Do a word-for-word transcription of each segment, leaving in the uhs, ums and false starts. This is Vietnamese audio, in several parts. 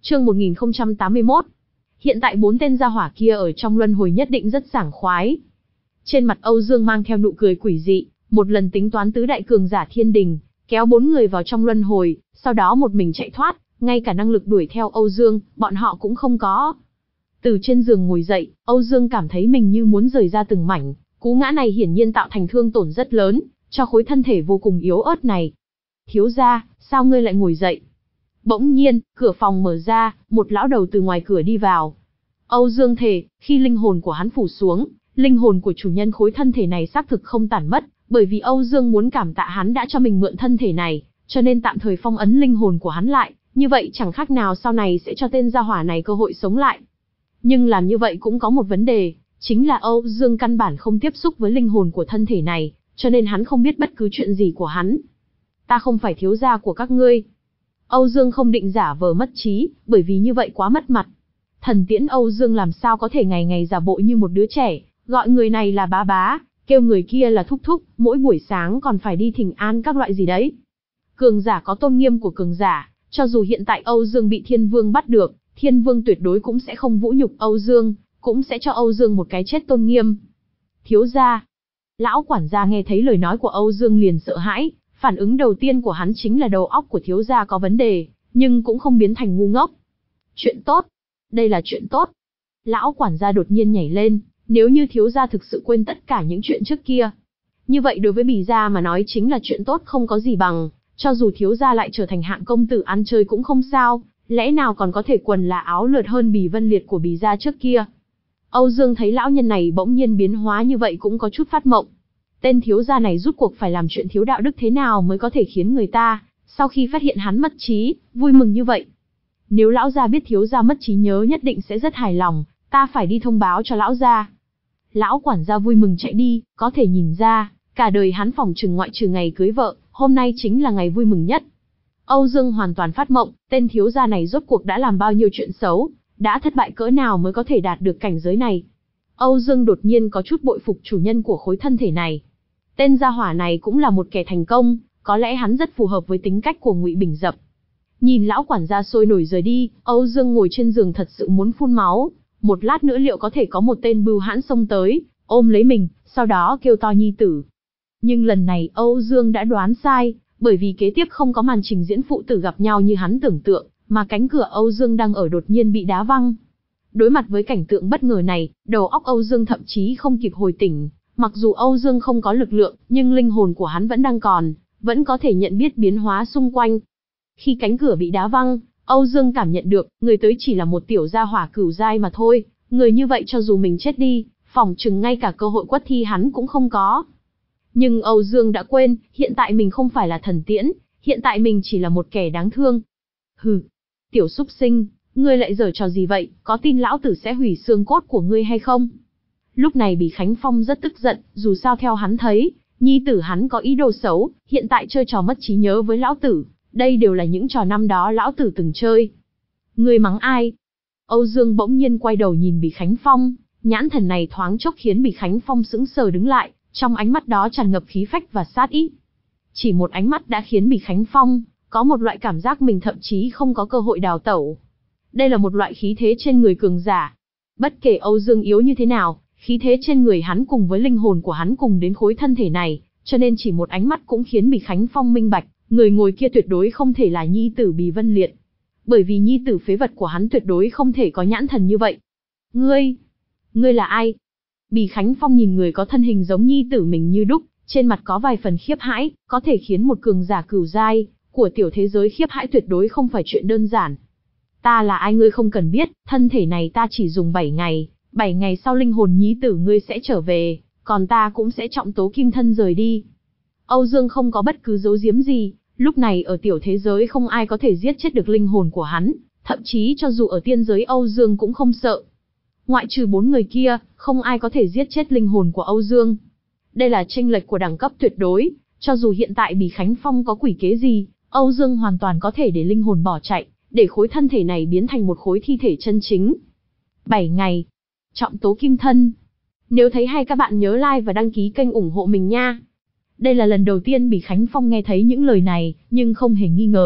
Chương một nghìn không trăm tám mươi mốt. Hiện tại bốn tên gia hỏa kia ở trong luân hồi nhất định rất sảng khoái. Trên mặt Âu Dương mang theo nụ cười quỷ dị, một lần tính toán tứ đại cường giả thiên đình, kéo bốn người vào trong luân hồi, sau đó một mình chạy thoát, ngay cả năng lực đuổi theo Âu Dương, bọn họ cũng không có. Từ trên giường ngồi dậy, Âu Dương cảm thấy mình như muốn rời ra từng mảnh, cú ngã này hiển nhiên tạo thành thương tổn rất lớn, cho khối thân thể vô cùng yếu ớt này. Thiếu gia, sao ngươi lại ngồi dậy? Bỗng nhiên, cửa phòng mở ra, một lão đầu từ ngoài cửa đi vào. Âu Dương thề, khi linh hồn của hắn phủ xuống, linh hồn của chủ nhân khối thân thể này xác thực không tản mất, bởi vì Âu Dương muốn cảm tạ hắn đã cho mình mượn thân thể này, cho nên tạm thời phong ấn linh hồn của hắn lại, như vậy chẳng khác nào sau này sẽ cho tên gia hỏa này cơ hội sống lại. Nhưng làm như vậy cũng có một vấn đề, chính là Âu Dương căn bản không tiếp xúc với linh hồn của thân thể này, cho nên hắn không biết bất cứ chuyện gì của hắn. Ta không phải thiếu gia của các ngươi. Âu Dương không định giả vờ mất trí, bởi vì như vậy quá mất mặt. Thần tiễn Âu Dương làm sao có thể ngày ngày giả bộ như một đứa trẻ, gọi người này là bá bá, kêu người kia là thúc thúc, mỗi buổi sáng còn phải đi thỉnh an các loại gì đấy. Cường giả có tôn nghiêm của cường giả, cho dù hiện tại Âu Dương bị Thiên Vương bắt được, Thiên Vương tuyệt đối cũng sẽ không vũ nhục Âu Dương, cũng sẽ cho Âu Dương một cái chết tôn nghiêm. Thiếu gia. Lão quản gia nghe thấy lời nói của Âu Dương liền sợ hãi, phản ứng đầu tiên của hắn chính là đầu óc của thiếu gia có vấn đề, nhưng cũng không biến thành ngu ngốc. Chuyện tốt. Đây là chuyện tốt. Lão quản gia đột nhiên nhảy lên, nếu như thiếu gia thực sự quên tất cả những chuyện trước kia. Như vậy đối với Bì gia mà nói chính là chuyện tốt không có gì bằng, cho dù thiếu gia lại trở thành hạng công tử ăn chơi cũng không sao, lẽ nào còn có thể quần là áo lượt hơn Bì Vân Liệt của Bì gia trước kia. Âu Dương thấy lão nhân này bỗng nhiên biến hóa như vậy cũng có chút phát mộng. Tên thiếu gia này rút cuộc phải làm chuyện thiếu đạo đức thế nào mới có thể khiến người ta, sau khi phát hiện hắn mất trí, vui mừng như vậy. Nếu lão gia biết thiếu gia mất trí nhớ nhất định sẽ rất hài lòng, ta phải đi thông báo cho lão gia. Lão quản gia vui mừng chạy đi, có thể nhìn ra, cả đời hắn phỏng chừng ngoại trừ ngày cưới vợ, hôm nay chính là ngày vui mừng nhất. Âu Dương hoàn toàn phát mộng, tên thiếu gia này rốt cuộc đã làm bao nhiêu chuyện xấu, đã thất bại cỡ nào mới có thể đạt được cảnh giới này. Âu Dương đột nhiên có chút bội phục chủ nhân của khối thân thể này. Tên gia hỏa này cũng là một kẻ thành công, có lẽ hắn rất phù hợp với tính cách của Ngụy Bình Dập. Nhìn lão quản gia sôi nổi rời đi, Âu Dương ngồi trên giường thật sự muốn phun máu. Một lát nữa liệu có thể có một tên bưu hãn xông tới, ôm lấy mình, sau đó kêu to nhi tử. Nhưng lần này Âu Dương đã đoán sai, bởi vì kế tiếp không có màn trình diễn phụ tử gặp nhau như hắn tưởng tượng, mà cánh cửa Âu Dương đang ở đột nhiên bị đá văng. Đối mặt với cảnh tượng bất ngờ này, đầu óc Âu Dương thậm chí không kịp hồi tỉnh. Mặc dù Âu Dương không có lực lượng, nhưng linh hồn của hắn vẫn đang còn, vẫn có thể nhận biết biến hóa xung quanh. Khi cánh cửa bị đá văng, Âu Dương cảm nhận được, người tới chỉ là một tiểu gia hỏa cửu giai mà thôi, người như vậy cho dù mình chết đi, phỏng chừng ngay cả cơ hội quất thi hắn cũng không có. Nhưng Âu Dương đã quên, hiện tại mình không phải là thần tiễn, hiện tại mình chỉ là một kẻ đáng thương. Hừ, tiểu súc sinh, ngươi lại giở trò gì vậy, có tin lão tử sẽ hủy xương cốt của ngươi hay không? Lúc này Bỉ Khánh Phong rất tức giận, dù sao theo hắn thấy, nhi tử hắn có ý đồ xấu, hiện tại chơi trò mất trí nhớ với lão tử, đây đều là những trò năm đó lão tử từng chơi. Ngươi mắng ai? Âu Dương bỗng nhiên quay đầu nhìn Bỉ Khánh Phong, nhãn thần này thoáng chốc khiến Bỉ Khánh Phong sững sờ đứng lại, trong ánh mắt đó tràn ngập khí phách và sát ý. Chỉ một ánh mắt đã khiến Bỉ Khánh Phong có một loại cảm giác mình thậm chí không có cơ hội đào tẩu. Đây là một loại khí thế trên người cường giả. Bất kể Âu Dương yếu như thế nào, khí thế trên người hắn cùng với linh hồn của hắn cùng đến khối thân thể này, cho nên chỉ một ánh mắt cũng khiến Bỉ Khánh Phong minh bạch, người ngồi kia tuyệt đối không thể là nhi tử Bỉ Vân Liệt. Bởi vì nhi tử phế vật của hắn tuyệt đối không thể có nhãn thần như vậy. Ngươi, ngươi là ai? Bỉ Khánh Phong nhìn người có thân hình giống nhi tử mình như đúc, trên mặt có vài phần khiếp hãi, có thể khiến một cường giả cửu giai của tiểu thế giới khiếp hãi tuyệt đối không phải chuyện đơn giản. Ta là ai ngươi không cần biết, thân thể này ta chỉ dùng bảy ngày, bảy ngày sau linh hồn nhí tử ngươi sẽ trở về, còn ta cũng sẽ trọng tố kim thân rời đi. Âu Dương không có bất cứ giấu giếm gì, lúc này ở tiểu thế giới không ai có thể giết chết được linh hồn của hắn, thậm chí cho dù ở tiên giới Âu Dương cũng không sợ. Ngoại trừ bốn người kia, không ai có thể giết chết linh hồn của Âu Dương. Đây là chênh lệch của đẳng cấp tuyệt đối, cho dù hiện tại Bỉ Khánh Phong có quỷ kế gì, Âu Dương hoàn toàn có thể để linh hồn bỏ chạy, để khối thân thể này biến thành một khối thi thể chân chính. bảy ngày. Trọng tố kim thân. Nếu thấy hay các bạn nhớ like và đăng ký kênh ủng hộ mình nha. Đây là lần đầu tiên Bỉ Khánh Phong nghe thấy những lời này, nhưng không hề nghi ngờ,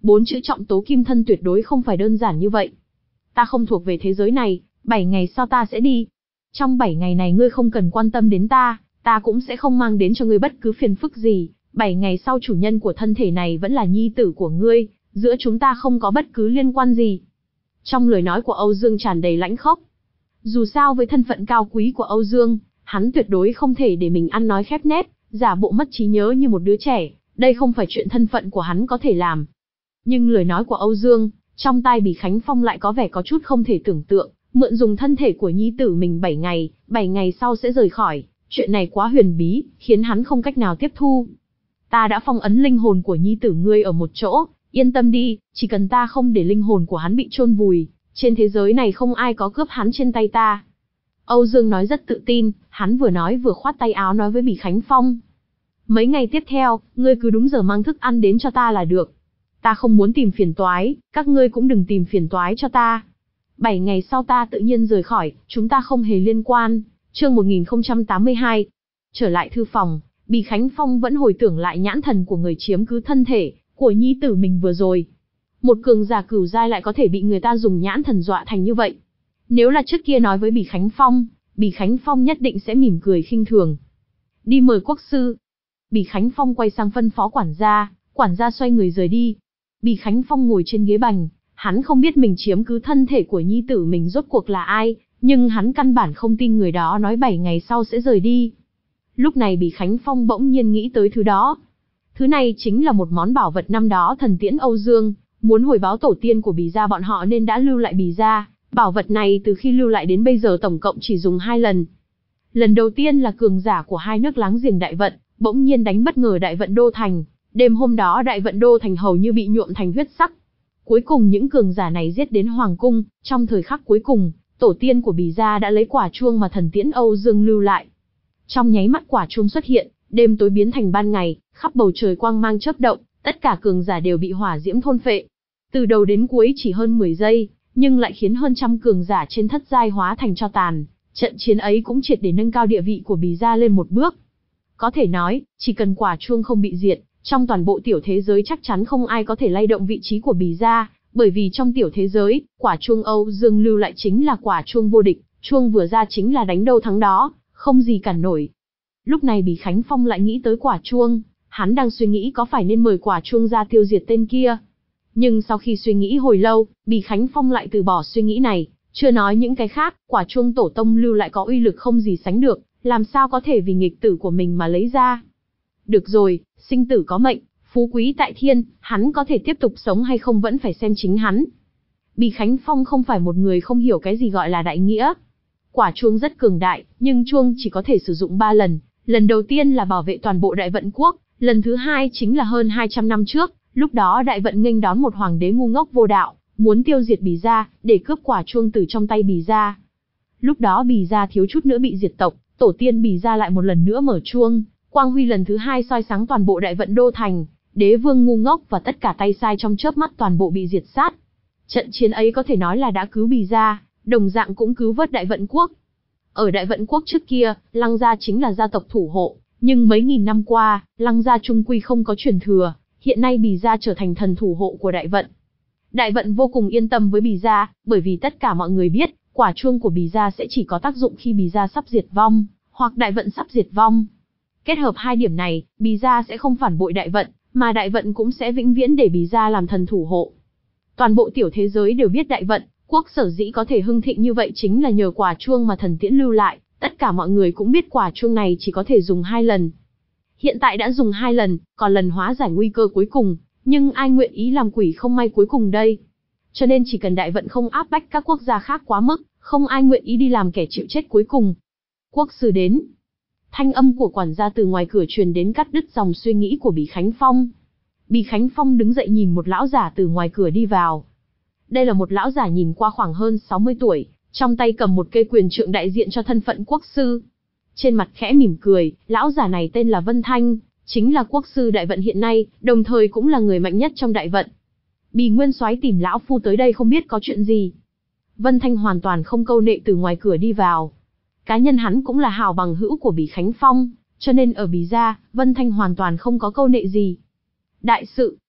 bốn chữ trọng tố kim thân tuyệt đối không phải đơn giản như vậy. Ta không thuộc về thế giới này, bảy ngày sau ta sẽ đi. Trong bảy ngày này ngươi không cần quan tâm đến ta, ta cũng sẽ không mang đến cho ngươi bất cứ phiền phức gì. Bảy ngày sau chủ nhân của thân thể này vẫn là nhi tử của ngươi, giữa chúng ta không có bất cứ liên quan gì. Trong lời nói của Âu Dương tràn đầy lãnh khốc. Dù sao với thân phận cao quý của Âu Dương, hắn tuyệt đối không thể để mình ăn nói khép nép, giả bộ mất trí nhớ như một đứa trẻ, đây không phải chuyện thân phận của hắn có thể làm. Nhưng lời nói của Âu Dương, trong tai Bỉ Khánh Phong lại có vẻ có chút không thể tưởng tượng, mượn dùng thân thể của nhi tử mình bảy ngày, bảy ngày sau sẽ rời khỏi, chuyện này quá huyền bí, khiến hắn không cách nào tiếp thu. Ta đã phong ấn linh hồn của nhi tử ngươi ở một chỗ, yên tâm đi, chỉ cần ta không để linh hồn của hắn bị chôn vùi, trên thế giới này không ai có cướp hắn trên tay ta. Âu Dương nói rất tự tin, hắn vừa nói vừa khoát tay áo nói với Bỉ Khánh Phong. Mấy ngày tiếp theo, ngươi cứ đúng giờ mang thức ăn đến cho ta là được. Ta không muốn tìm phiền toái, các ngươi cũng đừng tìm phiền toái cho ta. Bảy ngày sau ta tự nhiên rời khỏi, chúng ta không hề liên quan. Chương một nghìn không trăm tám mươi hai. Trở lại thư phòng, Bỉ Khánh Phong vẫn hồi tưởng lại nhãn thần của người chiếm cứ thân thể của nhi tử mình vừa rồi. Một cường giả cửu giai lại có thể bị người ta dùng nhãn thần dọa thành như vậy. Nếu là trước kia nói với Bỉ Khánh Phong, Bỉ Khánh Phong nhất định sẽ mỉm cười khinh thường. Đi mời quốc sư. Bỉ Khánh Phong quay sang phân phó quản gia, quản gia xoay người rời đi. Bỉ Khánh Phong ngồi trên ghế bành, hắn không biết mình chiếm cứ thân thể của nhi tử mình rốt cuộc là ai, nhưng hắn căn bản không tin người đó nói bảy ngày sau sẽ rời đi. Lúc này Bỉ Khánh Phong bỗng nhiên nghĩ tới thứ đó. Thứ này chính là một món bảo vật năm đó thần tiễn Âu Dương, muốn hồi báo tổ tiên của Bỉ gia bọn họ nên đã lưu lại Bỉ gia. Bảo vật này từ khi lưu lại đến bây giờ tổng cộng chỉ dùng hai lần. Lần đầu tiên là cường giả của hai nước láng giềng Đại Vận, bỗng nhiên đánh bất ngờ Đại Vận Đô Thành. Đêm hôm đó Đại Vận Đô Thành hầu như bị nhuộm thành huyết sắc. Cuối cùng những cường giả này giết đến Hoàng Cung, trong thời khắc cuối cùng, tổ tiên của Bỉ gia đã lấy quả chuông mà thần tiễn Âu Dương lưu lại. Trong nháy mắt quả chuông xuất hiện, đêm tối biến thành ban ngày, khắp bầu trời quang mang chớp động, tất cả cường giả đều bị hỏa diễm thôn phệ. Từ đầu đến cuối chỉ hơn mười giây, nhưng lại khiến hơn trăm cường giả trên thất giai hóa thành tro tàn. Trận chiến ấy cũng triệt để nâng cao địa vị của Bỉ gia lên một bước. Có thể nói, chỉ cần quả chuông không bị diệt, trong toàn bộ tiểu thế giới chắc chắn không ai có thể lay động vị trí của Bỉ gia, bởi vì trong tiểu thế giới, quả chuông Âu Dương lưu lại chính là quả chuông vô địch, chuông vừa ra chính là đánh đâu thắng đó, không gì cản nổi. Lúc này Bỉ Khánh Phong lại nghĩ tới quả chuông, hắn đang suy nghĩ có phải nên mời quả chuông ra tiêu diệt tên kia. Nhưng sau khi suy nghĩ hồi lâu, Bỉ Khánh Phong lại từ bỏ suy nghĩ này, chưa nói những cái khác, quả chuông tổ tông lưu lại có uy lực không gì sánh được, làm sao có thể vì nghịch tử của mình mà lấy ra. Được rồi, sinh tử có mệnh, phú quý tại thiên, hắn có thể tiếp tục sống hay không vẫn phải xem chính hắn. Bỉ Khánh Phong không phải một người không hiểu cái gì gọi là đại nghĩa. Quả chuông rất cường đại, nhưng chuông chỉ có thể sử dụng ba lần. Lần đầu tiên là bảo vệ toàn bộ Đại Vận Quốc, lần thứ hai chính là hơn hai trăm năm trước, lúc đó Đại Vận nghênh đón một hoàng đế ngu ngốc vô đạo, muốn tiêu diệt Bỉ gia, để cướp quả chuông từ trong tay Bỉ gia. Lúc đó Bỉ gia thiếu chút nữa bị diệt tộc, tổ tiên Bỉ gia lại một lần nữa mở chuông, quang huy lần thứ hai soi sáng toàn bộ Đại Vận Đô Thành, đế vương ngu ngốc và tất cả tay sai trong chớp mắt toàn bộ bị diệt sát. Trận chiến ấy có thể nói là đã cứu Bỉ gia, đồng dạng cũng cứu vớt Đại Vận Quốc. Ở Đại Vận Quốc trước kia, Lăng gia chính là gia tộc thủ hộ, nhưng mấy nghìn năm qua, Lăng gia trung quy không có truyền thừa, hiện nay Bỉ gia trở thành thần thủ hộ của Đại Vận. Đại Vận vô cùng yên tâm với Bỉ gia, bởi vì tất cả mọi người biết, quả chuông của Bỉ gia sẽ chỉ có tác dụng khi Bỉ gia sắp diệt vong, hoặc Đại Vận sắp diệt vong. Kết hợp hai điểm này, Bỉ gia sẽ không phản bội Đại Vận, mà Đại Vận cũng sẽ vĩnh viễn để Bỉ gia làm thần thủ hộ. Toàn bộ tiểu thế giới đều biết Đại Vận Quốc sở dĩ có thể hưng thịnh như vậy chính là nhờ quả chuông mà thần tiễn lưu lại, tất cả mọi người cũng biết quả chuông này chỉ có thể dùng hai lần. Hiện tại đã dùng hai lần, còn lần hóa giải nguy cơ cuối cùng, nhưng ai nguyện ý làm quỷ không may cuối cùng đây? Cho nên chỉ cần Đại Vận không áp bách các quốc gia khác quá mức, không ai nguyện ý đi làm kẻ chịu chết cuối cùng. Quốc sư đến. Thanh âm của quản gia từ ngoài cửa truyền đến cắt đứt dòng suy nghĩ của Bỉ Khánh Phong. Bỉ Khánh Phong đứng dậy nhìn một lão giả từ ngoài cửa đi vào. Đây là một lão giả nhìn qua khoảng hơn sáu mươi tuổi, trong tay cầm một cây quyền trượng đại diện cho thân phận quốc sư. Trên mặt khẽ mỉm cười, lão giả này tên là Vân Thanh, chính là quốc sư Đại Vận hiện nay, đồng thời cũng là người mạnh nhất trong Đại Vận. Bỉ Nguyên Soái tìm lão phu tới đây không biết có chuyện gì. Vân Thanh hoàn toàn không câu nệ từ ngoài cửa đi vào. Cá nhân hắn cũng là hảo bằng hữu của Bỉ Khánh Phong, cho nên ở Bỉ gia, Vân Thanh hoàn toàn không có câu nệ gì. Đại sự.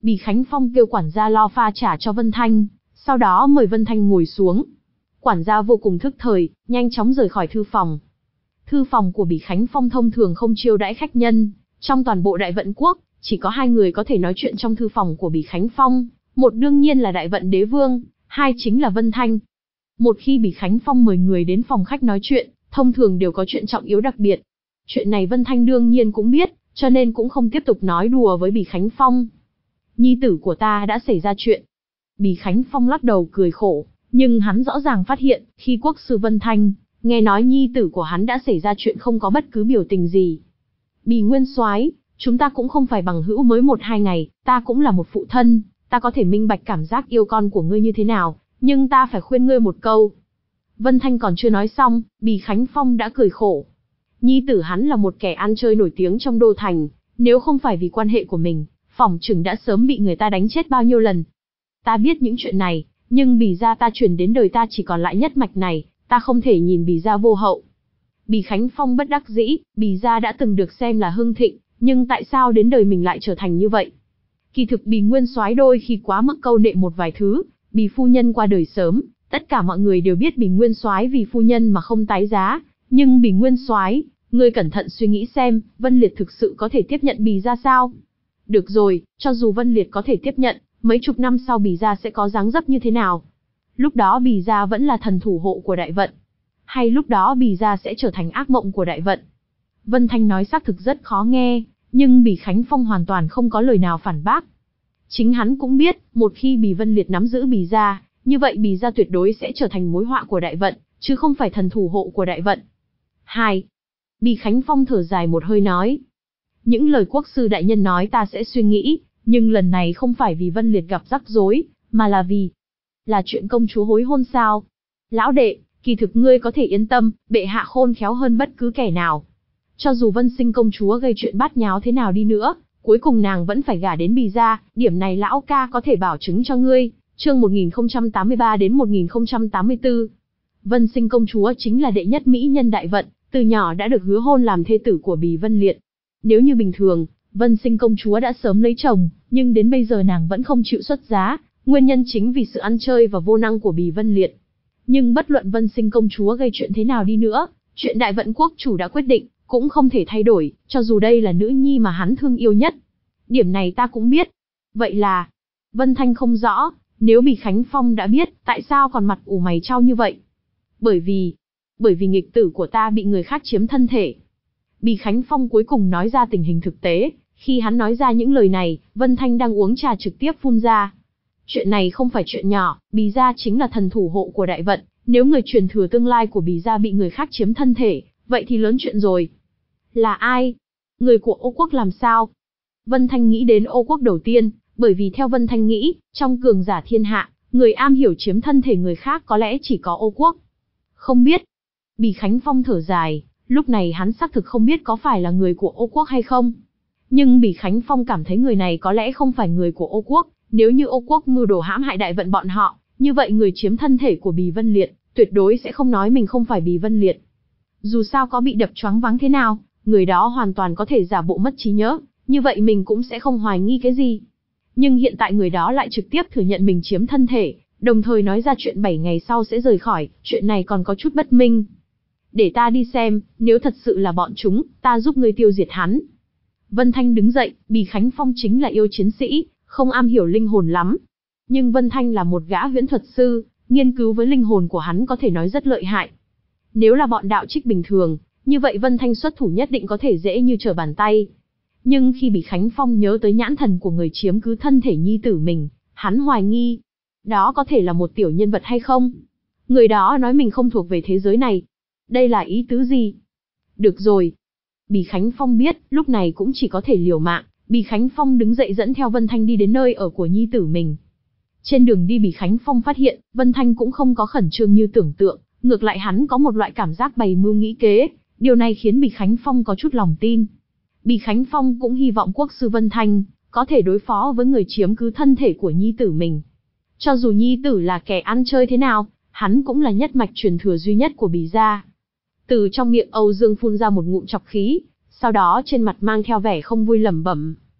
Bỉ Khánh Phong kêu quản gia lo pha trà cho Vân Thanh, sau đó mời Vân Thanh ngồi xuống. Quản gia vô cùng thức thời, nhanh chóng rời khỏi thư phòng. Thư phòng của Bỉ Khánh Phong thông thường không chiêu đãi khách nhân, trong toàn bộ Đại Vận Quốc, chỉ có hai người có thể nói chuyện trong thư phòng của Bỉ Khánh Phong, một đương nhiên là Đại Vận Đế Vương, hai chính là Vân Thanh. Một khi Bỉ Khánh Phong mời người đến phòng khách nói chuyện, thông thường đều có chuyện trọng yếu đặc biệt. Chuyện này Vân Thanh đương nhiên cũng biết, cho nên cũng không tiếp tục nói đùa với Bỉ Khánh Phong. Nhi tử của ta đã xảy ra chuyện. Bỉ Khánh Phong lắc đầu cười khổ, nhưng hắn rõ ràng phát hiện, khi quốc sư Vân Thanh nghe nói nhi tử của hắn đã xảy ra chuyện không có bất cứ biểu tình gì. Bỉ Nguyên Soái, chúng ta cũng không phải bằng hữu mới một hai ngày, ta cũng là một phụ thân, ta có thể minh bạch cảm giác yêu con của ngươi như thế nào, nhưng ta phải khuyên ngươi một câu. Vân Thanh còn chưa nói xong, Bỉ Khánh Phong đã cười khổ. Nhi tử hắn là một kẻ ăn chơi nổi tiếng trong đô thành, nếu không phải vì quan hệ của mình, phỏng chừng đã sớm bị người ta đánh chết bao nhiêu lần. Ta biết những chuyện này, nhưng Bỉ gia ta chuyển đến đời ta chỉ còn lại nhất mạch này, ta không thể nhìn Bỉ gia vô hậu. Bỉ Khánh Phong bất đắc dĩ, Bỉ gia đã từng được xem là hưng thịnh, nhưng tại sao đến đời mình lại trở thành như vậy? Kỳ thực Bỉ Nguyên Soái đôi khi quá mức câu nệ một vài thứ, Bỉ phu nhân qua đời sớm, tất cả mọi người đều biết Bỉ Nguyên Soái vì phu nhân mà không tái giá, nhưng Bỉ Nguyên Soái, ngươi cẩn thận suy nghĩ xem, Vân Liệt thực sự có thể tiếp nhận Bỉ gia sao? Được rồi, cho dù Vân Liệt có thể tiếp nhận, mấy chục năm sau Bỉ gia sẽ có dáng dấp như thế nào? Lúc đó Bỉ gia vẫn là thần thủ hộ của Đại Vận, hay lúc đó Bỉ gia sẽ trở thành ác mộng của Đại Vận? Vân Thanh nói xác thực rất khó nghe, nhưng Bỉ Khánh Phong hoàn toàn không có lời nào phản bác. Chính hắn cũng biết, một khi Bỉ Vân Liệt nắm giữ Bỉ gia, như vậy Bỉ gia tuyệt đối sẽ trở thành mối họa của Đại Vận, chứ không phải thần thủ hộ của Đại Vận. Hai. Bỉ Khánh Phong thở dài một hơi nói. Những lời quốc sư đại nhân nói ta sẽ suy nghĩ, nhưng lần này không phải vì Vân Liệt gặp rắc rối, mà là vì... Là chuyện công chúa hối hôn sao? Lão đệ, kỳ thực ngươi có thể yên tâm, bệ hạ khôn khéo hơn bất cứ kẻ nào. Cho dù Vân Sinh công chúa gây chuyện bát nháo thế nào đi nữa, cuối cùng nàng vẫn phải gả đến Bỉ gia, điểm này lão ca có thể bảo chứng cho ngươi. Chương một nghìn không trăm tám mươi ba đến một nghìn không trăm tám mươi tư. Vân Sinh công chúa chính là đệ nhất mỹ nhân Đại Vận, từ nhỏ đã được hứa hôn làm thê tử của Bỉ Vân Liệt. Nếu như bình thường, Vân Sinh công chúa đã sớm lấy chồng, nhưng đến bây giờ nàng vẫn không chịu xuất giá, nguyên nhân chính vì sự ăn chơi và vô năng của Bỉ Vân Liệt. Nhưng bất luận Vân Sinh công chúa gây chuyện thế nào đi nữa, chuyện Đại Vận quốc chủ đã quyết định, cũng không thể thay đổi, cho dù đây là nữ nhi mà hắn thương yêu nhất. Điểm này ta cũng biết. Vậy là, Vân Thanh không rõ, nếu Bỉ Khánh Phong đã biết, tại sao còn mặt ủ mày chau như vậy? Bởi vì, bởi vì nghịch tử của ta bị người khác chiếm thân thể. Bỉ Khánh Phong cuối cùng nói ra tình hình thực tế, khi hắn nói ra những lời này, Vân Thanh đang uống trà trực tiếp phun ra. Chuyện này không phải chuyện nhỏ, Bỉ gia chính là thần thủ hộ của Đại Vận, nếu người truyền thừa tương lai của Bỉ gia bị người khác chiếm thân thể, vậy thì lớn chuyện rồi. Là ai? Người của Ô Quốc làm sao? Vân Thanh nghĩ đến Ô Quốc đầu tiên, bởi vì theo Vân Thanh nghĩ, trong cường giả thiên hạ, người am hiểu chiếm thân thể người khác có lẽ chỉ có Ô Quốc. Không biết. Bỉ Khánh Phong thở dài, lúc này hắn xác thực không biết có phải là người của Ô Quốc hay không. Nhưng Bỉ Khánh Phong cảm thấy người này có lẽ không phải người của Ô Quốc, nếu như Ô Quốc mưu đồ hãm hại Đại Vận bọn họ, như vậy người chiếm thân thể của Bỉ Vân Liệt, tuyệt đối sẽ không nói mình không phải Bỉ Vân Liệt. Dù sao có bị đập choáng váng thế nào, người đó hoàn toàn có thể giả bộ mất trí nhớ, như vậy mình cũng sẽ không hoài nghi cái gì. Nhưng hiện tại người đó lại trực tiếp thừa nhận mình chiếm thân thể, đồng thời nói ra chuyện bảy ngày sau sẽ rời khỏi, chuyện này còn có chút bất minh. Để ta đi xem, nếu thật sự là bọn chúng, ta giúp ngươi tiêu diệt hắn. Vân Thanh đứng dậy, Bỉ Khánh Phong chính là yêu chiến sĩ, không am hiểu linh hồn lắm. Nhưng Vân Thanh là một gã huyễn thuật sư, nghiên cứu với linh hồn của hắn có thể nói rất lợi hại. Nếu là bọn đạo trích bình thường, như vậy Vân Thanh xuất thủ nhất định có thể dễ như trở bàn tay. Nhưng khi Bỉ Khánh Phong nhớ tới nhãn thần của người chiếm cứ thân thể nhi tử mình, hắn hoài nghi. Đó có thể là một tiểu nhân vật hay không? Người đó nói mình không thuộc về thế giới này. Đây là ý tứ gì? Được rồi. Bỉ Khánh Phong biết, lúc này cũng chỉ có thể liều mạng. Bỉ Khánh Phong đứng dậy dẫn theo Vân Thanh đi đến nơi ở của nhi tử mình. Trên đường đi Bỉ Khánh Phong phát hiện, Vân Thanh cũng không có khẩn trương như tưởng tượng, ngược lại hắn có một loại cảm giác bày mưu nghĩ kế, điều này khiến Bỉ Khánh Phong có chút lòng tin. Bỉ Khánh Phong cũng hy vọng quốc sư Vân Thanh có thể đối phó với người chiếm cứ thân thể của nhi tử mình. Cho dù nhi tử là kẻ ăn chơi thế nào, hắn cũng là nhất mạch truyền thừa duy nhất của Bỉ gia. Từ trong miệng Âu Dương phun ra một ngụm chọc khí, sau đó trên mặt mang theo vẻ không vui lẩm bẩm.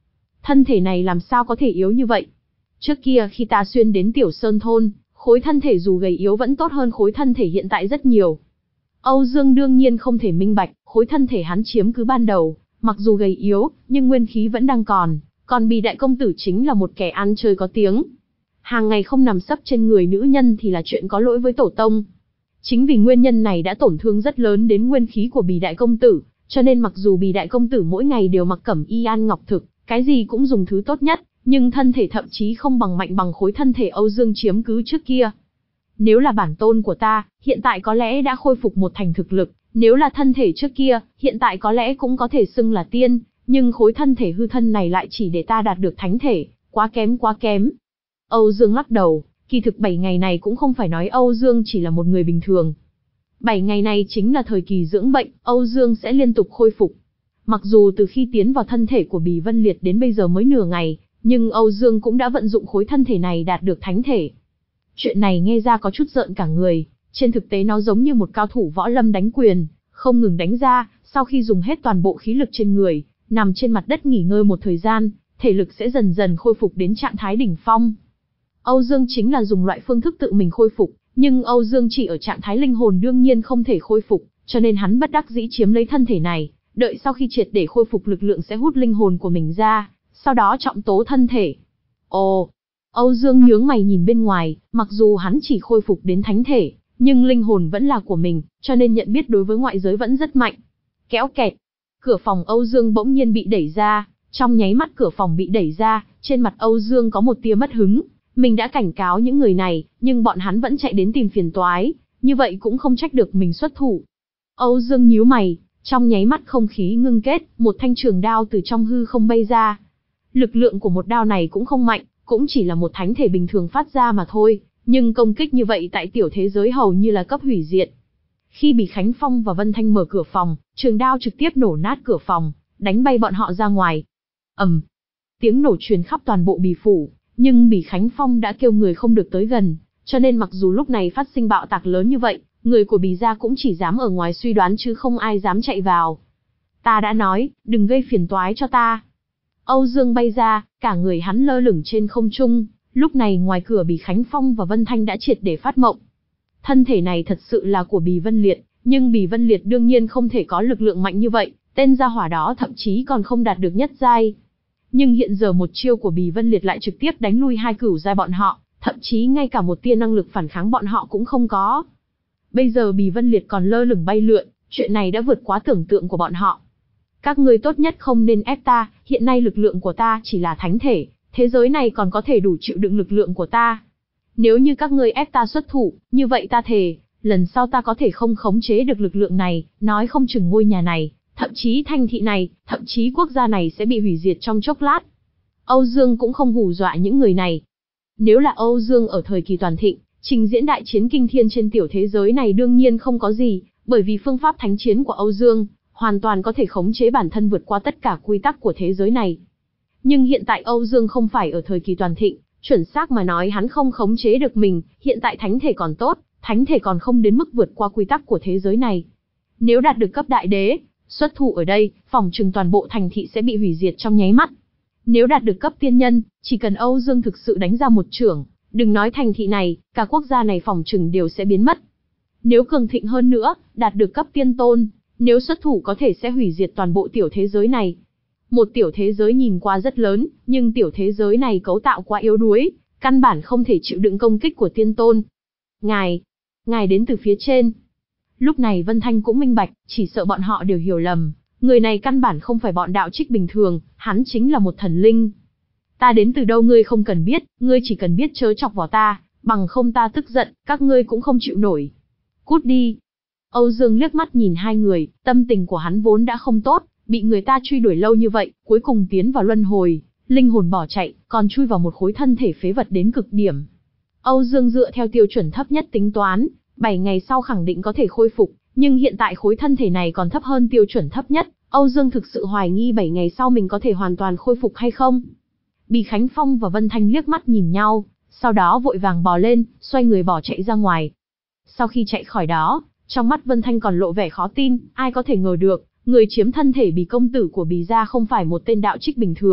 thân thể này làm sao có thể yếu như vậy? Trước kia khi ta xuyên đến Tiểu Sơn thôn, khối thân thể dù gầy yếu vẫn tốt hơn khối thân thể hiện tại rất nhiều. Âu Dương đương nhiên không thể minh bạch, khối thân thể hắn chiếm cứ ban đầu, mặc dù gầy yếu, nhưng nguyên khí vẫn đang còn, còn Bì đại công tử chính là một kẻ ăn chơi có tiếng. Hàng ngày không nằm sấp trên người nữ nhân thì là chuyện có lỗi với tổ tông. Chính vì nguyên nhân này đã tổn thương rất lớn đến nguyên khí của Bì đại công tử, cho nên mặc dù Bì đại công tử mỗi ngày đều mặc cẩm y ăn ngọc thực, cái gì cũng dùng thứ tốt nhất, nhưng thân thể thậm chí không bằng mạnh bằng khối thân thể Âu Dương chiếm cứ trước kia. Nếu là bản tôn của ta, hiện tại có lẽ đã khôi phục một thành thực lực, nếu là thân thể trước kia, hiện tại có lẽ cũng có thể xưng là tiên, nhưng khối thân thể hư thân này lại chỉ để ta đạt được thánh thể, quá kém quá kém. Âu Dương lắc đầu, kỳ thực bảy ngày này cũng không phải nói Âu Dương chỉ là một người bình thường. bảy ngày này chính là thời kỳ dưỡng bệnh, Âu Dương sẽ liên tục khôi phục. Mặc dù từ khi tiến vào thân thể của Bì Vân Liệt đến bây giờ mới nửa ngày, nhưng Âu Dương cũng đã vận dụng khối thân thể này đạt được thánh thể. Chuyện này nghe ra có chút rợn cả người, trên thực tế nó giống như một cao thủ võ lâm đánh quyền, không ngừng đánh ra, sau khi dùng hết toàn bộ khí lực trên người, nằm trên mặt đất nghỉ ngơi một thời gian, thể lực sẽ dần dần khôi phục đến trạng thái đỉnh phong. Âu Dương chính là dùng loại phương thức tự mình khôi phục, nhưng Âu Dương chỉ ở trạng thái linh hồn đương nhiên không thể khôi phục, cho nên hắn bất đắc dĩ chiếm lấy thân thể này, đợi sau khi triệt để khôi phục lực lượng sẽ hút linh hồn của mình ra, sau đó trọng tố thân thể. Ồ, Âu Dương nhướng mày nhìn bên ngoài, mặc dù hắn chỉ khôi phục đến thánh thể, nhưng linh hồn vẫn là của mình, cho nên nhận biết đối với ngoại giới vẫn rất mạnh. Kéo kẹt, cửa phòng Âu Dương bỗng nhiên bị đẩy ra, trong nháy mắt cửa phòng bị đẩy ra, trên mặt Âu Dương có một tia mất hứng, mình đã cảnh cáo những người này, nhưng bọn hắn vẫn chạy đến tìm phiền toái, như vậy cũng không trách được mình xuất thủ. Âu Dương nhíu mày, trong nháy mắt không khí ngưng kết, một thanh trường đao từ trong hư không bay ra. Lực lượng của một đao này cũng không mạnh, cũng chỉ là một thánh thể bình thường phát ra mà thôi, nhưng công kích như vậy tại tiểu thế giới hầu như là cấp hủy diệt. Khi Bì Khánh Phong và Vân Thanh mở cửa phòng, trường đao trực tiếp nổ nát cửa phòng, đánh bay bọn họ ra ngoài. Ầm, tiếng nổ truyền khắp toàn bộ Bì phủ, nhưng Bì Khánh Phong đã kêu người không được tới gần, cho nên mặc dù lúc này phát sinh bạo tạc lớn như vậy, người của Bì gia cũng chỉ dám ở ngoài suy đoán chứ không ai dám chạy vào. Ta đã nói, đừng gây phiền toái cho ta. Âu Dương bay ra, cả người hắn lơ lửng trên không trung, lúc này ngoài cửa Bì Khánh Phong và Vân Thanh đã triệt để phát mộng. Thân thể này thật sự là của Bì Vân Liệt, nhưng Bì Vân Liệt đương nhiên không thể có lực lượng mạnh như vậy, tên gia hỏa đó thậm chí còn không đạt được nhất giai. Nhưng hiện giờ một chiêu của Bì Vân Liệt lại trực tiếp đánh lui hai cửu giai bọn họ, thậm chí ngay cả một tia năng lực phản kháng bọn họ cũng không có. Bây giờ Bì Vân Liệt còn lơ lửng bay lượn, chuyện này đã vượt quá tưởng tượng của bọn họ. Các ngươi tốt nhất không nên ép ta, hiện nay lực lượng của ta chỉ là thánh thể, thế giới này còn có thể đủ chịu đựng lực lượng của ta. Nếu như các ngươi ép ta xuất thủ, như vậy ta thề, lần sau ta có thể không khống chế được lực lượng này, nói không chừng ngôi nhà này, thậm chí thành thị này, thậm chí quốc gia này sẽ bị hủy diệt trong chốc lát. Âu Dương cũng không hù dọa những người này. Nếu là Âu Dương ở thời kỳ toàn thịnh, trình diễn đại chiến kinh thiên trên tiểu thế giới này đương nhiên không có gì, bởi vì phương pháp thánh chiến của Âu Dương hoàn toàn có thể khống chế bản thân vượt qua tất cả quy tắc của thế giới này. Nhưng hiện tại Âu Dương không phải ở thời kỳ toàn thịnh, chuẩn xác mà nói hắn không khống chế được mình, hiện tại thánh thể còn tốt, thánh thể còn không đến mức vượt qua quy tắc của thế giới này. Nếu đạt được cấp đại đế, xuất thủ ở đây, phòng trừng toàn bộ thành thị sẽ bị hủy diệt trong nháy mắt. Nếu đạt được cấp tiên nhân, chỉ cần Âu Dương thực sự đánh ra một chưởng, đừng nói thành thị này, cả quốc gia này phòng trừng đều sẽ biến mất. Nếu cường thịnh hơn nữa, đạt được cấp tiên tôn, nếu xuất thủ có thể sẽ hủy diệt toàn bộ tiểu thế giới này. Một tiểu thế giới nhìn qua rất lớn, nhưng tiểu thế giới này cấu tạo quá yếu đuối, căn bản không thể chịu đựng công kích của tiên tôn. Ngài, ngài đến từ phía trên. Lúc này Vân Thanh cũng minh bạch, chỉ sợ bọn họ đều hiểu lầm, người này căn bản không phải bọn đạo trích bình thường, hắn chính là một thần linh. Ta đến từ đâu ngươi không cần biết, ngươi chỉ cần biết chớ chọc vào ta, bằng không ta tức giận, các ngươi cũng không chịu nổi. Cút đi. Âu Dương liếc mắt nhìn hai người, tâm tình của hắn vốn đã không tốt, bị người ta truy đuổi lâu như vậy, cuối cùng tiến vào luân hồi, linh hồn bỏ chạy, còn chui vào một khối thân thể phế vật đến cực điểm. Âu Dương dựa theo tiêu chuẩn thấp nhất tính toán, bảy ngày sau khẳng định có thể khôi phục, nhưng hiện tại khối thân thể này còn thấp hơn tiêu chuẩn thấp nhất, Âu Dương thực sự hoài nghi bảy ngày sau mình có thể hoàn toàn khôi phục hay không. Bì Khánh Phong và Vân Thanh liếc mắt nhìn nhau, sau đó vội vàng bò lên, xoay người bỏ chạy ra ngoài. Sau khi chạy khỏi đó, trong mắt Vân Thanh còn lộ vẻ khó tin, ai có thể ngờ được, người chiếm thân thể Bì công tử của Bì gia không phải một tên đạo trích bình thường,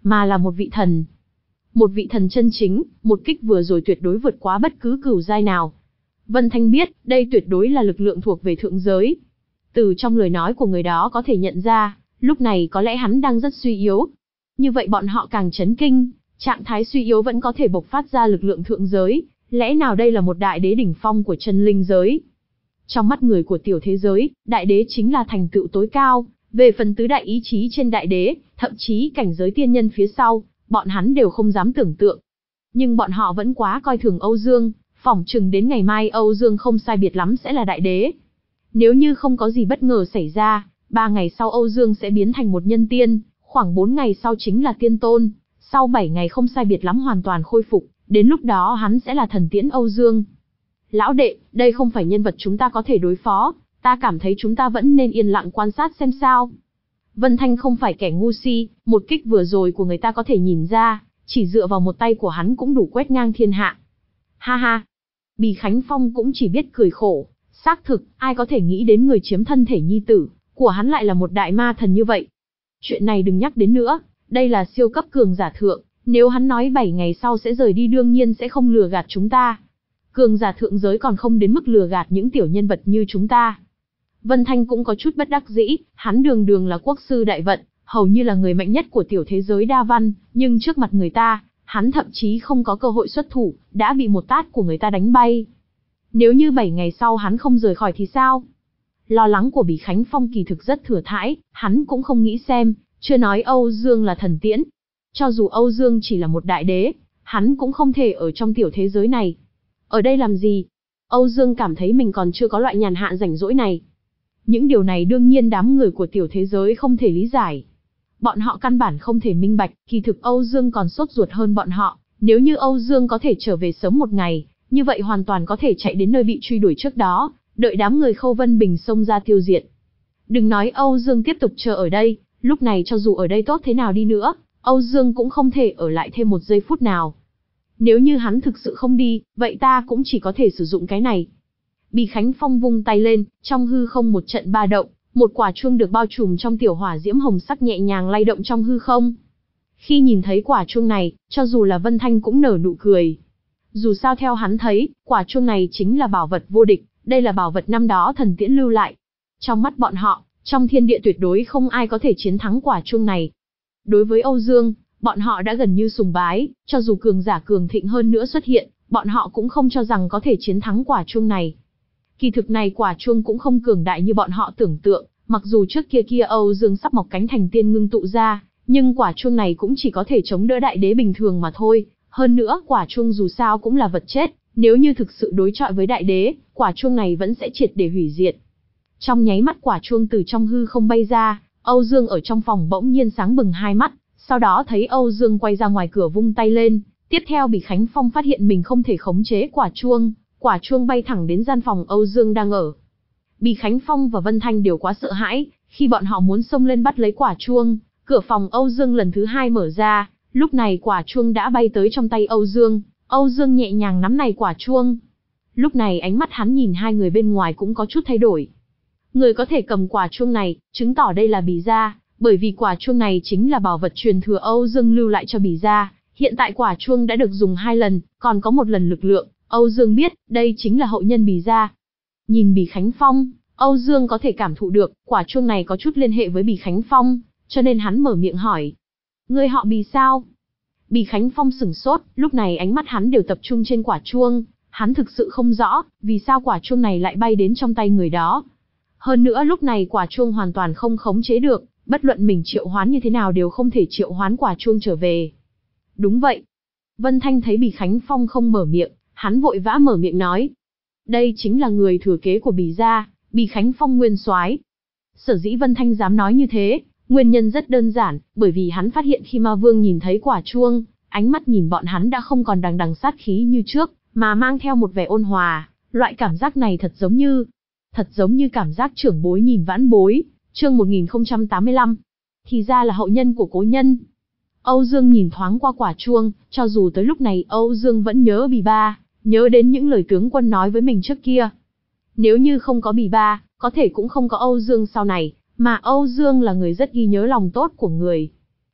mà là một vị thần. Một vị thần chân chính, một kích vừa rồi tuyệt đối vượt quá bất cứ cửu giai nào. Vân Thanh biết, đây tuyệt đối là lực lượng thuộc về thượng giới. Từ trong lời nói của người đó có thể nhận ra, lúc này có lẽ hắn đang rất suy yếu. Như vậy bọn họ càng chấn kinh, trạng thái suy yếu vẫn có thể bộc phát ra lực lượng thượng giới, lẽ nào đây là một đại đế đỉnh phong của chân linh giới? Trong mắt người của tiểu thế giới, đại đế chính là thành tựu tối cao, về phần tứ đại ý chí trên đại đế, thậm chí cảnh giới tiên nhân phía sau, bọn hắn đều không dám tưởng tượng. Nhưng bọn họ vẫn quá coi thường Âu Dương, phỏng chừng đến ngày mai Âu Dương không sai biệt lắm sẽ là đại đế. Nếu như không có gì bất ngờ xảy ra, ba ngày sau Âu Dương sẽ biến thành một nhân tiên, khoảng bốn ngày sau chính là tiên tôn, sau bảy ngày không sai biệt lắm hoàn toàn khôi phục, đến lúc đó hắn sẽ là thần tiễn Âu Dương. Lão đệ, đây không phải nhân vật chúng ta có thể đối phó, ta cảm thấy chúng ta vẫn nên yên lặng quan sát xem sao. Vân Thanh không phải kẻ ngu si, một kích vừa rồi của người ta có thể nhìn ra, chỉ dựa vào một tay của hắn cũng đủ quét ngang thiên hạ. Ha ha, Bì Khánh Phong cũng chỉ biết cười khổ, xác thực, ai có thể nghĩ đến người chiếm thân thể nhi tử của hắn lại là một đại ma thần như vậy. Chuyện này đừng nhắc đến nữa, đây là siêu cấp cường giả thượng, nếu hắn nói bảy ngày sau sẽ rời đi đương nhiên sẽ không lừa gạt chúng ta. Cường giả thượng giới còn không đến mức lừa gạt những tiểu nhân vật như chúng ta. Vân Thanh cũng có chút bất đắc dĩ, hắn đường đường là quốc sư đại vận, hầu như là người mạnh nhất của tiểu thế giới đa văn, nhưng trước mặt người ta, hắn thậm chí không có cơ hội xuất thủ, đã bị một tát của người ta đánh bay. Nếu như bảy ngày sau hắn không rời khỏi thì sao? Lo lắng của Bỉ Khánh Phong kỳ thực rất thừa thãi, hắn cũng không nghĩ xem, chưa nói Âu Dương là thần tiễn. Cho dù Âu Dương chỉ là một đại đế, hắn cũng không thể ở trong tiểu thế giới này. Ở đây làm gì? Âu Dương cảm thấy mình còn chưa có loại nhàn hạ rảnh rỗi này. Những điều này đương nhiên đám người của tiểu thế giới không thể lý giải. Bọn họ căn bản không thể minh bạch, kỳ thực Âu Dương còn sốt ruột hơn bọn họ. Nếu như Âu Dương có thể trở về sớm một ngày, như vậy hoàn toàn có thể chạy đến nơi bị truy đuổi trước đó, đợi đám người Khâu Vân Bình xông ra tiêu diệt. Đừng nói Âu Dương tiếp tục chờ ở đây, lúc này cho dù ở đây tốt thế nào đi nữa, Âu Dương cũng không thể ở lại thêm một giây phút nào. Nếu như hắn thực sự không đi, vậy ta cũng chỉ có thể sử dụng cái này. Bì Khánh Phong vung tay lên, trong hư không một trận ba động, một quả chuông được bao trùm trong tiểu hỏa diễm hồng sắc nhẹ nhàng lay động trong hư không. Khi nhìn thấy quả chuông này, cho dù là Vân Thanh cũng nở nụ cười. Dù sao theo hắn thấy, quả chuông này chính là bảo vật vô địch, đây là bảo vật năm đó thần tiễn lưu lại. Trong mắt bọn họ, trong thiên địa tuyệt đối không ai có thể chiến thắng quả chuông này. Đối với Âu Dương, bọn họ đã gần như sùng bái, cho dù cường giả cường thịnh hơn nữa xuất hiện, bọn họ cũng không cho rằng có thể chiến thắng quả chuông này. Kỳ thực này quả chuông cũng không cường đại như bọn họ tưởng tượng, mặc dù trước kia kia Âu Dương sắp mọc cánh thành tiên ngưng tụ ra, nhưng quả chuông này cũng chỉ có thể chống đỡ đại đế bình thường mà thôi. Hơn nữa, quả chuông dù sao cũng là vật chết, nếu như thực sự đối chọi với đại đế, quả chuông này vẫn sẽ triệt để hủy diệt. Trong nháy mắt quả chuông từ trong hư không bay ra, Âu Dương ở trong phòng bỗng nhiên sáng bừng hai mắt, sau đó thấy Âu Dương quay ra ngoài cửa vung tay lên, tiếp theo Bỉ Khánh Phong phát hiện mình không thể khống chế quả chuông, quả chuông bay thẳng đến gian phòng Âu Dương đang ở. Bỉ Khánh Phong và Vân Thanh đều quá sợ hãi, khi bọn họ muốn xông lên bắt lấy quả chuông, cửa phòng Âu Dương lần thứ hai mở ra, lúc này quả chuông đã bay tới trong tay Âu Dương, Âu Dương nhẹ nhàng nắm này quả chuông. Lúc này ánh mắt hắn nhìn hai người bên ngoài cũng có chút thay đổi. Người có thể cầm quả chuông này, chứng tỏ đây là Bỉ gia, bởi vì quả chuông này chính là bảo vật truyền thừa Âu Dương lưu lại cho Bỉ gia. Hiện tại quả chuông đã được dùng hai lần, còn có một lần lực lượng, Âu Dương biết, đây chính là hậu nhân Bỉ gia. Nhìn Bỉ Khánh Phong, Âu Dương có thể cảm thụ được, quả chuông này có chút liên hệ với Bỉ Khánh Phong, cho nên hắn mở miệng hỏi. Ngươi họ Bỉ sao? Bỉ Khánh Phong sửng sốt, lúc này ánh mắt hắn đều tập trung trên quả chuông, hắn thực sự không rõ, vì sao quả chuông này lại bay đến trong tay người đó. Hơn nữa lúc này quả chuông hoàn toàn không khống chế được, bất luận mình triệu hoán như thế nào đều không thể triệu hoán quả chuông trở về. Đúng vậy. Vân Thanh thấy Bỉ Khánh Phong không mở miệng, hắn vội vã mở miệng nói. Đây chính là người thừa kế của Bỉ gia, Bỉ Khánh Phong nguyên soái. Sở dĩ Vân Thanh dám nói như thế, nguyên nhân rất đơn giản, bởi vì hắn phát hiện khi Ma Vương nhìn thấy quả chuông, ánh mắt nhìn bọn hắn đã không còn đằng đằng sát khí như trước, mà mang theo một vẻ ôn hòa, loại cảm giác này thật giống như, thật giống như cảm giác trưởng bối nhìn vãn bối. Chương một nghìn không trăm tám mươi lăm. Thì ra là hậu nhân của cố nhân. Âu Dương nhìn thoáng qua quả chuông, cho dù tới lúc này Âu Dương vẫn nhớ Bỉ Ba, nhớ đến những lời tướng quân nói với mình trước kia. Nếu như không có Bỉ Ba, có thể cũng không có Âu Dương sau này, mà Âu Dương là người rất ghi nhớ lòng tốt của người.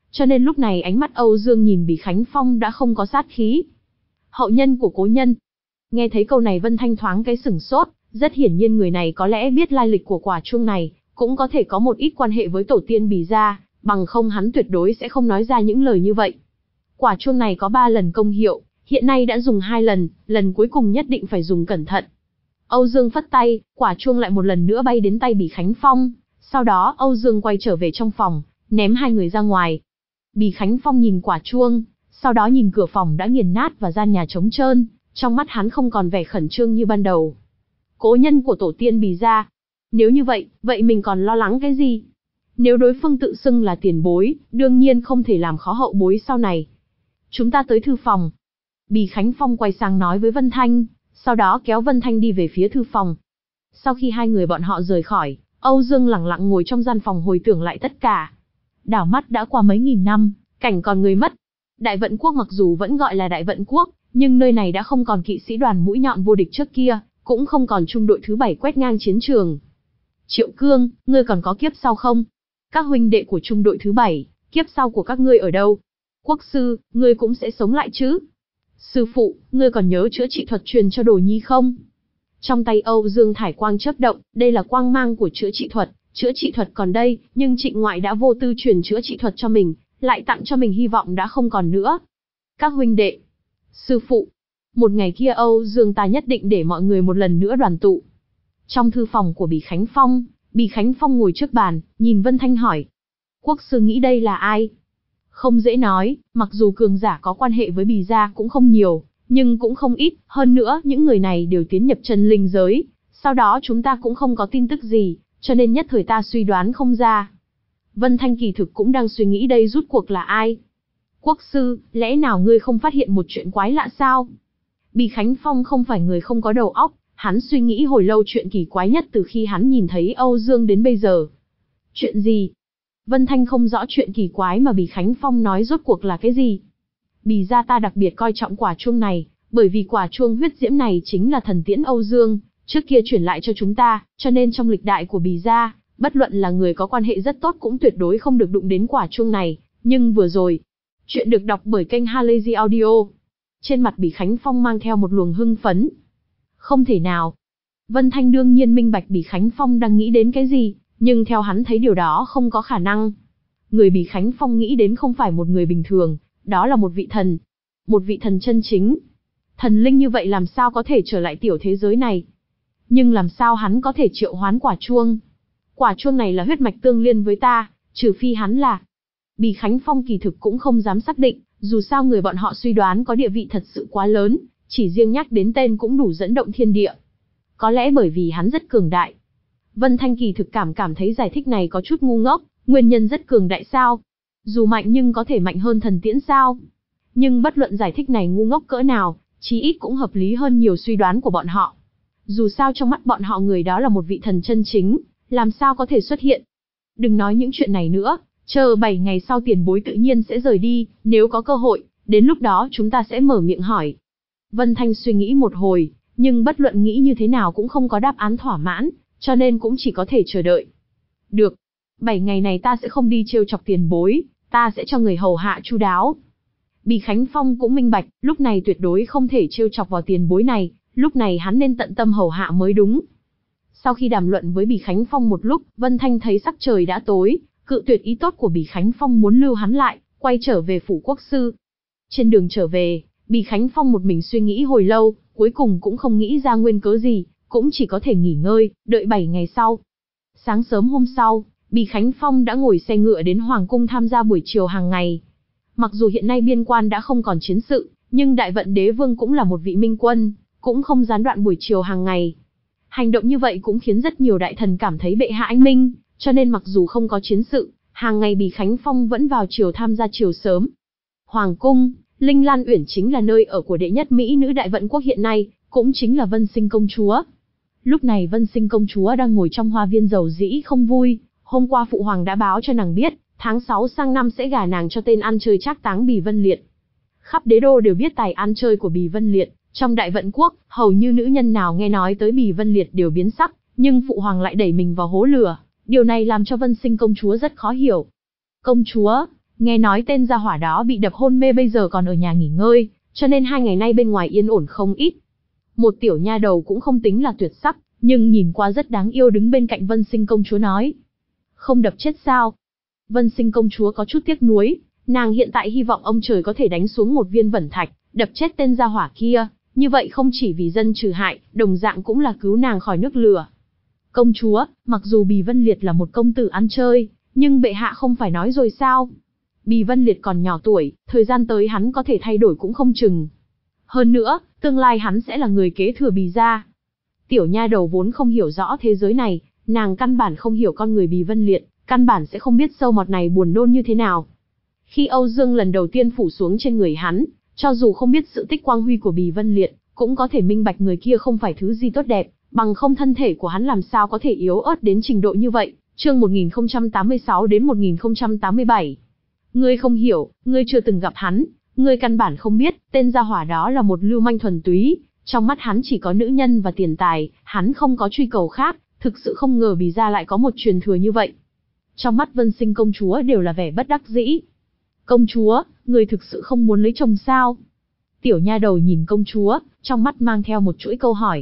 cho nên lúc này ánh mắt Âu Dương nhìn Bỉ Khánh Phong đã không có sát khí. Hậu nhân của cố nhân. Nghe thấy câu này Vân Thanh thoáng cái sửng sốt, rất hiển nhiên người này có lẽ biết lai lịch của quả chuông này, cũng có thể có một ít quan hệ với tổ tiên Bỉ gia, bằng không hắn tuyệt đối sẽ không nói ra những lời như vậy. Quả chuông này có ba lần công hiệu, hiện nay đã dùng hai lần, lần cuối cùng nhất định phải dùng cẩn thận. Âu Dương phất tay, quả chuông lại một lần nữa bay đến tay Bỉ Khánh Phong, sau đó Âu Dương quay trở về trong phòng, ném hai người ra ngoài. Bỉ Khánh Phong nhìn quả chuông, sau đó nhìn cửa phòng đã nghiền nát và gian nhà trống trơn, trong mắt hắn không còn vẻ khẩn trương như ban đầu. Cố nhân của tổ tiên Bỉ gia. Nếu như vậy, vậy mình còn lo lắng cái gì? Nếu đối phương tự xưng là tiền bối, đương nhiên không thể làm khó hậu bối sau này. Chúng ta tới thư phòng. Bỉ Khánh Phong quay sang nói với Vân Thanh, sau đó kéo Vân Thanh đi về phía thư phòng. Sau khi hai người bọn họ rời khỏi, Âu Dương lặng lặng ngồi trong gian phòng hồi tưởng lại tất cả. Đảo mắt đã qua mấy nghìn năm, cảnh còn người mất. Đại Vận Quốc mặc dù vẫn gọi là Đại Vận Quốc, nhưng nơi này đã không còn kỵ sĩ đoàn mũi nhọn vô địch trước kia, cũng không còn trung đội thứ bảy quét ngang chiến trường. Triệu Cương, ngươi còn có kiếp sau không? Các huynh đệ của trung đội thứ bảy, kiếp sau của các ngươi ở đâu? Quốc sư, ngươi cũng sẽ sống lại chứ? Sư phụ, ngươi còn nhớ chữa trị thuật truyền cho Đồ Nhi không? Trong tay Âu Dương thải quang chớp động, đây là quang mang của chữa trị thuật, chữa trị thuật còn đây, nhưng Trịnh ngoại đã vô tư truyền chữa trị thuật cho mình, lại tặng cho mình hy vọng đã không còn nữa. Các huynh đệ, sư phụ, một ngày kia Âu Dương ta nhất định để mọi người một lần nữa đoàn tụ. Trong thư phòng của Bỉ Khánh Phong, Bỉ Khánh Phong ngồi trước bàn, nhìn Vân Thanh hỏi. Quốc sư nghĩ đây là ai? Không dễ nói, mặc dù cường giả có quan hệ với Bỉ gia cũng không nhiều, nhưng cũng không ít, hơn nữa những người này đều tiến nhập chân linh giới, sau đó chúng ta cũng không có tin tức gì, cho nên nhất thời ta suy đoán không ra. Vân Thanh kỳ thực cũng đang suy nghĩ đây rút cuộc là ai. Quốc sư, lẽ nào ngươi không phát hiện một chuyện quái lạ sao? Bỉ Khánh Phong không phải người không có đầu óc, hắn suy nghĩ hồi lâu chuyện kỳ quái nhất từ khi hắn nhìn thấy Âu Dương đến bây giờ. Chuyện gì? Vân Thanh không rõ chuyện kỳ quái mà Bỉ Khánh Phong nói rốt cuộc là cái gì. Bỉ gia ta đặc biệt coi trọng quả chuông này, bởi vì quả chuông huyết diễm này chính là thần tiễn Âu Dương, trước kia chuyển lại cho chúng ta, cho nên trong lịch đại của Bỉ gia, bất luận là người có quan hệ rất tốt cũng tuyệt đối không được đụng đến quả chuông này, nhưng vừa rồi, chuyện được đọc bởi kênh Halazy Audio. Trên mặt Bỉ Khánh Phong mang theo một luồng hưng phấn. Không thể nào. Vân Thanh đương nhiên minh bạch Bỉ Khánh Phong đang nghĩ đến cái gì, nhưng theo hắn thấy điều đó không có khả năng. Người Bỉ Khánh Phong nghĩ đến không phải một người bình thường, đó là một vị thần. Một vị thần chân chính. Thần linh như vậy làm sao có thể trở lại tiểu thế giới này? Nhưng làm sao hắn có thể triệu hoán quả chuông? Quả chuông này là huyết mạch tương liên với ta, trừ phi hắn là... Bỉ Khánh Phong kỳ thực cũng không dám xác định, dù sao người bọn họ suy đoán có địa vị thật sự quá lớn, chỉ riêng nhắc đến tên cũng đủ dẫn động thiên địa. Có lẽ bởi vì hắn rất cường đại. Vân Thanh kỳ thực cảm cảm thấy giải thích này có chút ngu ngốc, nguyên nhân rất cường đại sao? Dù mạnh nhưng có thể mạnh hơn thần tiễn sao? Nhưng bất luận giải thích này ngu ngốc cỡ nào, chí ít cũng hợp lý hơn nhiều suy đoán của bọn họ. Dù sao trong mắt bọn họ người đó là một vị thần chân chính, làm sao có thể xuất hiện? Đừng nói những chuyện này nữa, chờ bảy ngày sau tiền bối tự nhiên sẽ rời đi, nếu có cơ hội, đến lúc đó chúng ta sẽ mở miệng hỏi. Vân Thanh suy nghĩ một hồi, nhưng bất luận nghĩ như thế nào cũng không có đáp án thỏa mãn, cho nên cũng chỉ có thể chờ đợi. Được, bảy ngày này ta sẽ không đi trêu chọc tiền bối, ta sẽ cho người hầu hạ chu đáo. Bỉ Khánh Phong cũng minh bạch, lúc này tuyệt đối không thể trêu chọc vào tiền bối này, lúc này hắn nên tận tâm hầu hạ mới đúng. Sau khi đàm luận với Bỉ Khánh Phong một lúc, Vân Thanh thấy sắc trời đã tối, cự tuyệt ý tốt của Bỉ Khánh Phong muốn lưu hắn lại, quay trở về phủ quốc sư. Trên đường trở về, Bỉ Khánh Phong một mình suy nghĩ hồi lâu, cuối cùng cũng không nghĩ ra nguyên cớ gì, cũng chỉ có thể nghỉ ngơi, đợi bảy ngày sau. Sáng sớm hôm sau, Bỉ Khánh Phong đã ngồi xe ngựa đến Hoàng cung tham gia buổi chiều hàng ngày. Mặc dù hiện nay biên quan đã không còn chiến sự, nhưng Đại Vận Đế Vương cũng là một vị minh quân, cũng không gián đoạn buổi chiều hàng ngày. Hành động như vậy cũng khiến rất nhiều đại thần cảm thấy bệ hạ anh minh, cho nên mặc dù không có chiến sự, hàng ngày Bỉ Khánh Phong vẫn vào chiều tham gia chiều sớm. Hoàng cung, Linh Lan Uyển chính là nơi ở của đệ nhất mỹ nữ Đại Vận Quốc hiện nay, cũng chính là Vân Sinh công chúa. Lúc này Vân Sinh công chúa đang ngồi trong hoa viên rầu rĩ không vui, hôm qua phụ hoàng đã báo cho nàng biết, tháng sáu sang năm sẽ gả nàng cho tên ăn chơi trác táng Bỉ Vân Liệt. Khắp đế đô đều biết tài ăn chơi của Bỉ Vân Liệt, trong Đại Vận Quốc, hầu như nữ nhân nào nghe nói tới Bỉ Vân Liệt đều biến sắc, nhưng phụ hoàng lại đẩy mình vào hố lửa, điều này làm cho Vân Sinh công chúa rất khó hiểu. Công chúa, Nghe nói tên gia hỏa đó bị đập hôn mê bây giờ còn ở nhà nghỉ ngơi, cho nên hai ngày nay bên ngoài yên ổn không ít. Một tiểu nha đầu cũng không tính là tuyệt sắc, nhưng nhìn qua rất đáng yêu đứng bên cạnh Vân Sinh công chúa nói. Không đập chết sao? Vân Sinh công chúa có chút tiếc nuối, nàng hiện tại hy vọng ông trời có thể đánh xuống một viên vẩn thạch, đập chết tên gia hỏa kia, như vậy không chỉ vì dân trừ hại, đồng dạng cũng là cứu nàng khỏi nước lửa. Công chúa, mặc dù Bì Vân Liệt là một công tử ăn chơi, nhưng bệ hạ không phải nói rồi sao? Bì Vân Liệt còn nhỏ tuổi, thời gian tới hắn có thể thay đổi cũng không chừng. Hơn nữa, tương lai hắn sẽ là người kế thừa Bì gia. Tiểu nha đầu vốn không hiểu rõ thế giới này, nàng căn bản không hiểu con người Bì Vân Liệt, căn bản sẽ không biết sâu mọt này buồn nôn như thế nào. Khi Âu Dương lần đầu tiên phủ xuống trên người hắn, cho dù không biết sự tích quang huy của Bì Vân Liệt, cũng có thể minh bạch người kia không phải thứ gì tốt đẹp, bằng không thân thể của hắn làm sao có thể yếu ớt đến trình độ như vậy. Chương một nghìn không trăm tám mươi sáu đến một nghìn không trăm tám mươi bảy. Ngươi không hiểu, ngươi chưa từng gặp hắn, ngươi căn bản không biết, tên gia hỏa đó là một lưu manh thuần túy, trong mắt hắn chỉ có nữ nhân và tiền tài, hắn không có truy cầu khác, thực sự không ngờ Bì gia lại có một truyền thừa như vậy. Trong mắt Vân Sinh công chúa đều là vẻ bất đắc dĩ. Công chúa, ngươi thực sự không muốn lấy chồng sao? Tiểu nha đầu nhìn công chúa, trong mắt mang theo một chuỗi câu hỏi.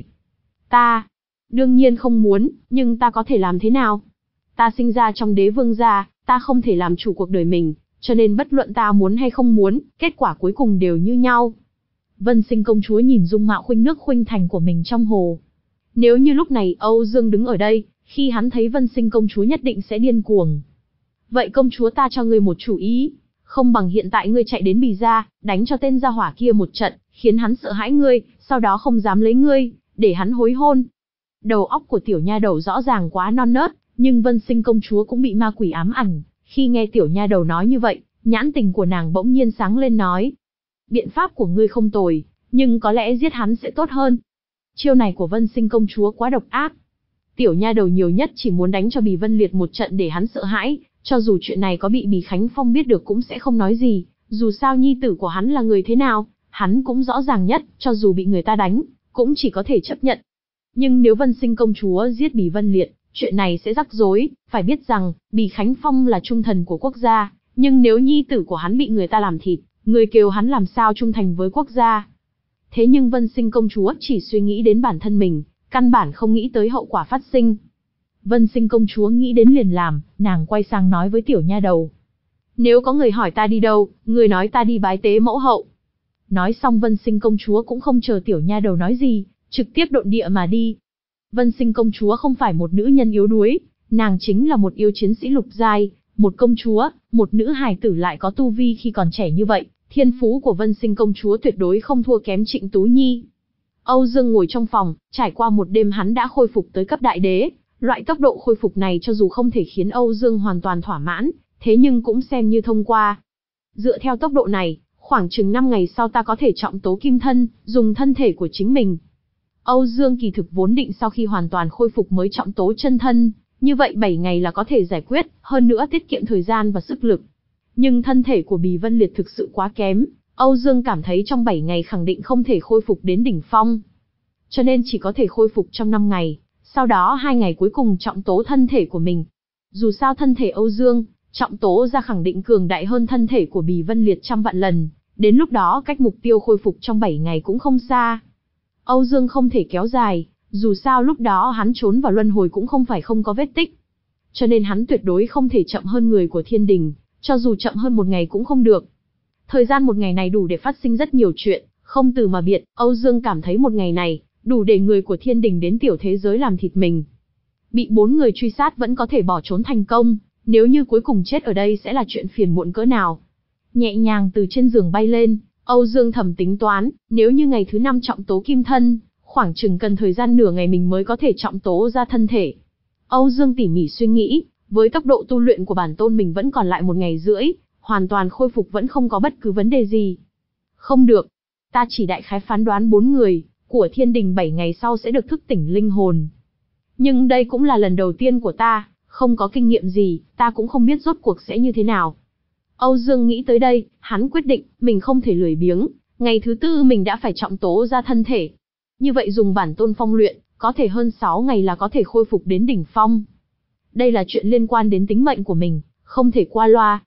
Ta, đương nhiên không muốn, nhưng ta có thể làm thế nào? Ta sinh ra trong đế vương gia, ta không thể làm chủ cuộc đời mình, cho nên bất luận ta muốn hay không muốn, kết quả cuối cùng đều như nhau. Vân Sinh công chúa nhìn dung mạo khuynh nước khuynh thành của mình trong hồ. Nếu như lúc này Âu Dương đứng ở đây, khi hắn thấy Vân Sinh công chúa nhất định sẽ điên cuồng. Vậy công chúa ta cho ngươi một chủ ý, không bằng hiện tại ngươi chạy đến Bì gia, đánh cho tên gia hỏa kia một trận, khiến hắn sợ hãi ngươi, sau đó không dám lấy ngươi, để hắn hối hôn. Đầu óc của tiểu nha đầu rõ ràng quá non nớt, nhưng Vân Sinh công chúa cũng bị ma quỷ ám ảnh, khi nghe tiểu nha đầu nói như vậy, nhãn tình của nàng bỗng nhiên sáng lên nói. Biện pháp của ngươi không tồi, nhưng có lẽ giết hắn sẽ tốt hơn. Chiêu này của Vân Sinh công chúa quá độc ác. Tiểu nha đầu nhiều nhất chỉ muốn đánh cho Bì Vân Liệt một trận để hắn sợ hãi, cho dù chuyện này có bị Bì Khánh Phong biết được cũng sẽ không nói gì, dù sao nhi tử của hắn là người thế nào, hắn cũng rõ ràng nhất, cho dù bị người ta đánh, cũng chỉ có thể chấp nhận. Nhưng nếu Vân Sinh công chúa giết Bì Vân Liệt, chuyện này sẽ rắc rối, phải biết rằng, Bì Khánh Phong là trung thần của quốc gia, nhưng nếu nhi tử của hắn bị người ta làm thịt, người kêu hắn làm sao trung thành với quốc gia. Thế nhưng Vân Sinh công chúa chỉ suy nghĩ đến bản thân mình, căn bản không nghĩ tới hậu quả phát sinh. Vân Sinh công chúa nghĩ đến liền làm, nàng quay sang nói với tiểu nha đầu. Nếu có người hỏi ta đi đâu, người nói ta đi bái tế mẫu hậu. Nói xong Vân Sinh công chúa cũng không chờ tiểu nha đầu nói gì, trực tiếp độn địa mà đi. Vân Sinh công chúa không phải một nữ nhân yếu đuối, nàng chính là một yêu chiến sĩ lục giai, một công chúa, một nữ hài tử lại có tu vi khi còn trẻ như vậy, thiên phú của Vân Sinh công chúa tuyệt đối không thua kém Trịnh Tú Nhi. Âu Dương ngồi trong phòng, trải qua một đêm hắn đã khôi phục tới cấp đại đế, loại tốc độ khôi phục này cho dù không thể khiến Âu Dương hoàn toàn thỏa mãn, thế nhưng cũng xem như thông qua. Dựa theo tốc độ này, khoảng chừng năm ngày sau ta có thể trọng tố kim thân, dùng thân thể của chính mình. Âu Dương kỳ thực vốn định sau khi hoàn toàn khôi phục mới trọng tố chân thân, như vậy bảy ngày là có thể giải quyết, hơn nữa tiết kiệm thời gian và sức lực. Nhưng thân thể của Bì Vân Liệt thực sự quá kém, Âu Dương cảm thấy trong bảy ngày khẳng định không thể khôi phục đến đỉnh phong. Cho nên chỉ có thể khôi phục trong năm ngày, sau đó hai ngày cuối cùng trọng tố thân thể của mình. Dù sao thân thể Âu Dương, trọng tố ra khẳng định cường đại hơn thân thể của Bì Vân Liệt trăm vạn lần, đến lúc đó cách mục tiêu khôi phục trong bảy ngày cũng không xa. Âu Dương không thể kéo dài, dù sao lúc đó hắn trốn vào luân hồi cũng không phải không có vết tích. Cho nên hắn tuyệt đối không thể chậm hơn người của thiên đình, cho dù chậm hơn một ngày cũng không được. Thời gian một ngày này đủ để phát sinh rất nhiều chuyện, không từ mà biệt, Âu Dương cảm thấy một ngày này, đủ để người của thiên đình đến tiểu thế giới làm thịt mình. Bị bốn người truy sát vẫn có thể bỏ trốn thành công, nếu như cuối cùng chết ở đây sẽ là chuyện phiền muộn cỡ nào. Nhẹ nhàng từ trên giường bay lên, Âu Dương thầm tính toán, nếu như ngày thứ năm trọng tố kim thân, khoảng chừng cần thời gian nửa ngày mình mới có thể trọng tố ra thân thể. Âu Dương tỉ mỉ suy nghĩ, với tốc độ tu luyện của bản tôn mình vẫn còn lại một ngày rưỡi, hoàn toàn khôi phục vẫn không có bất cứ vấn đề gì. Không được, ta chỉ đại khái phán đoán bốn người của thiên đình bảy ngày sau sẽ được thức tỉnh linh hồn. Nhưng đây cũng là lần đầu tiên của ta, không có kinh nghiệm gì, ta cũng không biết rốt cuộc sẽ như thế nào. Âu Dương nghĩ tới đây, hắn quyết định, mình không thể lười biếng, ngày thứ tư mình đã phải trọng tố ra thân thể. Như vậy dùng bản tôn phong luyện, có thể hơn sáu ngày là có thể khôi phục đến đỉnh phong. Đây là chuyện liên quan đến tính mệnh của mình, không thể qua loa.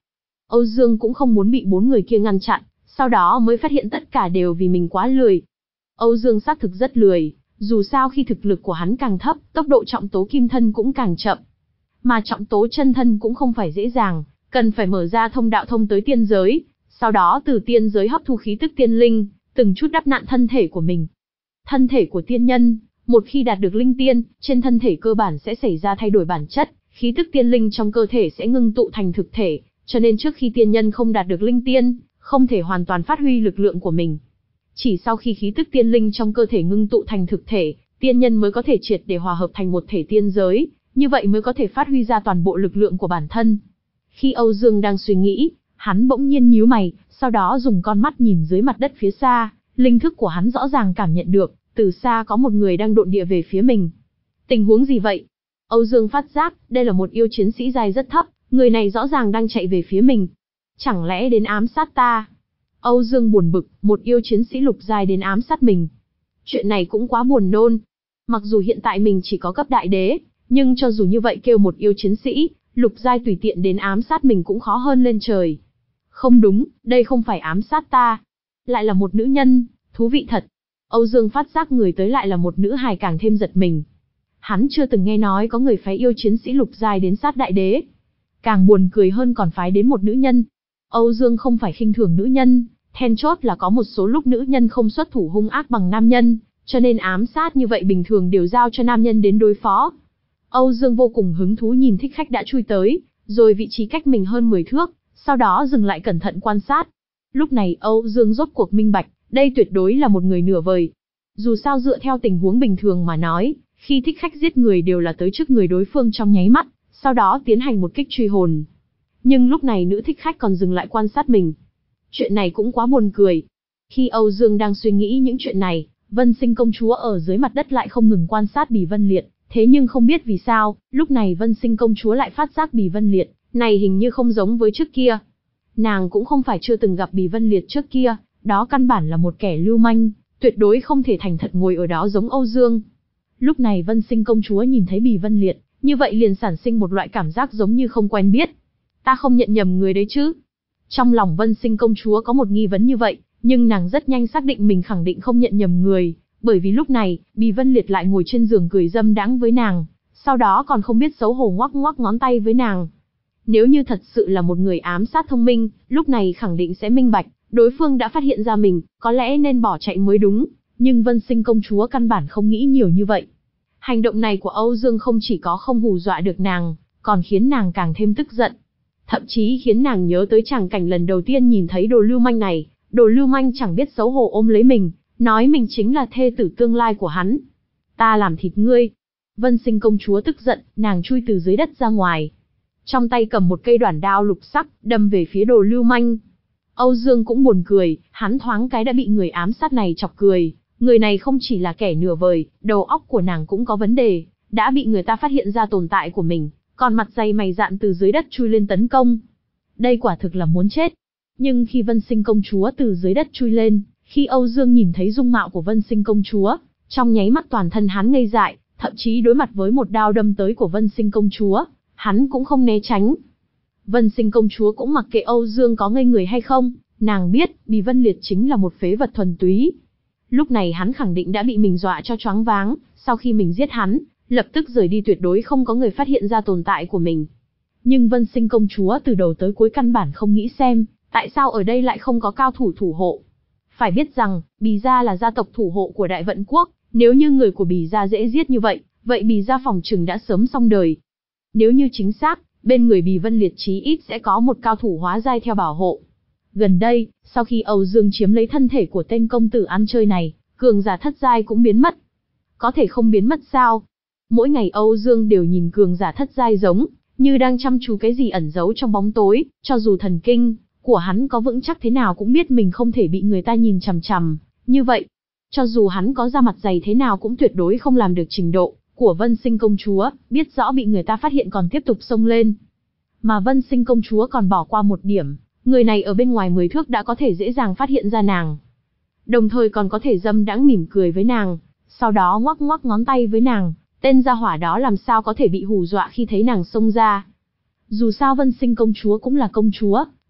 Âu Dương cũng không muốn bị bốn người kia ngăn chặn, sau đó mới phát hiện tất cả đều vì mình quá lười. Âu Dương xác thực rất lười, dù sao khi thực lực của hắn càng thấp, tốc độ trọng tố kim thân cũng càng chậm. Mà trọng tố chân thân cũng không phải dễ dàng, cần phải mở ra thông đạo thông tới tiên giới, sau đó từ tiên giới hấp thu khí tức tiên linh, từng chút đắp nặn thân thể của mình. Thân thể của tiên nhân, một khi đạt được linh tiên, trên thân thể cơ bản sẽ xảy ra thay đổi bản chất, khí tức tiên linh trong cơ thể sẽ ngưng tụ thành thực thể, cho nên trước khi tiên nhân không đạt được linh tiên, không thể hoàn toàn phát huy lực lượng của mình. Chỉ sau khi khí tức tiên linh trong cơ thể ngưng tụ thành thực thể, tiên nhân mới có thể triệt để hòa hợp thành một thể tiên giới, như vậy mới có thể phát huy ra toàn bộ lực lượng của bản thân. Khi Âu Dương đang suy nghĩ, hắn bỗng nhiên nhíu mày, sau đó dùng con mắt nhìn dưới mặt đất phía xa, linh thức của hắn rõ ràng cảm nhận được, từ xa có một người đang độn địa về phía mình. Tình huống gì vậy? Âu Dương phát giác, đây là một yêu chiến sĩ giai rất thấp, người này rõ ràng đang chạy về phía mình. Chẳng lẽ đến ám sát ta? Âu Dương buồn bực, một yêu chiến sĩ lục giai đến ám sát mình. Chuyện này cũng quá buồn nôn. Mặc dù hiện tại mình chỉ có cấp đại đế, nhưng cho dù như vậy kêu một yêu chiến sĩ, lục giai tùy tiện đến ám sát mình cũng khó hơn lên trời. Không đúng, đây không phải ám sát ta. Lại là một nữ nhân, thú vị thật. Âu Dương phát giác người tới lại là một nữ hài càng thêm giật mình. Hắn chưa từng nghe nói có người phái yêu chiến sĩ lục giai đến sát đại đế. Càng buồn cười hơn còn phái đến một nữ nhân. Âu Dương không phải khinh thường nữ nhân, then chốt là có một số lúc nữ nhân không xuất thủ hung ác bằng nam nhân, cho nên ám sát như vậy bình thường đều giao cho nam nhân đến đối phó. Âu Dương vô cùng hứng thú nhìn thích khách đã chui tới, rồi vị trí cách mình hơn mười thước, sau đó dừng lại cẩn thận quan sát. Lúc này Âu Dương rốt cuộc minh bạch, đây tuyệt đối là một người nửa vời. Dù sao dựa theo tình huống bình thường mà nói, khi thích khách giết người đều là tới trước người đối phương trong nháy mắt, sau đó tiến hành một kích truy hồn. Nhưng lúc này nữ thích khách còn dừng lại quan sát mình. Chuyện này cũng quá buồn cười. Khi Âu Dương đang suy nghĩ những chuyện này, Vân Sinh công chúa ở dưới mặt đất lại không ngừng quan sát Bì Vân Liệt. Thế nhưng không biết vì sao, lúc này Vân Sinh công chúa lại phát giác Bì Vân Liệt này hình như không giống với trước kia. Nàng cũng không phải chưa từng gặp Bì Vân Liệt trước kia, đó căn bản là một kẻ lưu manh, tuyệt đối không thể thành thật ngồi ở đó giống Âu Dương. Lúc này Vân Sinh công chúa nhìn thấy Bì Vân Liệt, như vậy liền sản sinh một loại cảm giác giống như không quen biết. Ta không nhận nhầm người đấy chứ? Trong lòng Vân Sinh công chúa có một nghi vấn như vậy, nhưng nàng rất nhanh xác định mình khẳng định không nhận nhầm người, bởi vì lúc này, Bì Vân Liệt lại ngồi trên giường cười dâm đãng với nàng, sau đó còn không biết xấu hổ ngoắc ngoắc ngón tay với nàng. Nếu như thật sự là một người ám sát thông minh, lúc này khẳng định sẽ minh bạch, đối phương đã phát hiện ra mình, có lẽ nên bỏ chạy mới đúng, nhưng Vân Sinh công chúa căn bản không nghĩ nhiều như vậy. Hành động này của Âu Dương không chỉ có không hù dọa được nàng, còn khiến nàng càng thêm tức giận. Thậm chí khiến nàng nhớ tới tràng cảnh lần đầu tiên nhìn thấy đồ lưu manh này, đồ lưu manh chẳng biết xấu hổ ôm lấy mình, nói mình chính là thê tử tương lai của hắn. Ta làm thịt ngươi. Vân Sinh công chúa tức giận, nàng chui từ dưới đất ra ngoài. Trong tay cầm một cây đoản đao lục sắc, đâm về phía đồ lưu manh. Âu Dương cũng buồn cười, hắn thoáng cái đã bị người ám sát này chọc cười. Người này không chỉ là kẻ nửa vời, đầu óc của nàng cũng có vấn đề, đã bị người ta phát hiện ra tồn tại của mình, còn mặt dày mày dạn từ dưới đất chui lên tấn công. Đây quả thực là muốn chết. Nhưng khi Vân Sinh công chúa từ dưới đất chui lên, khi Âu Dương nhìn thấy dung mạo của Vân Sinh công chúa, trong nháy mắt toàn thân hắn ngây dại, thậm chí đối mặt với một đao đâm tới của Vân Sinh công chúa, hắn cũng không né tránh. Vân Sinh công chúa cũng mặc kệ Âu Dương có ngây người hay không, nàng biết, Bì Vân Liệt chính là một phế vật thuần túy. Lúc này hắn khẳng định đã bị mình dọa cho choáng váng, sau khi mình giết hắn, lập tức rời đi tuyệt đối không có người phát hiện ra tồn tại của mình. Nhưng Vân Sinh công chúa từ đầu tới cuối căn bản không nghĩ xem, tại sao ở đây lại không có cao thủ thủ hộ. Phải biết rằng, Bì gia là gia tộc thủ hộ của Đại Vận quốc, nếu như người của Bì gia dễ giết như vậy, vậy Bì gia phòng trừng đã sớm xong đời. Nếu như chính xác, bên người Bì Vân Liệt chí ít sẽ có một cao thủ hóa giai theo bảo hộ. Gần đây, sau khi Âu Dương chiếm lấy thân thể của tên công tử ăn chơi này, cường giả thất giai cũng biến mất. Có thể không biến mất sao? Mỗi ngày Âu Dương đều nhìn cường giả thất giai giống như đang chăm chú cái gì ẩn giấu trong bóng tối, cho dù thần kinh của hắn có vững chắc thế nào cũng biết mình không thể bị người ta nhìn chằm chằm, như vậy, cho dù hắn có ra mặt dày thế nào cũng tuyệt đối không làm được trình độ của Vân Sinh công chúa, biết rõ bị người ta phát hiện còn tiếp tục xông lên. Mà Vân Sinh công chúa còn bỏ qua một điểm, người này ở bên ngoài mười thước đã có thể dễ dàng phát hiện ra nàng. Đồng thời còn có thể dâm đãng mỉm cười với nàng, sau đó ngoắc ngoắc ngón tay với nàng, tên gia hỏa đó làm sao có thể bị hù dọa khi thấy nàng xông ra. Dù sao Vân Sinh công chúa cũng là công chúa,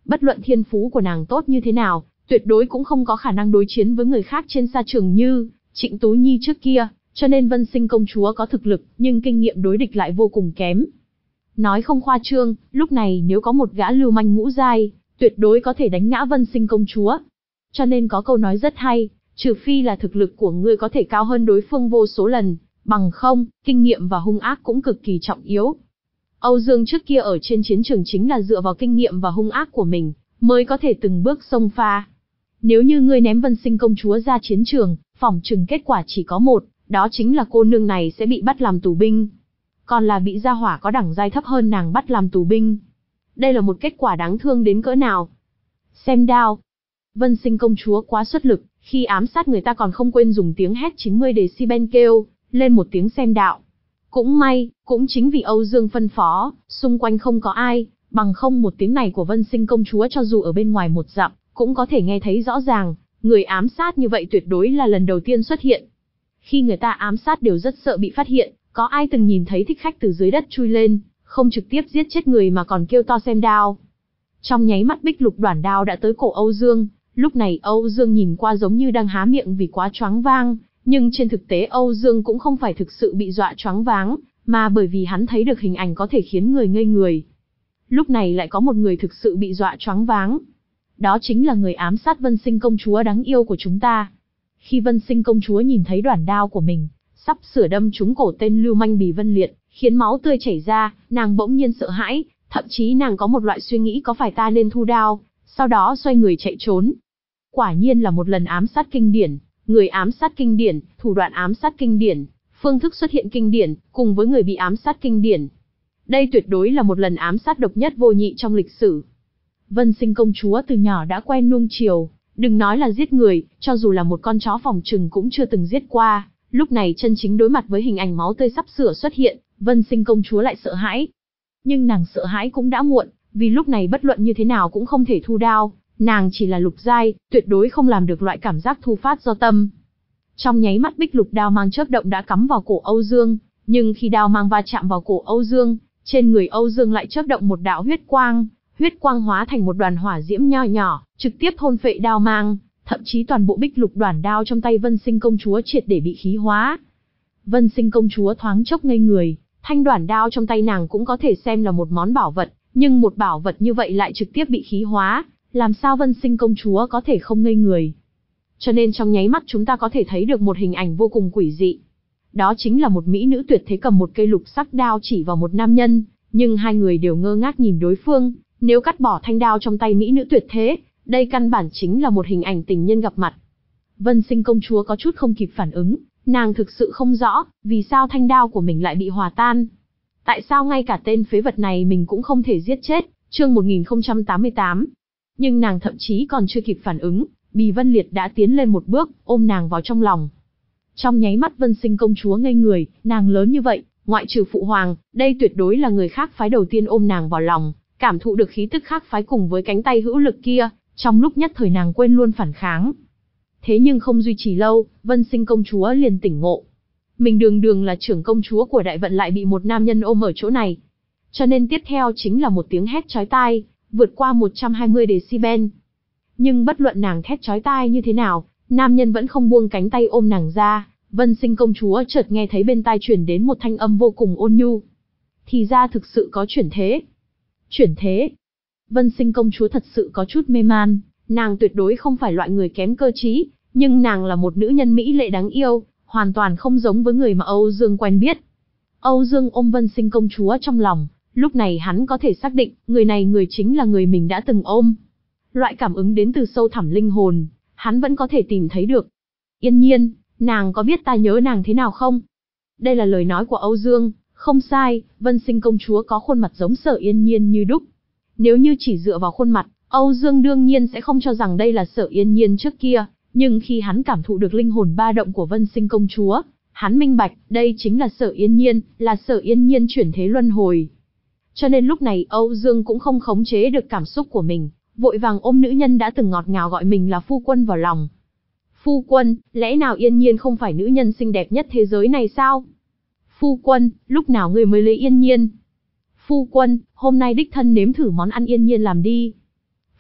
Bất luận thiên phú của nàng tốt như thế nào, tuyệt đối cũng không có khả năng đối chiến với người khác trên sa trường như Trịnh Tú Nhi trước kia, cho nên Vân Sinh công chúa có thực lực, nhưng kinh nghiệm đối địch lại vô cùng kém. Nói không khoa trương, lúc này nếu có một gã lưu manh ngũ giai, tuyệt đối có thể đánh ngã Vân Sinh công chúa. Cho nên có câu nói rất hay, trừ phi là thực lực của ngươi có thể cao hơn đối phương vô số lần, bằng không, kinh nghiệm và hung ác cũng cực kỳ trọng yếu. Âu Dương trước kia ở trên chiến trường chính là dựa vào kinh nghiệm và hung ác của mình, mới có thể từng bước xông pha. Nếu như ngươi ném Vân Sinh công chúa ra chiến trường, phỏng chừng kết quả chỉ có một, đó chính là cô nương này sẽ bị bắt làm tù binh. Còn là bị gia hỏa có đẳng giai thấp hơn nàng bắt làm tù binh. Đây là một kết quả đáng thương đến cỡ nào. Xem đao. Vân Sinh công chúa quá xuất lực, khi ám sát người ta còn không quên dùng tiếng hét chín mươi decibel kêu lên một tiếng xem đạo. Cũng may, cũng chính vì Âu Dương phân phó, xung quanh không có ai, bằng không một tiếng này của Vân Sinh công chúa cho dù ở bên ngoài một dặm, cũng có thể nghe thấy rõ ràng, người ám sát như vậy tuyệt đối là lần đầu tiên xuất hiện. Khi người ta ám sát đều rất sợ bị phát hiện, có ai từng nhìn thấy thích khách từ dưới đất chui lên, không trực tiếp giết chết người mà còn kêu to xem đao. Trong nháy mắt bích lục đoản đao đã tới cổ Âu Dương, lúc này Âu Dương nhìn qua giống như đang há miệng vì quá choáng vang, nhưng trên thực tế Âu Dương cũng không phải thực sự bị dọa choáng váng, mà bởi vì hắn thấy được hình ảnh có thể khiến người ngây người. Lúc này lại có một người thực sự bị dọa choáng váng. Đó chính là người ám sát Vân Sinh công chúa đáng yêu của chúng ta. Khi Vân Sinh công chúa nhìn thấy đoản đao của mình, sắp sửa đâm trúng cổ tên lưu manh Bì Vân Liệt, khiến máu tươi chảy ra, nàng bỗng nhiên sợ hãi, thậm chí nàng có một loại suy nghĩ có phải ta nên thu đao, sau đó xoay người chạy trốn. Quả nhiên là một lần ám sát kinh điển, người ám sát kinh điển, thủ đoạn ám sát kinh điển, phương thức xuất hiện kinh điển, cùng với người bị ám sát kinh điển. Đây tuyệt đối là một lần ám sát độc nhất vô nhị trong lịch sử. Vân Sinh công chúa từ nhỏ đã quen nuông chiều, đừng nói là giết người, cho dù là một con chó phòng trừng cũng chưa từng giết qua. Lúc này chân chính đối mặt với hình ảnh máu tươi sắp sửa xuất hiện, Vân Sinh công chúa lại sợ hãi. Nhưng nàng sợ hãi cũng đã muộn, vì lúc này bất luận như thế nào cũng không thể thu đao, nàng chỉ là lục giai, tuyệt đối không làm được loại cảm giác thu phát do tâm. Trong nháy mắt bích lục đao mang chớp động đã cắm vào cổ Âu Dương, nhưng khi đao mang va chạm vào cổ Âu Dương, trên người Âu Dương lại chớp động một đạo huyết quang, huyết quang hóa thành một đoàn hỏa diễm nho nhỏ, trực tiếp thôn phệ đao mang, thậm chí toàn bộ bích lục đoản đao trong tay Vân Sinh công chúa triệt để bị khí hóa. Vân Sinh công chúa thoáng chốc ngây người, thanh đoản đao trong tay nàng cũng có thể xem là một món bảo vật, nhưng một bảo vật như vậy lại trực tiếp bị khí hóa, làm sao Vân Sinh công chúa có thể không ngây người. Cho nên trong nháy mắt chúng ta có thể thấy được một hình ảnh vô cùng quỷ dị. Đó chính là một mỹ nữ tuyệt thế cầm một cây lục sắc đao chỉ vào một nam nhân, nhưng hai người đều ngơ ngác nhìn đối phương, nếu cắt bỏ thanh đao trong tay mỹ nữ tuyệt thế, đây căn bản chính là một hình ảnh tình nhân gặp mặt. Vân Sinh công chúa có chút không kịp phản ứng, nàng thực sự không rõ, vì sao thanh đao của mình lại bị hòa tan. Tại sao ngay cả tên phế vật này mình cũng không thể giết chết, chương một nghìn không trăm tám mươi tám. Nhưng nàng thậm chí còn chưa kịp phản ứng, Bì Vân Liệt đã tiến lên một bước, ôm nàng vào trong lòng. Trong nháy mắt Vân Sinh công chúa ngây người, nàng lớn như vậy, ngoại trừ phụ hoàng, đây tuyệt đối là người khác phái đầu tiên ôm nàng vào lòng, cảm thụ được khí tức khác phái cùng với cánh tay hữu lực kia, trong lúc nhất thời nàng quên luôn phản kháng. Thế nhưng không duy trì lâu, Vân Sinh công chúa liền tỉnh ngộ. Mình đường đường là trưởng công chúa của đại vận lại bị một nam nhân ôm ở chỗ này. Cho nên tiếp theo chính là một tiếng hét chói tai, vượt qua một trăm hai mươi decibel. Nhưng bất luận nàng thét chói tai như thế nào, nam nhân vẫn không buông cánh tay ôm nàng ra. Vân Sinh công chúa chợt nghe thấy bên tai truyền đến một thanh âm vô cùng ôn nhu. Thì ra thực sự có chuyển thế. Chuyển thế. Vân Sinh công chúa thật sự có chút mê man, nàng tuyệt đối không phải loại người kém cơ trí, nhưng nàng là một nữ nhân mỹ lệ đáng yêu, hoàn toàn không giống với người mà Âu Dương quen biết. Âu Dương ôm Vân Sinh công chúa trong lòng, lúc này hắn có thể xác định, người này người chính là người mình đã từng ôm. Loại cảm ứng đến từ sâu thẳm linh hồn, hắn vẫn có thể tìm thấy được. Yên Nhiên, nàng có biết ta nhớ nàng thế nào không? Đây là lời nói của Âu Dương, không sai, Vân Sinh công chúa có khuôn mặt giống Sở Yên Nhiên như đúc. Nếu như chỉ dựa vào khuôn mặt, Âu Dương đương nhiên sẽ không cho rằng đây là Sở Yên Nhiên trước kia, nhưng khi hắn cảm thụ được linh hồn ba động của Vân Sinh công chúa, hắn minh bạch, đây chính là Sở Yên Nhiên, là Sở Yên Nhiên chuyển thế luân hồi. Cho nên lúc này Âu Dương cũng không khống chế được cảm xúc của mình, vội vàng ôm nữ nhân đã từng ngọt ngào gọi mình là phu quân vào lòng. Phu quân, lẽ nào Yên Nhiên không phải nữ nhân xinh đẹp nhất thế giới này sao? Phu quân, lúc nào người mới lấy Yên Nhiên? Phu quân, hôm nay đích thân nếm thử món ăn Yên Nhiên làm đi.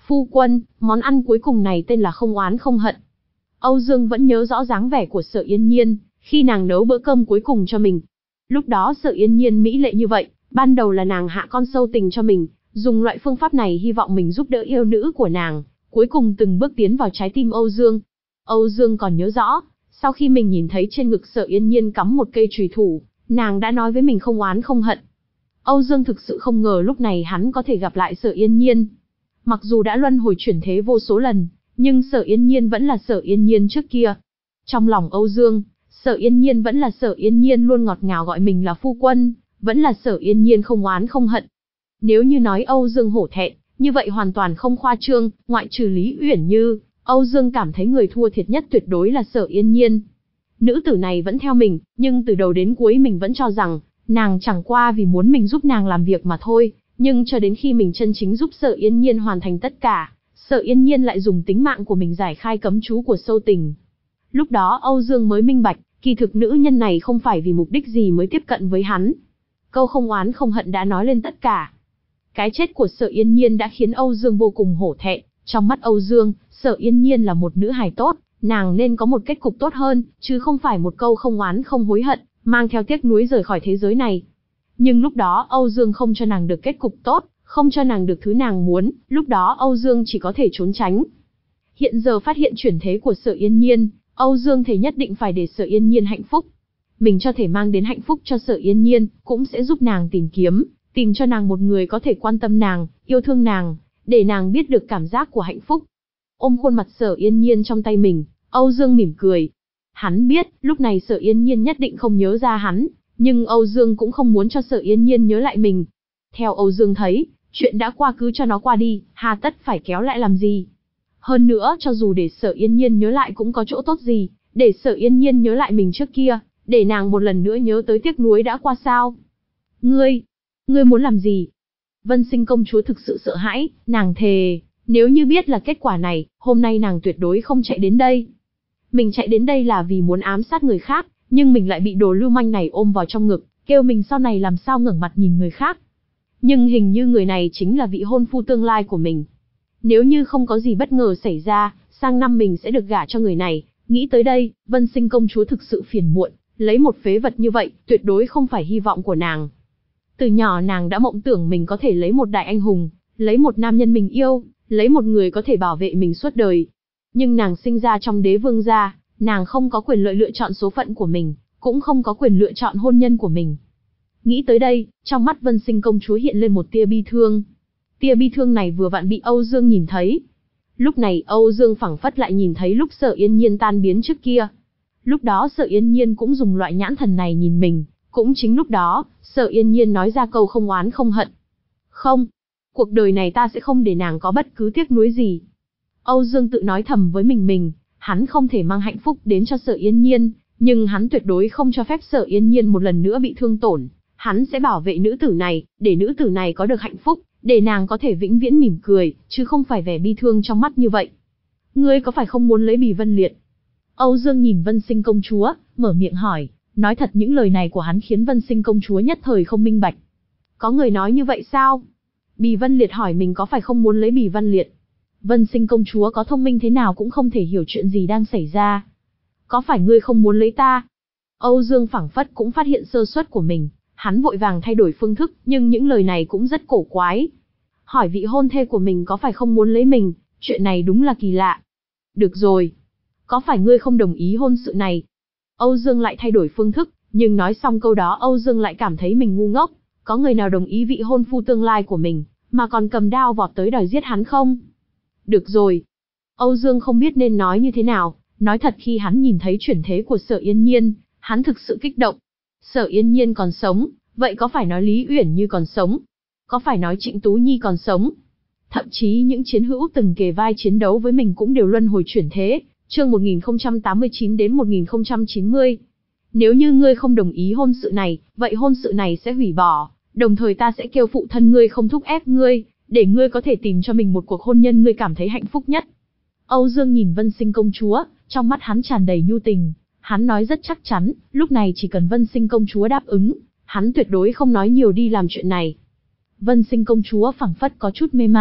Phu quân, món ăn cuối cùng này tên là không oán không hận. Âu Dương vẫn nhớ rõ dáng vẻ của Sở Yên Nhiên, khi nàng nấu bữa cơm cuối cùng cho mình. Lúc đó Sở Yên Nhiên mỹ lệ như vậy, ban đầu là nàng hạ con sâu tình cho mình, dùng loại phương pháp này hy vọng mình giúp đỡ yêu nữ của nàng, cuối cùng từng bước tiến vào trái tim Âu Dương. Âu Dương còn nhớ rõ, sau khi mình nhìn thấy trên ngực Sở Yên Nhiên cắm một cây chùy thủ, nàng đã nói với mình không oán không hận. Âu Dương thực sự không ngờ lúc này hắn có thể gặp lại Sở Yên Nhiên. Mặc dù đã luân hồi chuyển thế vô số lần, nhưng Sở Yên Nhiên vẫn là Sở Yên Nhiên trước kia. Trong lòng Âu Dương, Sở Yên Nhiên vẫn là Sở Yên Nhiên luôn ngọt ngào gọi mình là phu quân, vẫn là Sở Yên Nhiên không oán không hận. Nếu như nói Âu Dương hổ thẹn, như vậy hoàn toàn không khoa trương, ngoại trừ Lý Uyển Như, Âu Dương cảm thấy người thua thiệt nhất tuyệt đối là Sở Yên Nhiên. Nữ tử này vẫn theo mình, nhưng từ đầu đến cuối mình vẫn cho rằng, nàng chẳng qua vì muốn mình giúp nàng làm việc mà thôi, nhưng cho đến khi mình chân chính giúp Sở Yên Nhiên hoàn thành tất cả, Sở Yên Nhiên lại dùng tính mạng của mình giải khai cấm chú của sâu tình. Lúc đó Âu Dương mới minh bạch, kỳ thực nữ nhân này không phải vì mục đích gì mới tiếp cận với hắn. Câu không oán không hận đã nói lên tất cả. Cái chết của Sở Yên Nhiên đã khiến Âu Dương vô cùng hổ thẹn, trong mắt Âu Dương, Sở Yên Nhiên là một nữ hài tốt, nàng nên có một kết cục tốt hơn, chứ không phải một câu không oán không hối hận, mang theo tiếc nuối rời khỏi thế giới này. Nhưng lúc đó Âu Dương không cho nàng được kết cục tốt, không cho nàng được thứ nàng muốn, lúc đó Âu Dương chỉ có thể trốn tránh. Hiện giờ phát hiện chuyển thế của Sở Yên Nhiên, Âu Dương thề nhất định phải để Sở Yên Nhiên hạnh phúc. Mình cho thể mang đến hạnh phúc cho Sở Yên Nhiên, cũng sẽ giúp nàng tìm kiếm, tìm cho nàng một người có thể quan tâm nàng, yêu thương nàng, để nàng biết được cảm giác của hạnh phúc. Ôm khuôn mặt Sở Yên Nhiên trong tay mình, Âu Dương mỉm cười. Hắn biết, lúc này Sở Yên Nhiên nhất định không nhớ ra hắn, nhưng Âu Dương cũng không muốn cho Sở Yên Nhiên nhớ lại mình. Theo Âu Dương thấy, chuyện đã qua cứ cho nó qua đi, hà tất phải kéo lại làm gì. Hơn nữa, cho dù để Sở Yên Nhiên nhớ lại cũng có chỗ tốt gì, để Sở Yên Nhiên nhớ lại mình trước kia, để nàng một lần nữa nhớ tới tiếc nuối đã qua sao. Ngươi, ngươi muốn làm gì? Vân Sinh công chúa thực sự sợ hãi, nàng thề, nếu như biết là kết quả này, hôm nay nàng tuyệt đối không chạy đến đây. Mình chạy đến đây là vì muốn ám sát người khác, nhưng mình lại bị đồ lưu manh này ôm vào trong ngực, kêu mình sau này làm sao ngẩng mặt nhìn người khác. Nhưng hình như người này chính là vị hôn phu tương lai của mình. Nếu như không có gì bất ngờ xảy ra, sang năm mình sẽ được gả cho người này. Nghĩ tới đây, Vân Sinh công chúa thực sự phiền muộn, lấy một phế vật như vậy, tuyệt đối không phải hy vọng của nàng. Từ nhỏ nàng đã mộng tưởng mình có thể lấy một đại anh hùng, lấy một nam nhân mình yêu, lấy một người có thể bảo vệ mình suốt đời. Nhưng nàng sinh ra trong đế vương gia, nàng không có quyền lợi lựa chọn số phận của mình, cũng không có quyền lựa chọn hôn nhân của mình. Nghĩ tới đây, trong mắt Vân Sinh công chúa hiện lên một tia bi thương. Tia bi thương này vừa vặn bị Âu Dương nhìn thấy. Lúc này Âu Dương phảng phất lại nhìn thấy lúc Sở Yên Nhiên tan biến trước kia. Lúc đó Sở Yên Nhiên cũng dùng loại nhãn thần này nhìn mình, cũng chính lúc đó, Sở Yên Nhiên nói ra câu không oán không hận. Không, cuộc đời này ta sẽ không để nàng có bất cứ tiếc nuối gì. Âu Dương tự nói thầm với mình mình, hắn không thể mang hạnh phúc đến cho Sở Yên Nhiên, nhưng hắn tuyệt đối không cho phép Sở Yên Nhiên một lần nữa bị thương tổn. Hắn sẽ bảo vệ nữ tử này, để nữ tử này có được hạnh phúc, để nàng có thể vĩnh viễn mỉm cười, chứ không phải vẻ bi thương trong mắt như vậy. Ngươi có phải không muốn lấy Bì Vân Liệt? Âu Dương nhìn Vân Sinh công chúa, mở miệng hỏi, nói thật những lời này của hắn khiến Vân Sinh công chúa nhất thời không minh bạch. Có người nói như vậy sao? Bì Vân Liệt hỏi mình có phải không muốn lấy Bì Vân Liệt? Vân Sinh công chúa có thông minh thế nào cũng không thể hiểu chuyện gì đang xảy ra. Có phải ngươi không muốn lấy ta? Âu Dương phảng phất cũng phát hiện sơ suất của mình, hắn vội vàng thay đổi phương thức, nhưng những lời này cũng rất cổ quái. Hỏi vị hôn thê của mình có phải không muốn lấy mình, chuyện này đúng là kỳ lạ. Được rồi, có phải ngươi không đồng ý hôn sự này? Âu Dương lại thay đổi phương thức, nhưng nói xong câu đó Âu Dương lại cảm thấy mình ngu ngốc. Có người nào đồng ý vị hôn phu tương lai của mình, mà còn cầm đao vọt tới đòi giết hắn không? Được rồi. Âu Dương không biết nên nói như thế nào, nói thật khi hắn nhìn thấy chuyển thế của Sở Yên Nhiên, hắn thực sự kích động. Sở Yên Nhiên còn sống, vậy có phải nói Lý Uyển Như còn sống? Có phải nói Trịnh Tú Nhi còn sống? Thậm chí những chiến hữu từng kề vai chiến đấu với mình cũng đều luân hồi chuyển thế, chương một nghìn không trăm tám mươi chín đến một nghìn không trăm chín mươi. Nếu như ngươi không đồng ý hôn sự này, vậy hôn sự này sẽ hủy bỏ, đồng thời ta sẽ kêu phụ thân ngươi không thúc ép ngươi, để ngươi có thể tìm cho mình một cuộc hôn nhân ngươi cảm thấy hạnh phúc nhất. Âu Dương nhìn Vân Sinh công chúa, trong mắt hắn tràn đầy nhu tình, hắn nói rất chắc chắn, lúc này chỉ cần Vân Sinh công chúa đáp ứng, hắn tuyệt đối không nói nhiều đi làm chuyện này. Vân Sinh công chúa phảng phất có chút mê man,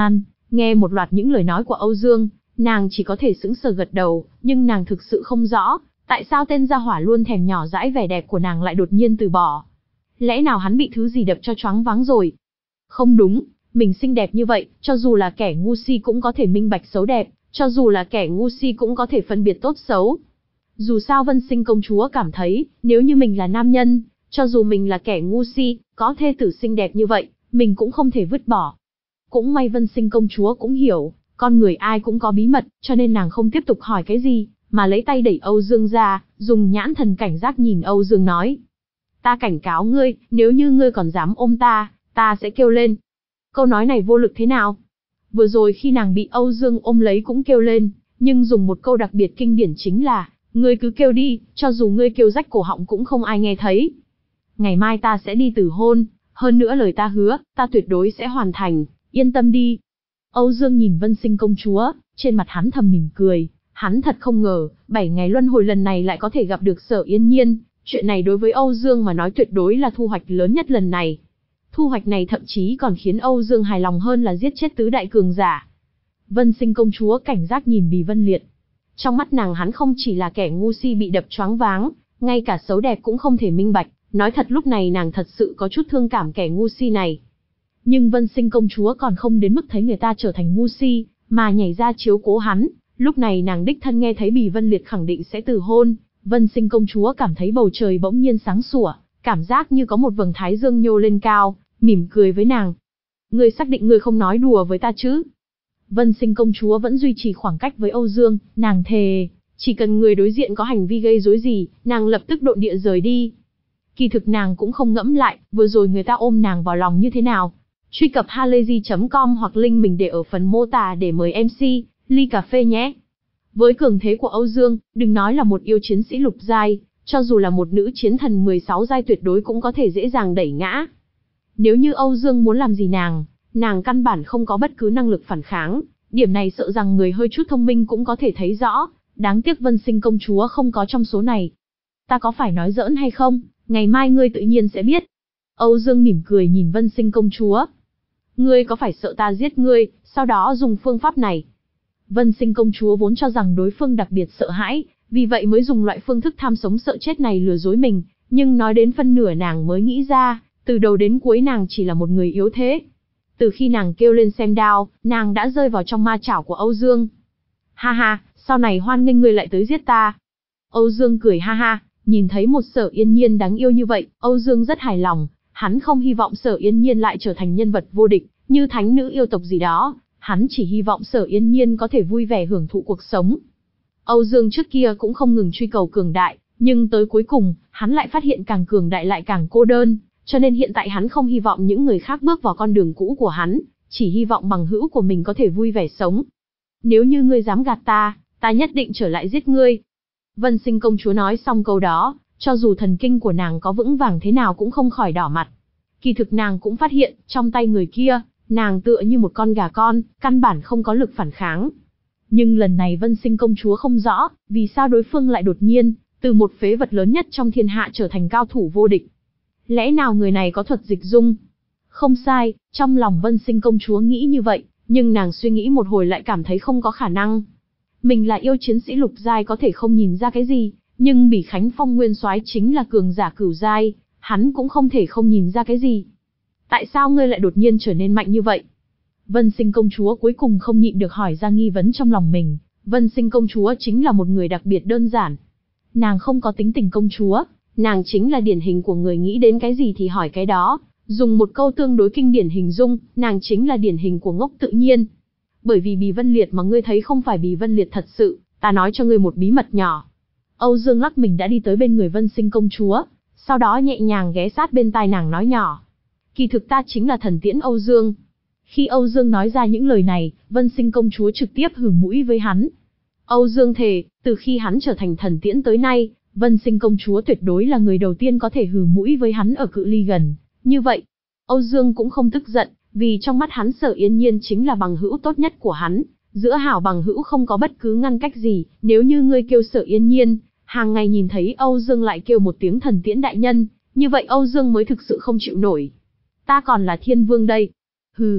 Nghe một loạt những lời nói của Âu Dương, nàng chỉ có thể sững sờ gật đầu, nhưng nàng thực sự không rõ, tại sao tên gia hỏa luôn thèm nhỏ dãi vẻ đẹp của nàng lại đột nhiên từ bỏ. Lẽ nào hắn bị thứ gì đập cho choáng váng rồi? Không đúng, mình xinh đẹp như vậy, cho dù là kẻ ngu si cũng có thể minh bạch xấu đẹp, cho dù là kẻ ngu si cũng có thể phân biệt tốt xấu. Dù sao Vân Sinh công chúa cảm thấy, nếu như mình là nam nhân, cho dù mình là kẻ ngu si, có thê tử xinh đẹp như vậy, mình cũng không thể vứt bỏ. Cũng may Vân Sinh công chúa cũng hiểu, con người ai cũng có bí mật, cho nên nàng không tiếp tục hỏi cái gì, mà lấy tay đẩy Âu Dương ra, dùng nhãn thần cảnh giác nhìn Âu Dương nói. Ta cảnh cáo ngươi, nếu như ngươi còn dám ôm ta, ta sẽ kêu lên. Câu nói này vô lực thế nào? Vừa rồi khi nàng bị Âu Dương ôm lấy cũng kêu lên, nhưng dùng một câu đặc biệt kinh điển chính là, ngươi cứ kêu đi, cho dù ngươi kêu rách cổ họng cũng không ai nghe thấy. Ngày mai ta sẽ đi từ hôn, hơn nữa lời ta hứa, ta tuyệt đối sẽ hoàn thành, yên tâm đi. Âu Dương nhìn Vân Sinh công chúa, trên mặt hắn thầm mỉm cười, hắn thật không ngờ, bảy ngày luân hồi lần này lại có thể gặp được Sở Yên Nhiên, chuyện này đối với Âu Dương mà nói tuyệt đối là thu hoạch lớn nhất lần này. Thu hoạch này thậm chí còn khiến Âu Dương hài lòng hơn là giết chết tứ đại cường giả. Vân Sinh công chúa cảnh giác nhìn Bì Vân Liệt. Trong mắt nàng hắn không chỉ là kẻ ngu si bị đập choáng váng, ngay cả xấu đẹp cũng không thể minh bạch, nói thật lúc này nàng thật sự có chút thương cảm kẻ ngu si này. Nhưng Vân Sinh công chúa còn không đến mức thấy người ta trở thành ngu si, mà nhảy ra chiếu cố hắn, lúc này nàng đích thân nghe thấy Bì Vân Liệt khẳng định sẽ từ hôn, Vân Sinh công chúa cảm thấy bầu trời bỗng nhiên sáng sủa, cảm giác như có một vầng thái dương nhô lên cao, mỉm cười với nàng. Ngươi xác định ngươi không nói đùa với ta chứ? Vân Sinh công chúa vẫn duy trì khoảng cách với Âu Dương, nàng thề, chỉ cần người đối diện có hành vi gây rối gì, nàng lập tức độn địa rời đi. Kỳ thực nàng cũng không ngẫm lại, vừa rồi người ta ôm nàng vào lòng như thế nào. Truy cập halayzi chấm com hoặc link mình để ở phần mô tả để mời em xê, ly cà phê nhé. Với cường thế của Âu Dương, đừng nói là một yêu chiến sĩ lục giai, cho dù là một nữ chiến thần mười sáu giai tuyệt đối cũng có thể dễ dàng đẩy ngã. Nếu như Âu Dương muốn làm gì nàng, nàng căn bản không có bất cứ năng lực phản kháng, điểm này sợ rằng người hơi chút thông minh cũng có thể thấy rõ, đáng tiếc Vân Sinh công chúa không có trong số này. Ta có phải nói giỡn hay không, ngày mai ngươi tự nhiên sẽ biết. Âu Dương mỉm cười nhìn Vân Sinh công chúa. Ngươi có phải sợ ta giết ngươi, sau đó dùng phương pháp này? Vân Sinh công chúa vốn cho rằng đối phương đặc biệt sợ hãi, vì vậy mới dùng loại phương thức tham sống sợ chết này lừa dối mình, nhưng nói đến phân nửa nàng mới nghĩ ra, từ đầu đến cuối nàng chỉ là một người yếu thế. Từ khi nàng kêu lên xem đao, nàng đã rơi vào trong ma chảo của Âu Dương. Ha ha, sau này hoan nghênh ngươi lại tới giết ta. Âu Dương cười ha ha, nhìn thấy một Sở Yên Nhiên đáng yêu như vậy, Âu Dương rất hài lòng, hắn không hy vọng Sở Yên Nhiên lại trở thành nhân vật vô địch, như thánh nữ yêu tộc gì đó, hắn chỉ hy vọng Sở Yên Nhiên có thể vui vẻ hưởng thụ cuộc sống. Âu Dương trước kia cũng không ngừng truy cầu cường đại, nhưng tới cuối cùng, hắn lại phát hiện càng cường đại lại càng cô đơn, cho nên hiện tại hắn không hy vọng những người khác bước vào con đường cũ của hắn, chỉ hy vọng bằng hữu của mình có thể vui vẻ sống. Nếu như ngươi dám gạt ta, ta nhất định trở lại giết ngươi. Vân Sinh công chúa nói xong câu đó, cho dù thần kinh của nàng có vững vàng thế nào cũng không khỏi đỏ mặt. Kỳ thực nàng cũng phát hiện, trong tay người kia, nàng tựa như một con gà con, căn bản không có lực phản kháng. Nhưng lần này Vân Sinh công chúa không rõ, vì sao đối phương lại đột nhiên, từ một phế vật lớn nhất trong thiên hạ trở thành cao thủ vô địch. Lẽ nào người này có thuật dịch dung? Không sai, trong lòng Vân Sinh công chúa nghĩ như vậy, nhưng nàng suy nghĩ một hồi lại cảm thấy không có khả năng. Mình là yêu chiến sĩ lục giai có thể không nhìn ra cái gì, nhưng Bỉ Khánh Phong nguyên soái chính là cường giả cửu giai, hắn cũng không thể không nhìn ra cái gì. Tại sao ngươi lại đột nhiên trở nên mạnh như vậy? Vân Sinh công chúa cuối cùng không nhịn được hỏi ra nghi vấn trong lòng mình. Vân Sinh công chúa chính là một người đặc biệt đơn giản. Nàng không có tính tình công chúa, nàng chính là điển hình của người nghĩ đến cái gì thì hỏi cái đó. Dùng một câu tương đối kinh điển hình dung, nàng chính là điển hình của ngốc tự nhiên. Bởi vì Bì Vân Liệt mà ngươi thấy không phải Bì Vân Liệt thật sự, ta nói cho ngươi một bí mật nhỏ. Âu Dương lắc mình đã đi tới bên người Vân Sinh công chúa, sau đó nhẹ nhàng ghé sát bên tai nàng nói nhỏ. Kỳ thực ta chính là thần tiễn Âu Dương. Khi Âu Dương nói ra những lời này, Vân Sinh công chúa trực tiếp hừ mũi với hắn. Âu Dương thề, từ khi hắn trở thành thần tiễn tới nay, Vân Sinh công chúa tuyệt đối là người đầu tiên có thể hừ mũi với hắn ở cự ly gần. Như vậy, Âu Dương cũng không tức giận, vì trong mắt hắn Sở Yên Nhiên chính là bằng hữu tốt nhất của hắn. Giữa hảo bằng hữu không có bất cứ ngăn cách gì, nếu như ngươi kêu Sở Yên Nhiên, hàng ngày nhìn thấy Âu Dương lại kêu một tiếng thần tiễn đại nhân, như vậy Âu Dương mới thực sự không chịu nổi. Ta còn là thiên vương đây. Hừ.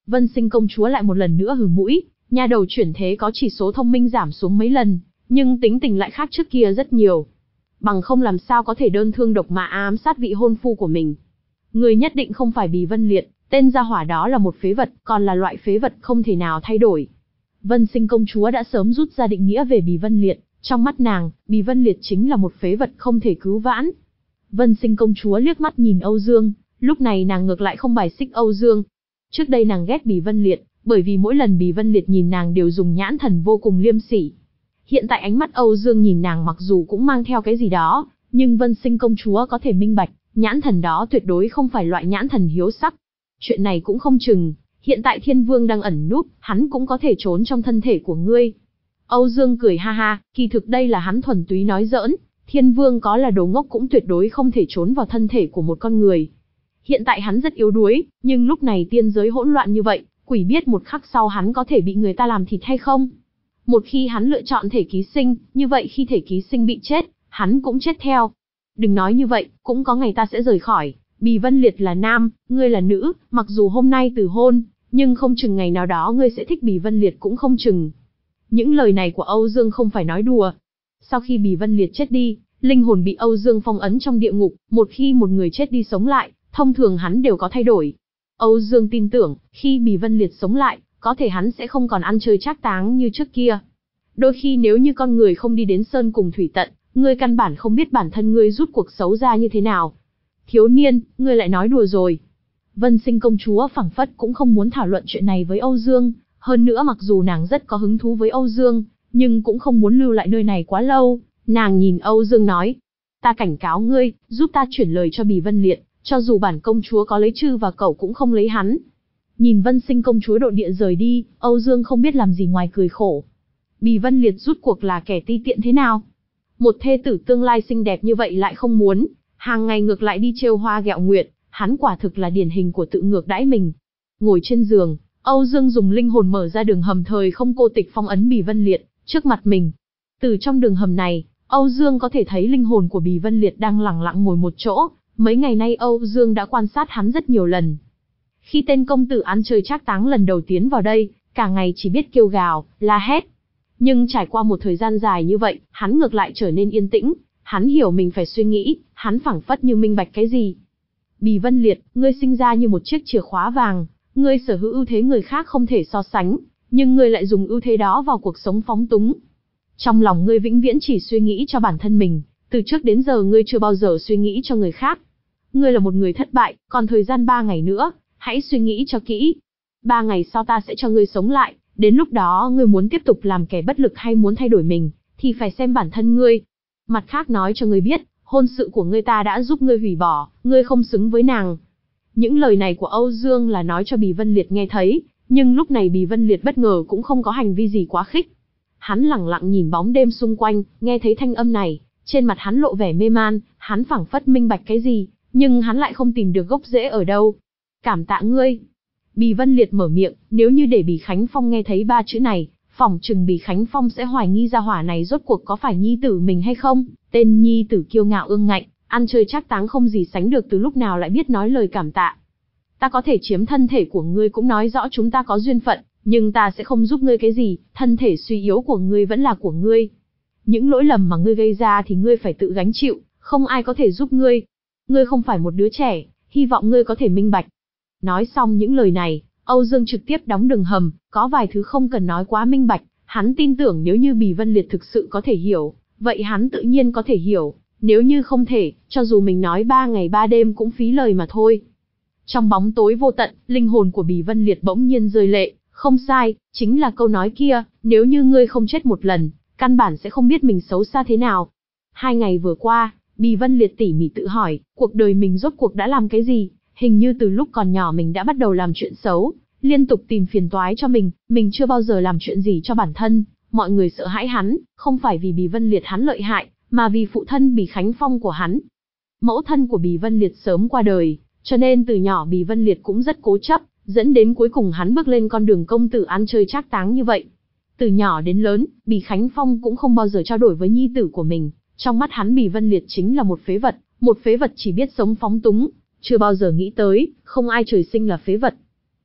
Vân Sinh công chúa lại một lần nữa hừ mũi, nha đầu chuyển thế có chỉ số thông minh giảm xuống mấy lần, nhưng tính tình lại khác trước kia rất nhiều. Bằng không làm sao có thể đơn thương độc mã ám sát vị hôn phu của mình. Người nhất định không phải Bì Vân Liệt, tên gia hỏa đó là một phế vật, còn là loại phế vật không thể nào thay đổi. Vân Sinh công chúa đã sớm rút ra định nghĩa về Bì Vân Liệt, trong mắt nàng, Bì Vân Liệt chính là một phế vật không thể cứu vãn. Vân Sinh công chúa liếc mắt nhìn Âu Dương, lúc này nàng ngược lại không bài xích Âu Dương. Trước đây nàng ghét Bì Vân Liệt, bởi vì mỗi lần Bì Vân Liệt nhìn nàng đều dùng nhãn thần vô cùng liêm sỉ. Hiện tại ánh mắt Âu Dương nhìn nàng mặc dù cũng mang theo cái gì đó, nhưng Vân Sinh công chúa có thể minh bạch, nhãn thần đó tuyệt đối không phải loại nhãn thần hiếu sắc. Chuyện này cũng không chừng, hiện tại Thiên Vương đang ẩn núp, hắn cũng có thể trốn trong thân thể của ngươi. Âu Dương cười ha ha, kỳ thực đây là hắn thuần túy nói giỡn, Thiên Vương có là đồ ngốc cũng tuyệt đối không thể trốn vào thân thể của một con người. Hiện tại hắn rất yếu đuối, nhưng lúc này tiên giới hỗn loạn như vậy, quỷ biết một khắc sau hắn có thể bị người ta làm thịt hay không. Một khi hắn lựa chọn thể ký sinh, như vậy khi thể ký sinh bị chết, hắn cũng chết theo. Đừng nói như vậy, cũng có ngày ta sẽ rời khỏi. Bì Vân Liệt là nam, ngươi là nữ, mặc dù hôm nay từ hôn, nhưng không chừng ngày nào đó ngươi sẽ thích Bì Vân Liệt cũng không chừng. Những lời này của Âu Dương không phải nói đùa. Sau khi Bì Vân Liệt chết đi, linh hồn bị Âu Dương phong ấn trong địa ngục, một khi một người chết đi sống lại, thông thường hắn đều có thay đổi. Âu Dương tin tưởng, khi Bì Vân Liệt sống lại, có thể hắn sẽ không còn ăn chơi trác táng như trước kia. Đôi khi nếu như con người không đi đến sơn cùng thủy tận, ngươi căn bản không biết bản thân ngươi rút cuộc xấu ra như thế nào. Thiếu niên, ngươi lại nói đùa rồi. Vân Sinh công chúa phảng phất cũng không muốn thảo luận chuyện này với Âu Dương, hơn nữa mặc dù nàng rất có hứng thú với Âu Dương, nhưng cũng không muốn lưu lại nơi này quá lâu. Nàng nhìn Âu Dương nói, ta cảnh cáo ngươi, giúp ta chuyển lời cho Bì Vân Liệt, cho dù bản công chúa có lấy chư và cẩu cũng không lấy hắn. Nhìn Vân Sinh công chúa độ địa rời đi, Âu Dương không biết làm gì ngoài cười khổ. Bì Vân Liệt rút cuộc là kẻ ti tiện thế nào? Một thê tử tương lai xinh đẹp như vậy lại không muốn, hàng ngày ngược lại đi trêu hoa ghẹo nguyệt, hắn quả thực là điển hình của tự ngược đãi mình. Ngồi trên giường, Âu Dương dùng linh hồn mở ra đường hầm thời không cô tịch phong ấn Bì Vân Liệt trước mặt mình. Từ trong đường hầm này, Âu Dương có thể thấy linh hồn của Bì Vân Liệt đang lẳng lặng ngồi một chỗ. Mấy ngày nay Âu Dương đã quan sát hắn rất nhiều lần. Khi tên công tử ăn chơi trác táng lần đầu tiến vào đây, cả ngày chỉ biết kêu gào, la hét. Nhưng trải qua một thời gian dài như vậy, hắn ngược lại trở nên yên tĩnh, hắn hiểu mình phải suy nghĩ, hắn phảng phất như minh bạch cái gì. Bì Vân Liệt, ngươi sinh ra như một chiếc chìa khóa vàng, ngươi sở hữu ưu thế người khác không thể so sánh, nhưng ngươi lại dùng ưu thế đó vào cuộc sống phóng túng. Trong lòng ngươi vĩnh viễn chỉ suy nghĩ cho bản thân mình, từ trước đến giờ ngươi chưa bao giờ suy nghĩ cho người khác. Ngươi là một người thất bại, còn thời gian ba ngày nữa, hãy suy nghĩ cho kỹ. Ba ngày sau ta sẽ cho ngươi sống lại, đến lúc đó ngươi muốn tiếp tục làm kẻ bất lực hay muốn thay đổi mình, thì phải xem bản thân ngươi. Mặt khác nói cho ngươi biết, hôn sự của ngươi ta đã giúp ngươi hủy bỏ, ngươi không xứng với nàng. Những lời này của Âu Dương là nói cho Bì Vân Liệt nghe thấy, nhưng lúc này Bì Vân Liệt bất ngờ cũng không có hành vi gì quá khích. Hắn lẳng lặng nhìn bóng đêm xung quanh, nghe thấy thanh âm này, trên mặt hắn lộ vẻ mê man, hắn phảng phất minh bạch cái gì, nhưng hắn lại không tìm được gốc rễ ở đâu. Cảm tạ ngươi. Bì Vân Liệt mở miệng, nếu như để Bì Khánh Phong nghe thấy ba chữ này, phỏng chừng Bì Khánh Phong sẽ hoài nghi gia hỏa này rốt cuộc có phải nhi tử mình hay không. Tên nhi tử kiêu ngạo ương ngạnh, ăn chơi trác táng không gì sánh được, từ lúc nào lại biết nói lời cảm tạ. Ta có thể chiếm thân thể của ngươi cũng nói rõ chúng ta có duyên phận, nhưng ta sẽ không giúp ngươi cái gì, thân thể suy yếu của ngươi vẫn là của ngươi. Những lỗi lầm mà ngươi gây ra thì ngươi phải tự gánh chịu, không ai có thể giúp ngươi. Ngươi không phải một đứa trẻ, hy vọng ngươi có thể minh bạch. Nói xong những lời này, Âu Dương trực tiếp đóng đường hầm, có vài thứ không cần nói quá minh bạch, hắn tin tưởng nếu như Bì Vân Liệt thực sự có thể hiểu, vậy hắn tự nhiên có thể hiểu, nếu như không thể, cho dù mình nói ba ngày ba đêm cũng phí lời mà thôi. Trong bóng tối vô tận, linh hồn của Bì Vân Liệt bỗng nhiên rơi lệ, không sai, chính là câu nói kia, nếu như ngươi không chết một lần, căn bản sẽ không biết mình xấu xa thế nào. Hai ngày vừa qua, Bì Vân Liệt tỉ mỉ tự hỏi, cuộc đời mình rốt cuộc đã làm cái gì, hình như từ lúc còn nhỏ mình đã bắt đầu làm chuyện xấu, liên tục tìm phiền toái cho mình, mình chưa bao giờ làm chuyện gì cho bản thân, mọi người sợ hãi hắn, không phải vì Bì Vân Liệt hắn lợi hại, mà vì phụ thân Bì Khánh Phong của hắn. Mẫu thân của Bì Vân Liệt sớm qua đời, cho nên từ nhỏ Bì Vân Liệt cũng rất cố chấp, dẫn đến cuối cùng hắn bước lên con đường công tử ăn chơi trác táng như vậy. Từ nhỏ đến lớn, Bì Khánh Phong cũng không bao giờ trao đổi với nhi tử của mình, trong mắt hắn Bì Vân Liệt chính là một phế vật, một phế vật chỉ biết sống phóng túng, chưa bao giờ nghĩ tới, không ai trời sinh là phế vật.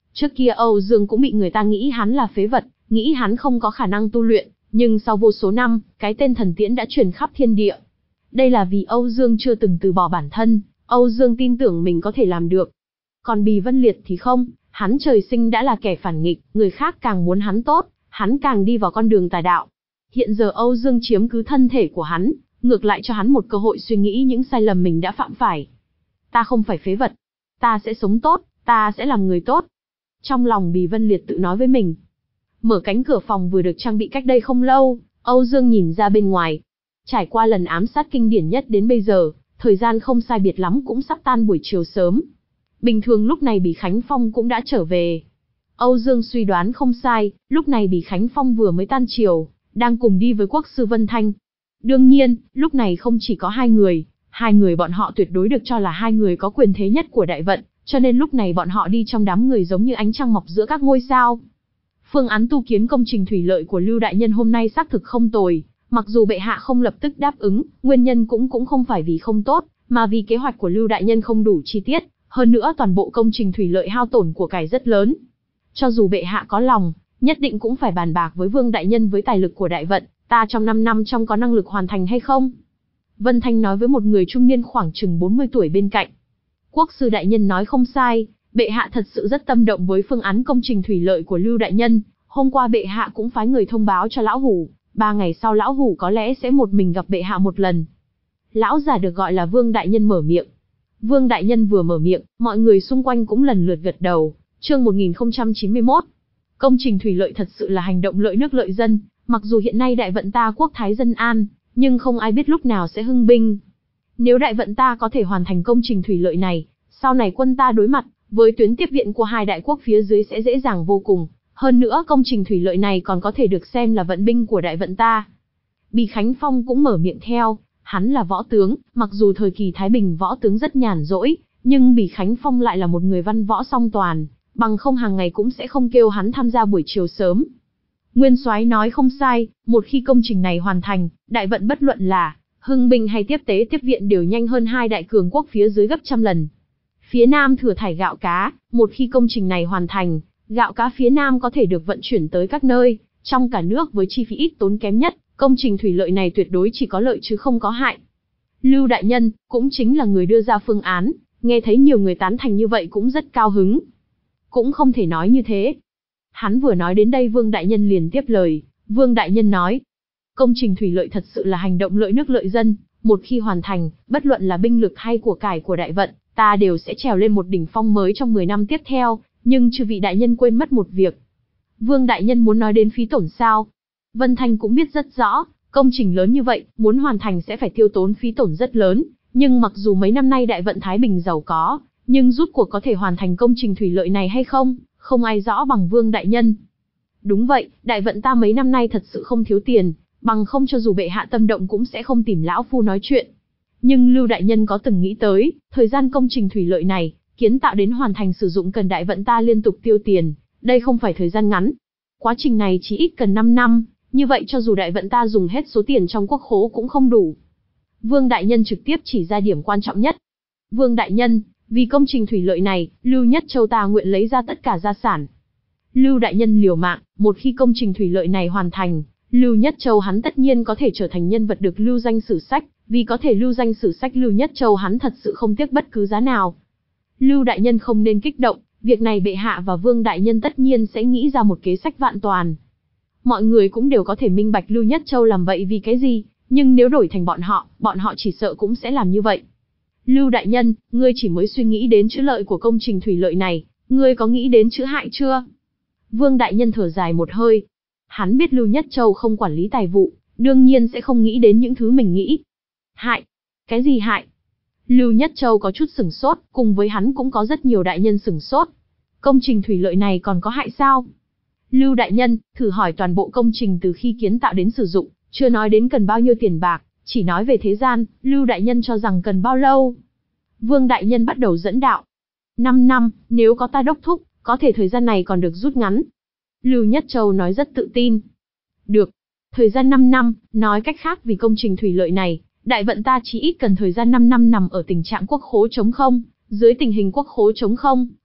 Trước kia Âu Dương cũng bị người ta nghĩ hắn là phế vật, nghĩ hắn không có khả năng tu luyện, nhưng sau vô số năm, cái tên thần tiễn đã truyền khắp thiên địa. Đây là vì Âu Dương chưa từng từ bỏ bản thân, Âu Dương tin tưởng mình có thể làm được. Còn Bì Vân Liệt thì không, hắn trời sinh đã là kẻ phản nghịch, người khác càng muốn hắn tốt, hắn càng đi vào con đường tà đạo. Hiện giờ Âu Dương chiếm cứ thân thể của hắn, ngược lại cho hắn một cơ hội suy nghĩ những sai lầm mình đã phạm phải. Ta không phải phế vật, ta sẽ sống tốt, ta sẽ làm người tốt. Trong lòng Bì Vân Liệt tự nói với mình. Mở cánh cửa phòng vừa được trang bị cách đây không lâu, Âu Dương nhìn ra bên ngoài. Trải qua lần ám sát kinh điển nhất đến bây giờ, thời gian không sai biệt lắm cũng sắp tan buổi chiều sớm. Bình thường lúc này Bỉ Khánh Phong cũng đã trở về. Âu Dương suy đoán không sai, lúc này Bỉ Khánh Phong vừa mới tan chiều, đang cùng đi với quốc sư Vân Thanh. Đương nhiên, lúc này không chỉ có hai người, hai người bọn họ tuyệt đối được cho là hai người có quyền thế nhất của đại vận, cho nên lúc này bọn họ đi trong đám người giống như ánh trăng mọc giữa các ngôi sao. Phương án tu kiến công trình thủy lợi của Lưu Đại Nhân hôm nay xác thực không tồi, mặc dù bệ hạ không lập tức đáp ứng, nguyên nhân cũng cũng không phải vì không tốt, mà vì kế hoạch của Lưu Đại Nhân không đủ chi tiết, hơn nữa toàn bộ công trình thủy lợi hao tổn của cải rất lớn. Cho dù bệ hạ có lòng, nhất định cũng phải bàn bạc với Vương Đại Nhân với tài lực của đại vận, ta trong năm năm trong có năng lực hoàn thành hay không? Vân Thanh nói với một người trung niên khoảng chừng bốn mươi tuổi bên cạnh. Quốc sư Đại Nhân nói không sai, bệ hạ thật sự rất tâm động với phương án công trình thủy lợi của Lưu Đại Nhân, hôm qua bệ hạ cũng phái người thông báo cho lão hủ, ba ngày sau lão hủ có lẽ sẽ một mình gặp bệ hạ một lần. Lão già được gọi là Vương Đại Nhân mở miệng. Vương Đại Nhân vừa mở miệng, mọi người xung quanh cũng lần lượt gật đầu. Chương một nghìn không trăm chín mươi mốt. Công trình thủy lợi thật sự là hành động lợi nước lợi dân, mặc dù hiện nay đại vận ta quốc thái dân an, nhưng không ai biết lúc nào sẽ hưng binh. Nếu đại vận ta có thể hoàn thành công trình thủy lợi này, sau này quân ta đối mặt với tuyến tiếp viện của hai đại quốc phía dưới sẽ dễ dàng vô cùng. Hơn nữa công trình thủy lợi này còn có thể được xem là vận binh của đại vận ta. Bì Khánh Phong cũng mở miệng theo, hắn là võ tướng, mặc dù thời kỳ Thái Bình võ tướng rất nhàn rỗi, nhưng Bì Khánh Phong lại là một người văn võ song toàn, bằng không hàng ngày cũng sẽ không kêu hắn tham gia buổi chiều sớm. Nguyên soái nói không sai, một khi công trình này hoàn thành, đại vận bất luận là hưng binh hay tiếp tế tiếp viện đều nhanh hơn hai đại cường quốc phía dưới gấp trăm lần. Phía Nam thừa thải gạo cá, một khi công trình này hoàn thành, gạo cá phía Nam có thể được vận chuyển tới các nơi, trong cả nước với chi phí ít tốn kém nhất, công trình thủy lợi này tuyệt đối chỉ có lợi chứ không có hại. Lưu Đại Nhân, cũng chính là người đưa ra phương án, nghe thấy nhiều người tán thành như vậy cũng rất cao hứng. Cũng không thể nói như thế. Hắn vừa nói đến đây Vương Đại Nhân liền tiếp lời, Vương Đại Nhân nói, công trình thủy lợi thật sự là hành động lợi nước lợi dân, một khi hoàn thành, bất luận là binh lực hay của cải của đại vận, ta đều sẽ trèo lên một đỉnh phong mới trong mười năm tiếp theo, nhưng chư vị đại nhân quên mất một việc. Vương Đại Nhân muốn nói đến phí tổn sao? Vân Thanh cũng biết rất rõ, công trình lớn như vậy, muốn hoàn thành sẽ phải tiêu tốn phí tổn rất lớn, nhưng mặc dù mấy năm nay đại vận Thái Bình giàu có, nhưng rút cuộc có thể hoàn thành công trình thủy lợi này hay không, không ai rõ bằng Vương Đại Nhân. Đúng vậy, đại vận ta mấy năm nay thật sự không thiếu tiền, bằng không cho dù bệ hạ tâm động cũng sẽ không tìm lão phu nói chuyện. Nhưng Lưu Đại Nhân có từng nghĩ tới, thời gian công trình thủy lợi này, kiến tạo đến hoàn thành sử dụng cần đại vận ta liên tục tiêu tiền, đây không phải thời gian ngắn. Quá trình này chỉ ít cần năm năm, như vậy cho dù đại vận ta dùng hết số tiền trong quốc khố cũng không đủ. Vương Đại Nhân trực tiếp chỉ ra điểm quan trọng nhất. Vương Đại Nhân, vì công trình thủy lợi này, Lưu Nhất Châu ta nguyện lấy ra tất cả gia sản. Lưu Đại Nhân liều mạng, một khi công trình thủy lợi này hoàn thành, Lưu Nhất Châu hắn tất nhiên có thể trở thành nhân vật được lưu danh sử sách, vì có thể lưu danh sử sách Lưu Nhất Châu hắn thật sự không tiếc bất cứ giá nào. Lưu Đại Nhân không nên kích động, việc này bệ hạ và Vương Đại Nhân tất nhiên sẽ nghĩ ra một kế sách vạn toàn. Mọi người cũng đều có thể minh bạch Lưu Nhất Châu làm vậy vì cái gì, nhưng nếu đổi thành bọn họ, bọn họ chỉ sợ cũng sẽ làm như vậy. Lưu Đại Nhân, ngươi chỉ mới suy nghĩ đến chữ lợi của công trình thủy lợi này, ngươi có nghĩ đến chữ hại chưa? Vương Đại Nhân thở dài một hơi. Hắn biết Lưu Nhất Châu không quản lý tài vụ, đương nhiên sẽ không nghĩ đến những thứ mình nghĩ. Hại? Cái gì hại? Lưu Nhất Châu có chút sửng sốt, cùng với hắn cũng có rất nhiều đại nhân sửng sốt. Công trình thủy lợi này còn có hại sao? Lưu Đại Nhân, thử hỏi toàn bộ công trình từ khi kiến tạo đến sử dụng, chưa nói đến cần bao nhiêu tiền bạc, chỉ nói về thế gian, Lưu Đại Nhân cho rằng cần bao lâu? Vương Đại Nhân bắt đầu dẫn đạo. Năm năm, nếu có ta đốc thúc, có thể thời gian này còn được rút ngắn. Lưu Nhất Châu nói rất tự tin. Được. Thời gian năm năm, nói cách khác vì công trình thủy lợi này, đại vận ta chỉ ít cần thời gian năm năm nằm ở tình trạng quốc khố trống không, dưới tình hình quốc khố trống không,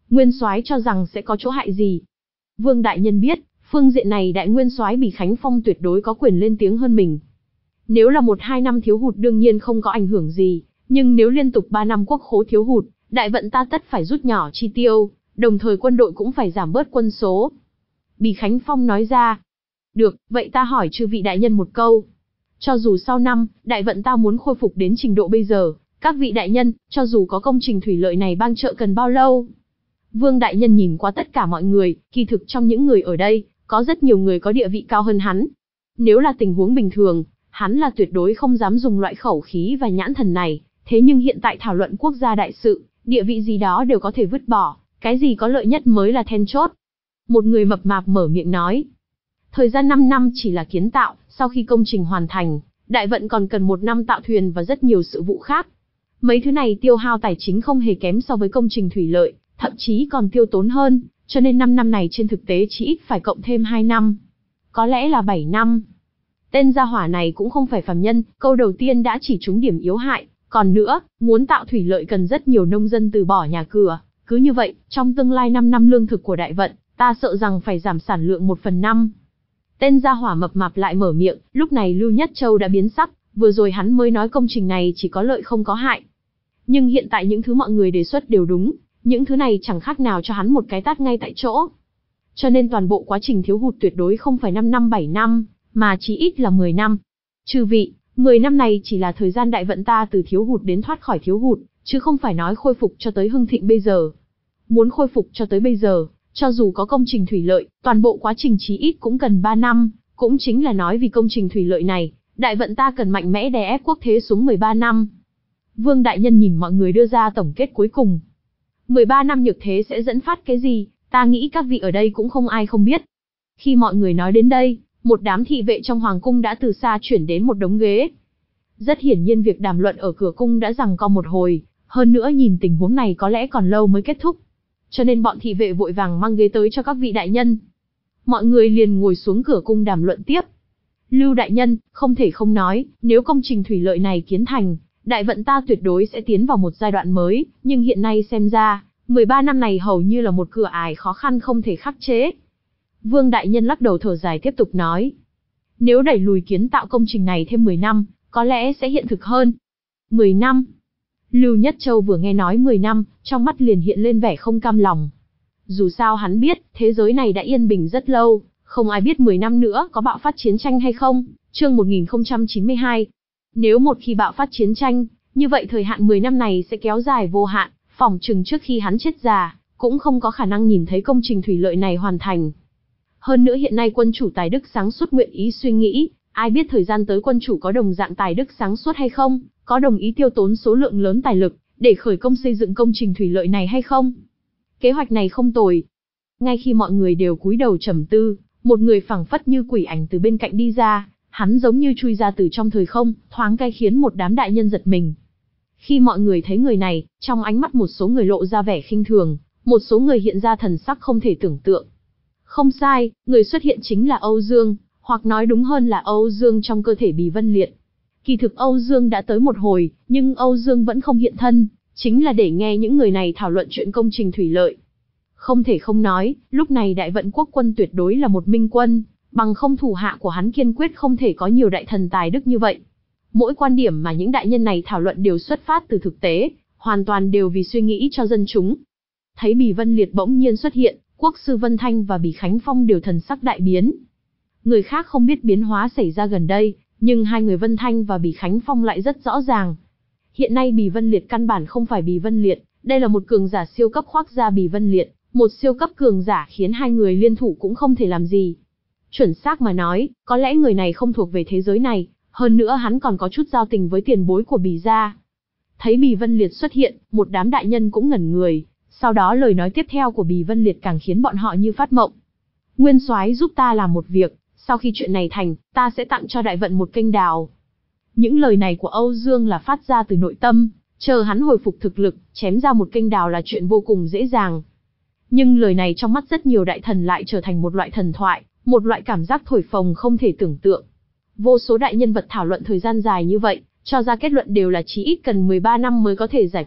Nguyên soái cho rằng sẽ có chỗ hại gì? Vương đại nhân biết, phương diện này đại nguyên soái Bỉ Khánh Phong tuyệt đối có quyền lên tiếng hơn mình. Nếu là một hai năm thiếu hụt đương nhiên không có ảnh hưởng gì, nhưng nếu liên tục ba năm quốc khố thiếu hụt, đại vận ta tất phải rút nhỏ chi tiêu, đồng thời quân đội cũng phải giảm bớt quân số. Bỉ Khánh Phong nói ra. Được, vậy ta hỏi chư vị đại nhân một câu. Cho dù sau năm, đại vận ta muốn khôi phục đến trình độ bây giờ, các vị đại nhân, cho dù có công trình thủy lợi này bang trợ cần bao lâu? Vương đại nhân nhìn qua tất cả mọi người, kỳ thực trong những người ở đây, có rất nhiều người có địa vị cao hơn hắn. Nếu là tình huống bình thường, hắn là tuyệt đối không dám dùng loại khẩu khí và nhãn thần này, thế nhưng hiện tại thảo luận quốc gia đại sự, địa vị gì đó đều có thể vứt bỏ, cái gì có lợi nhất mới là then chốt. Một người mập mạp mở miệng nói. Thời gian năm năm chỉ là kiến tạo, sau khi công trình hoàn thành, đại vận còn cần một năm tạo thuyền và rất nhiều sự vụ khác. Mấy thứ này tiêu hao tài chính không hề kém so với công trình thủy lợi, thậm chí còn tiêu tốn hơn, cho nên năm năm này trên thực tế chỉ ít phải cộng thêm hai năm. Có lẽ là bảy năm. Tên gia hỏa này cũng không phải phàm nhân, câu đầu tiên đã chỉ trúng điểm yếu hại. Còn nữa, muốn tạo thủy lợi cần rất nhiều nông dân từ bỏ nhà cửa. Cứ như vậy, trong tương lai năm năm lương thực của đại vận, ta sợ rằng phải giảm sản lượng một phần năm. Tên gia hỏa mập mạp lại mở miệng, lúc này Lưu Nhất Châu đã biến sắc, vừa rồi hắn mới nói công trình này chỉ có lợi không có hại. Nhưng hiện tại những thứ mọi người đề xuất đều đúng, những thứ này chẳng khác nào cho hắn một cái tát ngay tại chỗ. Cho nên toàn bộ quá trình thiếu hụt tuyệt đối không phải năm năm bảy năm, mà chỉ ít là mười năm. Chư vị, mười năm này chỉ là thời gian đại vận ta từ thiếu hụt đến thoát khỏi thiếu hụt, chứ không phải nói khôi phục cho tới hưng thịnh bây giờ. Muốn khôi phục cho tới bây giờ, cho dù có công trình thủy lợi, toàn bộ quá trình chí ít cũng cần ba năm, cũng chính là nói vì công trình thủy lợi này, đại vận ta cần mạnh mẽ đè ép quốc thế xuống mười ba năm. Vương đại nhân nhìn mọi người đưa ra tổng kết cuối cùng. mười ba năm nhược thế sẽ dẫn phát cái gì, ta nghĩ các vị ở đây cũng không ai không biết. Khi mọi người nói đến đây, một đám thị vệ trong hoàng cung đã từ xa chuyển đến một đống ghế. Rất hiển nhiên việc đàm luận ở cửa cung đã giằng co một hồi, hơn nữa nhìn tình huống này có lẽ còn lâu mới kết thúc. Cho nên bọn thị vệ vội vàng mang ghế tới cho các vị đại nhân. Mọi người liền ngồi xuống cửa cung đàm luận tiếp. Lưu đại nhân, không thể không nói, nếu công trình thủy lợi này kiến thành, đại vận ta tuyệt đối sẽ tiến vào một giai đoạn mới, nhưng hiện nay xem ra, mười ba năm này hầu như là một cửa ải khó khăn không thể khắc chế. Vương đại nhân lắc đầu thở dài tiếp tục nói. Nếu đẩy lùi kiến tạo công trình này thêm mười năm, có lẽ sẽ hiện thực hơn. mười năm. Lưu Nhất Châu vừa nghe nói mười năm, trong mắt liền hiện lên vẻ không cam lòng. Dù sao hắn biết, thế giới này đã yên bình rất lâu, không ai biết mười năm nữa có bạo phát chiến tranh hay không. Chương một nghìn không trăm chín mươi hai. Nếu một khi bạo phát chiến tranh, như vậy thời hạn mười năm này sẽ kéo dài vô hạn, phỏng chừng trước khi hắn chết già, cũng không có khả năng nhìn thấy công trình thủy lợi này hoàn thành. Hơn nữa hiện nay quân chủ tài đức sáng suốt nguyện ý suy nghĩ, ai biết thời gian tới quân chủ có đồng dạng tài đức sáng suốt hay không, có đồng ý tiêu tốn số lượng lớn tài lực, để khởi công xây dựng công trình thủy lợi này hay không. Kế hoạch này không tồi. Ngay khi mọi người đều cúi đầu trầm tư, một người phảng phất như quỷ ảnh từ bên cạnh đi ra, hắn giống như chui ra từ trong thời không, thoáng cái khiến một đám đại nhân giật mình. Khi mọi người thấy người này, trong ánh mắt một số người lộ ra vẻ khinh thường, một số người hiện ra thần sắc không thể tưởng tượng. Không sai, người xuất hiện chính là Âu Dương, hoặc nói đúng hơn là Âu Dương trong cơ thể Bì Vân Liệt. Kỳ thực Âu Dương đã tới một hồi, nhưng Âu Dương vẫn không hiện thân, chính là để nghe những người này thảo luận chuyện công trình thủy lợi. Không thể không nói, lúc này đại vận quốc quân tuyệt đối là một minh quân, bằng không thủ hạ của hắn kiên quyết không thể có nhiều đại thần tài đức như vậy. Mỗi quan điểm mà những đại nhân này thảo luận đều xuất phát từ thực tế, hoàn toàn đều vì suy nghĩ cho dân chúng. Thấy Bì Vân Liệt bỗng nhiên xuất hiện, Quốc sư Vân Thanh và Bì Khánh Phong đều thần sắc đại biến. Người khác không biết biến hóa xảy ra gần đây, nhưng hai người Vân Thanh và Bì Khánh Phong lại rất rõ ràng. Hiện nay Bì Vân Liệt căn bản không phải Bì Vân Liệt, đây là một cường giả siêu cấp khoác da Bì Vân Liệt, một siêu cấp cường giả khiến hai người liên thủ cũng không thể làm gì. Chuẩn xác mà nói, có lẽ người này không thuộc về thế giới này, hơn nữa hắn còn có chút giao tình với tiền bối của Bì gia. Thấy Bì Vân Liệt xuất hiện, một đám đại nhân cũng ngẩn người, sau đó lời nói tiếp theo của Bì Vân Liệt càng khiến bọn họ như phát mộng. Nguyên soái giúp ta làm một việc, sau khi chuyện này thành, ta sẽ tặng cho đại vận một kênh đào. Những lời này của Âu Dương là phát ra từ nội tâm, chờ hắn hồi phục thực lực, chém ra một kênh đào là chuyện vô cùng dễ dàng. Nhưng lời này trong mắt rất nhiều đại thần lại trở thành một loại thần thoại, một loại cảm giác thổi phồng không thể tưởng tượng. Vô số đại nhân vật thảo luận thời gian dài như vậy, cho ra kết luận đều là chí ít cần mười ba năm mới có thể giải quyết,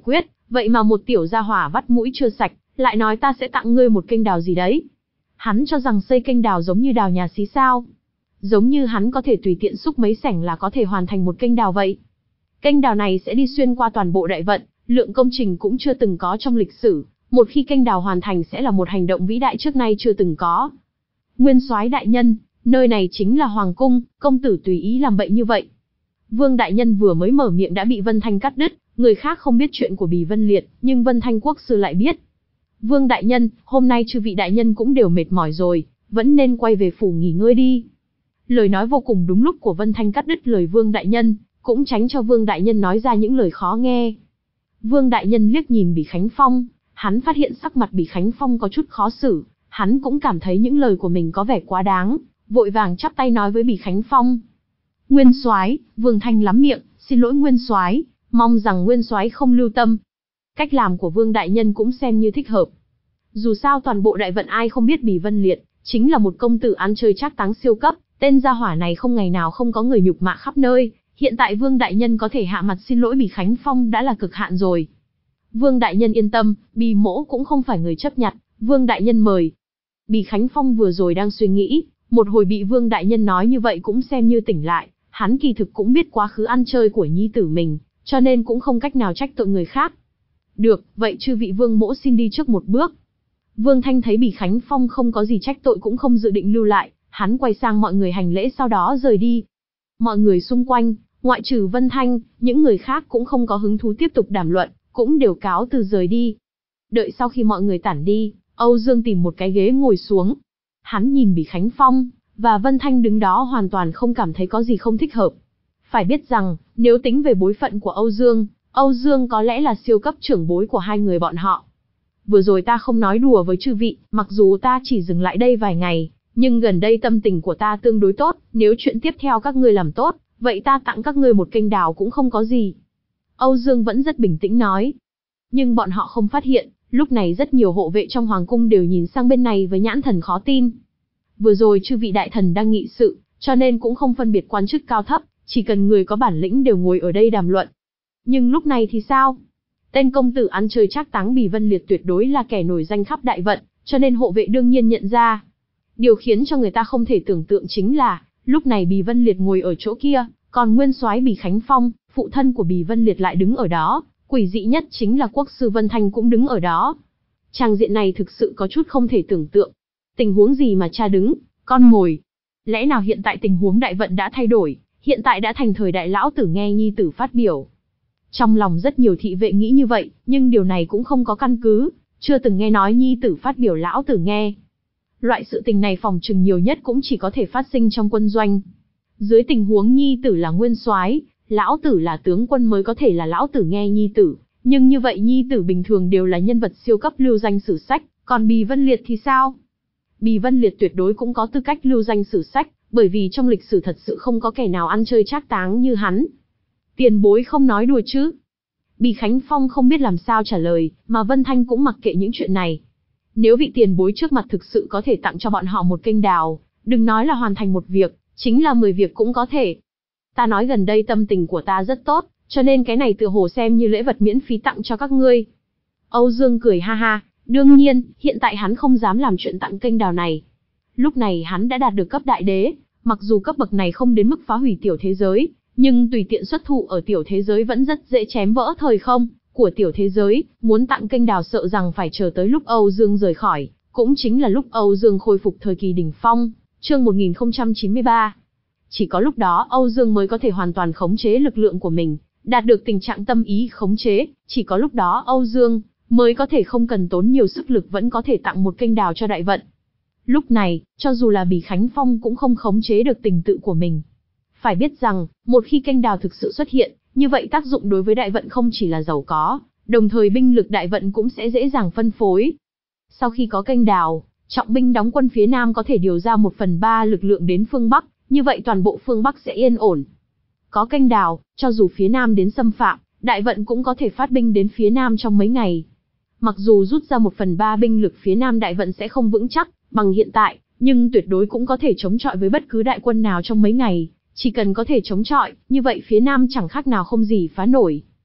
Vậy mà một tiểu gia hỏa vắt mũi chưa sạch, lại nói ta sẽ tặng ngươi một kênh đào gì đấy. Hắn cho rằng xây kênh đào giống như đào nhà xí sao? Giống như hắn có thể tùy tiện xúc mấy sảnh là có thể hoàn thành một kênh đào vậy. Kênh đào này sẽ đi xuyên qua toàn bộ đại vận, lượng công trình cũng chưa từng có trong lịch sử. Một khi kênh đào hoàn thành sẽ là một hành động vĩ đại trước nay chưa từng có. Nguyên soái đại nhân, nơi này chính là hoàng cung, công tử tùy ý làm bậy như vậy. Vương đại nhân vừa mới mở miệng đã bị Vân Thanh cắt đứt, người khác không biết chuyện của Bỉ Vân Liệt, nhưng Vân Thanh quốc sư lại biết. Vương đại nhân, hôm nay chư vị đại nhân cũng đều mệt mỏi rồi, vẫn nên quay về phủ nghỉ ngơi đi. Lời nói vô cùng đúng lúc của Vân Thanh cắt đứt lời Vương đại nhân, cũng tránh cho Vương đại nhân nói ra những lời khó nghe. Vương đại nhân liếc nhìn Bỉ Khánh Phong, hắn phát hiện sắc mặt Bỉ Khánh Phong có chút khó xử, hắn cũng cảm thấy những lời của mình có vẻ quá đáng, vội vàng chắp tay nói với Bỉ Khánh Phong. Nguyên soái, Vương Thanh lắm miệng, xin lỗi Nguyên soái, mong rằng Nguyên soái không lưu tâm. Cách làm của Vương đại nhân cũng xem như thích hợp. Dù sao toàn bộ đại vận ai không biết Bỉ Vân Liệt, chính là một công tử ăn chơi trác táng siêu cấp, tên gia hỏa này không ngày nào không có người nhục mạ khắp nơi, hiện tại Vương đại nhân có thể hạ mặt xin lỗi Bỉ Khánh Phong đã là cực hạn rồi. Vương đại nhân yên tâm, Bỉ mỗ cũng không phải người chấp nhặt, Vương đại nhân mời. Bỉ Khánh Phong vừa rồi đang suy nghĩ, một hồi bị Vương đại nhân nói như vậy cũng xem như tỉnh lại, hắn kỳ thực cũng biết quá khứ ăn chơi của nhi tử mình, cho nên cũng không cách nào trách tội người khác. Được, vậy chư vị Vương mỗ xin đi trước một bước. Vương Thanh thấy Bỉ Khánh Phong không có gì trách tội cũng không dự định lưu lại, hắn quay sang mọi người hành lễ sau đó rời đi. Mọi người xung quanh, ngoại trừ Vân Thanh, những người khác cũng không có hứng thú tiếp tục đàm luận, cũng đều cáo từ rời đi. Đợi sau khi mọi người tản đi, Âu Dương tìm một cái ghế ngồi xuống. Hắn nhìn Bỉ Khánh Phong và Vân Thanh đứng đó hoàn toàn không cảm thấy có gì không thích hợp. Phải biết rằng, nếu tính về bối phận của Âu Dương, Âu Dương có lẽ là siêu cấp trưởng bối của hai người bọn họ. Vừa rồi ta không nói đùa với chư vị, mặc dù ta chỉ dừng lại đây vài ngày, nhưng gần đây tâm tình của ta tương đối tốt, nếu chuyện tiếp theo các ngươi làm tốt, vậy ta tặng các ngươi một kênh đào cũng không có gì. Âu Dương vẫn rất bình tĩnh nói. Nhưng bọn họ không phát hiện, lúc này rất nhiều hộ vệ trong hoàng cung đều nhìn sang bên này với nhãn thần khó tin. Vừa rồi chư vị đại thần đang nghị sự, cho nên cũng không phân biệt quan chức cao thấp, chỉ cần người có bản lĩnh đều ngồi ở đây đàm luận. Nhưng lúc này thì sao? Tên công tử ăn chơi trác táng Bỉ Vân Liệt tuyệt đối là kẻ nổi danh khắp đại vận, cho nên hộ vệ đương nhiên nhận ra. Điều khiến cho người ta không thể tưởng tượng chính là, lúc này Bỉ Vân Liệt ngồi ở chỗ kia, còn nguyên soái Bỉ Khánh Phong, phụ thân của Bỉ Vân Liệt lại đứng ở đó, quỷ dị nhất chính là quốc sư Vân Thanh cũng đứng ở đó. Tràng diện này thực sự có chút không thể tưởng tượng. Tình huống gì mà cha đứng, con ngồi? Lẽ nào hiện tại tình huống đại vận đã thay đổi, hiện tại đã thành thời đại lão tử nghe nhi tử phát biểu? Trong lòng rất nhiều thị vệ nghĩ như vậy, nhưng điều này cũng không có căn cứ, chưa từng nghe nói nhi tử phát biểu lão tử nghe. Loại sự tình này phòng trừng nhiều nhất cũng chỉ có thể phát sinh trong quân doanh. Dưới tình huống nhi tử là nguyên soái, lão tử là tướng quân mới có thể là lão tử nghe nhi tử, nhưng như vậy nhi tử bình thường đều là nhân vật siêu cấp lưu danh sử sách, còn Bỉ Vân Liệt thì sao? Bỉ Vân Liệt tuyệt đối cũng có tư cách lưu danh sử sách, bởi vì trong lịch sử thật sự không có kẻ nào ăn chơi trác táng như hắn. Tiền bối không nói đùa chứ? Bỉ Khánh Phong không biết làm sao trả lời, mà Vân Thanh cũng mặc kệ những chuyện này. Nếu vị tiền bối trước mặt thực sự có thể tặng cho bọn họ một kênh đào, đừng nói là hoàn thành một việc, chính là mười việc cũng có thể. Ta nói gần đây tâm tình của ta rất tốt, cho nên cái này tựa hồ xem như lễ vật miễn phí tặng cho các ngươi. Âu Dương cười ha ha, đương nhiên, hiện tại hắn không dám làm chuyện tặng kênh đào này. Lúc này hắn đã đạt được cấp đại đế, mặc dù cấp bậc này không đến mức phá hủy tiểu thế giới, nhưng tùy tiện xuất thủ ở tiểu thế giới vẫn rất dễ chém vỡ thời không của tiểu thế giới, muốn tặng kênh đào sợ rằng phải chờ tới lúc Âu Dương rời khỏi, cũng chính là lúc Âu Dương khôi phục thời kỳ đỉnh phong, chương một nghìn không trăm chín mươi ba. Chỉ có lúc đó Âu Dương mới có thể hoàn toàn khống chế lực lượng của mình, đạt được tình trạng tâm ý khống chế, chỉ có lúc đó Âu Dương mới có thể không cần tốn nhiều sức lực vẫn có thể tặng một kênh đào cho đại vận. Lúc này, cho dù là Bỉ Khánh Phong cũng không khống chế được tình tự của mình. Phải biết rằng, một khi kênh đào thực sự xuất hiện, như vậy tác dụng đối với đại vận không chỉ là giàu có, đồng thời binh lực đại vận cũng sẽ dễ dàng phân phối. Sau khi có kênh đào, trọng binh đóng quân phía Nam có thể điều ra một phần ba lực lượng đến phương Bắc, như vậy toàn bộ phương Bắc sẽ yên ổn. Có kênh đào, cho dù phía Nam đến xâm phạm, đại vận cũng có thể phát binh đến phía Nam trong mấy ngày. Mặc dù rút ra một phần ba binh lực phía Nam đại vận sẽ không vững chắc bằng hiện tại, nhưng tuyệt đối cũng có thể chống chọi với bất cứ đại quân nào trong mấy ngày. Chỉ cần có thể chống chọi, như vậy phía Nam chẳng khác nào không gì phá nổi.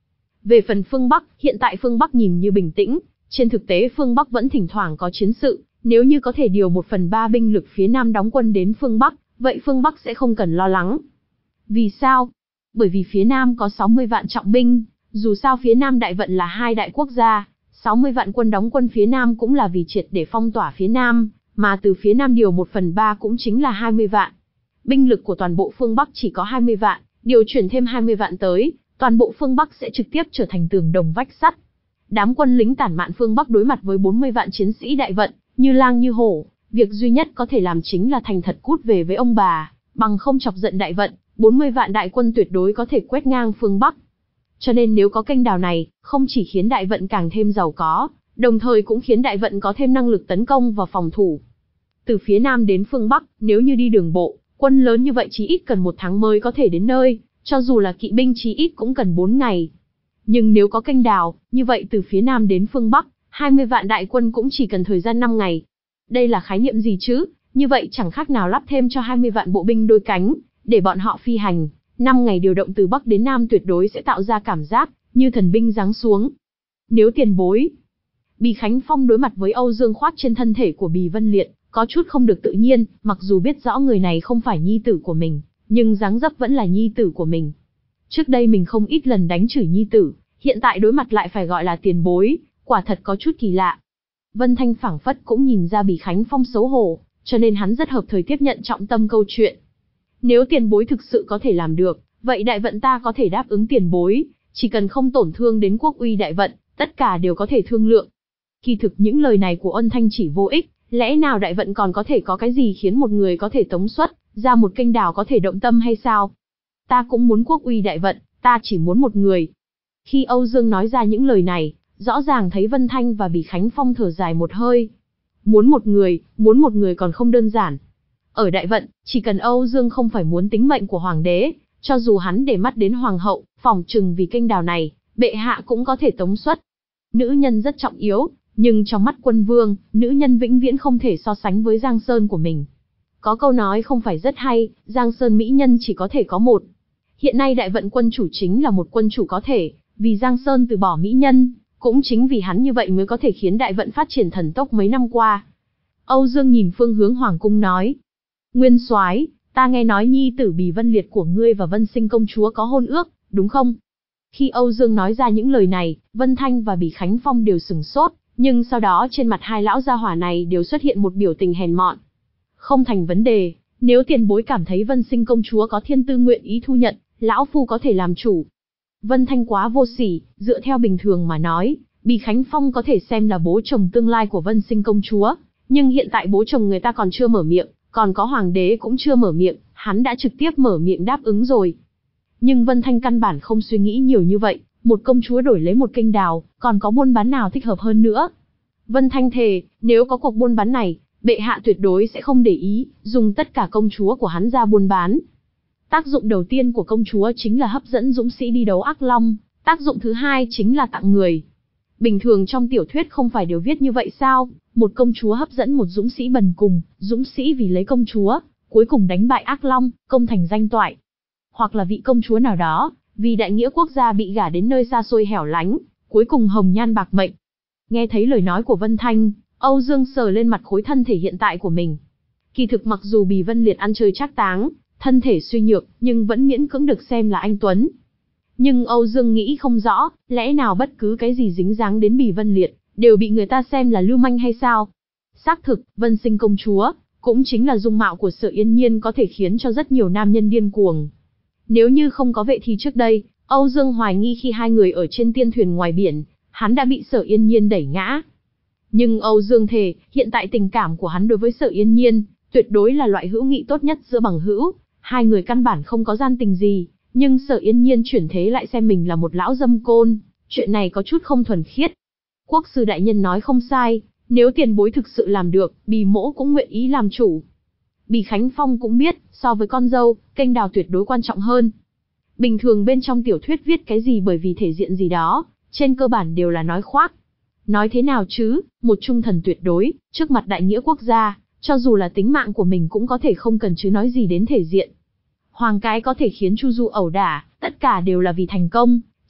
Về phần phương Bắc, hiện tại phương Bắc nhìn như bình tĩnh, trên thực tế phương Bắc vẫn thỉnh thoảng có chiến sự, nếu như có thể điều một phần ba binh lực phía Nam đóng quân đến phương Bắc, vậy phương Bắc sẽ không cần lo lắng. Vì sao? Bởi vì phía Nam có sáu mươi vạn trọng binh, dù sao phía Nam đại vận là hai đại quốc gia, sáu mươi vạn quân đóng quân phía Nam cũng là vì triệt để phong tỏa phía Nam, mà từ phía Nam điều một phần ba cũng chính là hai mươi vạn. Binh lực của toàn bộ phương Bắc chỉ có hai mươi vạn, điều chuyển thêm hai mươi vạn tới, toàn bộ phương Bắc sẽ trực tiếp trở thành tường đồng vách sắt. Đám quân lính tản mạn phương Bắc đối mặt với bốn mươi vạn chiến sĩ đại vận, như lang như hổ, việc duy nhất có thể làm chính là thành thật cút về với ông bà, bằng không chọc giận đại vận, bốn mươi vạn đại quân tuyệt đối có thể quét ngang phương Bắc. Cho nên nếu có kênh đào này, không chỉ khiến đại vận càng thêm giàu có, đồng thời cũng khiến đại vận có thêm năng lực tấn công và phòng thủ. Từ phía Nam đến phương Bắc, nếu như đi đường bộ, quân lớn như vậy chí ít cần một tháng mới có thể đến nơi, cho dù là kỵ binh chí ít cũng cần bốn ngày. Nhưng nếu có kênh đào, như vậy từ phía Nam đến phương Bắc, hai mươi vạn đại quân cũng chỉ cần thời gian năm ngày. Đây là khái niệm gì chứ? Như vậy chẳng khác nào lắp thêm cho hai mươi vạn bộ binh đôi cánh, để bọn họ phi hành. năm ngày điều động từ Bắc đến Nam tuyệt đối sẽ tạo ra cảm giác như thần binh giáng xuống. Nếu tiền bối, Bì Khánh Phong đối mặt với Âu Dương khoát trên thân thể của Bì Vân Liệt, có chút không được tự nhiên, mặc dù biết rõ người này không phải nhi tử của mình, nhưng dáng dấp vẫn là nhi tử của mình. Trước đây mình không ít lần đánh chửi nhi tử, hiện tại đối mặt lại phải gọi là tiền bối, quả thật có chút kỳ lạ. Vân Thanh phảng phất cũng nhìn ra Bì Khánh Phong xấu hổ, cho nên hắn rất hợp thời tiếp nhận trọng tâm câu chuyện. Nếu tiền bối thực sự có thể làm được, vậy đại vận ta có thể đáp ứng tiền bối, chỉ cần không tổn thương đến quốc uy đại vận, tất cả đều có thể thương lượng. Kỳ thực những lời này của Ân Thanh chỉ vô ích, lẽ nào đại vận còn có thể có cái gì khiến một người có thể tống xuất ra một kênh đào có thể động tâm hay sao? Ta cũng muốn quốc uy đại vận, ta chỉ muốn một người. Khi Âu Dương nói ra những lời này, rõ ràng thấy Vân Thanh và Bì Khánh Phong thở dài một hơi. Muốn một người, muốn một người còn không đơn giản. Ở đại vận, chỉ cần Âu Dương không phải muốn tính mệnh của hoàng đế, cho dù hắn để mắt đến hoàng hậu, phỏng chừng vì kênh đào này, bệ hạ cũng có thể tống xuất. Nữ nhân rất trọng yếu, nhưng trong mắt quân vương, nữ nhân vĩnh viễn không thể so sánh với Giang Sơn của mình. Có câu nói không phải rất hay, Giang Sơn mỹ nhân chỉ có thể có một. Hiện nay đại vận quân chủ chính là một quân chủ có thể, vì Giang Sơn từ bỏ mỹ nhân, cũng chính vì hắn như vậy mới có thể khiến đại vận phát triển thần tốc mấy năm qua. Âu Dương nhìn phương hướng hoàng cung nói, Nguyên soái, ta nghe nói nhi tử Bì Vân Liệt của ngươi và Vân Sinh công chúa có hôn ước, đúng không? Khi Âu Dương nói ra những lời này, Vân Thanh và Bì Khánh Phong đều sừng sốt, nhưng sau đó trên mặt hai lão gia hỏa này đều xuất hiện một biểu tình hèn mọn. Không thành vấn đề, nếu tiền bối cảm thấy Vân Sinh công chúa có thiên tư nguyện ý thu nhận, lão phu có thể làm chủ. Vân Thanh quá vô sỉ, dựa theo bình thường mà nói, Bì Khánh Phong có thể xem là bố chồng tương lai của Vân Sinh công chúa, nhưng hiện tại bố chồng người ta còn chưa mở miệng, còn có hoàng đế cũng chưa mở miệng, hắn đã trực tiếp mở miệng đáp ứng rồi. Nhưng Vân Thanh căn bản không suy nghĩ nhiều như vậy, một công chúa đổi lấy một kênh đào, còn có buôn bán nào thích hợp hơn nữa. Vân Thanh thề, nếu có cuộc buôn bán này, bệ hạ tuyệt đối sẽ không để ý, dùng tất cả công chúa của hắn ra buôn bán. Tác dụng đầu tiên của công chúa chính là hấp dẫn dũng sĩ đi đấu ác long, tác dụng thứ hai chính là tặng người. Bình thường trong tiểu thuyết không phải đều viết như vậy sao? Một công chúa hấp dẫn một dũng sĩ bần cùng, dũng sĩ vì lấy công chúa, cuối cùng đánh bại ác long, công thành danh toại. Hoặc là vị công chúa nào đó, vì đại nghĩa quốc gia bị gả đến nơi xa xôi hẻo lánh, cuối cùng hồng nhan bạc mệnh. Nghe thấy lời nói của Vân Thanh, Âu Dương sờ lên mặt khối thân thể hiện tại của mình. Kỳ thực mặc dù Bì Vân Liệt ăn chơi trác táng, thân thể suy nhược, nhưng vẫn miễn cưỡng được xem là anh tuấn. Nhưng Âu Dương nghĩ không rõ, lẽ nào bất cứ cái gì dính dáng đến Bì Vân Liệt, đều bị người ta xem là lưu manh hay sao? Xác thực, Vân Sinh công chúa, cũng chính là dung mạo của Sở Yên Nhiên có thể khiến cho rất nhiều nam nhân điên cuồng. Nếu như không có vệ thi trước đây, Âu Dương hoài nghi khi hai người ở trên tiên thuyền ngoài biển, hắn đã bị Sở Yên Nhiên đẩy ngã. Nhưng Âu Dương thề, hiện tại tình cảm của hắn đối với Sở Yên Nhiên, tuyệt đối là loại hữu nghị tốt nhất giữa bằng hữu, hai người căn bản không có gian tình gì, nhưng Sở Yên Nhiên chuyển thế lại xem mình là một lão dâm côn, chuyện này có chút không thuần khiết. Quốc sư đại nhân nói không sai, nếu tiền bối thực sự làm được, Bì mỗ cũng nguyện ý làm chủ. Bì Khánh Phong cũng biết, so với con dâu, kênh đào tuyệt đối quan trọng hơn. Bình thường bên trong tiểu thuyết viết cái gì bởi vì thể diện gì đó, trên cơ bản đều là nói khoác. Nói thế nào chứ, một trung thần tuyệt đối, trước mặt đại nghĩa quốc gia, cho dù là tính mạng của mình cũng có thể không cần chứ nói gì đến thể diện. Hoàng cái có thể khiến Chu Du ẩu đả, tất cả đều là vì thành công,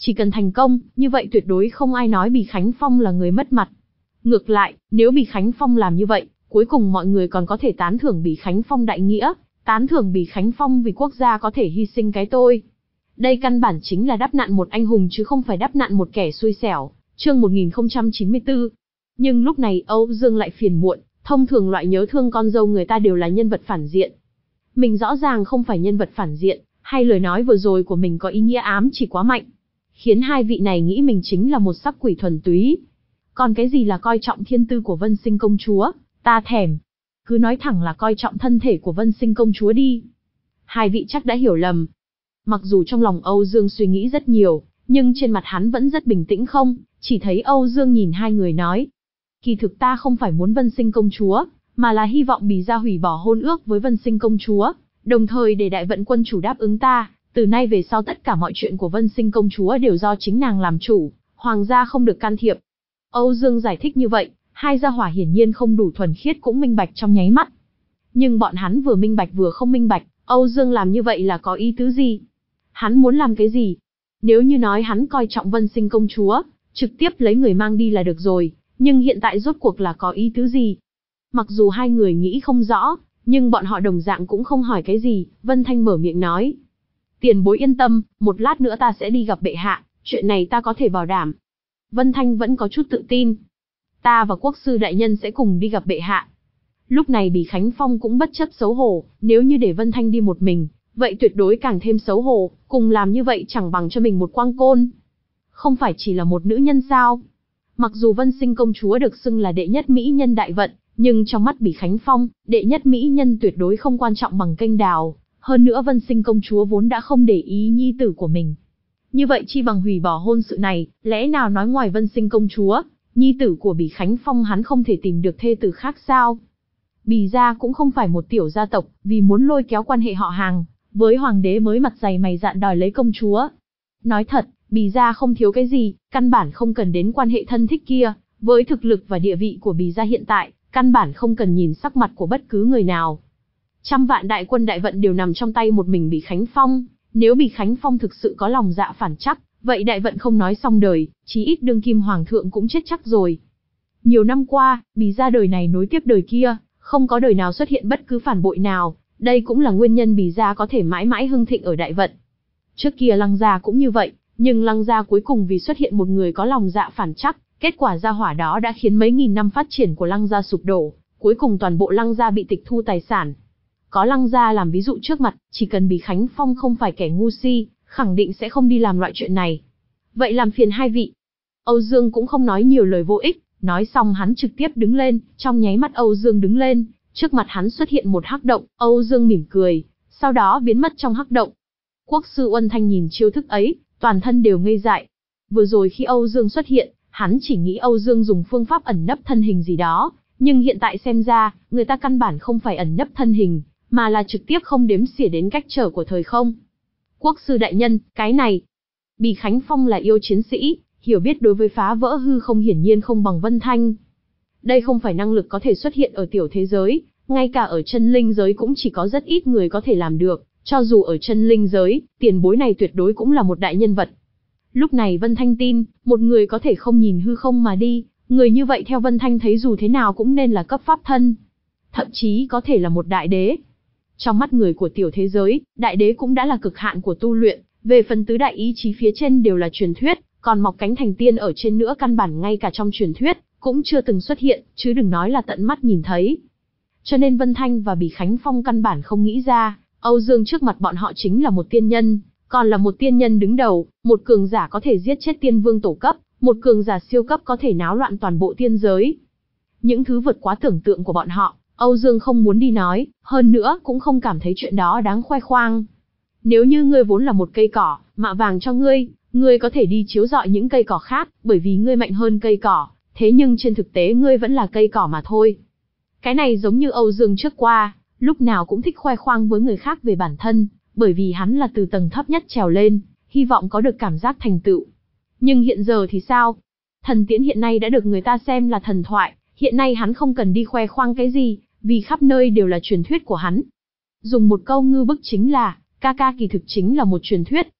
Chỉ cần thành công, như vậy tuyệt đối không ai nói Bỉ Khánh Phong là người mất mặt. Ngược lại, nếu Bỉ Khánh Phong làm như vậy, cuối cùng mọi người còn có thể tán thưởng Bỉ Khánh Phong đại nghĩa, tán thưởng Bỉ Khánh Phong vì quốc gia có thể hy sinh cái tôi. Đây căn bản chính là đắp nặn một anh hùng chứ không phải đắp nặn một kẻ xui xẻo. Chương một nghìn không trăm chín mươi tư. Nhưng lúc này Âu Dương lại phiền muộn, thông thường loại nhớ thương con dâu người ta đều là nhân vật phản diện. Mình rõ ràng không phải nhân vật phản diện, hay lời nói vừa rồi của mình có ý nghĩa ám chỉ quá mạnh, khiến hai vị này nghĩ mình chính là một sắc quỷ thuần túy. Còn cái gì là coi trọng thiên tư của Vân Sinh công chúa, ta thèm. Cứ nói thẳng là coi trọng thân thể của Vân Sinh công chúa đi. Hai vị chắc đã hiểu lầm. Mặc dù trong lòng Âu Dương suy nghĩ rất nhiều, nhưng trên mặt hắn vẫn rất bình tĩnh không, chỉ thấy Âu Dương nhìn hai người nói. Kỳ thực ta không phải muốn Vân Sinh công chúa, mà là hy vọng Bỉ gia hủy bỏ hôn ước với Vân Sinh công chúa, đồng thời để Đại Vận quân chủ đáp ứng ta, từ nay về sau tất cả mọi chuyện của Vân Sinh công chúa đều do chính nàng làm chủ, hoàng gia không được can thiệp. Âu Dương giải thích như vậy, hai gia hỏa hiển nhiên không đủ thuần khiết cũng minh bạch trong nháy mắt. Nhưng bọn hắn vừa minh bạch vừa không minh bạch, Âu Dương làm như vậy là có ý tứ gì? Hắn muốn làm cái gì? Nếu như nói hắn coi trọng Vân Sinh công chúa, trực tiếp lấy người mang đi là được rồi, nhưng hiện tại rốt cuộc là có ý tứ gì? Mặc dù hai người nghĩ không rõ, nhưng bọn họ đồng dạng cũng không hỏi cái gì, Vân Thanh mở miệng nói. Tiền bối yên tâm, một lát nữa ta sẽ đi gặp bệ hạ, chuyện này ta có thể bảo đảm. Vân Thanh vẫn có chút tự tin. Ta và quốc sư đại nhân sẽ cùng đi gặp bệ hạ. Lúc này Bỉ Khánh Phong cũng bất chấp xấu hổ, nếu như để Vân Thanh đi một mình, vậy tuyệt đối càng thêm xấu hổ, cùng làm như vậy chẳng bằng cho mình một quang côn. Không phải chỉ là một nữ nhân sao? Mặc dù Vân Sinh công chúa được xưng là đệ nhất mỹ nhân Đại Vận, nhưng trong mắt Bỉ Khánh Phong, đệ nhất mỹ nhân tuyệt đối không quan trọng bằng kênh đào. Hơn nữa Vân Sinh công chúa vốn đã không để ý nhi tử của mình. Như vậy chi bằng hủy bỏ hôn sự này, lẽ nào nói ngoài Vân Sinh công chúa, nhi tử của Bỉ Khánh Phong hắn không thể tìm được thê tử khác sao? Bỉ gia cũng không phải một tiểu gia tộc, vì muốn lôi kéo quan hệ họ hàng, với hoàng đế mới mặt dày mày dạn đòi lấy công chúa. Nói thật, Bỉ gia không thiếu cái gì, căn bản không cần đến quan hệ thân thích kia, với thực lực và địa vị của Bỉ gia hiện tại, căn bản không cần nhìn sắc mặt của bất cứ người nào. Trăm vạn đại quân Đại Vận đều nằm trong tay một mình Bỉ Khánh Phong, nếu Bỉ Khánh Phong thực sự có lòng dạ phản chắc, vậy Đại Vận không nói xong đời, chí ít đương kim hoàng thượng cũng chết chắc rồi. Nhiều năm qua, Bỉ gia đời này nối tiếp đời kia, không có đời nào xuất hiện bất cứ phản bội nào, đây cũng là nguyên nhân Bỉ gia có thể mãi mãi hưng thịnh ở Đại Vận. Trước kia Lăng gia cũng như vậy, nhưng Lăng gia cuối cùng vì xuất hiện một người có lòng dạ phản chắc, kết quả gia hỏa đó đã khiến mấy nghìn năm phát triển của Lăng gia sụp đổ, cuối cùng toàn bộ Lăng gia bị tịch thu tài sản. Có Lăng gia làm ví dụ trước mặt, chỉ cần Bỉ Khánh Phong không phải kẻ ngu si, khẳng định sẽ không đi làm loại chuyện này. Vậy làm phiền hai vị. Âu Dương cũng không nói nhiều lời vô ích, nói xong hắn trực tiếp đứng lên, trong nháy mắt Âu Dương đứng lên, trước mặt hắn xuất hiện một hắc động, Âu Dương mỉm cười, sau đó biến mất trong hắc động. Quốc sư Uân Thanh nhìn chiêu thức ấy, toàn thân đều ngây dại. Vừa rồi khi Âu Dương xuất hiện, hắn chỉ nghĩ Âu Dương dùng phương pháp ẩn nấp thân hình gì đó, nhưng hiện tại xem ra, người ta căn bản không phải ẩn nấp thân hình, mà là trực tiếp không đếm xỉa đến cách trở của thời không. Quốc sư đại nhân, cái này. Bỉ Khánh Phong là yêu chiến sĩ, hiểu biết đối với phá vỡ hư không hiển nhiên không bằng Vân Thanh. Đây không phải năng lực có thể xuất hiện ở tiểu thế giới, ngay cả ở chân linh giới cũng chỉ có rất ít người có thể làm được, cho dù ở chân linh giới, tiền bối này tuyệt đối cũng là một đại nhân vật. Lúc này Vân Thanh tin, một người có thể không nhìn hư không mà đi, người như vậy theo Vân Thanh thấy dù thế nào cũng nên là cấp pháp thân, thậm chí có thể là một đại đế. Trong mắt người của tiểu thế giới, đại đế cũng đã là cực hạn của tu luyện, về phần tứ đại ý chí phía trên đều là truyền thuyết, còn mọc cánh thành tiên ở trên nữa căn bản ngay cả trong truyền thuyết, cũng chưa từng xuất hiện, chứ đừng nói là tận mắt nhìn thấy. Cho nên Vân Thanh và Bỉ Khánh Phong căn bản không nghĩ ra, Âu Dương trước mặt bọn họ chính là một tiên nhân, còn là một tiên nhân đứng đầu, một cường giả có thể giết chết tiên vương tổ cấp, một cường giả siêu cấp có thể náo loạn toàn bộ tiên giới. Những thứ vượt quá tưởng tượng của bọn họ, Âu Dương không muốn đi nói, hơn nữa cũng không cảm thấy chuyện đó đáng khoe khoang. Nếu như ngươi vốn là một cây cỏ, mạ vàng cho ngươi, ngươi có thể đi chiếu rọi những cây cỏ khác, bởi vì ngươi mạnh hơn cây cỏ, thế nhưng trên thực tế ngươi vẫn là cây cỏ mà thôi. Cái này giống như Âu Dương trước qua, lúc nào cũng thích khoe khoang với người khác về bản thân, bởi vì hắn là từ tầng thấp nhất trèo lên, hy vọng có được cảm giác thành tựu. Nhưng hiện giờ thì sao? Thần tiễn hiện nay đã được người ta xem là thần thoại, hiện nay hắn không cần đi khoe khoang cái gì, vì khắp nơi đều là truyền thuyết của hắn. Dùng một câu ngư bức chính là, ca ca kỳ thực chính là một truyền thuyết.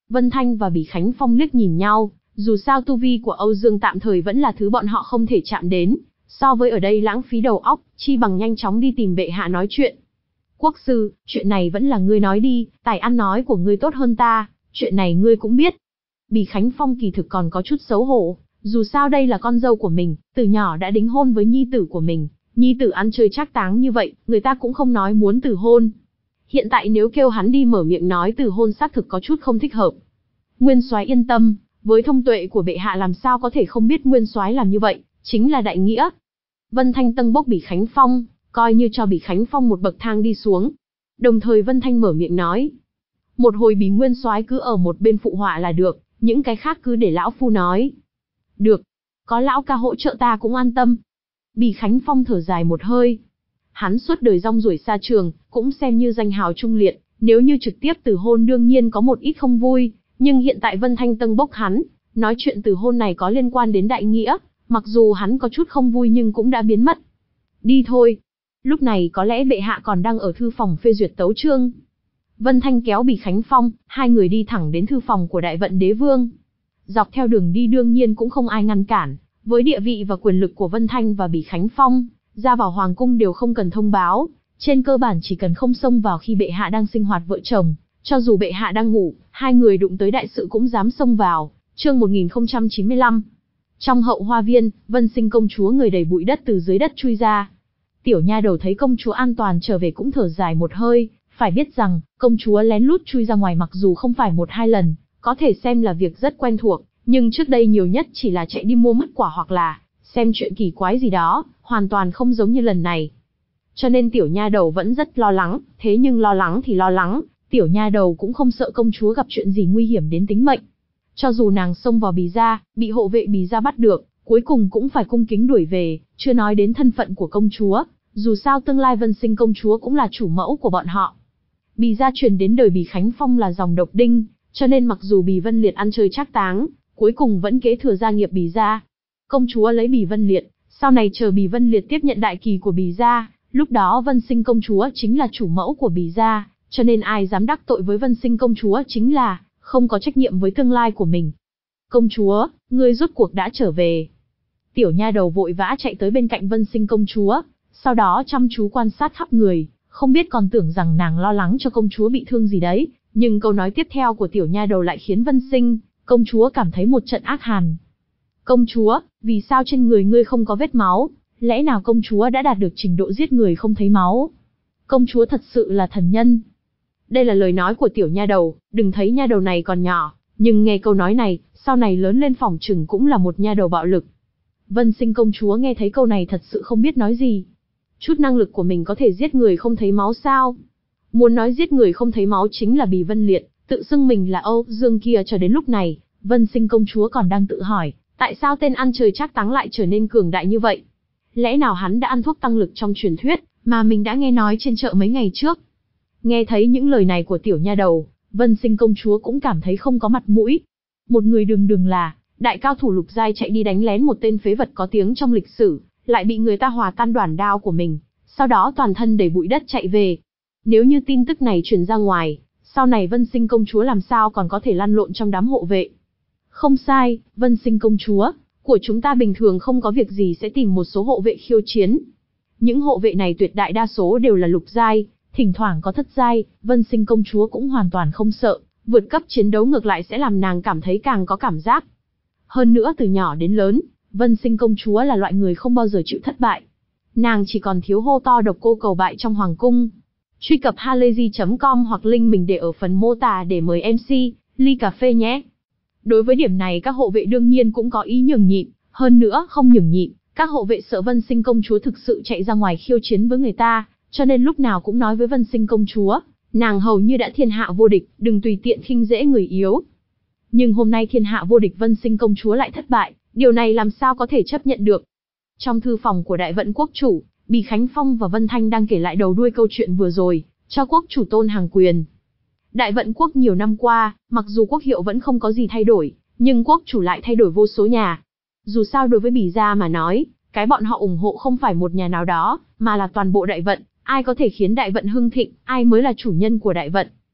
Vân Thanh và Bỉ Khánh Phong liếc nhìn nhau, dù sao tu vi của Âu Dương tạm thời vẫn là thứ bọn họ không thể chạm đến, so với ở đây lãng phí đầu óc, chi bằng nhanh chóng đi tìm bệ hạ nói chuyện. Quốc sư, chuyện này vẫn là ngươi nói đi, tài ăn nói của ngươi tốt hơn ta, chuyện này ngươi cũng biết. Bỉ Khánh Phong kỳ thực còn có chút xấu hổ, dù sao đây là con dâu của mình, từ nhỏ đã đính hôn với nhi tử của mình, nhi tử ăn chơi trác táng như vậy, người ta cũng không nói muốn từ hôn. Hiện tại nếu kêu hắn đi mở miệng nói từ hôn xác thực có chút không thích hợp. Nguyên soái yên tâm, với thông tuệ của bệ hạ làm sao có thể không biết nguyên soái làm như vậy, chính là đại nghĩa. Vân Thanh tâng bốc Bỉ Khánh Phong, coi như cho Bỉ Khánh Phong một bậc thang đi xuống. Đồng thời Vân Thanh mở miệng nói, một hồi Bỉ nguyên soái cứ ở một bên phụ họa là được, những cái khác cứ để lão phu nói. Được, có lão ca hỗ trợ ta cũng an tâm. Bỉ Khánh Phong thở dài một hơi. Hắn suốt đời rong ruổi xa trường, cũng xem như danh hào trung liệt, nếu như trực tiếp từ hôn đương nhiên có một ít không vui, nhưng hiện tại Vân Thanh tâng bốc hắn, nói chuyện từ hôn này có liên quan đến đại nghĩa, mặc dù hắn có chút không vui nhưng cũng đã biến mất. Đi thôi. Lúc này có lẽ bệ hạ còn đang ở thư phòng phê duyệt tấu chương. Vân Thanh kéo Bỉ Khánh Phong, hai người đi thẳng đến thư phòng của Đại Vận Đế Vương. Dọc theo đường đi đương nhiên cũng không ai ngăn cản, với địa vị và quyền lực của Vân Thanh và Bỉ Khánh Phong, ra vào hoàng cung đều không cần thông báo, trên cơ bản chỉ cần không xông vào khi bệ hạ đang sinh hoạt vợ chồng, cho dù bệ hạ đang ngủ, hai người đụng tới đại sự cũng dám xông vào. Chương một nghìn không trăm chín mươi lăm. Trong hậu hoa viên, Vân Sinh công chúa người đầy bụi đất từ dưới đất chui ra. Tiểu nha đầu thấy công chúa an toàn trở về cũng thở dài một hơi, phải biết rằng, công chúa lén lút chui ra ngoài mặc dù không phải một hai lần, có thể xem là việc rất quen thuộc, nhưng trước đây nhiều nhất chỉ là chạy đi mua mứt quả hoặc là xem chuyện kỳ quái gì đó, hoàn toàn không giống như lần này. Cho nên tiểu nha đầu vẫn rất lo lắng, thế nhưng lo lắng thì lo lắng, tiểu nha đầu cũng không sợ công chúa gặp chuyện gì nguy hiểm đến tính mệnh. Cho dù nàng xông vào Bỉ gia, bị hộ vệ Bỉ gia bắt được, cuối cùng cũng phải cung kính đuổi về, chưa nói đến thân phận của công chúa, dù sao tương lai Vân Sinh công chúa cũng là chủ mẫu của bọn họ. Bỉ gia truyền đến đời Bỉ Khánh Phong là dòng độc đinh, cho nên mặc dù Bỉ Vân Liệt ăn chơi trác táng, cuối cùng vẫn kế thừa gia nghiệp Bỉ gia. Công chúa lấy Bỉ Vân Liệt, sau này chờ Bỉ Vân Liệt tiếp nhận đại kỳ của Bỉ gia, lúc đó Vân Sinh công chúa chính là chủ mẫu của Bỉ gia, cho nên ai dám đắc tội với Vân Sinh công chúa chính là không có trách nhiệm với tương lai của mình. Công chúa, ngươi rốt cuộc đã trở về. Tiểu nha đầu vội vã chạy tới bên cạnh Vân Sinh công chúa, sau đó chăm chú quan sát khắp người, không biết còn tưởng rằng nàng lo lắng cho công chúa bị thương gì đấy, nhưng câu nói tiếp theo của tiểu nha đầu lại khiến Vân Sinh công chúa cảm thấy một trận ác hàn. Công chúa, vì sao trên người ngươi không có vết máu? Lẽ nào công chúa đã đạt được trình độ giết người không thấy máu? Công chúa thật sự là thần nhân. Đây là lời nói của tiểu nha đầu, đừng thấy nha đầu này còn nhỏ, nhưng nghe câu nói này, sau này lớn lên phỏng chừng cũng là một nha đầu bạo lực. Vân Sinh công chúa nghe thấy câu này thật sự không biết nói gì. Chút năng lực của mình có thể giết người không thấy máu sao? Muốn nói giết người không thấy máu chính là Bỉ Vân Liệt, tự xưng mình là Âu Dương kia. Cho đến lúc này, Vân Sinh công chúa còn đang tự hỏi, tại sao tên ăn chơi trác táng lại trở nên cường đại như vậy? Lẽ nào hắn đã ăn thuốc tăng lực trong truyền thuyết, mà mình đã nghe nói trên chợ mấy ngày trước? Nghe thấy những lời này của tiểu nha đầu, Vân Sinh công chúa cũng cảm thấy không có mặt mũi. Một người đường đường là đại cao thủ lục giai chạy đi đánh lén một tên phế vật có tiếng trong lịch sử, lại bị người ta hòa tan đoản đao của mình, sau đó toàn thân đầy bụi đất chạy về. Nếu như tin tức này truyền ra ngoài, sau này Vân Sinh công chúa làm sao còn có thể lăn lộn trong đám hộ vệ? Không sai, Vân Sinh công chúa của chúng ta bình thường không có việc gì sẽ tìm một số hộ vệ khiêu chiến. Những hộ vệ này tuyệt đại đa số đều là lục giai, thỉnh thoảng có thất giai, Vân Sinh công chúa cũng hoàn toàn không sợ, vượt cấp chiến đấu ngược lại sẽ làm nàng cảm thấy càng có cảm giác. Hơn nữa từ nhỏ đến lớn, Vân Sinh công chúa là loại người không bao giờ chịu thất bại. Nàng chỉ còn thiếu hô to độc cô cầu bại trong hoàng cung. Truy cập halayzi chấm com hoặc link mình để ở phần mô tả để mời em xê, ly cà phê nhé. Đối với điểm này các hộ vệ đương nhiên cũng có ý nhường nhịn, hơn nữa không nhường nhịn, các hộ vệ sợ Vân Sinh công chúa thực sự chạy ra ngoài khiêu chiến với người ta, cho nên lúc nào cũng nói với Vân Sinh công chúa, nàng hầu như đã thiên hạ vô địch, đừng tùy tiện khinh dễ người yếu. Nhưng hôm nay thiên hạ vô địch Vân Sinh công chúa lại thất bại, điều này làm sao có thể chấp nhận được. Trong thư phòng của Đại Vận quốc chủ, Bỉ Khánh Phong và Vân Thanh đang kể lại đầu đuôi câu chuyện vừa rồi, cho quốc chủ tôn hàng quyền. Đại Vận quốc nhiều năm qua, mặc dù quốc hiệu vẫn không có gì thay đổi, nhưng quốc chủ lại thay đổi vô số nhà. Dù sao đối với Bỉ gia mà nói, cái bọn họ ủng hộ không phải một nhà nào đó, mà là toàn bộ Đại Vận, ai có thể khiến Đại Vận hưng thịnh, ai mới là chủ nhân của Đại Vận.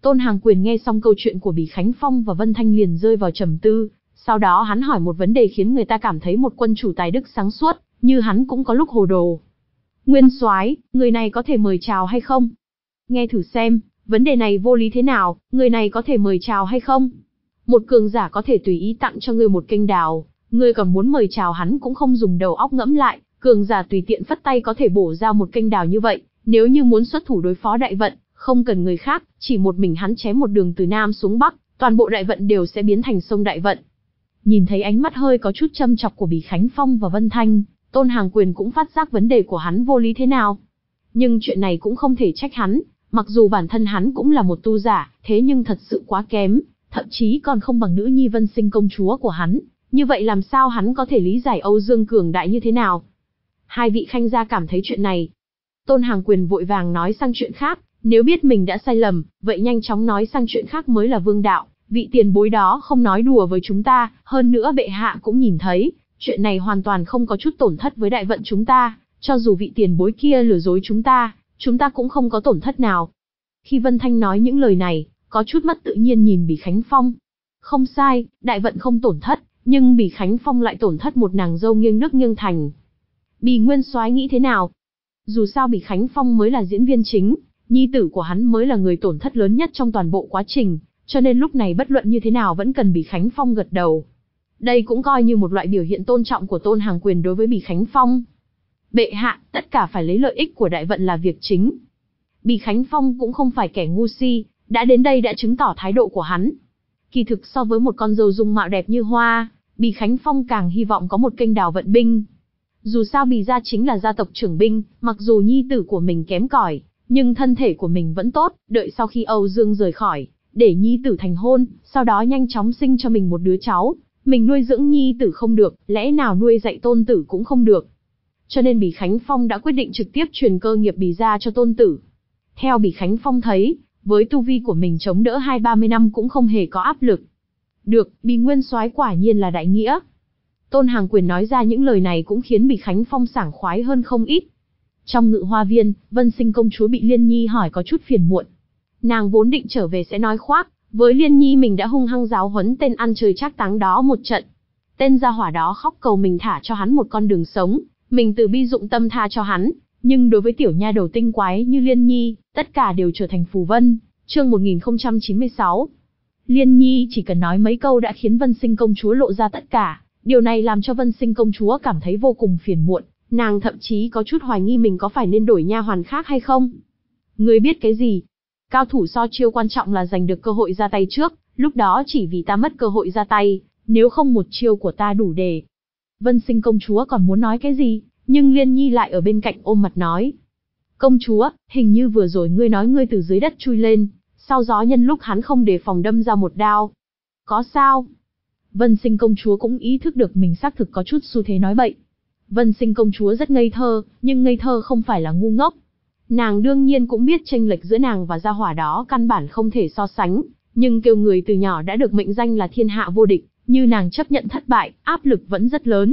Tôn Hàng Quyền nghe xong câu chuyện của Bỉ Khánh Phong và Vân Thanh liền rơi vào trầm tư, sau đó hắn hỏi một vấn đề khiến người ta cảm thấy một quân chủ tài đức sáng suốt, như hắn cũng có lúc hồ đồ. Nguyên soái, người này có thể mời chào hay không? Nghe thử xem, vấn đề này vô lý thế nào, người này có thể mời chào hay không? Một cường giả có thể tùy ý tặng cho ngươi một kênh đào, ngươi còn muốn mời chào hắn cũng không dùng đầu óc ngẫm lại, cường giả tùy tiện phất tay có thể bổ ra một kênh đào như vậy, nếu như muốn xuất thủ đối phó đại vận, không cần người khác, chỉ một mình hắn chém một đường từ Nam xuống Bắc, toàn bộ đại vận đều sẽ biến thành sông đại vận. Nhìn thấy ánh mắt hơi có chút châm chọc của Bỉ Khánh Phong và Vân Thanh, Tôn Hàng Quyền cũng phát giác vấn đề của hắn vô lý thế nào. Nhưng chuyện này cũng không thể trách hắn, mặc dù bản thân hắn cũng là một tu giả, thế nhưng thật sự quá kém, thậm chí còn không bằng nữ nhi Vân Sinh công chúa của hắn, như vậy làm sao hắn có thể lý giải Âu Dương cường đại như thế nào? Hai vị khanh gia cảm thấy chuyện này. Tôn Hàng Quyền vội vàng nói sang chuyện khác, nếu biết mình đã sai lầm, vậy nhanh chóng nói sang chuyện khác mới là vương đạo, vị tiền bối đó không nói đùa với chúng ta, hơn nữa bệ hạ cũng nhìn thấy, chuyện này hoàn toàn không có chút tổn thất với đại vận chúng ta, cho dù vị tiền bối kia lừa dối chúng ta, chúng ta cũng không có tổn thất nào. Khi Vân Thanh nói những lời này, có chút mất tự nhiên nhìn Bỉ Khánh Phong. Không sai, đại vận không tổn thất, nhưng Bỉ Khánh Phong lại tổn thất một nàng dâu nghiêng nước nghiêng thành. Bỉ Nguyên soái nghĩ thế nào? Dù sao Bỉ Khánh Phong mới là diễn viên chính, nhi tử của hắn mới là người tổn thất lớn nhất trong toàn bộ quá trình, cho nên lúc này bất luận như thế nào vẫn cần Bỉ Khánh Phong gật đầu. Đây cũng coi như một loại biểu hiện tôn trọng của Tôn Hàng Quyền đối với Bỉ Khánh Phong. Bệ hạ, tất cả phải lấy lợi ích của đại vận là việc chính. Bỉ Khánh Phong cũng không phải kẻ ngu si, đã đến đây đã chứng tỏ thái độ của hắn. Kỳ thực so với một con dâu dung mạo đẹp như hoa, Bỉ Khánh Phong càng hy vọng có một kênh đào vận binh. Dù sao Bỉ gia chính là gia tộc trưởng binh, mặc dù nhi tử của mình kém cỏi, nhưng thân thể của mình vẫn tốt, đợi sau khi Âu Dương rời khỏi, để nhi tử thành hôn, sau đó nhanh chóng sinh cho mình một đứa cháu. Mình nuôi dưỡng nhi tử không được, lẽ nào nuôi dạy tôn tử cũng không được. Cho nên Bỉ Khánh Phong đã quyết định trực tiếp truyền cơ nghiệp Bỉ gia cho tôn tử. Theo Bỉ Khánh Phong thấy, với tu vi của mình chống đỡ hai ba mươi năm cũng không hề có áp lực. Được, Bỉ Nguyên soái quả nhiên là đại nghĩa. Tôn Hàng Quyền nói ra những lời này cũng khiến Bỉ Khánh Phong sảng khoái hơn không ít. Trong Ngự Hoa Viên, Vân Sinh công chúa bị Liên Nhi hỏi có chút phiền muộn. Nàng vốn định trở về sẽ nói khoác, với Liên Nhi mình đã hung hăng giáo huấn tên ăn chơi trác táng đó một trận. Tên gia hỏa đó khóc cầu mình thả cho hắn một con đường sống, mình từ bi dụng tâm tha cho hắn, nhưng đối với tiểu nha đầu tinh quái như Liên Nhi, tất cả đều trở thành phù vân. Chương một nghìn không trăm chín mươi sáu. Liên Nhi chỉ cần nói mấy câu đã khiến Vân Sinh công chúa lộ ra tất cả, điều này làm cho Vân Sinh công chúa cảm thấy vô cùng phiền muộn, nàng thậm chí có chút hoài nghi mình có phải nên đổi nha hoàn khác hay không. Ngươi biết cái gì? Cao thủ so chiêu quan trọng là giành được cơ hội ra tay trước, lúc đó chỉ vì ta mất cơ hội ra tay, nếu không một chiêu của ta đủ để. Vân Sinh công chúa còn muốn nói cái gì, nhưng Liên Nhi lại ở bên cạnh ôm mặt nói. Công chúa, hình như vừa rồi ngươi nói ngươi từ dưới đất chui lên, sau gió nhân lúc hắn không đề phòng đâm ra một đao. Có sao? Vân Sinh công chúa cũng ý thức được mình xác thực có chút xu thế nói bậy. Vân Sinh công chúa rất ngây thơ, nhưng ngây thơ không phải là ngu ngốc. Nàng đương nhiên cũng biết chênh lệch giữa nàng và gia hỏa đó căn bản không thể so sánh, nhưng kêu người từ nhỏ đã được mệnh danh là thiên hạ vô địch, như nàng chấp nhận thất bại, áp lực vẫn rất lớn.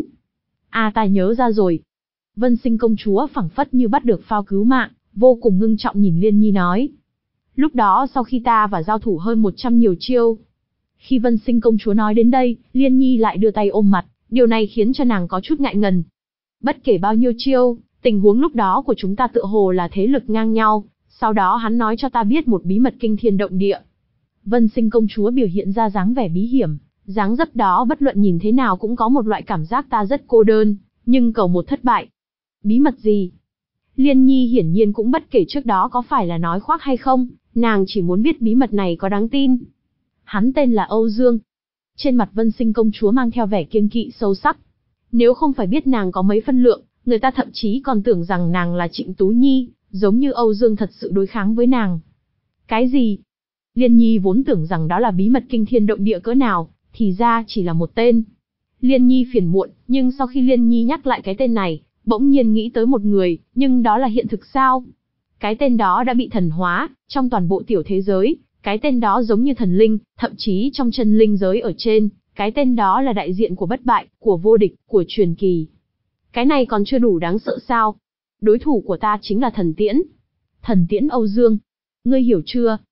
À ta nhớ ra rồi. Vân Sinh công chúa phảng phất như bắt được phao cứu mạng, vô cùng ngưng trọng nhìn Liên Nhi nói. Lúc đó sau khi ta và giao thủ hơn một trăm nhiều chiêu. Khi Vân Sinh công chúa nói đến đây, Liên Nhi lại đưa tay ôm mặt, điều này khiến cho nàng có chút ngại ngần. Bất kể bao nhiêu chiêu, tình huống lúc đó của chúng ta tựa hồ là thế lực ngang nhau, sau đó hắn nói cho ta biết một bí mật kinh thiên động địa. Vân Sinh công chúa biểu hiện ra dáng vẻ bí hiểm, dáng dấp đó bất luận nhìn thế nào cũng có một loại cảm giác ta rất cô đơn, nhưng cầu một thất bại. Bí mật gì? Liên Nhi hiển nhiên cũng bất kể trước đó có phải là nói khoác hay không, nàng chỉ muốn biết bí mật này có đáng tin. Hắn tên là Âu Dương. Trên mặt Vân Sinh công chúa mang theo vẻ kiêng kỵ sâu sắc. Nếu không phải biết nàng có mấy phân lượng, người ta thậm chí còn tưởng rằng nàng là Trịnh Tú Nhi, giống như Âu Dương thật sự đối kháng với nàng. Cái gì? Liên Nhi vốn tưởng rằng đó là bí mật kinh thiên động địa cỡ nào, thì ra chỉ là một tên. Liên Nhi phiền muộn, nhưng sau khi Liên Nhi nhắc lại cái tên này, bỗng nhiên nghĩ tới một người, nhưng đó là hiện thực sao? Cái tên đó đã bị thần hóa, trong toàn bộ tiểu thế giới, cái tên đó giống như thần linh, thậm chí trong chân linh giới ở trên, cái tên đó là đại diện của bất bại, của vô địch, của truyền kỳ. Cái này còn chưa đủ đáng sợ sao? Đối thủ của ta chính là thần tiễn. Thần tiễn Âu Dương. Ngươi hiểu chưa?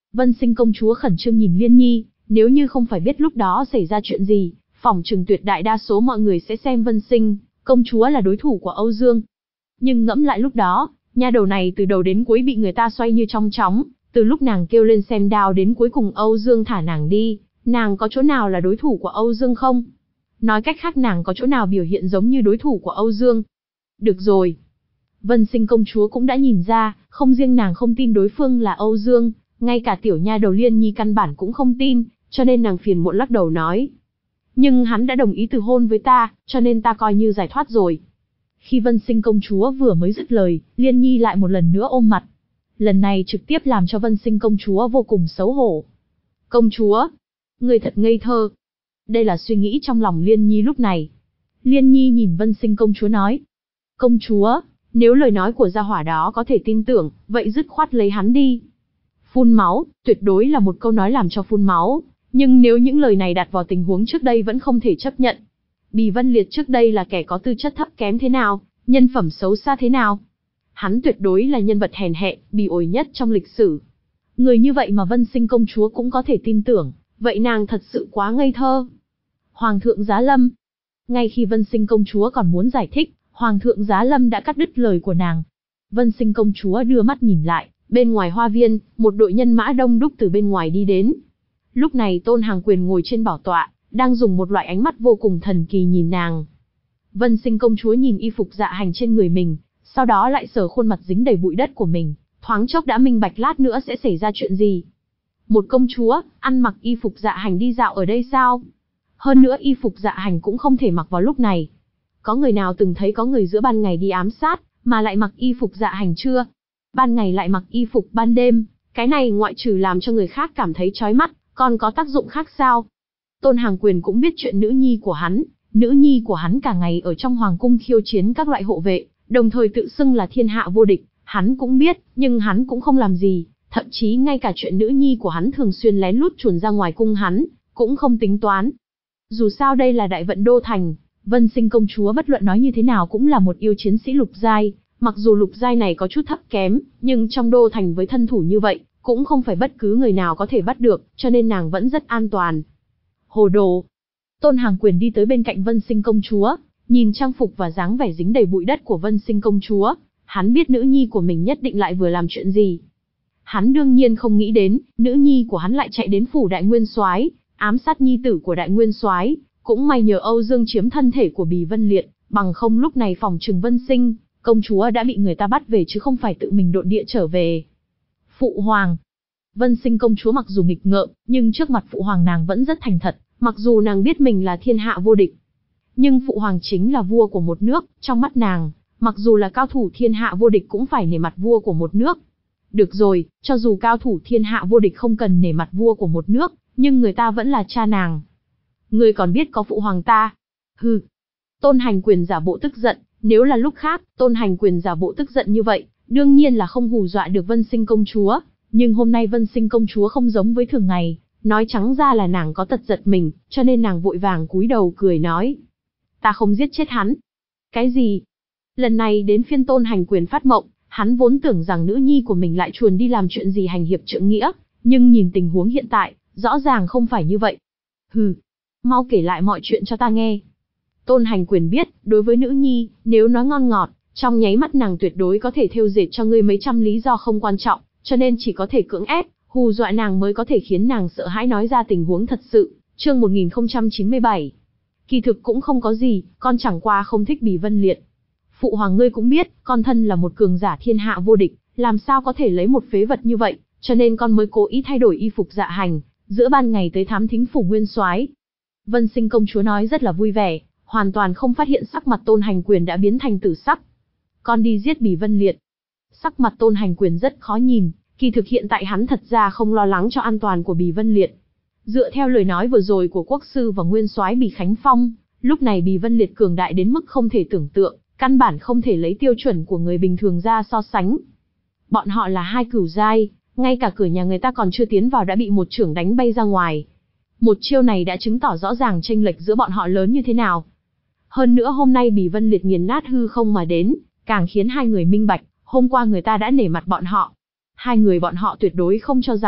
Vân Sinh công chúa khẩn trương nhìn Liên Nhi, nếu như không phải biết lúc đó xảy ra chuyện gì, phỏng chừng tuyệt đại đa số mọi người sẽ xem Vân Sinh công chúa là đối thủ của Âu Dương. Nhưng ngẫm lại lúc đó, nha đầu này từ đầu đến cuối bị người ta xoay như trong chóng, từ lúc nàng kêu lên xem đao đến cuối cùng Âu Dương thả nàng đi, nàng có chỗ nào là đối thủ của Âu Dương không? Nói cách khác nàng có chỗ nào biểu hiện giống như đối thủ của Âu Dương? Được rồi. Vân Sinh công chúa cũng đã nhìn ra, không riêng nàng không tin đối phương là Âu Dương, ngay cả tiểu nha đầu Liên Nhi căn bản cũng không tin, cho nên nàng phiền muộn lắc đầu nói. Nhưng hắn đã đồng ý từ hôn với ta, cho nên ta coi như giải thoát rồi. Khi Vân Sinh công chúa vừa mới dứt lời, Liên Nhi lại một lần nữa ôm mặt. Lần này trực tiếp làm cho Vân Sinh công chúa vô cùng xấu hổ. Công chúa, người thật ngây thơ. Đây là suy nghĩ trong lòng Liên Nhi lúc này. Liên Nhi nhìn Vân Sinh công chúa nói. Công chúa, nếu lời nói của gia hỏa đó có thể tin tưởng, vậy dứt khoát lấy hắn đi. Phun máu, tuyệt đối là một câu nói làm cho phun máu. Nhưng nếu những lời này đặt vào tình huống trước đây vẫn không thể chấp nhận. Bì Vân Liệt trước đây là kẻ có tư chất thấp kém thế nào, nhân phẩm xấu xa thế nào. Hắn tuyệt đối là nhân vật hèn hạ, bỉ ổi nhất trong lịch sử. Người như vậy mà Vân Sinh công chúa cũng có thể tin tưởng, vậy nàng thật sự quá ngây thơ. Hoàng thượng Giá Lâm. Ngay khi Vân Sinh công chúa còn muốn giải thích, Hoàng thượng Giá Lâm đã cắt đứt lời của nàng. Vân Sinh công chúa đưa mắt nhìn lại, bên ngoài hoa viên, một đội nhân mã đông đúc từ bên ngoài đi đến. Lúc này Tôn Hàng Quyền ngồi trên bảo tọa, đang dùng một loại ánh mắt vô cùng thần kỳ nhìn nàng. Vân Sinh công chúa nhìn y phục dạ hành trên người mình, sau đó lại sờ khuôn mặt dính đầy bụi đất của mình, thoáng chốc đã minh bạch lát nữa sẽ xảy ra chuyện gì. Một công chúa, ăn mặc y phục dạ hành đi dạo ở đây sao? Hơn nữa y phục dạ hành cũng không thể mặc vào lúc này. Có người nào từng thấy có người giữa ban ngày đi ám sát, mà lại mặc y phục dạ hành chưa? Ban ngày lại mặc y phục ban đêm, cái này ngoại trừ làm cho người khác cảm thấy chói mắt, còn có tác dụng khác sao? Tôn Hàng Quyền cũng biết chuyện nữ nhi của hắn, nữ nhi của hắn cả ngày ở trong hoàng cung khiêu chiến các loại hộ vệ, đồng thời tự xưng là thiên hạ vô địch, hắn cũng biết, nhưng hắn cũng không làm gì, thậm chí ngay cả chuyện nữ nhi của hắn thường xuyên lén lút chuồn ra ngoài cung hắn, cũng không tính toán. Dù sao đây là Đại Vận Đô Thành, Vân Sinh công chúa bất luận nói như thế nào cũng là một yêu chiến sĩ lục giai, mặc dù lục giai này có chút thấp kém, nhưng trong Đô Thành với thân thủ như vậy, cũng không phải bất cứ người nào có thể bắt được, cho nên nàng vẫn rất an toàn. Hồ đồ! Tôn Hàng Quyền đi tới bên cạnh Vân Sinh công chúa, nhìn trang phục và dáng vẻ dính đầy bụi đất của Vân Sinh công chúa, hắn biết nữ nhi của mình nhất định lại vừa làm chuyện gì. Hắn đương nhiên không nghĩ đến, nữ nhi của hắn lại chạy đến phủ Đại Nguyên Soái, ám sát nhi tử của Đại Nguyên Soái, cũng may nhờ Âu Dương chiếm thân thể của Bì Vân Liệt, bằng không lúc này phòng trừng Vân Sinh công chúa đã bị người ta bắt về chứ không phải tự mình độn địa trở về. Phụ hoàng. Vân Sinh công chúa mặc dù nghịch ngợm, nhưng trước mặt phụ hoàng nàng vẫn rất thành thật, mặc dù nàng biết mình là thiên hạ vô địch. Nhưng phụ hoàng chính là vua của một nước, trong mắt nàng, mặc dù là cao thủ thiên hạ vô địch cũng phải nể mặt vua của một nước. Được rồi, cho dù cao thủ thiên hạ vô địch không cần nể mặt vua của một nước, nhưng người ta vẫn là cha nàng. Người còn biết có phụ hoàng ta. Hừ. Tôn Hành Quyền giả bộ tức giận, nếu là lúc khác, Tôn Hành Quyền giả bộ tức giận như vậy, đương nhiên là không hù dọa được Vân Sinh công chúa. Nhưng hôm nay Vân Sinh công chúa không giống với thường ngày, nói trắng ra là nàng có tật giật mình, cho nên nàng vội vàng cúi đầu cười nói. Ta không giết chết hắn. Cái gì? Lần này đến phiên Tôn Hành Quyền phát mộng, hắn vốn tưởng rằng nữ nhi của mình lại chuồn đi làm chuyện gì hành hiệp trượng nghĩa, nhưng nhìn tình huống hiện tại, rõ ràng không phải như vậy. Hừ, mau kể lại mọi chuyện cho ta nghe. Tôn Hành Quyền biết, đối với nữ nhi, nếu nói ngon ngọt, trong nháy mắt nàng tuyệt đối có thể thêu dệt cho ngươi mấy trăm lý do không quan trọng, cho nên chỉ có thể cưỡng ép, hù dọa nàng mới có thể khiến nàng sợ hãi nói ra tình huống thật sự. Chương một nghìn không trăm chín mươi bảy. Kỳ thực cũng không có gì, con chẳng qua không thích Bì Vân Liệt. Phụ hoàng ngươi cũng biết, con thân là một cường giả thiên hạ vô địch, làm sao có thể lấy một phế vật như vậy, cho nên con mới cố ý thay đổi y phục dạ hành, giữa ban ngày tới thám thính phủ Nguyên Soái. Vân Sinh công chúa nói rất là vui vẻ, hoàn toàn không phát hiện sắc mặt Tôn Hành Quyền đã biến thành tử sắc. Con đi giết Bì Vân Liệt. Sắc mặt Tôn Hành Quyền rất khó nhìn, kỳ thực hiện tại hắn thật ra không lo lắng cho an toàn của Bì Vân Liệt. Dựa theo lời nói vừa rồi của quốc sư và nguyên soái Bì Khánh Phong, lúc này Bì Vân Liệt cường đại đến mức không thể tưởng tượng, căn bản không thể lấy tiêu chuẩn của người bình thường ra so sánh. Bọn họ là hai cửu giai, ngay cả cửa nhà người ta còn chưa tiến vào đã bị một chưởng đánh bay ra ngoài. Một chiêu này đã chứng tỏ rõ ràng chênh lệch giữa bọn họ lớn như thế nào. Hơn nữa hôm nay Bì Vân Liệt nghiền nát hư không mà đến, càng khiến hai người minh bạch, hôm qua người ta đã nể mặt bọn họ. Hai người bọn họ tuyệt đối không cho rằng,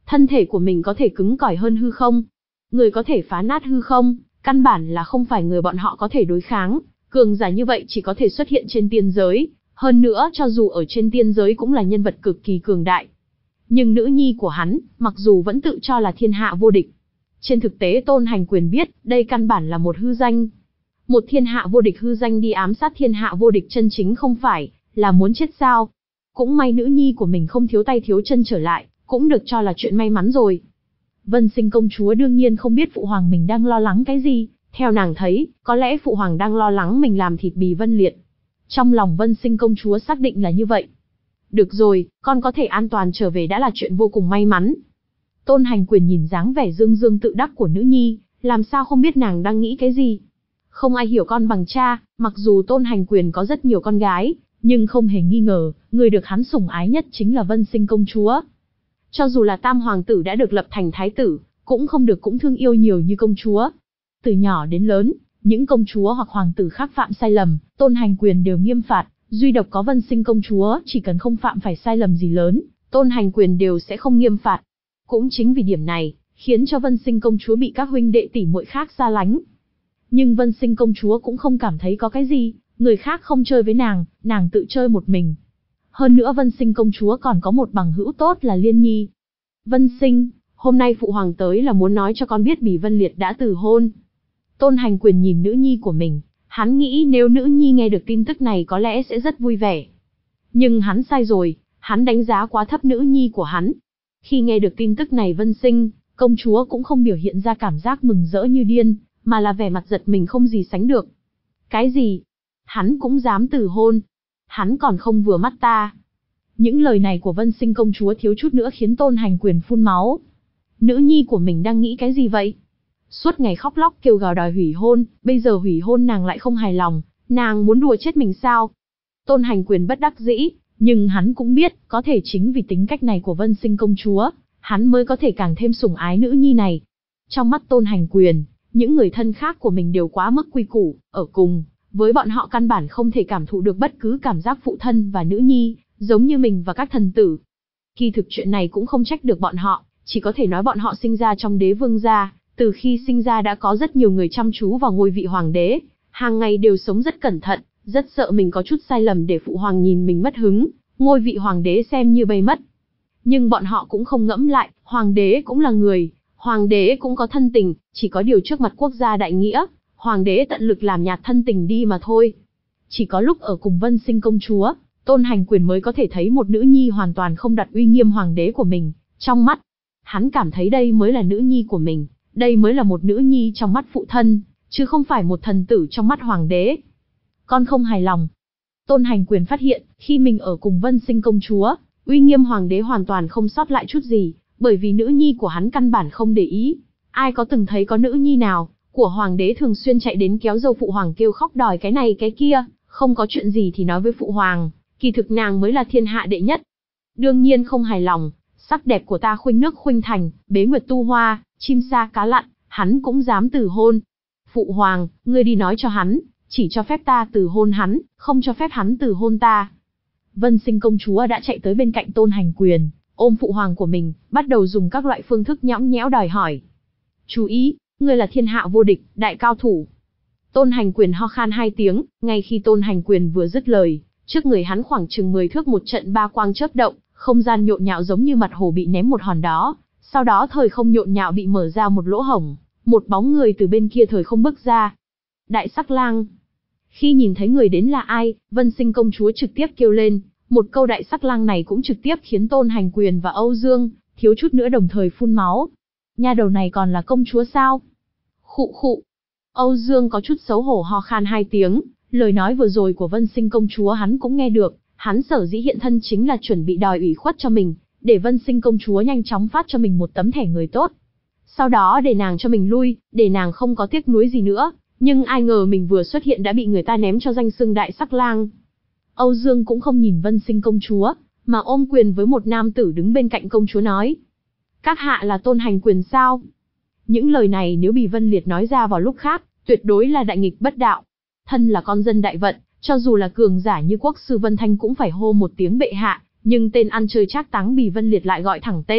Thân thể của mình có thể cứng cỏi hơn hư không? Người có thể phá nát hư không? Căn bản là không phải người bọn họ có thể đối kháng. Cường giả như vậy chỉ có thể xuất hiện trên tiên giới. Hơn nữa cho dù ở trên tiên giới cũng là nhân vật cực kỳ cường đại. Nhưng nữ nhi của hắn, mặc dù vẫn tự cho là thiên hạ vô địch. Trên thực tế Tôn Hành Quyền biết, đây căn bản là một hư danh. Một thiên hạ vô địch hư danh đi ám sát thiên hạ vô địch chân chính không phải là muốn chết sao? Cũng may nữ nhi của mình không thiếu tay thiếu chân trở lại, cũng được cho là chuyện may mắn rồi. Vân Sinh công chúa đương nhiên không biết phụ hoàng mình đang lo lắng cái gì, theo nàng thấy, có lẽ phụ hoàng đang lo lắng mình làm thịt Bì Vân Liệt. Trong lòng Vân Sinh công chúa xác định là như vậy. Được rồi, con có thể an toàn trở về đã là chuyện vô cùng may mắn. Tôn Hành Quyền nhìn dáng vẻ dương dương tự đắc của nữ nhi, làm sao không biết nàng đang nghĩ cái gì. Không ai hiểu con bằng cha, mặc dù Tôn Hành Quyền có rất nhiều con gái, nhưng không hề nghi ngờ, người được hắn sủng ái nhất chính là Vân Sinh công chúa. Cho dù là tam hoàng tử đã được lập thành thái tử, cũng không được cũng thương yêu nhiều như công chúa. Từ nhỏ đến lớn, những công chúa hoặc hoàng tử khác phạm sai lầm, Tôn Hành Quyền đều nghiêm phạt, duy độc có Vân Sinh công chúa, chỉ cần không phạm phải sai lầm gì lớn, Tôn Hành Quyền đều sẽ không nghiêm phạt. Cũng chính vì điểm này, khiến cho Vân Sinh công chúa bị các huynh đệ tỷ muội khác xa lánh. Nhưng Vân Sinh công chúa cũng không cảm thấy có cái gì, người khác không chơi với nàng, nàng tự chơi một mình. Hơn nữa Vân Sinh công chúa còn có một bằng hữu tốt là Liên Nhi. Vân Sinh, hôm nay phụ hoàng tới là muốn nói cho con biết Bì Vân Liệt đã từ hôn. Tôn Hành Quyền nhìn nữ nhi của mình, hắn nghĩ nếu nữ nhi nghe được tin tức này có lẽ sẽ rất vui vẻ. Nhưng hắn sai rồi, hắn đánh giá quá thấp nữ nhi của hắn. Khi nghe được tin tức này Vân Sinh, công chúa cũng không biểu hiện ra cảm giác mừng rỡ như điên, mà là vẻ mặt giật mình không gì sánh được. Cái gì? Hắn cũng dám từ hôn? Hắn còn không vừa mắt ta? Những lời này của Vân Sinh công chúa thiếu chút nữa khiến Tôn Hành Quyền phun máu. Nữ nhi của mình đang nghĩ cái gì vậy? Suốt ngày khóc lóc kêu gào đòi hủy hôn, bây giờ hủy hôn nàng lại không hài lòng, nàng muốn đùa chết mình sao? Tôn Hành Quyền bất đắc dĩ, nhưng hắn cũng biết, có thể chính vì tính cách này của Vân Sinh công chúa, hắn mới có thể càng thêm sủng ái nữ nhi này. Trong mắt Tôn Hành Quyền, những người thân khác của mình đều quá mức quy củ, ở cùng với bọn họ căn bản không thể cảm thụ được bất cứ cảm giác phụ thân và nữ nhi, giống như mình và các thần tử. Kỳ thực chuyện này cũng không trách được bọn họ, chỉ có thể nói bọn họ sinh ra trong đế vương gia, từ khi sinh ra đã có rất nhiều người chăm chú vào ngôi vị hoàng đế, hàng ngày đều sống rất cẩn thận, rất sợ mình có chút sai lầm để phụ hoàng nhìn mình mất hứng, ngôi vị hoàng đế xem như bay mất. Nhưng bọn họ cũng không ngẫm lại, hoàng đế cũng là người, hoàng đế cũng có thân tình, chỉ có điều trước mặt quốc gia đại nghĩa, hoàng đế tận lực làm nhạt thân tình đi mà thôi. Chỉ có lúc ở cùng Vân Sinh công chúa, Tôn Hành Quyền mới có thể thấy một nữ nhi hoàn toàn không đặt uy nghiêm hoàng đế của mình trong mắt. Hắn cảm thấy đây mới là nữ nhi của mình, đây mới là một nữ nhi trong mắt phụ thân, chứ không phải một thần tử trong mắt hoàng đế. Con không hài lòng. Tôn Hành Quyền phát hiện, khi mình ở cùng Vân Sinh công chúa, uy nghiêm hoàng đế hoàn toàn không sót lại chút gì, bởi vì nữ nhi của hắn căn bản không để ý. Ai có từng thấy có nữ nhi nào của hoàng đế thường xuyên chạy đến kéo dâu phụ hoàng kêu khóc đòi cái này cái kia, không có chuyện gì thì nói với phụ hoàng, kỳ thực nàng mới là thiên hạ đệ nhất. Đương nhiên không hài lòng, sắc đẹp của ta khuynh nước khuynh thành, bế nguyệt tu hoa, chim sa cá lặn, hắn cũng dám từ hôn. Phụ hoàng, ngươi đi nói cho hắn, chỉ cho phép ta từ hôn hắn, không cho phép hắn từ hôn ta. Vân Sinh công chúa đã chạy tới bên cạnh Tôn Hành Quyền, ôm phụ hoàng của mình, bắt đầu dùng các loại phương thức nhõng nhẽo đòi hỏi. Chú ý, ngươi là thiên hạ vô địch, đại cao thủ. Tôn Hành Quyền ho khan hai tiếng, ngay khi Tôn Hành Quyền vừa dứt lời, trước người hắn khoảng chừng mười thước một trận ba quang chớp động, không gian nhộn nhạo giống như mặt hồ bị ném một hòn đá. Sau đó thời không nhộn nhạo bị mở ra một lỗ hổng, một bóng người từ bên kia thời không bước ra. Đại Sắc Lang. Khi nhìn thấy người đến là ai, Vân Sinh công chúa trực tiếp kêu lên, một câu Đại Sắc Lang này cũng trực tiếp khiến Tôn Hành Quyền và Âu Dương thiếu chút nữa đồng thời phun máu. Nha đầu này còn là công chúa sao? Khụ khụ. Âu Dương có chút xấu hổ ho khan hai tiếng, lời nói vừa rồi của Vân Sinh công chúa hắn cũng nghe được, hắn sở dĩ hiện thân chính là chuẩn bị đòi ủy khuất cho mình, để Vân Sinh công chúa nhanh chóng phát cho mình một tấm thẻ người tốt. Sau đó để nàng cho mình lui, để nàng không có tiếc nuối gì nữa, nhưng ai ngờ mình vừa xuất hiện đã bị người ta ném cho danh xưng Đại Sắc Lang. Âu Dương cũng không nhìn Vân Sinh công chúa, mà ôm quyền với một nam tử đứng bên cạnh công chúa nói. Các hạ là Tôn Hành Quyền sao? Những lời này nếu Bì Vân Liệt nói ra vào lúc khác, tuyệt đối là đại nghịch bất đạo. Thân là con dân đại vận, cho dù là cường giả như quốc sư Vân Thanh cũng phải hô một tiếng bệ hạ, nhưng tên ăn chơi trác táng Bì Vân Liệt lại gọi thẳng tên,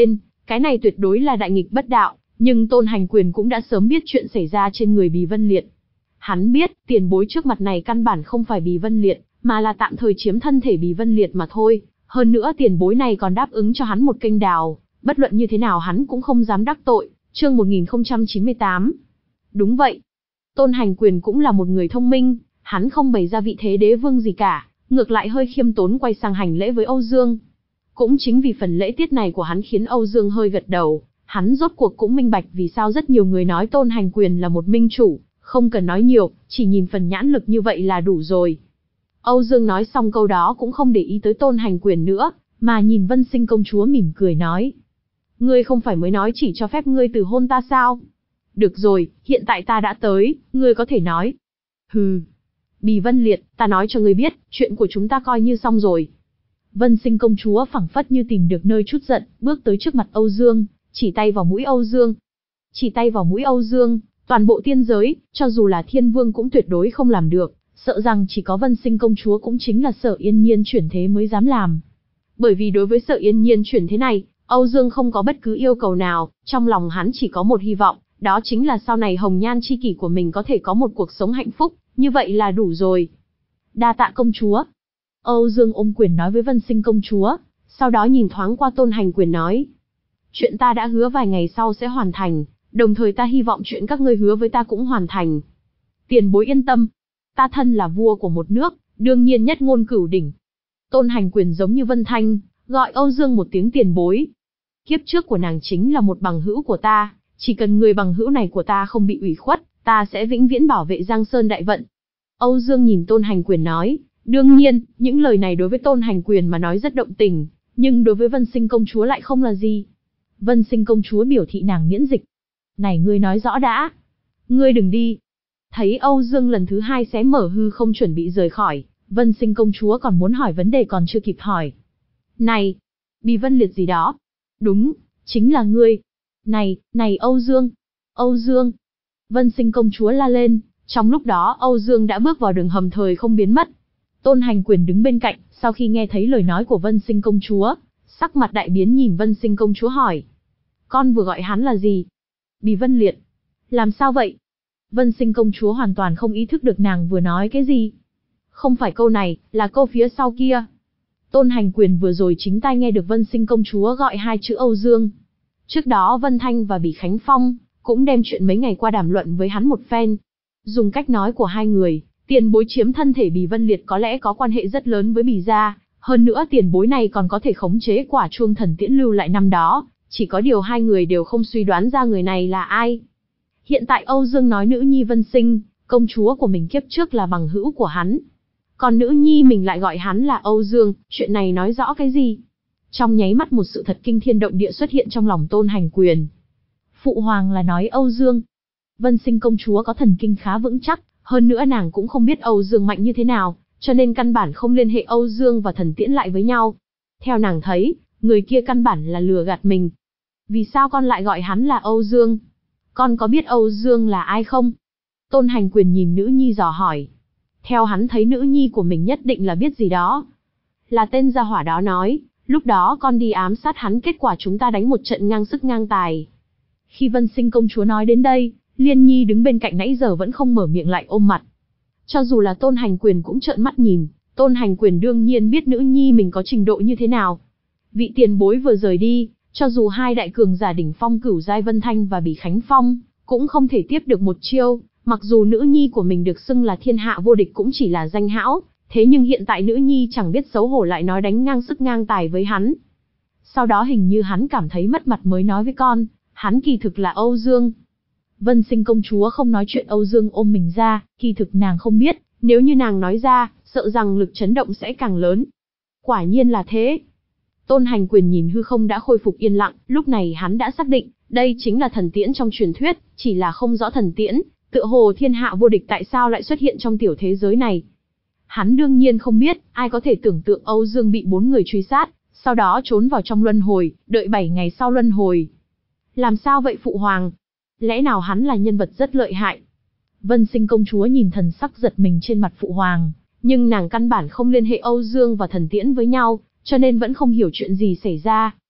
Cái này tuyệt đối là đại nghịch bất đạo, nhưng Tôn Hành Quyền cũng đã sớm biết chuyện xảy ra trên người Bì Vân Liệt. Hắn biết, tiền bối trước mặt này căn bản không phải Bì Vân Liệt, mà là tạm thời chiếm thân thể Bì Vân Liệt mà thôi. Hơn nữa tiền bối này còn đáp ứng cho hắn một kênh đào, bất luận như thế nào hắn cũng không dám đắc tội. Chương một nghìn không trăm chín mươi tám. Đúng vậy. Tôn Hành Quyền cũng là một người thông minh, hắn không bày ra vị thế đế vương gì cả, ngược lại hơi khiêm tốn quay sang hành lễ với Âu Dương. Cũng chính vì phần lễ tiết này của hắn khiến Âu Dương hơi gật đầu, hắn rốt cuộc cũng minh bạch vì sao rất nhiều người nói Tôn Hành Quyền là một minh chủ, không cần nói nhiều, chỉ nhìn phần nhãn lực như vậy là đủ rồi. Âu Dương nói xong câu đó cũng không để ý tới Tôn Hành Quyền nữa, mà nhìn Vân Sinh công chúa mỉm cười nói. Ngươi không phải mới nói chỉ cho phép ngươi từ hôn ta sao? Được rồi, hiện tại ta đã tới, ngươi có thể nói. Hừ. Bì Vân Liệt, ta nói cho ngươi biết, chuyện của chúng ta coi như xong rồi. Vân Sinh công chúa phảng phất như tìm được nơi trút giận, bước tới trước mặt Âu Dương, chỉ tay vào mũi Âu Dương. Chỉ tay vào mũi Âu Dương, toàn bộ tiên giới, cho dù là thiên vương cũng tuyệt đối không làm được, sợ rằng chỉ có Vân Sinh công chúa cũng chính là Sở Yên Nhiên chuyển thế mới dám làm. Bởi vì đối với Sở Yên Nhiên chuyển thế này, Âu Dương không có bất cứ yêu cầu nào, trong lòng hắn chỉ có một hy vọng, đó chính là sau này hồng nhan chi kỷ của mình có thể có một cuộc sống hạnh phúc, như vậy là đủ rồi. Đa tạ công chúa. Âu Dương ôm quyền nói với Vân Sinh công chúa, sau đó nhìn thoáng qua Tôn Hành Quyền nói. Chuyện ta đã hứa vài ngày sau sẽ hoàn thành, đồng thời ta hy vọng chuyện các ngươi hứa với ta cũng hoàn thành. Tiền bối yên tâm, ta thân là vua của một nước, đương nhiên nhất ngôn cửu đỉnh. Tôn Hành Quyền giống như Vân Thanh, gọi Âu Dương một tiếng tiền bối. Kiếp trước của nàng chính là một bằng hữu của ta, chỉ cần người bằng hữu này của ta không bị ủy khuất, ta sẽ vĩnh viễn bảo vệ Giang Sơn đại vận. Âu Dương nhìn Tôn Hành Quyền nói, đương nhiên, những lời này đối với Tôn Hành Quyền mà nói rất động tình, nhưng đối với Vân Sinh công chúa lại không là gì. Vân Sinh công chúa biểu thị nàng miễn dịch. Này ngươi nói rõ đã. Ngươi đừng đi. Thấy Âu Dương lần thứ hai xé mở hư không chuẩn bị rời khỏi, Vân Sinh công chúa còn muốn hỏi vấn đề còn chưa kịp hỏi. Này, Bì Vân Liệt gì đó? Đúng, chính là ngươi. Này, này Âu Dương, Âu Dương. Vân Sinh công chúa la lên, trong lúc đó Âu Dương đã bước vào đường hầm thời không biến mất. Tôn Hành Quyền đứng bên cạnh, sau khi nghe thấy lời nói của Vân Sinh công chúa, sắc mặt đại biến nhìn Vân Sinh công chúa hỏi. Con vừa gọi hắn là gì? Bì Vân Liệt. Làm sao vậy? Vân Sinh công chúa hoàn toàn không ý thức được nàng vừa nói cái gì. Không phải câu này, là câu phía sau kia. Tôn Hành Quyền vừa rồi chính tai nghe được Vân Sinh công chúa gọi hai chữ Âu Dương. Trước đó Vân Thanh và Bỉ Khánh Phong cũng đem chuyện mấy ngày qua đàm luận với hắn một phen. Dùng cách nói của hai người, tiền bối chiếm thân thể Bì Vân Liệt có lẽ có quan hệ rất lớn với Bì gia, hơn nữa tiền bối này còn có thể khống chế quả chuông thần tiễn lưu lại năm đó, chỉ có điều hai người đều không suy đoán ra người này là ai. Hiện tại Âu Dương nói nữ nhi Vân Sinh, công chúa của mình kiếp trước là bằng hữu của hắn. Còn nữ nhi mình lại gọi hắn là Âu Dương, chuyện này nói rõ cái gì? Trong nháy mắt một sự thật kinh thiên động địa xuất hiện trong lòng Tôn Hành Quyền. Phụ hoàng là nói Âu Dương. Vân Sinh công chúa có thần kinh khá vững chắc, hơn nữa nàng cũng không biết Âu Dương mạnh như thế nào, cho nên căn bản không liên hệ Âu Dương và thần tiễn lại với nhau. Theo nàng thấy, người kia căn bản là lừa gạt mình. Vì sao con lại gọi hắn là Âu Dương? Con có biết Âu Dương là ai không? Tôn Hành Quyền nhìn nữ nhi dò hỏi. Theo hắn thấy nữ nhi của mình nhất định là biết gì đó. Là tên gia hỏa đó nói, lúc đó con đi ám sát hắn, kết quả chúng ta đánh một trận ngang sức ngang tài. Khi Vân Sinh công chúa nói đến đây, Liên Nhi đứng bên cạnh nãy giờ vẫn không mở miệng lại ôm mặt. Cho dù là Tôn Hành Quyền cũng trợn mắt nhìn, Tôn Hành Quyền đương nhiên biết nữ nhi mình có trình độ như thế nào. Vị tiền bối vừa rời đi, cho dù hai đại cường giả đỉnh phong cửu giai Vân Thanh và Bỉ Khánh Phong, cũng không thể tiếp được một chiêu, mặc dù nữ nhi của mình được xưng là thiên hạ vô địch cũng chỉ là danh hão, thế nhưng hiện tại nữ nhi chẳng biết xấu hổ lại nói đánh ngang sức ngang tài với hắn. Sau đó hình như hắn cảm thấy mất mặt mới nói với con, hắn kỳ thực là Âu Dương. Vân Sinh công chúa không nói chuyện Âu Dương ôm mình ra, kỳ thực nàng không biết, nếu như nàng nói ra, sợ rằng lực chấn động sẽ càng lớn. Quả nhiên là thế. Tôn Hành Quyền nhìn hư không đã khôi phục yên lặng, lúc này hắn đã xác định, đây chính là thần tiễn trong truyền thuyết, chỉ là không rõ thần tiễn, tựa hồ thiên hạ vô địch tại sao lại xuất hiện trong tiểu thế giới này. Hắn đương nhiên không biết, ai có thể tưởng tượng Âu Dương bị bốn người truy sát, sau đó trốn vào trong luân hồi, đợi bảy ngày sau luân hồi. Làm sao vậy phụ hoàng? Lẽ nào hắn là nhân vật rất lợi hại? Vân Sinh công chúa nhìn thần sắc giật mình trên mặt phụ hoàng, nhưng nàng căn bản không liên hệ Âu Dương và thần tiễn với nhau, cho nên vẫn không hiểu chuyện gì xảy ra.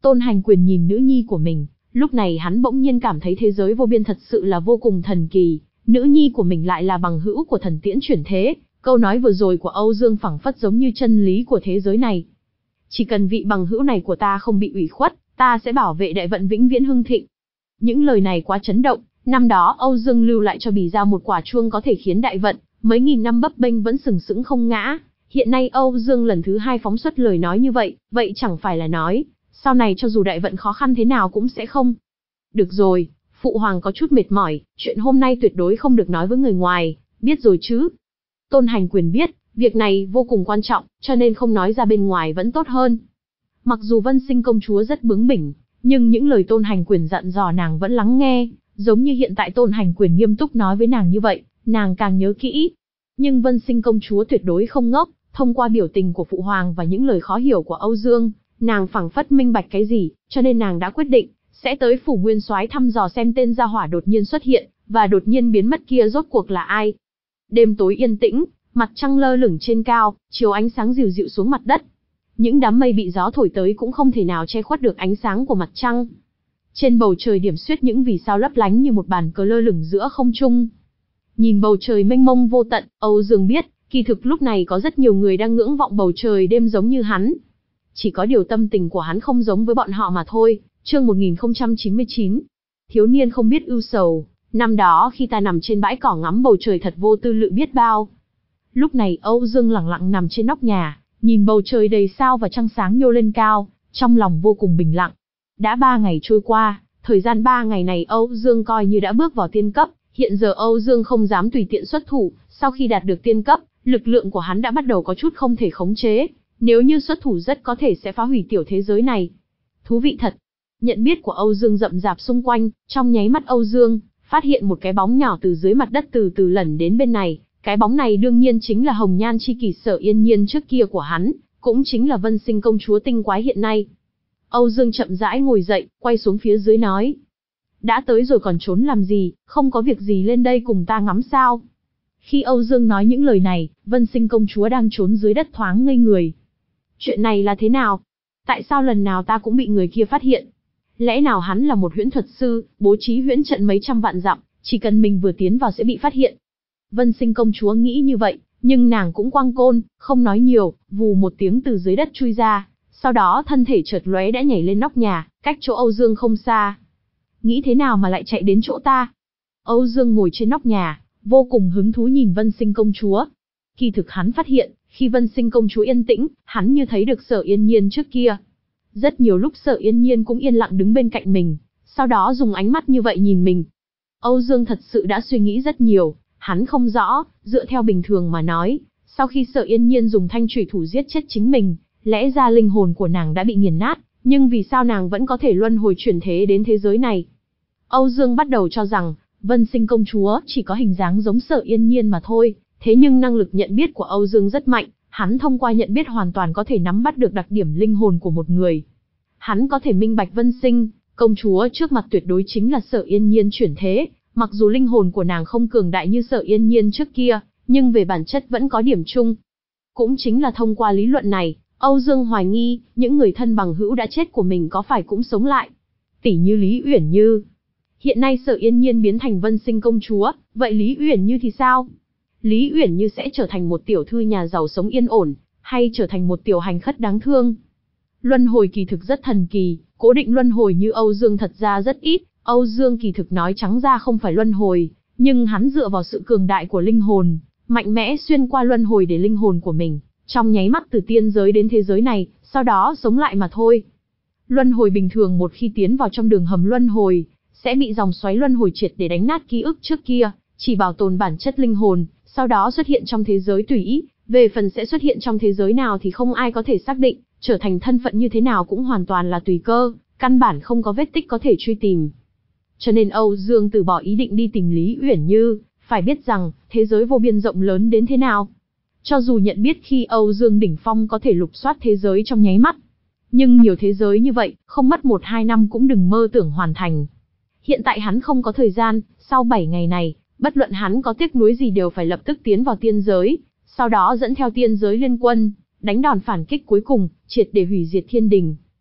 Tôn Hành Quyền nhìn nữ nhi của mình, lúc này hắn bỗng nhiên cảm thấy thế giới vô biên thật sự là vô cùng thần kỳ, nữ nhi của mình lại là bằng hữu của thần tiễn chuyển thế, câu nói vừa rồi của Âu Dương phảng phất giống như chân lý của thế giới này. Chỉ cần vị bằng hữu này của ta không bị ủy khuất, ta sẽ bảo vệ đại vận vĩnh viễn hưng thịnh. Những lời này quá chấn động, năm đó Âu Dương lưu lại cho Bì Gia một quả chuông có thể khiến đại vận mấy nghìn năm bấp bênh vẫn sừng sững không ngã. Hiện nay Âu Dương lần thứ hai phóng xuất lời nói như vậy, vậy chẳng phải là nói, sau này cho dù đại vận khó khăn thế nào cũng sẽ không. Được rồi, Phụ Hoàng có chút mệt mỏi, chuyện hôm nay tuyệt đối không được nói với người ngoài, biết rồi chứ. Tôn Hành Quyền biết, việc này vô cùng quan trọng, cho nên không nói ra bên ngoài vẫn tốt hơn. Mặc dù Vân Sinh công chúa rất bướng bỉnh, nhưng những lời Tôn Hành Quyền dặn dò nàng vẫn lắng nghe, giống như hiện tại Tôn Hành Quyền nghiêm túc nói với nàng như vậy, nàng càng nhớ kỹ. Nhưng Vân Sinh công chúa tuyệt đối không ngốc, thông qua biểu tình của Phụ Hoàng và những lời khó hiểu của Âu Dương, nàng phảng phất minh bạch cái gì, cho nên nàng đã quyết định, sẽ tới phủ Nguyên Soái thăm dò xem tên gia hỏa đột nhiên xuất hiện, và đột nhiên biến mất kia rốt cuộc là ai. Đêm tối yên tĩnh, mặt trăng lơ lửng trên cao, chiếu ánh sáng dịu dịu xuống mặt đất. Những đám mây bị gió thổi tới cũng không thể nào che khuất được ánh sáng của mặt trăng. Trên bầu trời điểm xuyết những vì sao lấp lánh như một bàn cờ lơ lửng giữa không trung. Nhìn bầu trời mênh mông vô tận, Âu Dương biết, kỳ thực lúc này có rất nhiều người đang ngưỡng vọng bầu trời đêm giống như hắn. Chỉ có điều tâm tình của hắn không giống với bọn họ mà thôi. Chương một nghìn không trăm chín mươi chín. Thiếu niên không biết ưu sầu, năm đó khi ta nằm trên bãi cỏ ngắm bầu trời thật vô tư lự biết bao. Lúc này Âu Dương lặng lặng nằm trên nóc nhà, nhìn bầu trời đầy sao và trăng sáng nhô lên cao, trong lòng vô cùng bình lặng. Đã ba ngày trôi qua, thời gian ba ngày này Âu Dương coi như đã bước vào tiên cấp, hiện giờ Âu Dương không dám tùy tiện xuất thủ, sau khi đạt được tiên cấp, lực lượng của hắn đã bắt đầu có chút không thể khống chế, nếu như xuất thủ rất có thể sẽ phá hủy tiểu thế giới này. Thú vị thật. Nhận biết của Âu Dương rậm rạp xung quanh, trong nháy mắt Âu Dương phát hiện một cái bóng nhỏ từ dưới mặt đất từ từ lẩn đến bên này, cái bóng này đương nhiên chính là Hồng Nhan chi kỷ Sở Yên Nhiên trước kia của hắn, cũng chính là Vân Sinh công chúa tinh quái hiện nay. Âu Dương chậm rãi ngồi dậy, quay xuống phía dưới nói: đã tới rồi còn trốn làm gì, không có việc gì lên đây cùng ta ngắm sao? Khi Âu Dương nói những lời này, Vân Sinh công chúa đang trốn dưới đất thoáng ngây người. Chuyện này là thế nào? Tại sao lần nào ta cũng bị người kia phát hiện? Lẽ nào hắn là một huyễn thuật sư, bố trí huyễn trận mấy trăm vạn dặm, chỉ cần mình vừa tiến vào sẽ bị phát hiện? Vân Sinh công chúa nghĩ như vậy, nhưng nàng cũng quăng côn, không nói nhiều, vù một tiếng từ dưới đất chui ra, sau đó thân thể chợt lóe đã nhảy lên nóc nhà, cách chỗ Âu Dương không xa. Nghĩ thế nào mà lại chạy đến chỗ ta? Âu Dương ngồi trên nóc nhà, vô cùng hứng thú nhìn Vân Sinh công chúa. Kỳ thực hắn phát hiện, khi Vân Sinh công chúa yên tĩnh, hắn như thấy được Sở Yên Nhiên trước kia. Rất nhiều lúc Sở Yên Nhiên cũng yên lặng đứng bên cạnh mình, sau đó dùng ánh mắt như vậy nhìn mình. Âu Dương thật sự đã suy nghĩ rất nhiều, hắn không rõ, dựa theo bình thường mà nói, sau khi Sở Yên Nhiên dùng thanh chủy thủ giết chết chính mình, lẽ ra linh hồn của nàng đã bị nghiền nát, nhưng vì sao nàng vẫn có thể luân hồi chuyển thế đến thế giới này? Âu Dương bắt đầu cho rằng, Vân Sinh công chúa chỉ có hình dáng giống Sở Yên Nhiên mà thôi, thế nhưng năng lực nhận biết của Âu Dương rất mạnh, hắn thông qua nhận biết hoàn toàn có thể nắm bắt được đặc điểm linh hồn của một người. Hắn có thể minh bạch Vân Sinh công chúa trước mặt tuyệt đối chính là Sở Yên Nhiên chuyển thế, mặc dù linh hồn của nàng không cường đại như Sở Yên Nhiên trước kia, nhưng về bản chất vẫn có điểm chung. Cũng chính là thông qua lý luận này, Âu Dương hoài nghi, những người thân bằng hữu đã chết của mình có phải cũng sống lại. Tỷ như Lý Uyển Như. Hiện nay Sở Yên Nhiên biến thành Vân Sinh công chúa, vậy Lý Uyển Như thì sao? Lý Uyển Như sẽ trở thành một tiểu thư nhà giàu sống yên ổn, hay trở thành một tiểu hành khất đáng thương? Luân hồi kỳ thực rất thần kỳ, cố định luân hồi như Âu Dương thật ra rất ít, Âu Dương kỳ thực nói trắng ra không phải luân hồi, nhưng hắn dựa vào sự cường đại của linh hồn, mạnh mẽ xuyên qua luân hồi để linh hồn của mình, trong nháy mắt từ tiên giới đến thế giới này, sau đó sống lại mà thôi. Luân hồi bình thường một khi tiến vào trong đường hầm luân hồi, sẽ bị dòng xoáy luân hồi triệt để đánh nát ký ức trước kia, chỉ bảo tồn bản chất linh hồn, sau đó xuất hiện trong thế giới tùy ý, về phần sẽ xuất hiện trong thế giới nào thì không ai có thể xác định, trở thành thân phận như thế nào cũng hoàn toàn là tùy cơ, căn bản không có vết tích có thể truy tìm. Cho nên Âu Dương từ bỏ ý định đi tìm Lý Uyển Như, phải biết rằng, thế giới vô biên rộng lớn đến thế nào. Cho dù nhận biết khi Âu Dương đỉnh phong có thể lục soát thế giới trong nháy mắt, nhưng nhiều thế giới như vậy, không mất một hai năm cũng đừng mơ tưởng hoàn thành. Hiện tại hắn không có thời gian, sau bảy ngày này, bất luận hắn có tiếc nuối gì đều phải lập tức tiến vào tiên giới, sau đó dẫn theo tiên giới liên quân, đánh đòn phản kích cuối cùng, triệt để hủy diệt thiên đình.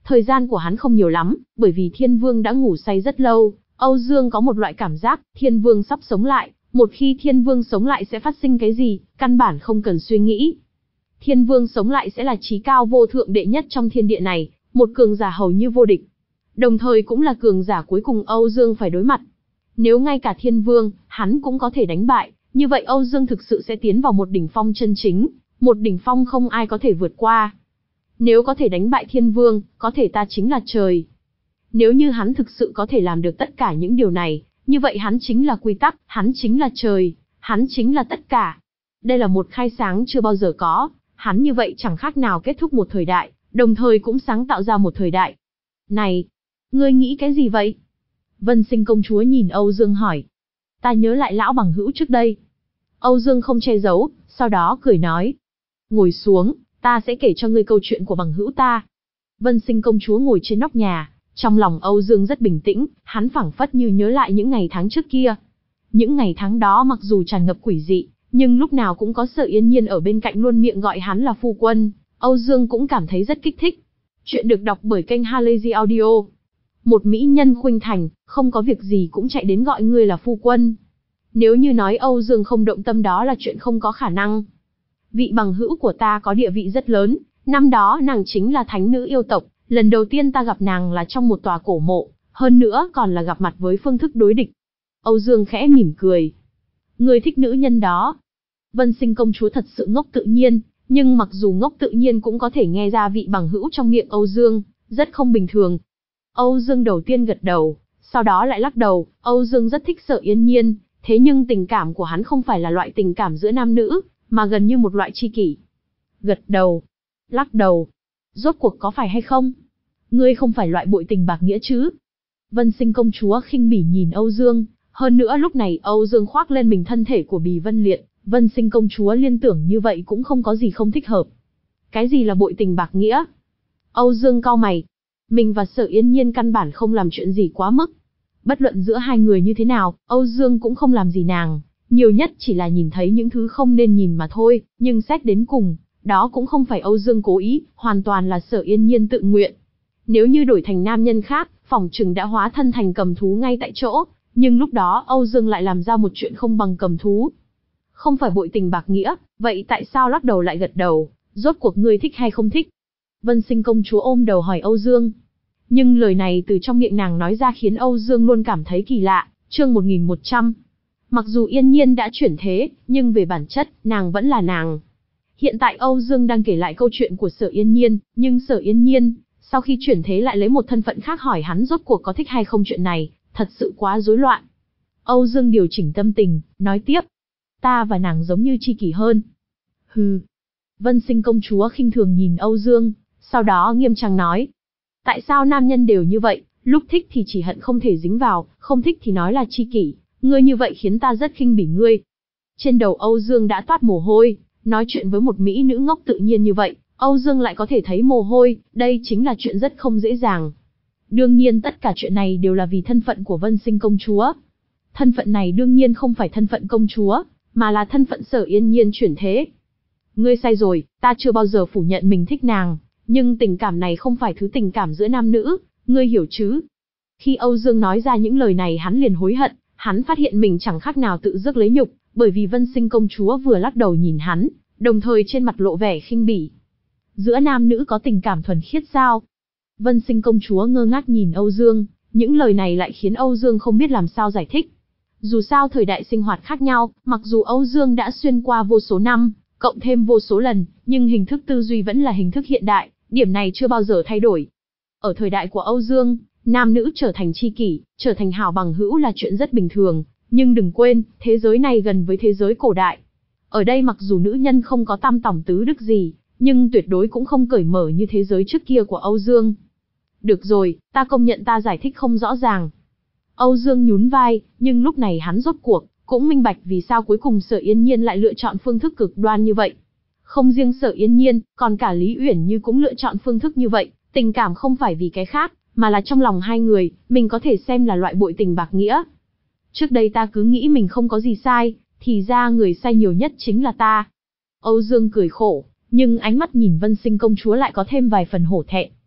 Thời gian của hắn không nhiều lắm, bởi vì Thiên Vương đã ngủ say rất lâu. Âu Dương có một loại cảm giác, Thiên Vương sắp sống lại. Một khi Thiên Vương sống lại sẽ phát sinh cái gì, căn bản không cần suy nghĩ. Thiên Vương sống lại sẽ là chí cao vô thượng đệ nhất trong thiên địa này, một cường giả hầu như vô địch. Đồng thời cũng là cường giả cuối cùng Âu Dương phải đối mặt. Nếu ngay cả Thiên Vương, hắn cũng có thể đánh bại, như vậy Âu Dương thực sự sẽ tiến vào một đỉnh phong chân chính, một đỉnh phong không ai có thể vượt qua. Nếu có thể đánh bại Thiên Vương, có thể ta chính là trời. Nếu như hắn thực sự có thể làm được tất cả những điều này, như vậy hắn chính là quy tắc, hắn chính là trời, hắn chính là tất cả. Đây là một khai sáng chưa bao giờ có, hắn như vậy chẳng khác nào kết thúc một thời đại, đồng thời cũng sáng tạo ra một thời đại. Này, ngươi nghĩ cái gì vậy? Vân Sinh công chúa nhìn Âu Dương hỏi. Ta nhớ lại lão bằng hữu trước đây. Âu Dương không che giấu, sau đó cười nói. Ngồi xuống, ta sẽ kể cho ngươi câu chuyện của bằng hữu ta. Vân Sinh công chúa ngồi trên nóc nhà, trong lòng Âu Dương rất bình tĩnh, hắn phảng phất như nhớ lại những ngày tháng trước kia. Những ngày tháng đó mặc dù tràn ngập quỷ dị, nhưng lúc nào cũng có Sở Yên Nhiên ở bên cạnh luôn miệng gọi hắn là phu quân, Âu Dương cũng cảm thấy rất kích thích. Chuyện được đọc bởi kênh Halazy Audio. Một mỹ nhân khuynh thành, không có việc gì cũng chạy đến gọi ngươi là phu quân. Nếu như nói Âu Dương không động tâm đó là chuyện không có khả năng. Vị bằng hữu của ta có địa vị rất lớn, năm đó nàng chính là thánh nữ yêu tộc, lần đầu tiên ta gặp nàng là trong một tòa cổ mộ, hơn nữa còn là gặp mặt với phương thức đối địch. Âu Dương khẽ mỉm cười. Ngươi thích nữ nhân đó. Vân Sinh công chúa thật sự ngốc tự nhiên, nhưng mặc dù ngốc tự nhiên cũng có thể nghe ra vị bằng hữu trong miệng Âu Dương, rất không bình thường. Âu Dương đầu tiên gật đầu, sau đó lại lắc đầu, Âu Dương rất thích Sở Yên Nhiên, thế nhưng tình cảm của hắn không phải là loại tình cảm giữa nam nữ, mà gần như một loại tri kỷ. Gật đầu, lắc đầu, rốt cuộc có phải hay không? Ngươi không phải loại bội tình bạc nghĩa chứ? Vân Sinh công chúa khinh bỉ nhìn Âu Dương, hơn nữa lúc này Âu Dương khoác lên mình thân thể của Bì Vân Liệt, Vân Sinh công chúa liên tưởng như vậy cũng không có gì không thích hợp. Cái gì là bội tình bạc nghĩa? Âu Dương cau mày. Mình và Sở Yên Nhiên căn bản không làm chuyện gì quá mức. Bất luận giữa hai người như thế nào, Âu Dương cũng không làm gì nàng, nhiều nhất chỉ là nhìn thấy những thứ không nên nhìn mà thôi, nhưng xét đến cùng, đó cũng không phải Âu Dương cố ý, hoàn toàn là Sở Yên Nhiên tự nguyện. Nếu như đổi thành nam nhân khác, phỏng chừng đã hóa thân thành cầm thú ngay tại chỗ, nhưng lúc đó Âu Dương lại làm ra một chuyện không bằng cầm thú. Không phải bội tình bạc nghĩa, vậy tại sao lắc đầu lại gật đầu, rốt cuộc ngươi thích hay không thích? Vân Sinh công chúa ôm đầu hỏi Âu Dương. Nhưng lời này từ trong miệng nàng nói ra khiến Âu Dương luôn cảm thấy kỳ lạ. Chương một nghìn một trăm. Mặc dù Yên Nhiên đã chuyển thế, nhưng về bản chất, nàng vẫn là nàng. Hiện tại Âu Dương đang kể lại câu chuyện của Sở Yên Nhiên, nhưng Sở Yên Nhiên, sau khi chuyển thế lại lấy một thân phận khác hỏi hắn rốt cuộc có thích hay không chuyện này, thật sự quá rối loạn. Âu Dương điều chỉnh tâm tình, nói tiếp. Ta và nàng giống như tri kỷ hơn. Hừ. Vân Sinh công chúa khinh thường nhìn Âu Dương, sau đó nghiêm trang nói. Tại sao nam nhân đều như vậy, lúc thích thì chỉ hận không thể dính vào, không thích thì nói là tri kỷ, ngươi như vậy khiến ta rất khinh bỉ ngươi. Trên đầu Âu Dương đã toát mồ hôi, nói chuyện với một mỹ nữ ngốc tự nhiên như vậy, Âu Dương lại có thể thấy mồ hôi, đây chính là chuyện rất không dễ dàng. Đương nhiên tất cả chuyện này đều là vì thân phận của Vân Sinh công chúa. Thân phận này đương nhiên không phải thân phận công chúa, mà là thân phận Sở Yên Nhiên chuyển thế. Ngươi sai rồi, ta chưa bao giờ phủ nhận mình thích nàng, nhưng tình cảm này không phải thứ tình cảm giữa nam nữ, ngươi hiểu chứ? Khi Âu Dương nói ra những lời này hắn liền hối hận, hắn phát hiện mình chẳng khác nào tự rước lấy nhục, bởi vì Vân Sinh công chúa vừa lắc đầu nhìn hắn, đồng thời trên mặt lộ vẻ khinh bỉ. Giữa nam nữ có tình cảm thuần khiết sao? Vân Sinh công chúa ngơ ngác nhìn Âu Dương, những lời này lại khiến Âu Dương không biết làm sao giải thích. Dù sao thời đại sinh hoạt khác nhau, mặc dù Âu Dương đã xuyên qua vô số năm, cộng thêm vô số lần, nhưng hình thức tư duy vẫn là hình thức hiện đại, điểm này chưa bao giờ thay đổi. Ở thời đại của Âu Dương, nam nữ trở thành tri kỷ, trở thành hảo bằng hữu là chuyện rất bình thường, nhưng đừng quên, thế giới này gần với thế giới cổ đại. Ở đây mặc dù nữ nhân không có tam tòng tứ đức gì, nhưng tuyệt đối cũng không cởi mở như thế giới trước kia của Âu Dương. Được rồi, ta công nhận ta giải thích không rõ ràng. Âu Dương nhún vai, nhưng lúc này hắn rốt cuộc, cũng minh bạch vì sao cuối cùng Sở Yên Nhiên lại lựa chọn phương thức cực đoan như vậy. Không riêng Sở Yên Nhiên, còn cả Lý Uyển Như cũng lựa chọn phương thức như vậy, tình cảm không phải vì cái khác, mà là trong lòng hai người, mình có thể xem là loại bội tình bạc nghĩa. Trước đây ta cứ nghĩ mình không có gì sai, thì ra người sai nhiều nhất chính là ta. Âu Dương cười khổ, nhưng ánh mắt nhìn Vân Sinh công chúa lại có thêm vài phần hổ thẹn.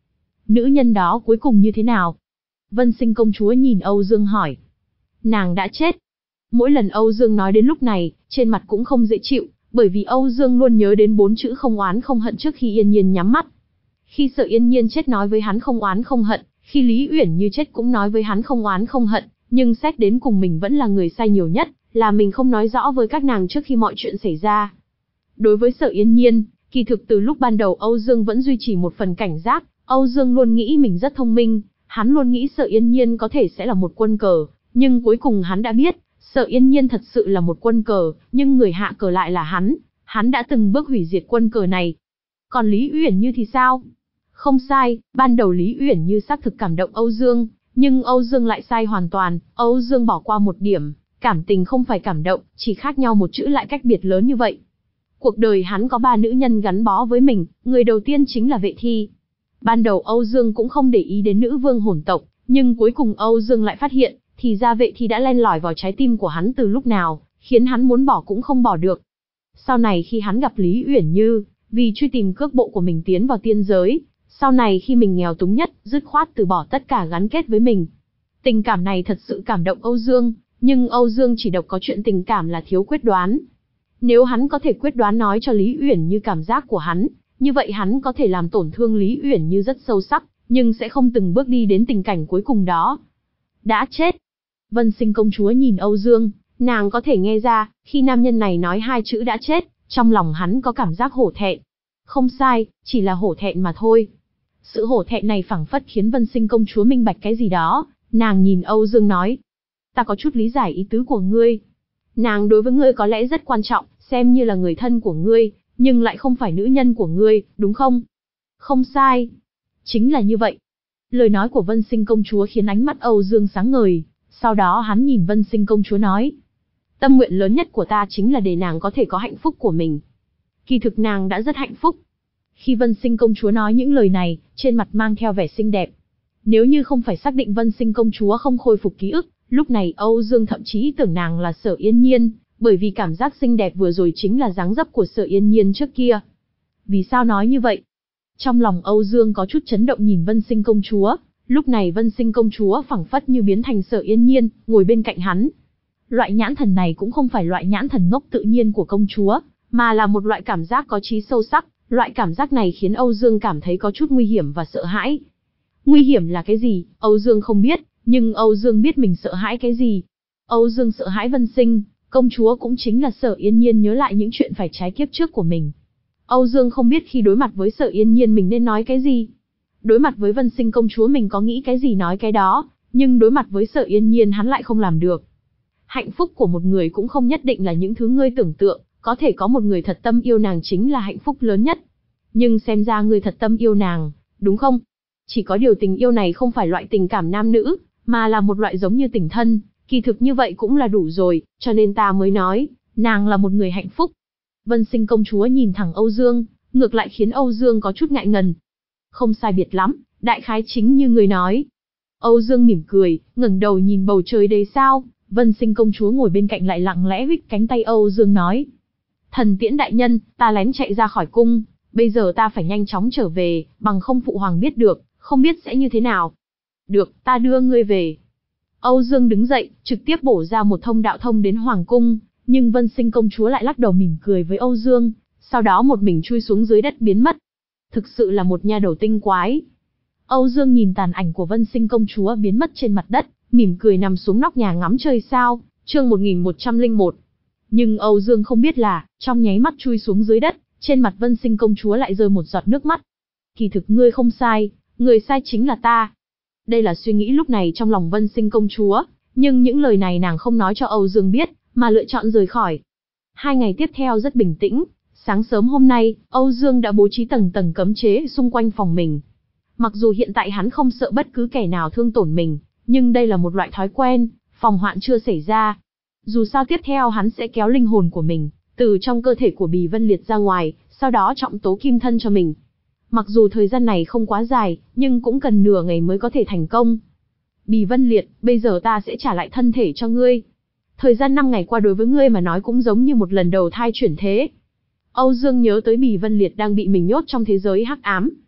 Nữ nhân đó cuối cùng như thế nào? Vân Sinh công chúa nhìn Âu Dương hỏi. Nàng đã chết. Mỗi lần Âu Dương nói đến lúc này, trên mặt cũng không dễ chịu, bởi vì Âu Dương luôn nhớ đến bốn chữ không oán không hận trước khi Yên Nhiên nhắm mắt. Khi Sở Yên Nhiên chết nói với hắn không oán không hận, khi Lý Uyển Như chết cũng nói với hắn không oán không hận, nhưng xét đến cùng mình vẫn là người sai nhiều nhất, là mình không nói rõ với các nàng trước khi mọi chuyện xảy ra. Đối với Sở Yên Nhiên, kỳ thực từ lúc ban đầu Âu Dương vẫn duy trì một phần cảnh giác, Âu Dương luôn nghĩ mình rất thông minh, hắn luôn nghĩ Sở Yên Nhiên có thể sẽ là một quân cờ, nhưng cuối cùng hắn đã biết, Sở Yên Nhiên thật sự là một quân cờ, nhưng người hạ cờ lại là hắn, hắn đã từng bước hủy diệt quân cờ này. Còn Lý Uyển Như thì sao? Không sai, ban đầu Lý Uyển Như xác thực cảm động Âu Dương, nhưng Âu Dương lại sai hoàn toàn, Âu Dương bỏ qua một điểm, cảm tình không phải cảm động, chỉ khác nhau một chữ lại cách biệt lớn như vậy. Cuộc đời hắn có ba nữ nhân gắn bó với mình, người đầu tiên chính là Vệ Thi. Ban đầu Âu Dương cũng không để ý đến nữ vương hồn tộc, nhưng cuối cùng Âu Dương lại phát hiện, thì ra Vệ Thi đã len lỏi vào trái tim của hắn từ lúc nào, khiến hắn muốn bỏ cũng không bỏ được. Sau này khi hắn gặp Lý Uyển Như, vì truy tìm cước bộ của mình tiến vào tiên giới, sau này khi mình nghèo túng nhất, dứt khoát từ bỏ tất cả gắn kết với mình. Tình cảm này thật sự cảm động Âu Dương, nhưng Âu Dương chỉ độc có chuyện tình cảm là thiếu quyết đoán. Nếu hắn có thể quyết đoán nói cho Lý Uyển Như cảm giác của hắn, như vậy hắn có thể làm tổn thương Lý Uyển Như rất sâu sắc, nhưng sẽ không từng bước đi đến tình cảnh cuối cùng đó. Đã chết. Vân Sinh công chúa nhìn Âu Dương, nàng có thể nghe ra, khi nam nhân này nói hai chữ đã chết, trong lòng hắn có cảm giác hổ thẹn. Không sai, chỉ là hổ thẹn mà thôi. Sự hổ thẹn này phảng phất khiến Vân Sinh công chúa minh bạch cái gì đó, nàng nhìn Âu Dương nói. Ta có chút lý giải ý tứ của ngươi. Nàng đối với ngươi có lẽ rất quan trọng, xem như là người thân của ngươi, nhưng lại không phải nữ nhân của ngươi, đúng không? Không sai. Chính là như vậy. Lời nói của Vân Sinh công chúa khiến ánh mắt Âu Dương sáng ngời, sau đó hắn nhìn Vân Sinh công chúa nói. Tâm nguyện lớn nhất của ta chính là để nàng có thể có hạnh phúc của mình. Kỳ thực nàng đã rất hạnh phúc. Khi Vân Sinh công chúa nói những lời này, trên mặt mang theo vẻ xinh đẹp. Nếu như không phải xác định Vân Sinh công chúa không khôi phục ký ức, lúc này Âu Dương thậm chí tưởng nàng là Sở Yên Nhiên, bởi vì cảm giác xinh đẹp vừa rồi chính là dáng dấp của Sở Yên Nhiên trước kia. Vì sao nói như vậy? Trong lòng Âu Dương có chút chấn động nhìn Vân Sinh công chúa, lúc này Vân Sinh công chúa phảng phất như biến thành Sở Yên Nhiên, ngồi bên cạnh hắn. Loại nhãn thần này cũng không phải loại nhãn thần ngốc tự nhiên của công chúa, mà là một loại cảm giác có trí sâu sắc, loại cảm giác này khiến Âu Dương cảm thấy có chút nguy hiểm và sợ hãi. Nguy hiểm là cái gì, Âu Dương không biết, nhưng Âu Dương biết mình sợ hãi cái gì. Âu Dương sợ hãi Vân Sinh công chúa cũng chính là Sở Yên Nhiên nhớ lại những chuyện phải trái kiếp trước của mình. Âu Dương không biết khi đối mặt với Sở Yên Nhiên mình nên nói cái gì. Đối mặt với Vân Sinh công chúa mình có nghĩ cái gì nói cái đó, nhưng đối mặt với Sở Yên Nhiên hắn lại không làm được. Hạnh phúc của một người cũng không nhất định là những thứ ngươi tưởng tượng, có thể có một người thật tâm yêu nàng chính là hạnh phúc lớn nhất. Nhưng xem ra ngươi thật tâm yêu nàng, đúng không? Chỉ có điều tình yêu này không phải loại tình cảm nam nữ, mà là một loại giống như tình thân, kỳ thực như vậy cũng là đủ rồi, cho nên ta mới nói, nàng là một người hạnh phúc. Vân Sinh công chúa nhìn thẳng Âu Dương, ngược lại khiến Âu Dương có chút ngại ngần. Không sai biệt lắm, đại khái chính như người nói. Âu Dương mỉm cười, ngẩng đầu nhìn bầu trời đầy sao, Vân Sinh công chúa ngồi bên cạnh lại lặng lẽ huých cánh tay Âu Dương nói. Thần tiễn đại nhân, ta lén chạy ra khỏi cung, bây giờ ta phải nhanh chóng trở về, bằng không phụ hoàng biết được, không biết sẽ như thế nào. Được, ta đưa ngươi về. Âu Dương đứng dậy, trực tiếp bổ ra một thông đạo thông đến hoàng cung, nhưng Vân Sinh công chúa lại lắc đầu mỉm cười với Âu Dương, sau đó một mình chui xuống dưới đất biến mất. Thực sự là một nha đầu tinh quái. Âu Dương nhìn tàn ảnh của Vân Sinh công chúa biến mất trên mặt đất, mỉm cười nằm xuống nóc nhà ngắm trời sao, chương một nghìn một trăm lẻ một. Nhưng Âu Dương không biết là, trong nháy mắt chui xuống dưới đất, trên mặt Vân Sinh công chúa lại rơi một giọt nước mắt. Kỳ thực ngươi không sai, người sai chính là ta. Đây là suy nghĩ lúc này trong lòng Vân Sinh công chúa, nhưng những lời này nàng không nói cho Âu Dương biết, mà lựa chọn rời khỏi. Hai ngày tiếp theo rất bình tĩnh, sáng sớm hôm nay, Âu Dương đã bố trí tầng tầng cấm chế xung quanh phòng mình. Mặc dù hiện tại hắn không sợ bất cứ kẻ nào thương tổn mình, nhưng đây là một loại thói quen, phòng hoạn chưa xảy ra. Dù sao tiếp theo hắn sẽ kéo linh hồn của mình, từ trong cơ thể của Bì Vân Liệt ra ngoài, sau đó trọng tố kim thân cho mình. Mặc dù thời gian này không quá dài, nhưng cũng cần nửa ngày mới có thể thành công. Bì Vân Liệt, bây giờ ta sẽ trả lại thân thể cho ngươi. Thời gian năm ngày qua đối với ngươi mà nói cũng giống như một lần đầu thai chuyển thế. Âu Dương nhớ tới Bì Vân Liệt đang bị mình nhốt trong thế giới hắc ám.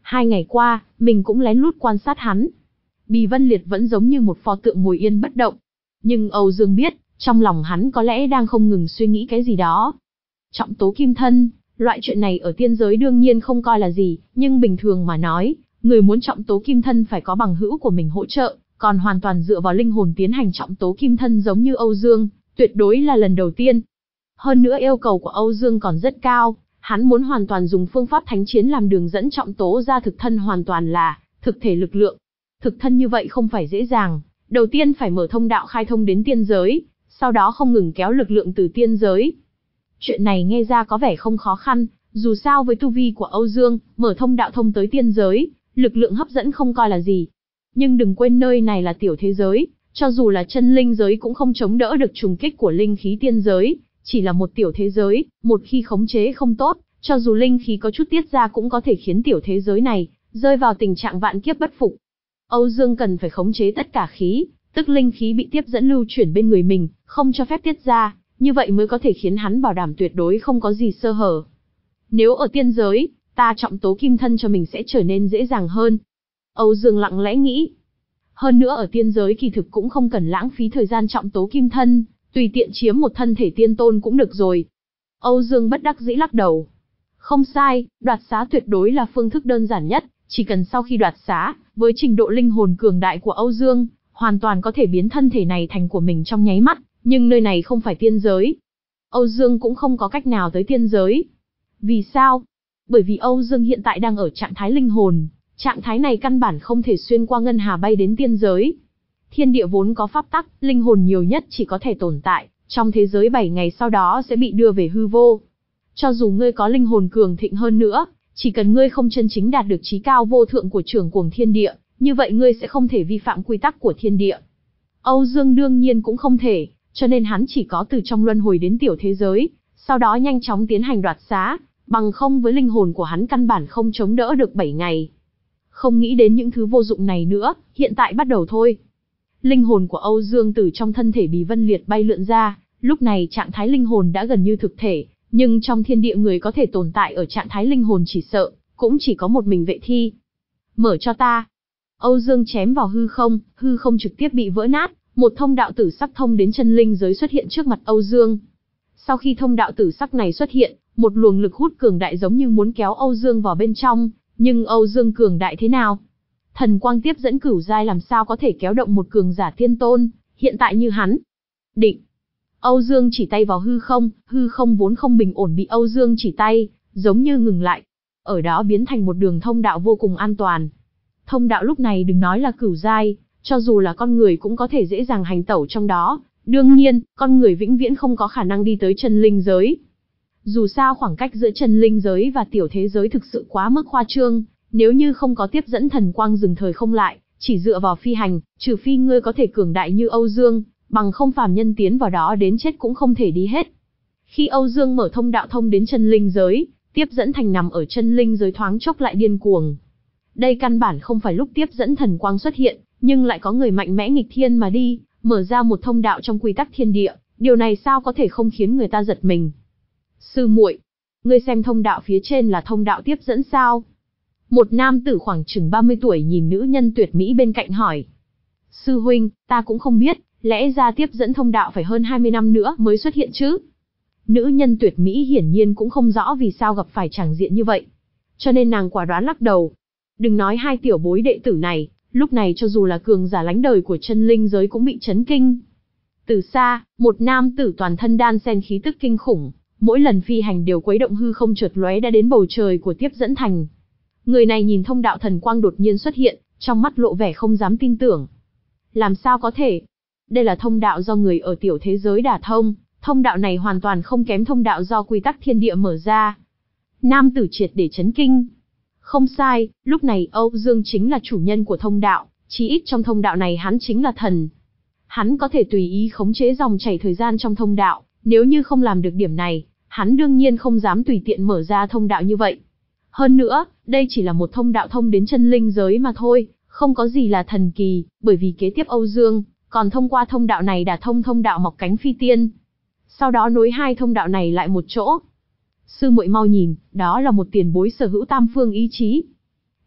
Hai ngày qua, mình cũng lén lút quan sát hắn. Bì Vân Liệt vẫn giống như một pho tượng ngồi yên bất động. Nhưng Âu Dương biết, trong lòng hắn có lẽ đang không ngừng suy nghĩ cái gì đó. Trọng tố kim thân, loại chuyện này ở tiên giới đương nhiên không coi là gì, nhưng bình thường mà nói, người muốn trọng tố kim thân phải có bằng hữu của mình hỗ trợ, còn hoàn toàn dựa vào linh hồn tiến hành trọng tố kim thân giống như Âu Dương, tuyệt đối là lần đầu tiên. Hơn nữa yêu cầu của Âu Dương còn rất cao, hắn muốn hoàn toàn dùng phương pháp thánh chiến làm đường dẫn trọng tố ra thực thân hoàn toàn là thực thể lực lượng. Thực thân như vậy không phải dễ dàng, đầu tiên phải mở thông đạo khai thông đến tiên giới, sau đó không ngừng kéo lực lượng từ tiên giới. Chuyện này nghe ra có vẻ không khó khăn, dù sao với tu vi của Âu Dương, mở thông đạo thông tới tiên giới, lực lượng hấp dẫn không coi là gì. Nhưng đừng quên nơi này là tiểu thế giới, cho dù là chân linh giới cũng không chống đỡ được trùng kích của linh khí tiên giới, chỉ là một tiểu thế giới, một khi khống chế không tốt, cho dù linh khí có chút tiết ra cũng có thể khiến tiểu thế giới này rơi vào tình trạng vạn kiếp bất phục. Âu Dương cần phải khống chế tất cả khí, tức linh khí bị tiếp dẫn lưu chuyển bên người mình, không cho phép tiết ra, như vậy mới có thể khiến hắn bảo đảm tuyệt đối không có gì sơ hở. Nếu ở tiên giới, ta trọng tố kim thân cho mình sẽ trở nên dễ dàng hơn. Âu Dương lặng lẽ nghĩ. Hơn nữa ở tiên giới kỳ thực cũng không cần lãng phí thời gian trọng tố kim thân, tùy tiện chiếm một thân thể tiên tôn cũng được rồi. Âu Dương bất đắc dĩ lắc đầu. Không sai, đoạt xá tuyệt đối là phương thức đơn giản nhất, chỉ cần sau khi đoạt xá, với trình độ linh hồn cường đại của Âu Dương, hoàn toàn có thể biến thân thể này thành của mình trong nháy mắt, nhưng nơi này không phải tiên giới. Âu Dương cũng không có cách nào tới tiên giới. Vì sao? Bởi vì Âu Dương hiện tại đang ở trạng thái linh hồn, trạng thái này căn bản không thể xuyên qua ngân hà bay đến tiên giới. Thiên địa vốn có pháp tắc, linh hồn nhiều nhất chỉ có thể tồn tại trong thế giới bảy ngày sau đó sẽ bị đưa về hư vô. Cho dù ngươi có linh hồn cường thịnh hơn nữa, chỉ cần ngươi không chân chính đạt được chí cao vô thượng của trưởng cuồng thiên địa, như vậy ngươi sẽ không thể vi phạm quy tắc của thiên địa. Âu Dương đương nhiên cũng không thể, cho nên hắn chỉ có từ trong luân hồi đến tiểu thế giới, sau đó nhanh chóng tiến hành đoạt xá, bằng không với linh hồn của hắn căn bản không chống đỡ được bảy ngày. Không nghĩ đến những thứ vô dụng này nữa, hiện tại bắt đầu thôi. Linh hồn của Âu Dương từ trong thân thể Bì Vân Liệt bay lượn ra, lúc này trạng thái linh hồn đã gần như thực thể, nhưng trong thiên địa người có thể tồn tại ở trạng thái linh hồn chỉ sợ, cũng chỉ có một mình Vệ Thi. Mở cho ta. Âu Dương chém vào hư không, hư không trực tiếp bị vỡ nát, một thông đạo tử sắc thông đến chân linh giới xuất hiện trước mặt Âu Dương. Sau khi thông đạo tử sắc này xuất hiện, một luồng lực hút cường đại giống như muốn kéo Âu Dương vào bên trong, nhưng Âu Dương cường đại thế nào? Thần quang tiếp dẫn cửu giai làm sao có thể kéo động một cường giả tiên tôn, hiện tại như hắn. Định. Âu Dương chỉ tay vào hư không, hư không vốn không bình ổn bị Âu Dương chỉ tay, giống như ngừng lại. Ở đó biến thành một đường thông đạo vô cùng an toàn. Thông đạo lúc này đừng nói là cửu giai, cho dù là con người cũng có thể dễ dàng hành tẩu trong đó. Đương nhiên, con người vĩnh viễn không có khả năng đi tới chân linh giới. Dù sao khoảng cách giữa chân linh giới và tiểu thế giới thực sự quá mức khoa trương, nếu như không có tiếp dẫn thần quang dừng thời không lại, chỉ dựa vào phi hành, trừ phi ngươi có thể cường đại như Âu Dương, bằng không phàm nhân tiến vào đó đến chết cũng không thể đi hết. Khi Âu Dương mở thông đạo thông đến chân linh giới, tiếp dẫn thành nằm ở chân linh giới thoáng chốc lại điên cuồng. Đây căn bản không phải lúc tiếp dẫn thần quang xuất hiện, nhưng lại có người mạnh mẽ nghịch thiên mà đi, mở ra một thông đạo trong quy tắc thiên địa, điều này sao có thể không khiến người ta giật mình. Sư muội, ngươi xem thông đạo phía trên là thông đạo tiếp dẫn sao? Một nam tử khoảng chừng ba mươi tuổi nhìn nữ nhân tuyệt mỹ bên cạnh hỏi. Sư huynh, ta cũng không biết, lẽ ra tiếp dẫn thông đạo phải hơn hai mươi năm nữa mới xuất hiện chứ? Nữ nhân tuyệt mỹ hiển nhiên cũng không rõ vì sao gặp phải tràng diện như vậy, cho nên nàng quả đoán lắc đầu. Đừng nói hai tiểu bối đệ tử này, lúc này cho dù là cường giả lánh đời của chân linh giới cũng bị chấn kinh. Từ xa, một nam tử toàn thân đan xen khí tức kinh khủng, mỗi lần phi hành đều quấy động hư không chợt lóe đã đến bầu trời của tiếp dẫn thành. Người này nhìn thông đạo thần quang đột nhiên xuất hiện, trong mắt lộ vẻ không dám tin tưởng. Làm sao có thể? Đây là thông đạo do người ở tiểu thế giới đả thông, thông đạo này hoàn toàn không kém thông đạo do quy tắc thiên địa mở ra. Nam tử triệt để chấn kinh. Không sai, lúc này Âu Dương chính là chủ nhân của thông đạo, chí ít trong thông đạo này hắn chính là thần. Hắn có thể tùy ý khống chế dòng chảy thời gian trong thông đạo, nếu như không làm được điểm này, hắn đương nhiên không dám tùy tiện mở ra thông đạo như vậy. Hơn nữa, đây chỉ là một thông đạo thông đến chân linh giới mà thôi, không có gì là thần kỳ, bởi vì kế tiếp Âu Dương còn thông qua thông đạo này đả thông thông đạo mọc cánh phi tiên. Sau đó nối hai thông đạo này lại một chỗ. Sư muội mau nhìn, đó là một tiền bối sở hữu tam phương ý chí.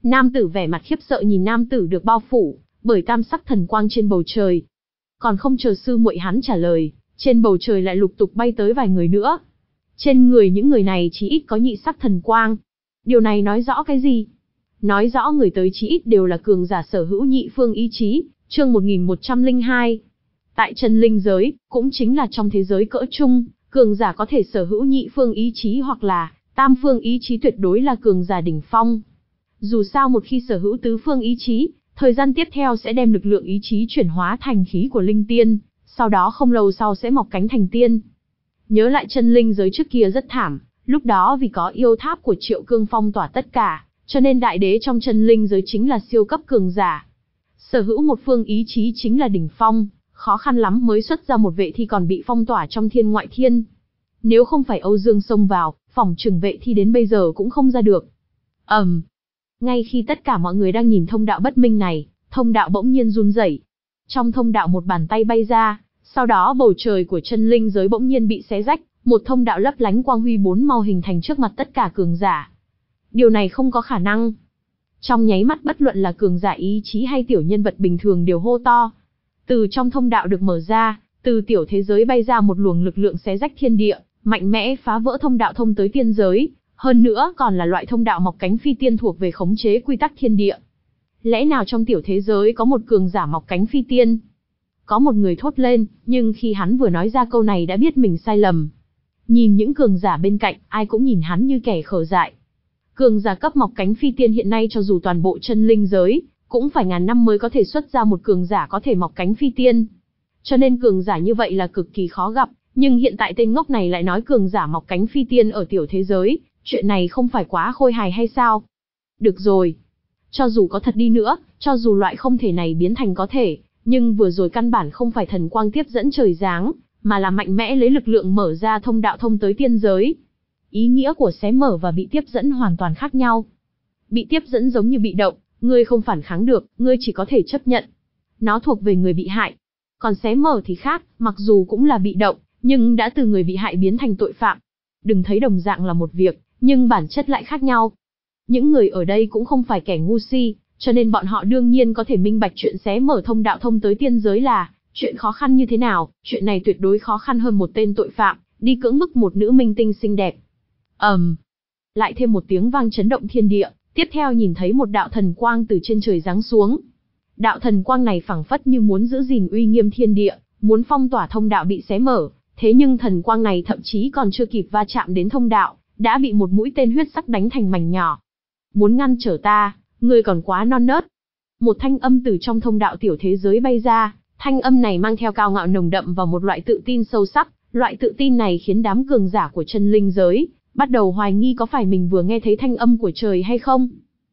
Nam tử vẻ mặt khiếp sợ nhìn nam tử được bao phủ bởi tam sắc thần quang trên bầu trời. Còn không chờ sư muội hắn trả lời, trên bầu trời lại lục tục bay tới vài người nữa. Trên người những người này chỉ ít có nhị sắc thần quang. Điều này nói rõ cái gì? Nói rõ người tới chỉ ít đều là cường giả sở hữu nhị phương ý chí, chương một nghìn một trăm lẻ hai. Tại chân linh giới, cũng chính là trong thế giới cỡ trung, cường giả có thể sở hữu nhị phương ý chí hoặc là tam phương ý chí tuyệt đối là cường giả đỉnh phong. Dù sao một khi sở hữu tứ phương ý chí, thời gian tiếp theo sẽ đem lực lượng ý chí chuyển hóa thành khí của linh tiên, sau đó không lâu sau sẽ mọc cánh thành tiên. Nhớ lại chân linh giới trước kia rất thảm, lúc đó vì có yêu tháp của Triệu Cương phong tỏa tất cả, cho nên đại đế trong chân linh giới chính là siêu cấp cường giả. Sở hữu một phương ý chí chính là đỉnh phong, khó khăn lắm mới xuất ra một vệ thi còn bị phong tỏa trong thiên ngoại thiên. Nếu không phải Âu Dương xông vào, phỏng chừng vệ thi đến bây giờ cũng không ra được. ầm, um, ngay khi tất cả mọi người đang nhìn thông đạo bất minh này, thông đạo bỗng nhiên run rẩy. Trong thông đạo một bàn tay bay ra, sau đó bầu trời của chân linh giới bỗng nhiên bị xé rách, một thông đạo lấp lánh quang huy bốn màu hình thành trước mặt tất cả cường giả. Điều này không có khả năng. Trong nháy mắt bất luận là cường giả ý chí hay tiểu nhân vật bình thường đều hô to. Từ trong thông đạo được mở ra, từ tiểu thế giới bay ra một luồng lực lượng xé rách thiên địa, mạnh mẽ phá vỡ thông đạo thông tới tiên giới, hơn nữa còn là loại thông đạo mọc cánh phi tiên thuộc về khống chế quy tắc thiên địa. Lẽ nào trong tiểu thế giới có một cường giả mọc cánh phi tiên? Có một người thốt lên, nhưng khi hắn vừa nói ra câu này đã biết mình sai lầm. Nhìn những cường giả bên cạnh, ai cũng nhìn hắn như kẻ khờ dại. Cường giả cấp mọc cánh phi tiên hiện nay cho dù toàn bộ chân linh giới, cũng phải ngàn năm mới có thể xuất ra một cường giả có thể mọc cánh phi tiên. Cho nên cường giả như vậy là cực kỳ khó gặp, nhưng hiện tại tên ngốc này lại nói cường giả mọc cánh phi tiên ở tiểu thế giới, chuyện này không phải quá khôi hài hay sao? Được rồi. Cho dù có thật đi nữa, cho dù loại không thể này biến thành có thể, nhưng vừa rồi căn bản không phải thần quang tiếp dẫn trời giáng, mà là mạnh mẽ lấy lực lượng mở ra thông đạo thông tới tiên giới. Ý nghĩa của xé mở và bị tiếp dẫn hoàn toàn khác nhau. Bị tiếp dẫn giống như bị động, ngươi không phản kháng được, ngươi chỉ có thể chấp nhận. Nó thuộc về người bị hại. Còn xé mở thì khác, mặc dù cũng là bị động, nhưng đã từ người bị hại biến thành tội phạm. Đừng thấy đồng dạng là một việc, nhưng bản chất lại khác nhau. Những người ở đây cũng không phải kẻ ngu si, cho nên bọn họ đương nhiên có thể minh bạch chuyện xé mở thông đạo thông tới tiên giới là chuyện khó khăn như thế nào. Chuyện này tuyệt đối khó khăn hơn một tên tội phạm đi cưỡng bức một nữ minh tinh xinh đẹp. ầm, um, lại thêm một tiếng vang chấn động thiên địa, tiếp theo nhìn thấy một đạo thần quang từ trên trời giáng xuống. Đạo thần quang này phảng phất như muốn giữ gìn uy nghiêm thiên địa, muốn phong tỏa thông đạo bị xé mở, thế nhưng thần quang này thậm chí còn chưa kịp va chạm đến thông đạo, đã bị một mũi tên huyết sắc đánh thành mảnh nhỏ. Muốn ngăn trở ta, ngươi còn quá non nớt. Một thanh âm từ trong thông đạo tiểu thế giới bay ra, thanh âm này mang theo cao ngạo nồng đậm và một loại tự tin sâu sắc, loại tự tin này khiến đám cường giả của chân linh giới bắt đầu hoài nghi có phải mình vừa nghe thấy thanh âm của trời hay không.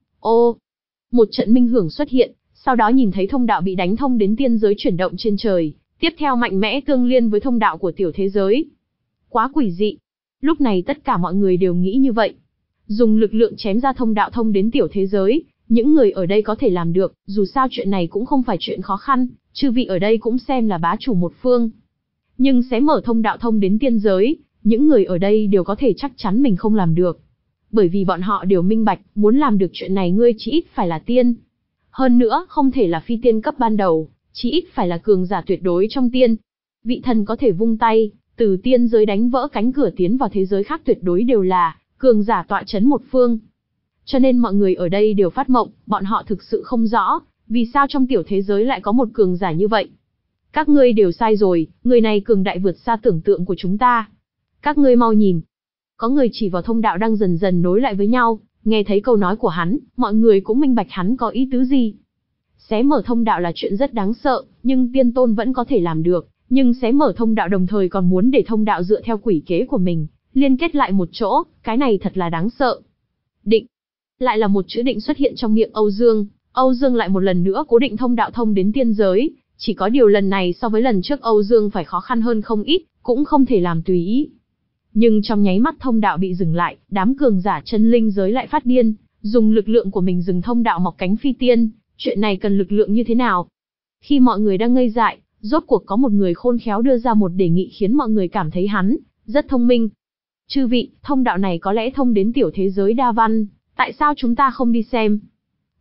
Ô, một trận minh hưởng xuất hiện, sau đó nhìn thấy thông đạo bị đánh thông đến tiên giới chuyển động trên trời, tiếp theo mạnh mẽ tương liên với thông đạo của tiểu thế giới. Quá quỷ dị. Lúc này tất cả mọi người đều nghĩ như vậy. Dùng lực lượng chém ra thông đạo thông đến tiểu thế giới, những người ở đây có thể làm được, dù sao chuyện này cũng không phải chuyện khó khăn, chư vị ở đây cũng xem là bá chủ một phương. Nhưng sẽ mở thông đạo thông đến tiên giới, những người ở đây đều có thể chắc chắn mình không làm được. Bởi vì bọn họ đều minh bạch, muốn làm được chuyện này ngươi chỉ ít phải là tiên. Hơn nữa, không thể là phi tiên cấp ban đầu, chỉ ít phải là cường giả tuyệt đối trong tiên. Vị thần có thể vung tay, từ tiên giới đánh vỡ cánh cửa tiến vào thế giới khác tuyệt đối đều là cường giả tọa chấn một phương. Cho nên mọi người ở đây đều phát mộng, bọn họ thực sự không rõ, vì sao trong tiểu thế giới lại có một cường giả như vậy. Các ngươi đều sai rồi, người này cường đại vượt xa tưởng tượng của chúng ta. Các ngươi mau nhìn. Có người chỉ vào thông đạo đang dần dần nối lại với nhau, nghe thấy câu nói của hắn, mọi người cũng minh bạch hắn có ý tứ gì. Xé mở thông đạo là chuyện rất đáng sợ, nhưng tiên tôn vẫn có thể làm được, nhưng xé mở thông đạo đồng thời còn muốn để thông đạo dựa theo quỷ kế của mình, liên kết lại một chỗ, cái này thật là đáng sợ. Định. Lại là một chữ định xuất hiện trong miệng Âu Dương, Âu Dương lại một lần nữa cố định thông đạo thông đến tiên giới, chỉ có điều lần này so với lần trước Âu Dương phải khó khăn hơn không ít, cũng không thể làm tùy ý. Nhưng trong nháy mắt thông đạo bị dừng lại, đám cường giả chân linh giới lại phát điên, dùng lực lượng của mình dừng thông đạo mọc cánh phi tiên, chuyện này cần lực lượng như thế nào? Khi mọi người đang ngây dại, rốt cuộc có một người khôn khéo đưa ra một đề nghị khiến mọi người cảm thấy hắn rất thông minh. Chư vị, thông đạo này có lẽ thông đến tiểu thế giới đa văn, tại sao chúng ta không đi xem?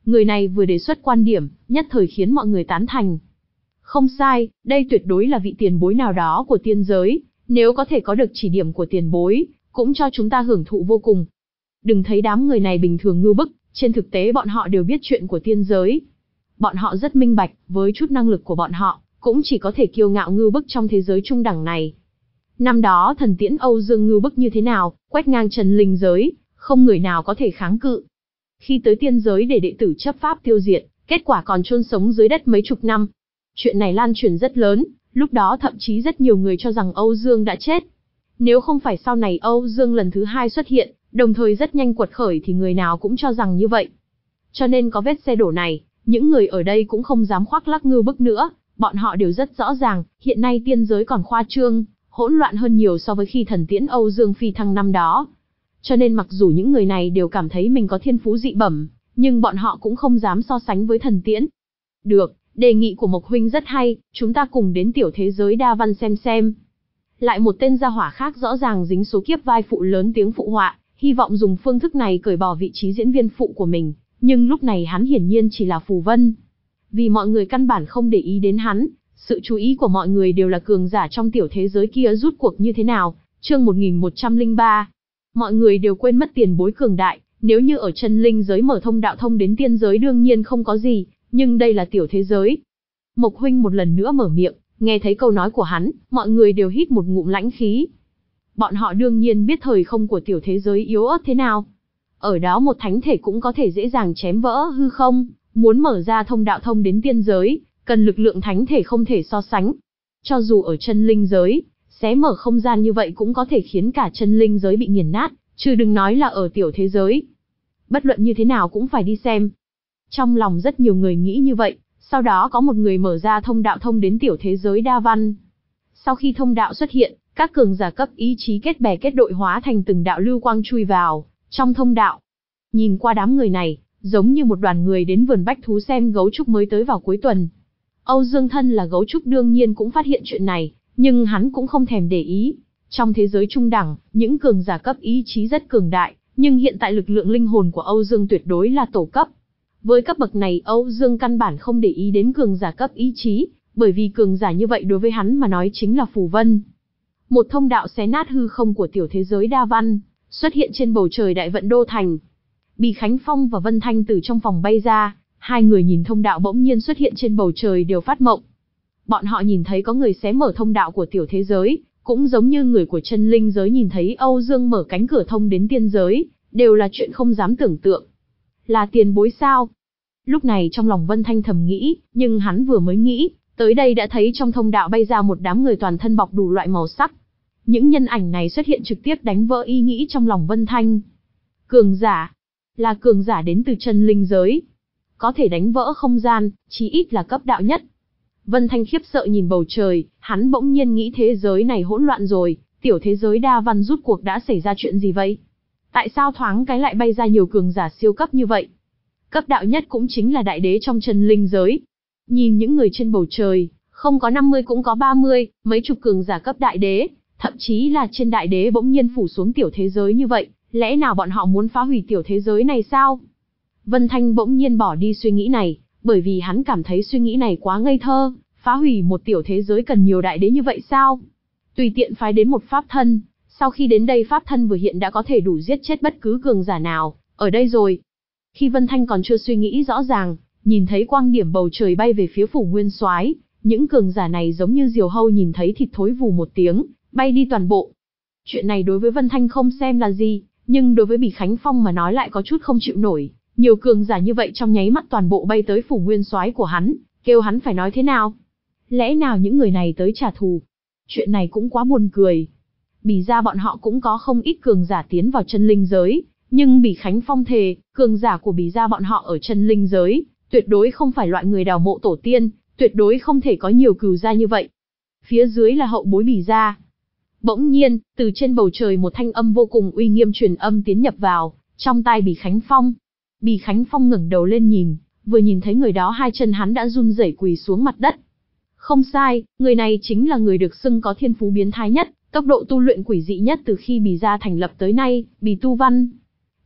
Người này vừa đề xuất quan điểm, nhất thời khiến mọi người tán thành. Không sai, đây tuyệt đối là vị tiền bối nào đó của tiên giới, nếu có thể có được chỉ điểm của tiền bối, cũng cho chúng ta hưởng thụ vô cùng. Đừng thấy đám người này bình thường ngưu bức, trên thực tế bọn họ đều biết chuyện của tiên giới. Bọn họ rất minh bạch, với chút năng lực của bọn họ, cũng chỉ có thể kiêu ngạo ngưu bức trong thế giới trung đẳng này. Năm đó thần tiễn Âu Dương ngưu bức như thế nào, quét ngang trần linh giới, không người nào có thể kháng cự. Khi tới tiên giới để đệ tử chấp pháp tiêu diệt, kết quả còn chôn sống dưới đất mấy chục năm. Chuyện này lan truyền rất lớn, lúc đó thậm chí rất nhiều người cho rằng Âu Dương đã chết. Nếu không phải sau này Âu Dương lần thứ hai xuất hiện, đồng thời rất nhanh quật khởi thì người nào cũng cho rằng như vậy. Cho nên có vết xe đổ này, những người ở đây cũng không dám khoác lác ngưu bức nữa, bọn họ đều rất rõ ràng, hiện nay tiên giới còn khoa trương, hỗn loạn hơn nhiều so với khi thần tiễn Âu Dương phi thăng năm đó. Cho nên mặc dù những người này đều cảm thấy mình có thiên phú dị bẩm, nhưng bọn họ cũng không dám so sánh với thần tiễn. Được, đề nghị của Mộc huynh rất hay, chúng ta cùng đến tiểu thế giới Đa Văn xem xem. Lại một tên gia hỏa khác rõ ràng dính số kiếp vai phụ lớn tiếng phụ họa, hy vọng dùng phương thức này cởi bỏ vị trí diễn viên phụ của mình, nhưng lúc này hắn hiển nhiên chỉ là phù vân. Vì mọi người căn bản không để ý đến hắn, sự chú ý của mọi người đều là cường giả trong tiểu thế giới kia rút cuộc như thế nào. Chương một nghìn một trăm lẻ ba. Mọi người đều quên mất tiền bối cường đại, nếu như ở chân linh giới mở thông đạo thông đến tiên giới đương nhiên không có gì, nhưng đây là tiểu thế giới. Mộc huynh một lần nữa mở miệng, nghe thấy câu nói của hắn, mọi người đều hít một ngụm lãnh khí. Bọn họ đương nhiên biết thời không của tiểu thế giới yếu ớt thế nào. Ở đó một thánh thể cũng có thể dễ dàng chém vỡ hư không, muốn mở ra thông đạo thông đến tiên giới, cần lực lượng thánh thể không thể so sánh. Cho dù ở chân linh giới, xé mở không gian như vậy cũng có thể khiến cả chân linh giới bị nghiền nát, chứ đừng nói là ở tiểu thế giới. Bất luận như thế nào cũng phải đi xem. Trong lòng rất nhiều người nghĩ như vậy, sau đó có một người mở ra thông đạo thông đến tiểu thế giới Đa Văn. Sau khi thông đạo xuất hiện, các cường giả cấp ý chí kết bè kết đội hóa thành từng đạo lưu quang chui vào trong thông đạo. Nhìn qua đám người này, giống như một đoàn người đến vườn bách thú xem gấu trúc mới tới vào cuối tuần. Âu Dương thân là gấu trúc đương nhiên cũng phát hiện chuyện này, nhưng hắn cũng không thèm để ý. Trong thế giới trung đẳng, những cường giả cấp ý chí rất cường đại, nhưng hiện tại lực lượng linh hồn của Âu Dương tuyệt đối là tổ cấp. Với cấp bậc này Âu Dương căn bản không để ý đến cường giả cấp ý chí, bởi vì cường giả như vậy đối với hắn mà nói chính là phù vân. Một thông đạo xé nát hư không của tiểu thế giới Đa Văn, xuất hiện trên bầu trời Đại Vận Đô Thành. Bì Khánh Phong và Vân Thanh từ trong phòng bay ra, hai người nhìn thông đạo bỗng nhiên xuất hiện trên bầu trời đều phát mộng. Bọn họ nhìn thấy có người xé mở thông đạo của tiểu thế giới, cũng giống như người của chân linh giới nhìn thấy Âu Dương mở cánh cửa thông đến tiên giới, đều là chuyện không dám tưởng tượng. Là tiền bối sao? Lúc này trong lòng Vân Thanh thầm nghĩ, nhưng hắn vừa mới nghĩ, tới đây đã thấy trong thông đạo bay ra một đám người toàn thân bọc đủ loại màu sắc. Những nhân ảnh này xuất hiện trực tiếp đánh vỡ ý nghĩ trong lòng Vân Thanh. Cường giả, là cường giả đến từ chân linh giới, có thể đánh vỡ không gian, chí ít là cấp đạo nhất. Vân Thanh khiếp sợ nhìn bầu trời, hắn bỗng nhiên nghĩ thế giới này hỗn loạn rồi, tiểu thế giới Đa Văn rút cuộc đã xảy ra chuyện gì vậy? Tại sao thoáng cái lại bay ra nhiều cường giả siêu cấp như vậy? Cấp đạo nhất cũng chính là đại đế trong chân linh giới. Nhìn những người trên bầu trời, không có năm mươi cũng có ba mươi, mấy chục cường giả cấp đại đế, thậm chí là trên đại đế bỗng nhiên phủ xuống tiểu thế giới như vậy, lẽ nào bọn họ muốn phá hủy tiểu thế giới này sao? Vân Thanh bỗng nhiên bỏ đi suy nghĩ này, bởi vì hắn cảm thấy suy nghĩ này quá ngây thơ, phá hủy một tiểu thế giới cần nhiều đại đế như vậy sao? Tùy tiện phái đến một pháp thân, sau khi đến đây pháp thân vừa hiện đã có thể đủ giết chết bất cứ cường giả nào ở đây rồi. Khi Vân Thanh còn chưa suy nghĩ rõ ràng, nhìn thấy quang điểm bầu trời bay về phía phủ Nguyên Soái, những cường giả này giống như diều hâu nhìn thấy thịt thối vù một tiếng, bay đi toàn bộ. Chuyện này đối với Vân Thanh không xem là gì, nhưng đối với Bỉ Khánh Phong mà nói lại có chút không chịu nổi. Nhiều cường giả như vậy trong nháy mắt toàn bộ bay tới phủ Nguyên Soái của hắn, kêu hắn phải nói thế nào? Lẽ nào những người này tới trả thù? Chuyện này cũng quá buồn cười. Bỉ ra bọn họ cũng có không ít cường giả tiến vào chân linh giới, nhưng Bỉ Khánh Phong thề, cường giả của Bỉ ra bọn họ ở chân linh giới, tuyệt đối không phải loại người đào mộ tổ tiên, tuyệt đối không thể có nhiều cừu gia như vậy. Phía dưới là hậu bối Bỉ ra. Bỗng nhiên, từ trên bầu trời một thanh âm vô cùng uy nghiêm truyền âm tiến nhập vào, trong tai Bỉ Khánh Phong. Bỉ Khánh Phong ngẩng đầu lên nhìn, vừa nhìn thấy người đó hai chân hắn đã run rẩy quỳ xuống mặt đất. Không sai, người này chính là người được xưng có thiên phú biến thái nhất, tốc độ tu luyện quỷ dị nhất từ khi Bỉ gia thành lập tới nay, Bỉ Tu Văn.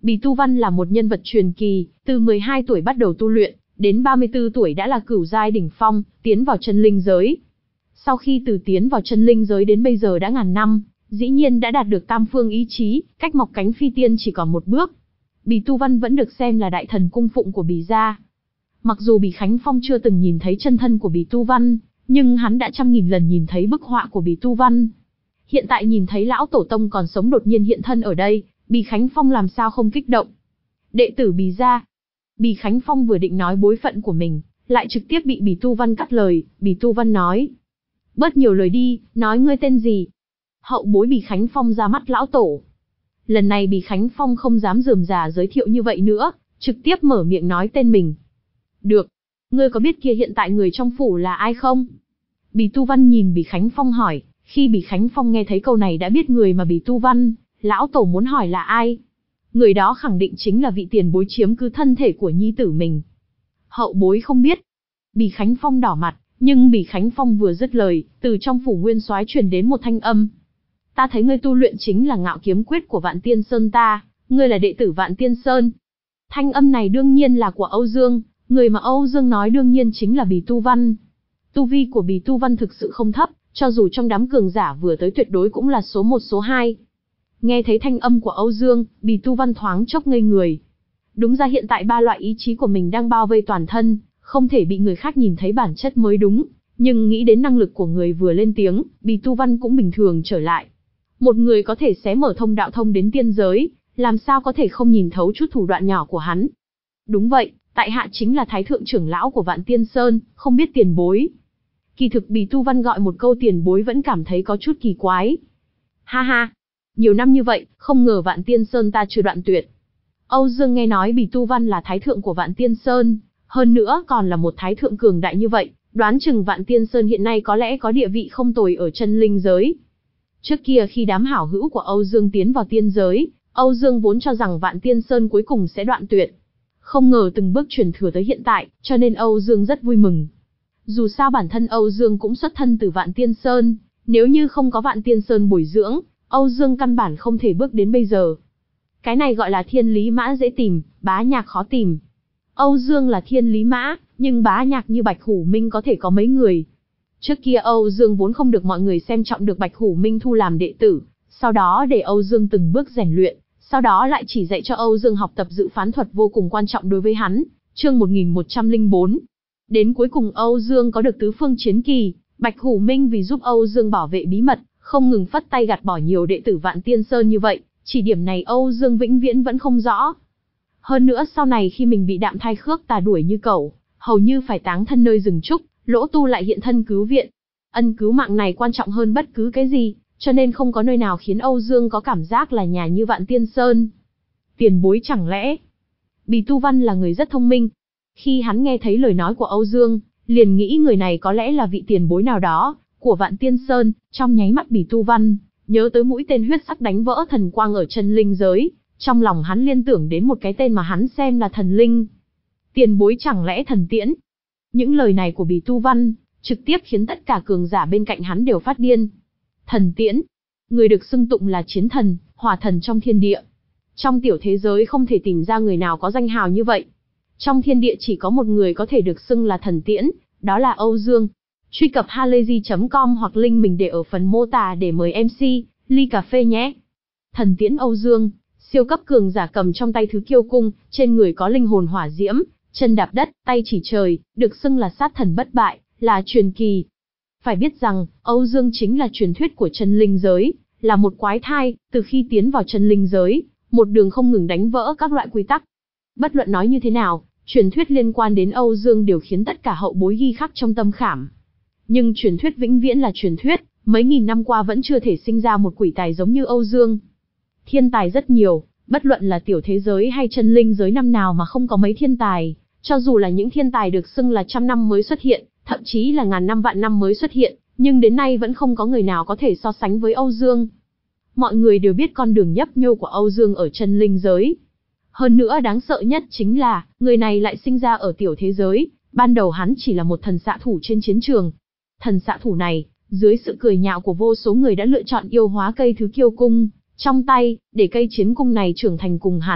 Bì Tu Văn là một nhân vật truyền kỳ, từ mười hai tuổi bắt đầu tu luyện, đến ba mươi tư tuổi đã là cửu giai đỉnh phong, tiến vào chân linh giới. Sau khi từ tiến vào chân linh giới đến bây giờ đã ngàn năm, dĩ nhiên đã đạt được tam phương ý chí, cách mọc cánh phi tiên chỉ còn một bước. Bì Tu Văn vẫn được xem là đại thần cung phụng của Bì gia. Mặc dù Bì Khánh Phong chưa từng nhìn thấy chân thân của Bì Tu Văn, nhưng hắn đã trăm nghìn lần nhìn thấy bức họa của Bì Tu Văn. Hiện tại nhìn thấy lão tổ tông còn sống đột nhiên hiện thân ở đây, Bì Khánh Phong làm sao không kích động. Đệ tử Bì gia. Bì Khánh Phong vừa định nói bối phận của mình, lại trực tiếp bị Bì Tu Văn cắt lời. Bì Tu Văn nói: bớt nhiều lời đi, nói ngươi tên gì? Hậu bối Bì Khánh Phong ra mắt lão tổ. Lần này Bì Khánh Phong không dám rườm rà giới thiệu như vậy nữa, trực tiếp mở miệng nói tên mình. Được, ngươi có biết kia hiện tại người trong phủ là ai không? Bì Tu Văn nhìn Bì Khánh Phong hỏi. Khi Bì Khánh Phong nghe thấy câu này đã biết người mà Bì Tu Văn, lão tổ muốn hỏi là ai. Người đó khẳng định chính là vị tiền bối chiếm cứ thân thể của nhi tử mình. Hậu bối không biết. Bì Khánh Phong đỏ mặt, nhưng Bì Khánh Phong vừa dứt lời, từ trong phủ nguyên soái truyền đến một thanh âm. Ta thấy ngươi tu luyện chính là ngạo kiếm quyết của Vạn Tiên Sơn ta, ngươi là đệ tử Vạn Tiên Sơn. Thanh âm này đương nhiên là của Âu Dương, người mà Âu Dương nói đương nhiên chính là Bì Tu Văn. Tu vi của Bì Tu Văn thực sự không thấp, cho dù trong đám cường giả vừa tới tuyệt đối cũng là số một số hai. Nghe thấy thanh âm của Âu Dương, Bì Tu Văn thoáng chốc ngây người. Đúng ra hiện tại ba loại ý chí của mình đang bao vây toàn thân, không thể bị người khác nhìn thấy bản chất mới đúng, nhưng nghĩ đến năng lực của người vừa lên tiếng, Bì Tu Văn cũng bình thường trở lại. Một người có thể xé mở thông đạo thông đến tiên giới, làm sao có thể không nhìn thấu chút thủ đoạn nhỏ của hắn. Đúng vậy, tại hạ chính là Thái Thượng trưởng lão của Vạn Tiên Sơn, không biết tiền bối. Kỳ thực Bì Tu Văn gọi một câu tiền bối vẫn cảm thấy có chút kỳ quái. Ha ha, nhiều năm như vậy, không ngờ Vạn Tiên Sơn ta chưa đoạn tuyệt. Âu Dương nghe nói Bì Tu Văn là Thái Thượng của Vạn Tiên Sơn, hơn nữa còn là một Thái Thượng cường đại như vậy, đoán chừng Vạn Tiên Sơn hiện nay có lẽ có địa vị không tồi ở chân linh giới. Trước kia khi đám hảo hữu của Âu Dương tiến vào tiên giới, Âu Dương vốn cho rằng Vạn Tiên Sơn cuối cùng sẽ đoạn tuyệt. Không ngờ từng bước truyền thừa tới hiện tại, cho nên Âu Dương rất vui mừng. Dù sao bản thân Âu Dương cũng xuất thân từ Vạn Tiên Sơn, nếu như không có Vạn Tiên Sơn bồi dưỡng, Âu Dương căn bản không thể bước đến bây giờ. Cái này gọi là thiên lý mã dễ tìm, bá nhạc khó tìm. Âu Dương là thiên lý mã, nhưng bá nhạc như Bạch Hủ Minh có thể có mấy người. Trước kia Âu Dương vốn không được mọi người xem trọng được Bạch Hủ Minh thu làm đệ tử, sau đó để Âu Dương từng bước rèn luyện, sau đó lại chỉ dạy cho Âu Dương học tập dự phán thuật vô cùng quan trọng đối với hắn. Chương một nghìn một trăm lẻ bốn. Đến cuối cùng Âu Dương có được tứ phương chiến kỳ, Bạch Hủ Minh vì giúp Âu Dương bảo vệ bí mật, không ngừng phất tay gạt bỏ nhiều đệ tử Vạn Tiên Sơn như vậy, chỉ điểm này Âu Dương vĩnh viễn vẫn không rõ. Hơn nữa sau này khi mình bị Đạm Thai Khước Tà đuổi như cẩu, hầu như phải táng thân nơi rừng trúc, Lỗ Tu lại hiện thân cứu viện. Ân cứu mạng này quan trọng hơn bất cứ cái gì, cho nên không có nơi nào khiến Âu Dương có cảm giác là nhà như Vạn Tiên Sơn. Tiền bối chẳng lẽ? Bì Tu Văn là người rất thông minh. Khi hắn nghe thấy lời nói của Âu Dương, liền nghĩ người này có lẽ là vị tiền bối nào đó của Vạn Tiên Sơn. Trong nháy mắt Bì Tu Văn nhớ tới mũi tên huyết sắc đánh vỡ thần quang ở chân linh giới, trong lòng hắn liên tưởng đến một cái tên mà hắn xem là thần linh. Tiền bối chẳng lẽ Thần Tiễn? Những lời này của Bì Tu Văn trực tiếp khiến tất cả cường giả bên cạnh hắn đều phát điên. Thần Tiễn, người được xưng tụng là chiến thần, hỏa thần trong thiên địa. Trong tiểu thế giới không thể tìm ra người nào có danh hào như vậy. Trong thiên địa chỉ có một người có thể được xưng là Thần Tiễn, đó là Âu Dương. Truy cập halayzi chấm com hoặc link mình để ở phần mô tả để mời em xê, ly cà phê nhé. Thần Tiễn Âu Dương, siêu cấp cường giả cầm trong tay thứ kiêu cung, trên người có linh hồn hỏa diễm, chân đạp đất, tay chỉ trời, được xưng là sát thần bất bại, là truyền kỳ. Phải biết rằng, Âu Dương chính là truyền thuyết của chân linh giới, là một quái thai, từ khi tiến vào chân linh giới, một đường không ngừng đánh vỡ các loại quy tắc. Bất luận nói như thế nào, truyền thuyết liên quan đến Âu Dương đều khiến tất cả hậu bối ghi khắc trong tâm khảm. Nhưng truyền thuyết vĩnh viễn là truyền thuyết, mấy nghìn năm qua vẫn chưa thể sinh ra một quỷ tài giống như Âu Dương. Thiên tài rất nhiều, bất luận là tiểu thế giới hay chân linh giới năm nào mà không có mấy thiên tài, cho dù là những thiên tài được xưng là trăm năm mới xuất hiện, thậm chí là ngàn năm vạn năm mới xuất hiện, nhưng đến nay vẫn không có người nào có thể so sánh với Âu Dương. Mọi người đều biết con đường nhấp nhô của Âu Dương ở chân linh giới. Hơn nữa đáng sợ nhất chính là, người này lại sinh ra ở tiểu thế giới, ban đầu hắn chỉ là một thần xạ thủ trên chiến trường. Thần xạ thủ này, dưới sự cười nhạo của vô số người đã lựa chọn yêu hóa cây thứ kiêu cung trong tay, để cây chiến cung này trưởng thành cùng hắn,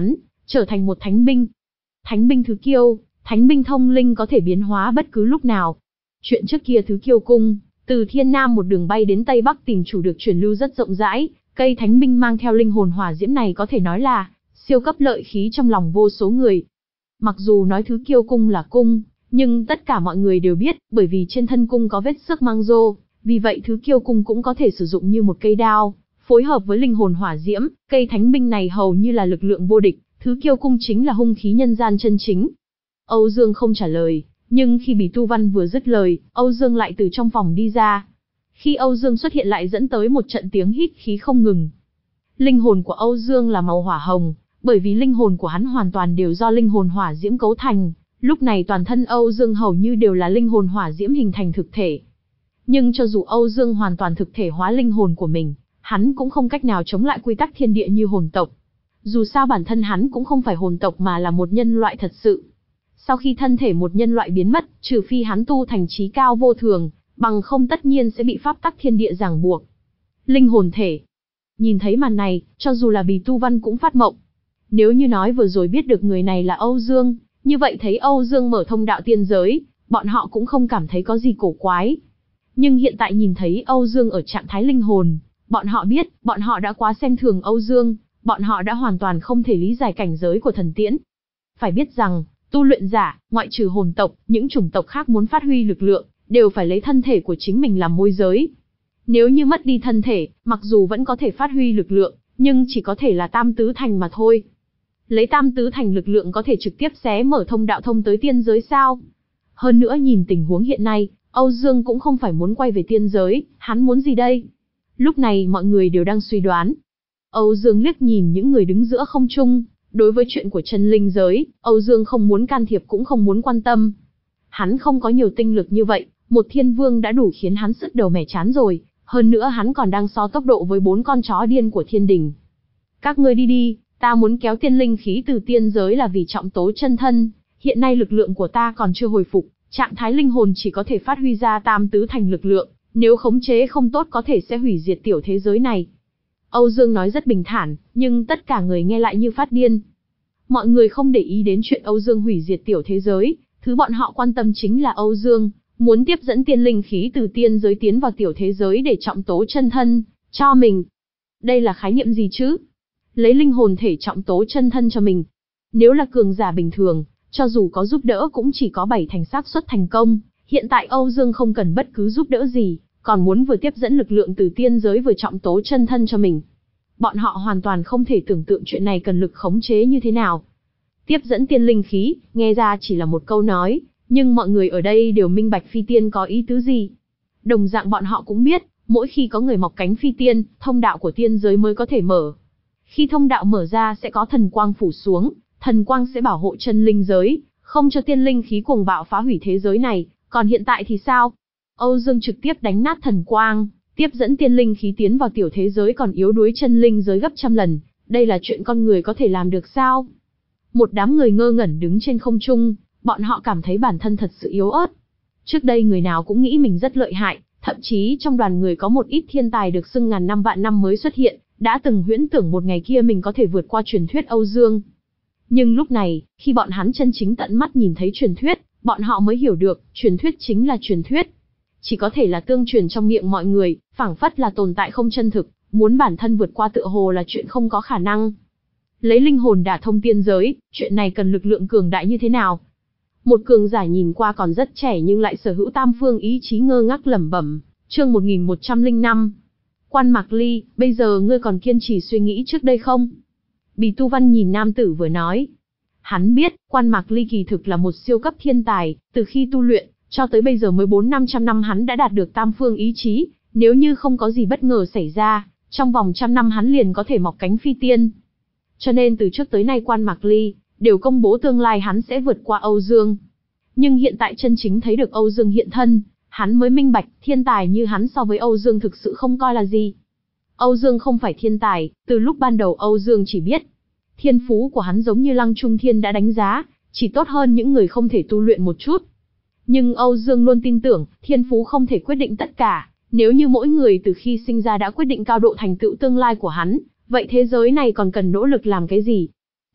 trở thành một thánh binh. Thánh binh thứ kiêu, thánh binh thông linh có thể biến hóa bất cứ lúc nào. Chuyện trước kia thứ kiêu cung, từ thiên nam một đường bay đến tây bắc tìm chủ được truyền lưu rất rộng rãi, cây thánh binh mang theo linh hồn hỏa diễm này có thể nói là siêu cấp lợi khí trong lòng vô số người. Mặc dù nói thứ kiêu cung là cung, nhưng tất cả mọi người đều biết, bởi vì trên thân cung có vết xước mang rô, vì vậy thứ kiêu cung cũng có thể sử dụng như một cây đao, phối hợp với linh hồn hỏa diễm, cây thánh binh này hầu như là lực lượng vô địch, thứ kiêu cung chính là hung khí nhân gian chân chính. Âu Dương không trả lời, nhưng khi Bì Tu Văn vừa dứt lời, Âu Dương lại từ trong phòng đi ra. Khi Âu Dương xuất hiện lại dẫn tới một trận tiếng hít khí không ngừng. Linh hồn của Âu Dương là màu hỏa hồng, bởi vì linh hồn của hắn hoàn toàn đều do linh hồn hỏa diễm cấu thành, lúc này toàn thân Âu Dương hầu như đều là linh hồn hỏa diễm hình thành thực thể. Nhưng cho dù Âu Dương hoàn toàn thực thể hóa linh hồn của mình, hắn cũng không cách nào chống lại quy tắc thiên địa như hồn tộc. Dù sao bản thân hắn cũng không phải hồn tộc mà là một nhân loại thật sự. Sau khi thân thể một nhân loại biến mất, trừ phi hắn tu thành trí cao vô thường, bằng không tất nhiên sẽ bị pháp tắc thiên địa ràng buộc. Linh hồn thể. Nhìn thấy màn này, cho dù là Bì Tu Văn cũng phát mộng. Nếu như nói vừa rồi biết được người này là Âu Dương, như vậy thấy Âu Dương mở thông đạo tiên giới, bọn họ cũng không cảm thấy có gì cổ quái. Nhưng hiện tại nhìn thấy Âu Dương ở trạng thái linh hồn, bọn họ biết, bọn họ đã quá xem thường Âu Dương, bọn họ đã hoàn toàn không thể lý giải cảnh giới của thần tiễn. Phải biết rằng, tu luyện giả, ngoại trừ hồn tộc, những chủng tộc khác muốn phát huy lực lượng, đều phải lấy thân thể của chính mình làm môi giới. Nếu như mất đi thân thể, mặc dù vẫn có thể phát huy lực lượng, nhưng chỉ có thể là tam tứ thành mà thôi. Lấy tam tứ thành lực lượng có thể trực tiếp xé mở thông đạo thông tới tiên giới sao? Hơn nữa nhìn tình huống hiện nay, Âu Dương cũng không phải muốn quay về tiên giới, hắn muốn gì đây? Lúc này mọi người đều đang suy đoán. Âu Dương liếc nhìn những người đứng giữa không trung, đối với chuyện của chân linh giới, Âu Dương không muốn can thiệp cũng không muốn quan tâm. Hắn không có nhiều tinh lực như vậy, một thiên vương đã đủ khiến hắn sứt đầu mẻ chán rồi, hơn nữa hắn còn đang so tốc độ với bốn con chó điên của thiên đình. Các ngươi đi đi, ta muốn kéo tiên linh khí từ tiên giới là vì trọng tố chân thân, hiện nay lực lượng của ta còn chưa hồi phục, trạng thái linh hồn chỉ có thể phát huy ra tam tứ thành lực lượng, nếu khống chế không tốt có thể sẽ hủy diệt tiểu thế giới này. Âu Dương nói rất bình thản, nhưng tất cả người nghe lại như phát điên. Mọi người không để ý đến chuyện Âu Dương hủy diệt tiểu thế giới, thứ bọn họ quan tâm chính là Âu Dương muốn tiếp dẫn tiên linh khí từ tiên giới tiến vào tiểu thế giới để trọng tố chân thân cho mình. Đây là khái niệm gì chứ? Lấy linh hồn thể trọng tố chân thân cho mình. Nếu là cường giả bình thường, cho dù có giúp đỡ cũng chỉ có bảy thành xác suất thành công. Hiện tại Âu Dương không cần bất cứ giúp đỡ gì, còn muốn vừa tiếp dẫn lực lượng từ tiên giới vừa trọng tố chân thân cho mình. Bọn họ hoàn toàn không thể tưởng tượng chuyện này cần lực khống chế như thế nào. Tiếp dẫn tiên linh khí, nghe ra chỉ là một câu nói, nhưng mọi người ở đây đều minh bạch phi tiên có ý tứ gì. Đồng dạng bọn họ cũng biết, mỗi khi có người mọc cánh phi tiên, thông đạo của tiên giới mới có thể mở. Khi thông đạo mở ra sẽ có thần quang phủ xuống, thần quang sẽ bảo hộ chân linh giới, không cho tiên linh khí cuồng bạo phá hủy thế giới này. Còn hiện tại thì sao? Âu Dương trực tiếp đánh nát thần quang, tiếp dẫn tiên linh khí tiến vào tiểu thế giới còn yếu đuối chân linh giới gấp trăm lần. Đây là chuyện con người có thể làm được sao? Một đám người ngơ ngẩn đứng trên không trung, bọn họ cảm thấy bản thân thật sự yếu ớt. Trước đây người nào cũng nghĩ mình rất lợi hại, thậm chí trong đoàn người có một ít thiên tài được xưng ngàn năm vạn năm mới xuất hiện, đã từng huyễn tưởng một ngày kia mình có thể vượt qua truyền thuyết Âu Dương. Nhưng lúc này, khi bọn hắn chân chính tận mắt nhìn thấy truyền thuyết, bọn họ mới hiểu được, truyền thuyết chính là truyền thuyết. Chỉ có thể là tương truyền trong miệng mọi người, phảng phất là tồn tại không chân thực, muốn bản thân vượt qua tựa hồ là chuyện không có khả năng. Lấy linh hồn đả thông tiên giới, chuyện này cần lực lượng cường đại như thế nào? Một cường giả nhìn qua còn rất trẻ nhưng lại sở hữu tam phương ý chí ngơ ngác lẩm bẩm, chương một nghìn một trăm lẻ năm. Quan Mạc Ly, bây giờ ngươi còn kiên trì suy nghĩ trước đây không? Bì Tu Văn nhìn nam tử vừa nói. Hắn biết, Quan Mạc Ly kỳ thực là một siêu cấp thiên tài, từ khi tu luyện, cho tới bây giờ mới bốn năm trăm năm hắn đã đạt được tam phương ý chí, nếu như không có gì bất ngờ xảy ra, trong vòng trăm năm hắn liền có thể mọc cánh phi tiên. Cho nên từ trước tới nay Quan Mạc Ly đều công bố tương lai hắn sẽ vượt qua Âu Dương. Nhưng hiện tại chân chính thấy được Âu Dương hiện thân, hắn mới minh bạch, thiên tài như hắn so với Âu Dương thực sự không coi là gì. Âu Dương không phải thiên tài, từ lúc ban đầu Âu Dương chỉ biết, thiên phú của hắn giống như Lăng Trung Thiên đã đánh giá, chỉ tốt hơn những người không thể tu luyện một chút. Nhưng Âu Dương luôn tin tưởng, thiên phú không thể quyết định tất cả, nếu như mỗi người từ khi sinh ra đã quyết định cao độ thành tựu tương lai của hắn, vậy thế giới này còn cần nỗ lực làm cái gì?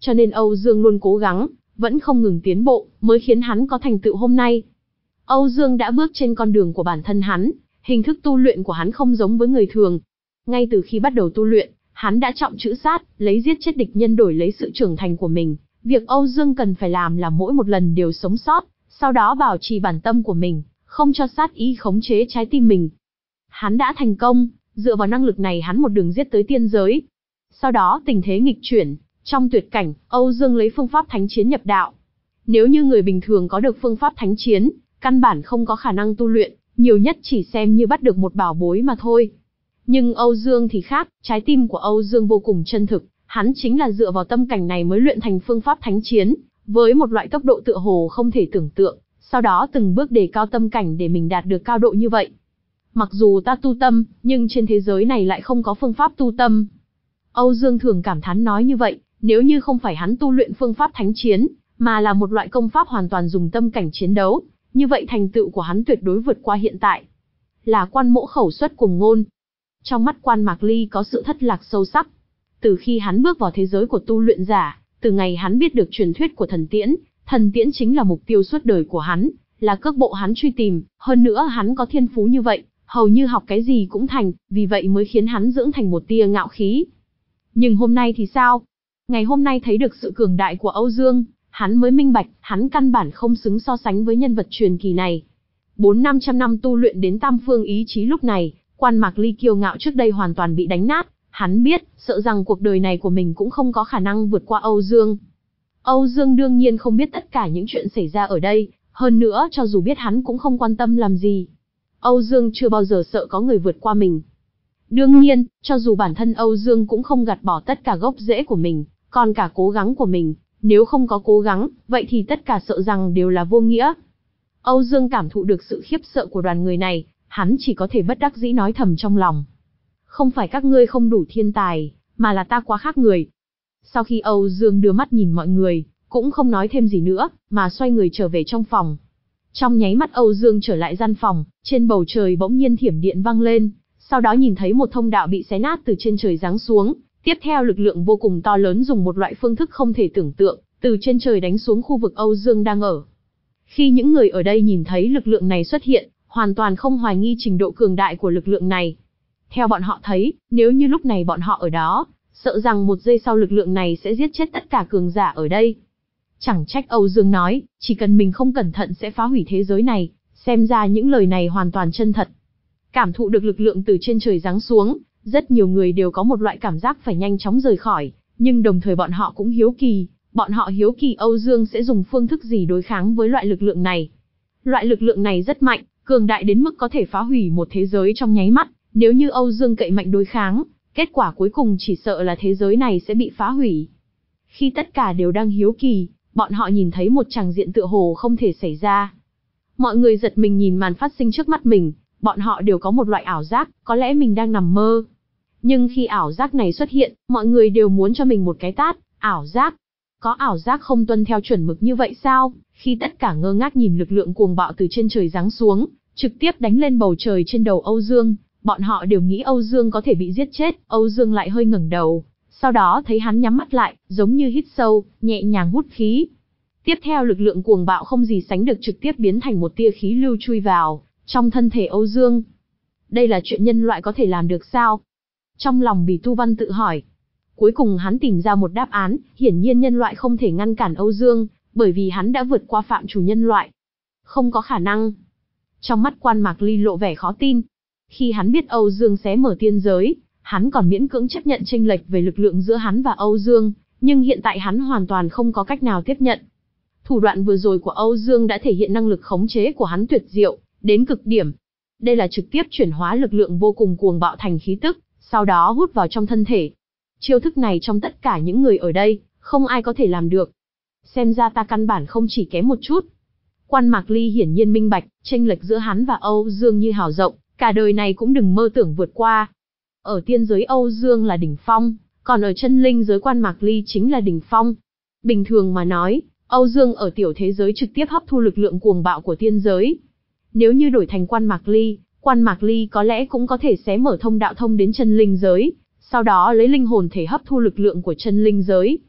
cho nên Âu Dương luôn cố gắng, vẫn không ngừng tiến bộ, mới khiến hắn có thành tựu hôm nay. Âu Dương đã bước trên con đường của bản thân hắn, hình thức tu luyện của hắn không giống với người thường. Ngay từ khi bắt đầu tu luyện, hắn đã trọng chữ sát, lấy giết chết địch nhân đổi lấy sự trưởng thành của mình. Việc Âu Dương cần phải làm là mỗi một lần đều sống sót, sau đó bảo trì bản tâm của mình, không cho sát ý khống chế trái tim mình. Hắn đã thành công, dựa vào năng lực này hắn một đường giết tới tiên giới. Sau đó tình thế nghịch chuyển, trong tuyệt cảnh, Âu Dương lấy phương pháp thánh chiến nhập đạo. Nếu như người bình thường có được phương pháp thánh chiến, căn bản không có khả năng tu luyện, nhiều nhất chỉ xem như bắt được một bảo bối mà thôi. Nhưng Âu Dương thì khác, trái tim của Âu Dương vô cùng chân thực, hắn chính là dựa vào tâm cảnh này mới luyện thành phương pháp thánh chiến, với một loại tốc độ tựa hồ không thể tưởng tượng, sau đó từng bước đề cao tâm cảnh để mình đạt được cao độ như vậy. Mặc dù ta tu tâm, nhưng trên thế giới này lại không có phương pháp tu tâm. Âu Dương thường cảm thán nói như vậy, nếu như không phải hắn tu luyện phương pháp thánh chiến, mà là một loại công pháp hoàn toàn dùng tâm cảnh chiến đấu, như vậy thành tựu của hắn tuyệt đối vượt qua hiện tại. Là Quan Mỗ khẩu xuất cùng ngôn. Trong mắt Quan Mạc Ly có sự thất lạc sâu sắc. Từ khi hắn bước vào thế giới của tu luyện giả, từ ngày hắn biết được truyền thuyết của thần tiễn, thần tiễn chính là mục tiêu suốt đời của hắn, là cước bộ hắn truy tìm, hơn nữa hắn có thiên phú như vậy, hầu như học cái gì cũng thành, vì vậy mới khiến hắn dưỡng thành một tia ngạo khí. Nhưng hôm nay thì sao? Ngày hôm nay thấy được sự cường đại của Âu Dương, hắn mới minh bạch, hắn căn bản không xứng so sánh với nhân vật truyền kỳ này. Bốn năm trăm năm tu luyện đến tam phương ý chí lúc này, Quan Mạc Ly kiêu ngạo trước đây hoàn toàn bị đánh nát, hắn biết, sợ rằng cuộc đời này của mình cũng không có khả năng vượt qua Âu Dương. Âu Dương đương nhiên không biết tất cả những chuyện xảy ra ở đây, hơn nữa cho dù biết hắn cũng không quan tâm làm gì. Âu Dương chưa bao giờ sợ có người vượt qua mình. Đương nhiên, cho dù bản thân Âu Dương cũng không gạt bỏ tất cả gốc rễ của mình, còn cả cố gắng của mình, nếu không có cố gắng, vậy thì tất cả sợ rằng đều là vô nghĩa. Âu Dương cảm thụ được sự khiếp sợ của đoàn người này, hắn chỉ có thể bất đắc dĩ nói thầm trong lòng. Không phải các ngươi không đủ thiên tài, mà là ta quá khác người. Sau khi Âu Dương đưa mắt nhìn mọi người, cũng không nói thêm gì nữa, mà xoay người trở về trong phòng. Trong nháy mắt Âu Dương trở lại gian phòng, trên bầu trời bỗng nhiên thiểm điện vang lên, sau đó nhìn thấy một thông đạo bị xé nát từ trên trời giáng xuống, tiếp theo lực lượng vô cùng to lớn dùng một loại phương thức không thể tưởng tượng, từ trên trời đánh xuống khu vực Âu Dương đang ở. Khi những người ở đây nhìn thấy lực lượng này xuất hiện, hoàn toàn không hoài nghi trình độ cường đại của lực lượng này. Theo bọn họ thấy, nếu như lúc này bọn họ ở đó, sợ rằng một giây sau lực lượng này sẽ giết chết tất cả cường giả ở đây. Chẳng trách Âu Dương nói, chỉ cần mình không cẩn thận sẽ phá hủy thế giới này, xem ra những lời này hoàn toàn chân thật. Cảm thụ được lực lượng từ trên trời giáng xuống, rất nhiều người đều có một loại cảm giác phải nhanh chóng rời khỏi, nhưng đồng thời bọn họ cũng hiếu kỳ, bọn họ hiếu kỳ Âu Dương sẽ dùng phương thức gì đối kháng với loại lực lượng này. Loại lực lượng này rất mạnh, cường đại đến mức có thể phá hủy một thế giới trong nháy mắt, nếu như Âu Dương cậy mạnh đối kháng, kết quả cuối cùng chỉ sợ là thế giới này sẽ bị phá hủy. Khi tất cả đều đang hiếu kỳ, bọn họ nhìn thấy một tràng diện tựa hồ không thể xảy ra. Mọi người giật mình nhìn màn phát sinh trước mắt mình, bọn họ đều có một loại ảo giác, có lẽ mình đang nằm mơ. Nhưng khi ảo giác này xuất hiện, mọi người đều muốn cho mình một cái tát, ảo giác. Có ảo giác không tuân theo chuẩn mực như vậy sao? Khi tất cả ngơ ngác nhìn lực lượng cuồng bạo từ trên trời giáng xuống, trực tiếp đánh lên bầu trời trên đầu Âu Dương, bọn họ đều nghĩ Âu Dương có thể bị giết chết, Âu Dương lại hơi ngẩng đầu, sau đó thấy hắn nhắm mắt lại, giống như hít sâu, nhẹ nhàng hút khí. Tiếp theo lực lượng cuồng bạo không gì sánh được trực tiếp biến thành một tia khí lưu chui vào trong thân thể Âu Dương. Đây là chuyện nhân loại có thể làm được sao? Trong lòng Bì Tu Văn tự hỏi. Cuối cùng hắn tìm ra một đáp án, hiển nhiên nhân loại không thể ngăn cản Âu Dương, bởi vì hắn đã vượt qua phạm chủ nhân loại. Không có khả năng. Trong mắt Quan Mạc Ly lộ vẻ khó tin. Khi hắn biết Âu Dương xé mở tiên giới, hắn còn miễn cưỡng chấp nhận chênh lệch về lực lượng giữa hắn và Âu Dương, nhưng hiện tại hắn hoàn toàn không có cách nào tiếp nhận. Thủ đoạn vừa rồi của Âu Dương đã thể hiện năng lực khống chế của hắn tuyệt diệu, đến cực điểm. Đây là trực tiếp chuyển hóa lực lượng vô cùng cuồng bạo thành khí tức, sau đó hút vào trong thân thể. Chiêu thức này trong tất cả những người ở đây, không ai có thể làm được. Xem ra ta căn bản không chỉ kém một chút. Quan Mạc Ly hiển nhiên minh bạch, chênh lệch giữa hắn và Âu Dương như hào rộng, cả đời này cũng đừng mơ tưởng vượt qua. Ở tiên giới Âu Dương là đỉnh phong, còn ở chân linh giới Quan Mạc Ly chính là đỉnh phong. Bình thường mà nói, Âu Dương ở tiểu thế giới trực tiếp hấp thu lực lượng cuồng bạo của tiên giới. Nếu như đổi thành Quan Mạc Ly, Quan Mạc Ly có lẽ cũng có thể xé mở thông đạo thông đến chân linh giới, sau đó lấy linh hồn thể hấp thu lực lượng của chân linh giới.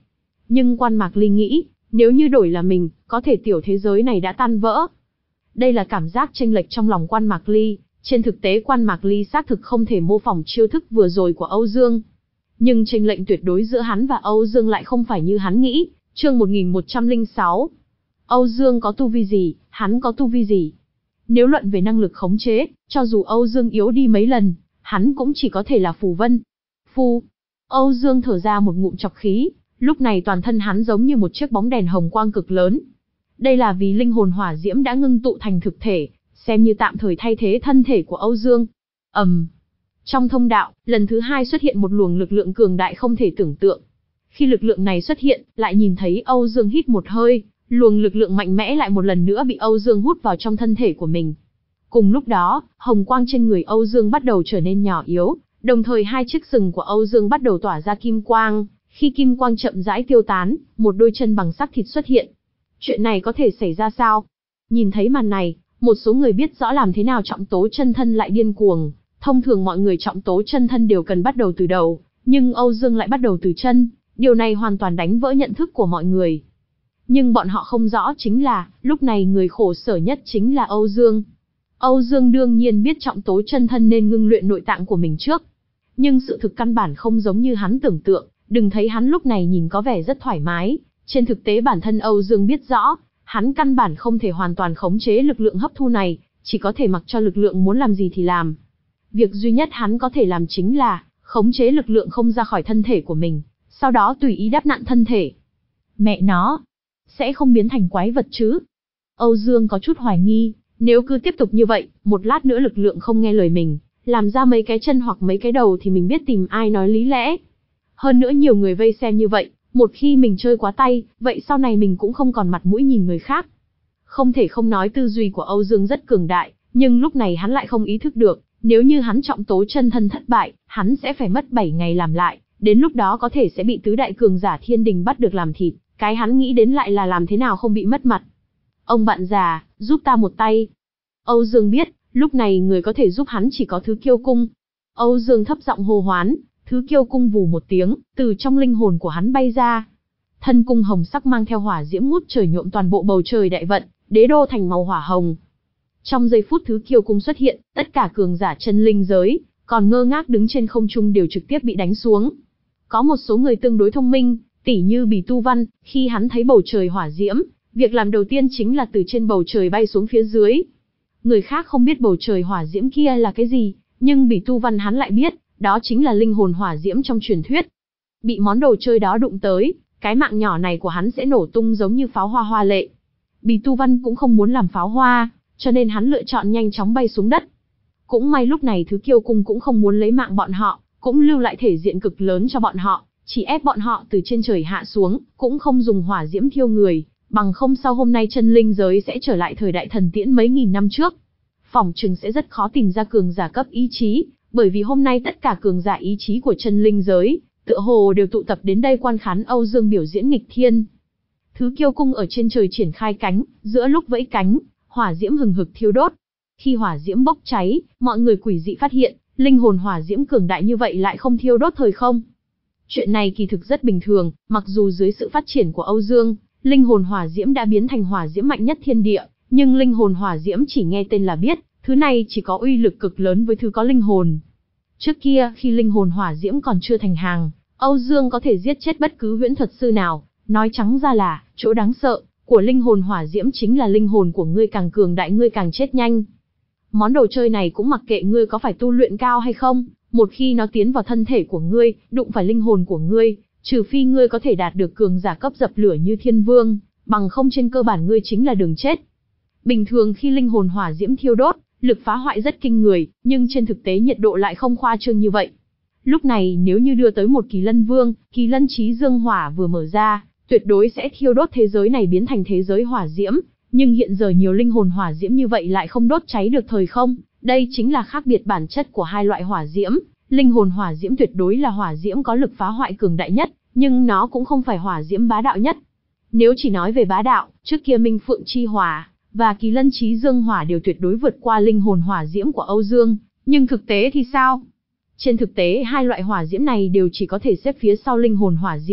Nhưng Quan Mạc Ly nghĩ, nếu như đổi là mình, có thể tiểu thế giới này đã tan vỡ. Đây là cảm giác chênh lệch trong lòng Quan Mạc Ly. Trên thực tế Quan Mạc Ly xác thực không thể mô phỏng chiêu thức vừa rồi của Âu Dương. Nhưng chênh lệch tuyệt đối giữa hắn và Âu Dương lại không phải như hắn nghĩ. Chương một nghìn một trăm lẻ sáu. Âu Dương có tu vi gì, hắn có tu vi gì? Nếu luận về năng lực khống chế, cho dù Âu Dương yếu đi mấy lần, hắn cũng chỉ có thể là phù vân. Phu. Âu Dương thở ra một ngụm trọc khí, lúc này toàn thân hắn giống như một chiếc bóng đèn hồng quang cực lớn. Đây là vì linh hồn hỏa diễm đã ngưng tụ thành thực thể, xem như tạm thời thay thế thân thể của Âu Dương. ầm, um. Trong thông đạo, lần thứ hai xuất hiện một luồng lực lượng cường đại không thể tưởng tượng. Khi lực lượng này xuất hiện, lại nhìn thấy Âu Dương hít một hơi, luồng lực lượng mạnh mẽ lại một lần nữa bị Âu Dương hút vào trong thân thể của mình. Cùng lúc đó, hồng quang trên người Âu Dương bắt đầu trở nên nhỏ yếu, đồng thời hai chiếc sừng của Âu Dương bắt đầu tỏa ra kim quang. Khi kim quang chậm rãi tiêu tán, một đôi chân bằng xác thịt xuất hiện. Chuyện này có thể xảy ra sao? Nhìn thấy màn này, một số người biết rõ làm thế nào trọng tố chân thân lại điên cuồng. Thông thường mọi người trọng tố chân thân đều cần bắt đầu từ đầu, nhưng Âu Dương lại bắt đầu từ chân. Điều này hoàn toàn đánh vỡ nhận thức của mọi người. Nhưng bọn họ không rõ chính là, lúc này người khổ sở nhất chính là Âu Dương. Âu Dương đương nhiên biết trọng tố chân thân nên ngưng luyện nội tạng của mình trước. Nhưng sự thực căn bản không giống như hắn tưởng tượng, đừng thấy hắn lúc này nhìn có vẻ rất thoải mái. Trên thực tế bản thân Âu Dương biết rõ, hắn căn bản không thể hoàn toàn khống chế lực lượng hấp thu này, chỉ có thể mặc cho lực lượng muốn làm gì thì làm. Việc duy nhất hắn có thể làm chính là, khống chế lực lượng không ra khỏi thân thể của mình, sau đó tùy ý đắp nặn thân thể. Mẹ nó, sẽ không biến thành quái vật chứ? Âu Dương có chút hoài nghi, nếu cứ tiếp tục như vậy, một lát nữa lực lượng không nghe lời mình, làm ra mấy cái chân hoặc mấy cái đầu thì mình biết tìm ai nói lý lẽ. Hơn nữa nhiều người vây xem như vậy, một khi mình chơi quá tay, vậy sau này mình cũng không còn mặt mũi nhìn người khác. Không thể không nói tư duy của Âu Dương rất cường đại, nhưng lúc này hắn lại không ý thức được, nếu như hắn trọng tố chân thân thất bại, hắn sẽ phải mất bảy ngày làm lại, đến lúc đó có thể sẽ bị tứ đại cường giả thiên đình bắt được làm thịt, cái hắn nghĩ đến lại là làm thế nào không bị mất mặt. Ông bạn già, giúp ta một tay. Âu Dương biết, lúc này người có thể giúp hắn chỉ có Thứ Kiêu Cung. Âu Dương thấp giọng hô hoán, Thứ Kiêu Cung vù một tiếng, từ trong linh hồn của hắn bay ra. Thân cung hồng sắc mang theo hỏa diễm ngút trời nhuộm toàn bộ bầu trời đại vận, đế đô thành màu hỏa hồng. Trong giây phút Thứ Kiêu Cung xuất hiện, tất cả cường giả chân linh giới, còn ngơ ngác đứng trên không trung đều trực tiếp bị đánh xuống. Có một số người tương đối thông minh, tỉ như Bỉ Tu Văn, khi hắn thấy bầu trời hỏa diễm, việc làm đầu tiên chính là từ trên bầu trời bay xuống phía dưới. Người khác không biết bầu trời hỏa diễm kia là cái gì, nhưng Bỉ Tu Văn hắn lại biết, đó chính là linh hồn hỏa diễm trong truyền thuyết. Bị món đồ chơi đó đụng tới, cái mạng nhỏ này của hắn sẽ nổ tung giống như pháo hoa hoa lệ. Bỉ Tu Văn cũng không muốn làm pháo hoa, cho nên hắn lựa chọn nhanh chóng bay xuống đất. Cũng may lúc này Thứ Kiêu Cung cũng không muốn lấy mạng bọn họ, cũng lưu lại thể diện cực lớn cho bọn họ, chỉ ép bọn họ từ trên trời hạ xuống, cũng không dùng hỏa diễm thiêu người, bằng không sau hôm nay chân linh giới sẽ trở lại thời đại thần tiễn mấy nghìn năm trước. Phỏng chừng sẽ rất khó tìm ra cường giả cấp ý chí, bởi vì hôm nay tất cả cường giả ý chí của chân linh giới, tựa hồ đều tụ tập đến đây quan khán Âu Dương biểu diễn nghịch thiên. Thứ Kiêu Cung ở trên trời triển khai cánh, giữa lúc vẫy cánh, hỏa diễm hừng hực thiêu đốt. Khi hỏa diễm bốc cháy, mọi người quỷ dị phát hiện, linh hồn hỏa diễm cường đại như vậy lại không thiêu đốt thời không. Chuyện này kỳ thực rất bình thường, mặc dù dưới sự phát triển của Âu Dương, linh hồn hỏa diễm đã biến thành hỏa diễm mạnh nhất thiên địa, nhưng linh hồn hỏa diễm chỉ nghe tên là biết, thứ này chỉ có uy lực cực lớn với thứ có linh hồn. Trước kia, khi linh hồn hỏa diễm còn chưa thành hàng, Âu Dương có thể giết chết bất cứ huyễn thuật sư nào, nói trắng ra là, chỗ đáng sợ của linh hồn hỏa diễm chính là linh hồn của ngươi càng cường đại ngươi càng chết nhanh. Món đồ chơi này cũng mặc kệ ngươi có phải tu luyện cao hay không, một khi nó tiến vào thân thể của ngươi, đụng phải linh hồn của ngươi, trừ phi ngươi có thể đạt được cường giả cấp dập lửa như Thiên Vương, bằng không trên cơ bản ngươi chính là đường chết. Bình thường khi linh hồn hỏa diễm thiêu đốt, lực phá hoại rất kinh người, nhưng trên thực tế nhiệt độ lại không khoa trương như vậy. Lúc này nếu như đưa tới một Kỳ Lân Vương, Kỳ Lân Chí Dương Hỏa vừa mở ra, tuyệt đối sẽ thiêu đốt thế giới này biến thành thế giới hỏa diễm, nhưng hiện giờ nhiều linh hồn hỏa diễm như vậy lại không đốt cháy được thời không, đây chính là khác biệt bản chất của hai loại hỏa diễm. Linh hồn hỏa diễm tuyệt đối là hỏa diễm có lực phá hoại cường đại nhất, nhưng nó cũng không phải hỏa diễm bá đạo nhất. Nếu chỉ nói về bá đạo, trước kia Minh Phượng Chi Hỏa và Kỳ Lân Chí Dương Hỏa đều tuyệt đối vượt qua linh hồn hỏa diễm của Âu Dương, nhưng thực tế thì sao? Trên thực tế hai loại hỏa diễm này đều chỉ có thể xếp phía sau linh hồn hỏa diễm,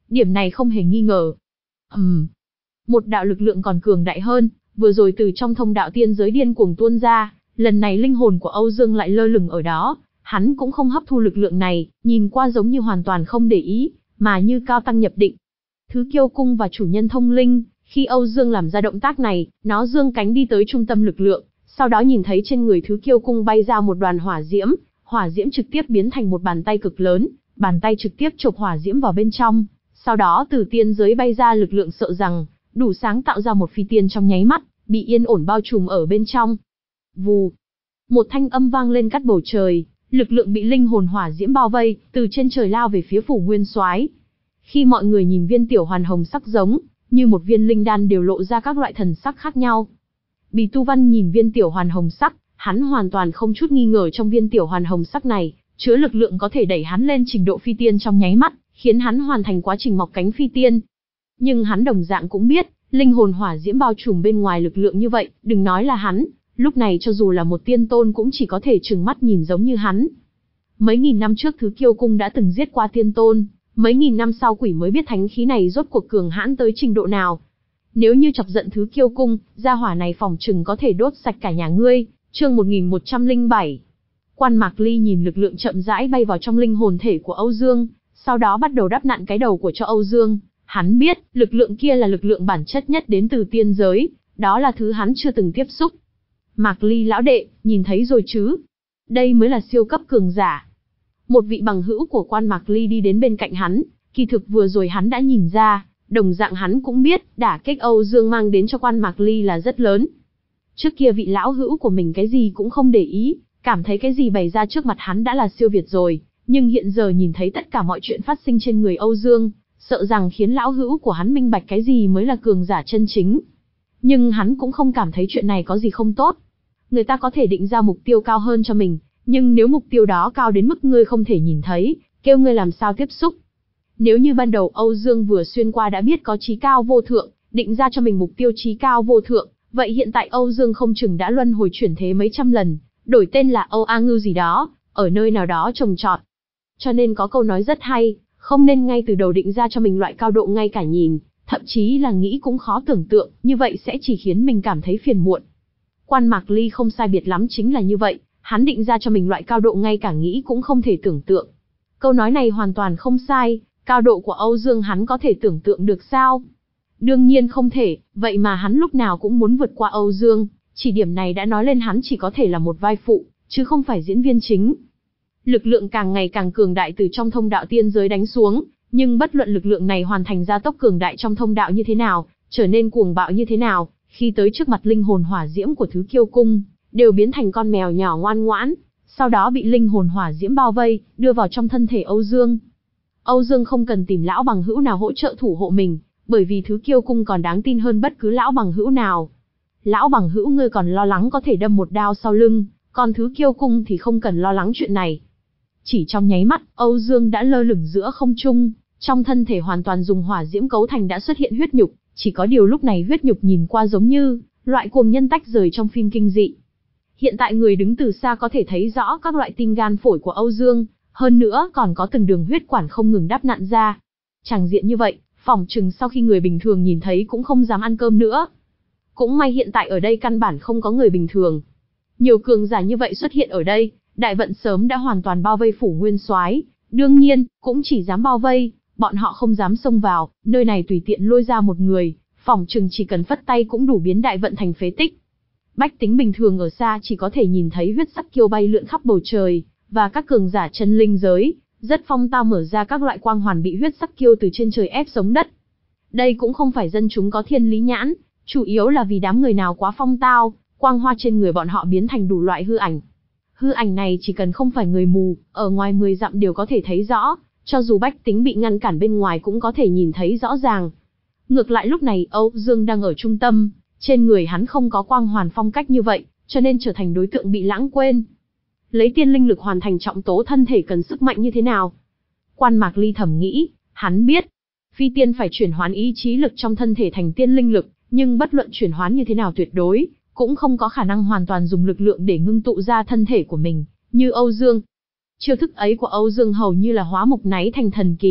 Điểm này không hề nghi ngờ. Ừm. Một đạo lực lượng còn cường đại hơn, vừa rồi từ trong thông đạo tiên giới điên cuồng tuôn ra, lần này linh hồn của Âu Dương lại lơ lửng ở đó, hắn cũng không hấp thu lực lượng này, nhìn qua giống như hoàn toàn không để ý, mà như cao tăng nhập định. Thứ Kiêu Cung và chủ nhân thông linh, khi Âu Dương làm ra động tác này, nó dương cánh đi tới trung tâm lực lượng, sau đó nhìn thấy trên người Thứ Kiêu Cung bay ra một đoàn hỏa diễm, hỏa diễm trực tiếp biến thành một bàn tay cực lớn, bàn tay trực tiếp chộp hỏa diễm vào bên trong, sau đó từ tiên giới bay ra lực lượng sợ rằng đủ sáng tạo ra một phi tiên trong nháy mắt, bị yên ổn bao trùm ở bên trong. Vù, một thanh âm vang lên cắt bầu trời, lực lượng bị linh hồn hỏa diễm bao vây, từ trên trời lao về phía Phủ Nguyên Soái. Khi mọi người nhìn viên tiểu hoàn hồng sắc giống như một viên linh đan đều lộ ra các loại thần sắc khác nhau. Bì Tu Văn nhìn viên tiểu hoàn hồng sắc, hắn hoàn toàn không chút nghi ngờ trong viên tiểu hoàn hồng sắc này chứa lực lượng có thể đẩy hắn lên trình độ phi tiên trong nháy mắt, khiến hắn hoàn thành quá trình mọc cánh phi tiên. Nhưng hắn đồng dạng cũng biết, linh hồn hỏa diễm bao trùm bên ngoài lực lượng như vậy, đừng nói là hắn, lúc này cho dù là một tiên tôn cũng chỉ có thể trừng mắt nhìn giống như hắn. Mấy nghìn năm trước Thứ Kiêu Cung đã từng giết qua tiên tôn, mấy nghìn năm sau quỷ mới biết thánh khí này rốt cuộc cường hãn tới trình độ nào. Nếu như chọc giận Thứ Kiêu Cung, gia hỏa này phòng chừng có thể đốt sạch cả nhà ngươi. Chương một nghìn một trăm lẻ bảy. Quan Mạc Ly nhìn lực lượng chậm rãi bay vào trong linh hồn thể của Âu Dương, sau đó bắt đầu đắp nặn cái đầu của cho Âu Dương. Hắn biết, lực lượng kia là lực lượng bản chất nhất đến từ tiên giới, đó là thứ hắn chưa từng tiếp xúc. Mạc Ly lão đệ, nhìn thấy rồi chứ? Đây mới là siêu cấp cường giả. Một vị bằng hữu của Quan Mạc Ly đi đến bên cạnh hắn, kỳ thực vừa rồi hắn đã nhìn ra, đồng dạng hắn cũng biết, đả kích Âu Dương mang đến cho Quan Mạc Ly là rất lớn. Trước kia vị lão hữu của mình cái gì cũng không để ý, cảm thấy cái gì bày ra trước mặt hắn đã là siêu việt rồi, nhưng hiện giờ nhìn thấy tất cả mọi chuyện phát sinh trên người Âu Dương, sợ rằng khiến lão hữu của hắn minh bạch cái gì mới là cường giả chân chính. Nhưng hắn cũng không cảm thấy chuyện này có gì không tốt. Người ta có thể định ra mục tiêu cao hơn cho mình, nhưng nếu mục tiêu đó cao đến mức ngươi không thể nhìn thấy, kêu ngươi làm sao tiếp xúc. Nếu như ban đầu Âu Dương vừa xuyên qua đã biết có chí cao vô thượng, định ra cho mình mục tiêu chí cao vô thượng, vậy hiện tại Âu Dương không chừng đã luân hồi chuyển thế mấy trăm lần, đổi tên là Âu A Ngưu gì đó, ở nơi nào đó trồng trọt. Cho nên có câu nói rất hay, không nên ngay từ đầu định ra cho mình loại cao độ ngay cả nhìn, thậm chí là nghĩ cũng khó tưởng tượng, như vậy sẽ chỉ khiến mình cảm thấy phiền muộn. Quan Mạc Ly không sai biệt lắm chính là như vậy, hắn định ra cho mình loại cao độ ngay cả nghĩ cũng không thể tưởng tượng. Câu nói này hoàn toàn không sai, cao độ của Âu Dương hắn có thể tưởng tượng được sao? Đương nhiên không thể, vậy mà hắn lúc nào cũng muốn vượt qua Âu Dương, chỉ điểm này đã nói lên hắn chỉ có thể là một vai phụ, chứ không phải diễn viên chính. Lực lượng càng ngày càng cường đại từ trong thông đạo tiên giới đánh xuống, nhưng bất luận lực lượng này hoàn thành gia tốc cường đại trong thông đạo như thế nào, trở nên cuồng bạo như thế nào, khi tới trước mặt linh hồn hỏa diễm của Thứ Kiêu Cung, đều biến thành con mèo nhỏ ngoan ngoãn, sau đó bị linh hồn hỏa diễm bao vây, đưa vào trong thân thể Âu Dương. Âu Dương không cần tìm lão bằng hữu nào hỗ trợ thủ hộ mình, bởi vì Thứ Kiêu Cung còn đáng tin hơn bất cứ lão bằng hữu nào. Lão bằng hữu ngươi còn lo lắng có thể đâm một đao sau lưng, còn Thứ Kiêu Cung thì không cần lo lắng chuyện này. Chỉ trong nháy mắt, Âu Dương đã lơ lửng giữa không trung, trong thân thể hoàn toàn dùng hỏa diễm cấu thành đã xuất hiện huyết nhục, chỉ có điều lúc này huyết nhục nhìn qua giống như loại cuồng nhân tách rời trong phim kinh dị. Hiện tại người đứng từ xa có thể thấy rõ các loại tim gan phổi của Âu Dương, hơn nữa còn có từng đường huyết quản không ngừng đắp nặn ra. Tràng diện như vậy, phỏng chừng sau khi người bình thường nhìn thấy cũng không dám ăn cơm nữa. Cũng may hiện tại ở đây căn bản không có người bình thường. Nhiều cường giả như vậy xuất hiện ở đây, đại vận sớm đã hoàn toàn bao vây Phủ Nguyên Soái, đương nhiên, cũng chỉ dám bao vây, bọn họ không dám xông vào, nơi này tùy tiện lôi ra một người, phỏng chừng chỉ cần phất tay cũng đủ biến đại vận thành phế tích. Bách tính bình thường ở xa chỉ có thể nhìn thấy huyết sắc kiêu bay lượn khắp bầu trời, và các cường giả chân linh giới, rất phong tao mở ra các loại quang hoàn bị huyết sắc kiêu từ trên trời ép xuống đất. Đây cũng không phải dân chúng có thiên lý nhãn, chủ yếu là vì đám người nào quá phong tao, quang hoa trên người bọn họ biến thành đủ loại hư ảnh. Hư ảnh này chỉ cần không phải người mù, ở ngoài mười dặm đều có thể thấy rõ, cho dù bách tính bị ngăn cản bên ngoài cũng có thể nhìn thấy rõ ràng. Ngược lại lúc này Âu Dương đang ở trung tâm, trên người hắn không có quang hoàn phong cách như vậy, cho nên trở thành đối tượng bị lãng quên. Lấy tiên linh lực hoàn thành trọng tố thân thể cần sức mạnh như thế nào? Quan Mạc Ly thầm nghĩ, hắn biết, phi tiên phải chuyển hoán ý chí lực trong thân thể thành tiên linh lực, nhưng bất luận chuyển hoán như thế nào tuyệt đối, cũng không có khả năng hoàn toàn dùng lực lượng để ngưng tụ ra thân thể của mình, như Âu Dương. Chiêu thức ấy của Âu Dương hầu như là hóa mục náy thành thần kỳ,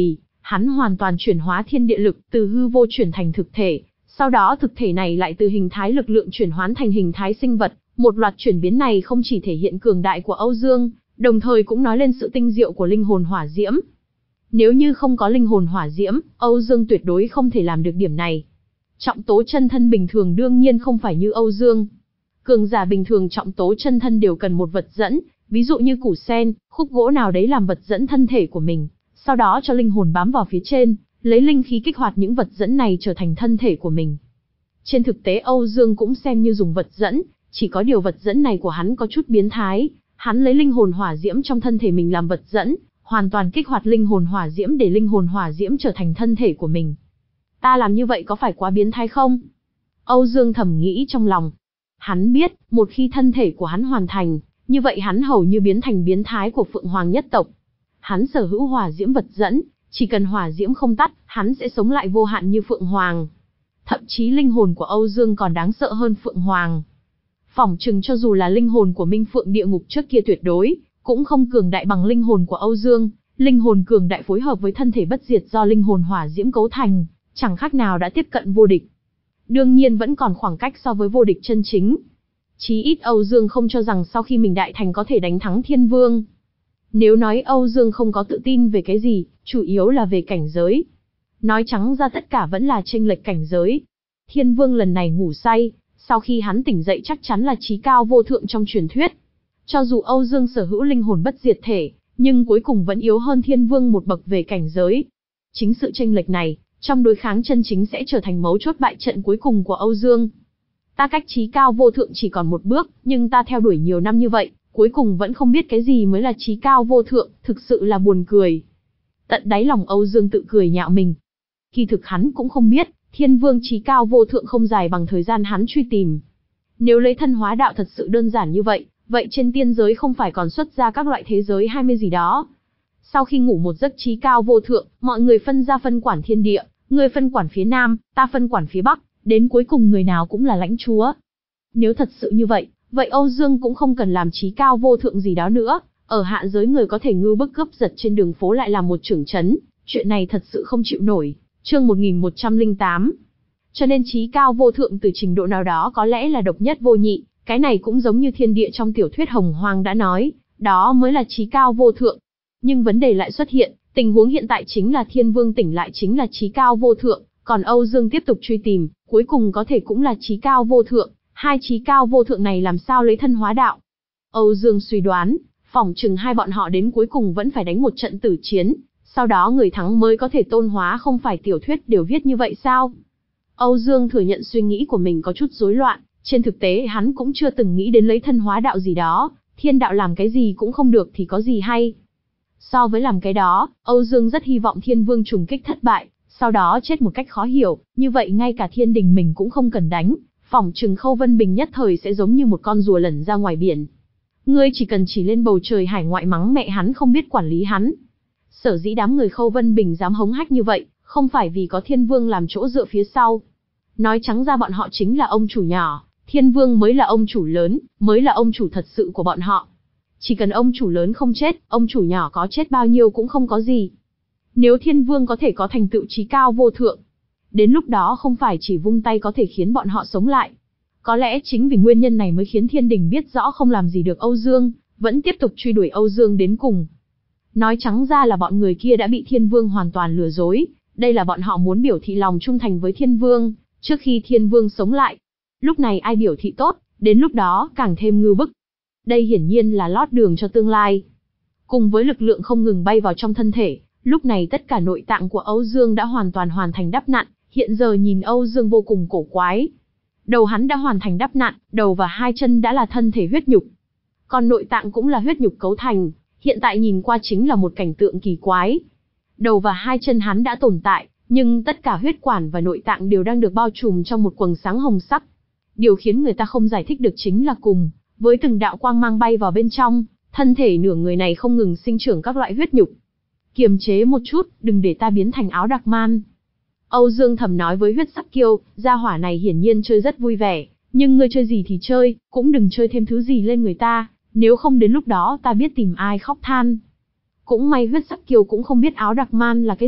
Hắn hoàn toàn chuyển hóa thiên địa lực, từ hư vô chuyển thành thực thể, sau đó thực thể này lại từ hình thái lực lượng chuyển hóa thành hình thái sinh vật. Một loạt chuyển biến này không chỉ thể hiện cường đại của Âu Dương, đồng thời cũng nói lên sự tinh diệu của linh hồn hỏa diễm. Nếu như không có linh hồn hỏa diễm, Âu Dương tuyệt đối không thể làm được điểm này. Trọng tố chân thân bình thường đương nhiên không phải như Âu Dương. Cường giả bình thường trọng tố chân thân đều cần một vật dẫn, ví dụ như củ sen, khúc gỗ nào đấy làm vật dẫn thân thể của mình, sau đó cho linh hồn bám vào phía trên, lấy linh khí kích hoạt những vật dẫn này trở thành thân thể của mình. Trên thực tế Âu Dương cũng xem như dùng vật dẫn, chỉ có điều vật dẫn này của hắn có chút biến thái, hắn lấy linh hồn hỏa diễm trong thân thể mình làm vật dẫn, hoàn toàn kích hoạt linh hồn hỏa diễm để linh hồn hỏa diễm trở thành thân thể của mình. Ta làm như vậy có phải quá biến thái không? Âu Dương thầm nghĩ trong lòng. Hắn biết, một khi thân thể của hắn hoàn thành, như vậy hắn hầu như biến thành biến thái của Phượng Hoàng nhất tộc. Hắn sở hữu hỏa diễm vật dẫn, chỉ cần hỏa diễm không tắt, hắn sẽ sống lại vô hạn như Phượng Hoàng. Thậm chí linh hồn của Âu Dương còn đáng sợ hơn Phượng Hoàng. Phỏng chừng cho dù là linh hồn của Minh Phượng địa ngục trước kia tuyệt đối, cũng không cường đại bằng linh hồn của Âu Dương. Linh hồn cường đại phối hợp với thân thể bất diệt do linh hồn hỏa diễm cấu thành, chẳng khác nào đã tiếp cận vô địch. Đương nhiên vẫn còn khoảng cách so với vô địch chân chính. Chí ít Âu Dương không cho rằng sau khi mình đại thành có thể đánh thắng Thiên Vương. Nếu nói Âu Dương không có tự tin về cái gì, chủ yếu là về cảnh giới. Nói trắng ra tất cả vẫn là chênh lệch cảnh giới. Thiên Vương lần này ngủ say, sau khi hắn tỉnh dậy chắc chắn là chí cao vô thượng trong truyền thuyết. Cho dù Âu Dương sở hữu linh hồn bất diệt thể, nhưng cuối cùng vẫn yếu hơn Thiên Vương một bậc về cảnh giới. Chính sự chênh lệch này, trong đối kháng chân chính sẽ trở thành mấu chốt bại trận cuối cùng của Âu Dương. Ta cách chí cao vô thượng chỉ còn một bước, nhưng ta theo đuổi nhiều năm như vậy, cuối cùng vẫn không biết cái gì mới là chí cao vô thượng, thực sự là buồn cười. Tận đáy lòng Âu Dương tự cười nhạo mình. Kỳ thực hắn cũng không biết, Thiên Vương chí cao vô thượng không dài bằng thời gian hắn truy tìm. Nếu lấy thân hóa đạo thật sự đơn giản như vậy, vậy trên tiên giới không phải còn xuất ra các loại thế giới hai mươi gì đó. Sau khi ngủ một giấc chí cao vô thượng, mọi người phân ra phân quản thiên địa, người phân quản phía Nam, ta phân quản phía Bắc, đến cuối cùng người nào cũng là lãnh chúa. Nếu thật sự như vậy, vậy Âu Dương cũng không cần làm chí cao vô thượng gì đó nữa, ở hạ giới người có thể ngư bức cướp giật trên đường phố lại làm một trưởng trấn, chuyện này thật sự không chịu nổi. Chương một nghìn một trăm lẻ tám. Cho nên chí cao vô thượng từ trình độ nào đó có lẽ là độc nhất vô nhị, cái này cũng giống như thiên địa trong tiểu thuyết Hồng Hoang đã nói, đó mới là chí cao vô thượng. Nhưng vấn đề lại xuất hiện, tình huống hiện tại chính là Thiên Vương tỉnh lại chính là chí cao vô thượng, còn Âu Dương tiếp tục truy tìm, cuối cùng có thể cũng là chí cao vô thượng, hai chí cao vô thượng này làm sao lấy thân hóa đạo. Âu Dương suy đoán, phỏng chừng hai bọn họ đến cuối cùng vẫn phải đánh một trận tử chiến, sau đó người thắng mới có thể tôn hóa, không phải tiểu thuyết đều viết như vậy sao? Âu Dương thừa nhận suy nghĩ của mình có chút rối loạn, trên thực tế hắn cũng chưa từng nghĩ đến lấy thân hóa đạo gì đó, thiên đạo làm cái gì cũng không được thì có gì hay. So với làm cái đó, Âu Dương rất hy vọng Thiên Vương trùng kích thất bại, sau đó chết một cách khó hiểu, như vậy ngay cả thiên đình mình cũng không cần đánh, phỏng chừng Khâu Vân Bình nhất thời sẽ giống như một con rùa lẩn ra ngoài biển. Ngươi chỉ cần chỉ lên bầu trời hải ngoại mắng mẹ hắn không biết quản lý hắn. Sở dĩ đám người Khâu Vân Bình dám hống hách như vậy, không phải vì có Thiên Vương làm chỗ dựa phía sau. Nói trắng ra bọn họ chính là ông chủ nhỏ, Thiên Vương mới là ông chủ lớn, mới là ông chủ thật sự của bọn họ. Chỉ cần ông chủ lớn không chết, ông chủ nhỏ có chết bao nhiêu cũng không có gì. Nếu Thiên Vương có thể có thành tựu chí cao vô thượng, đến lúc đó không phải chỉ vung tay có thể khiến bọn họ sống lại. Có lẽ chính vì nguyên nhân này mới khiến thiên đình biết rõ không làm gì được Âu Dương, vẫn tiếp tục truy đuổi Âu Dương đến cùng. Nói trắng ra là bọn người kia đã bị Thiên Vương hoàn toàn lừa dối, đây là bọn họ muốn biểu thị lòng trung thành với Thiên Vương, trước khi Thiên Vương sống lại. Lúc này ai biểu thị tốt, đến lúc đó càng thêm ngưu bức. Đây hiển nhiên là lót đường cho tương lai. Cùng với lực lượng không ngừng bay vào trong thân thể, lúc này tất cả nội tạng của Âu Dương đã hoàn toàn hoàn thành đắp nặn, hiện giờ nhìn Âu Dương vô cùng cổ quái. Đầu hắn đã hoàn thành đắp nặn, đầu và hai chân đã là thân thể huyết nhục. Còn nội tạng cũng là huyết nhục cấu thành, hiện tại nhìn qua chính là một cảnh tượng kỳ quái. Đầu và hai chân hắn đã tồn tại, nhưng tất cả huyết quản và nội tạng đều đang được bao trùm trong một quầng sáng hồng sắc. Điều khiến người ta không giải thích được chính là cùng với từng đạo quang mang bay vào bên trong, thân thể nửa người này không ngừng sinh trưởng các loại huyết nhục. Kiềm chế một chút, đừng để ta biến thành áo đặc man. Âu Dương thầm nói với huyết sắc kiêu, gia hỏa này hiển nhiên chơi rất vui vẻ, nhưng ngươi chơi gì thì chơi, cũng đừng chơi thêm thứ gì lên người ta, nếu không đến lúc đó ta biết tìm ai khóc than. Cũng may huyết sắc kiêu cũng không biết áo đặc man là cái gì,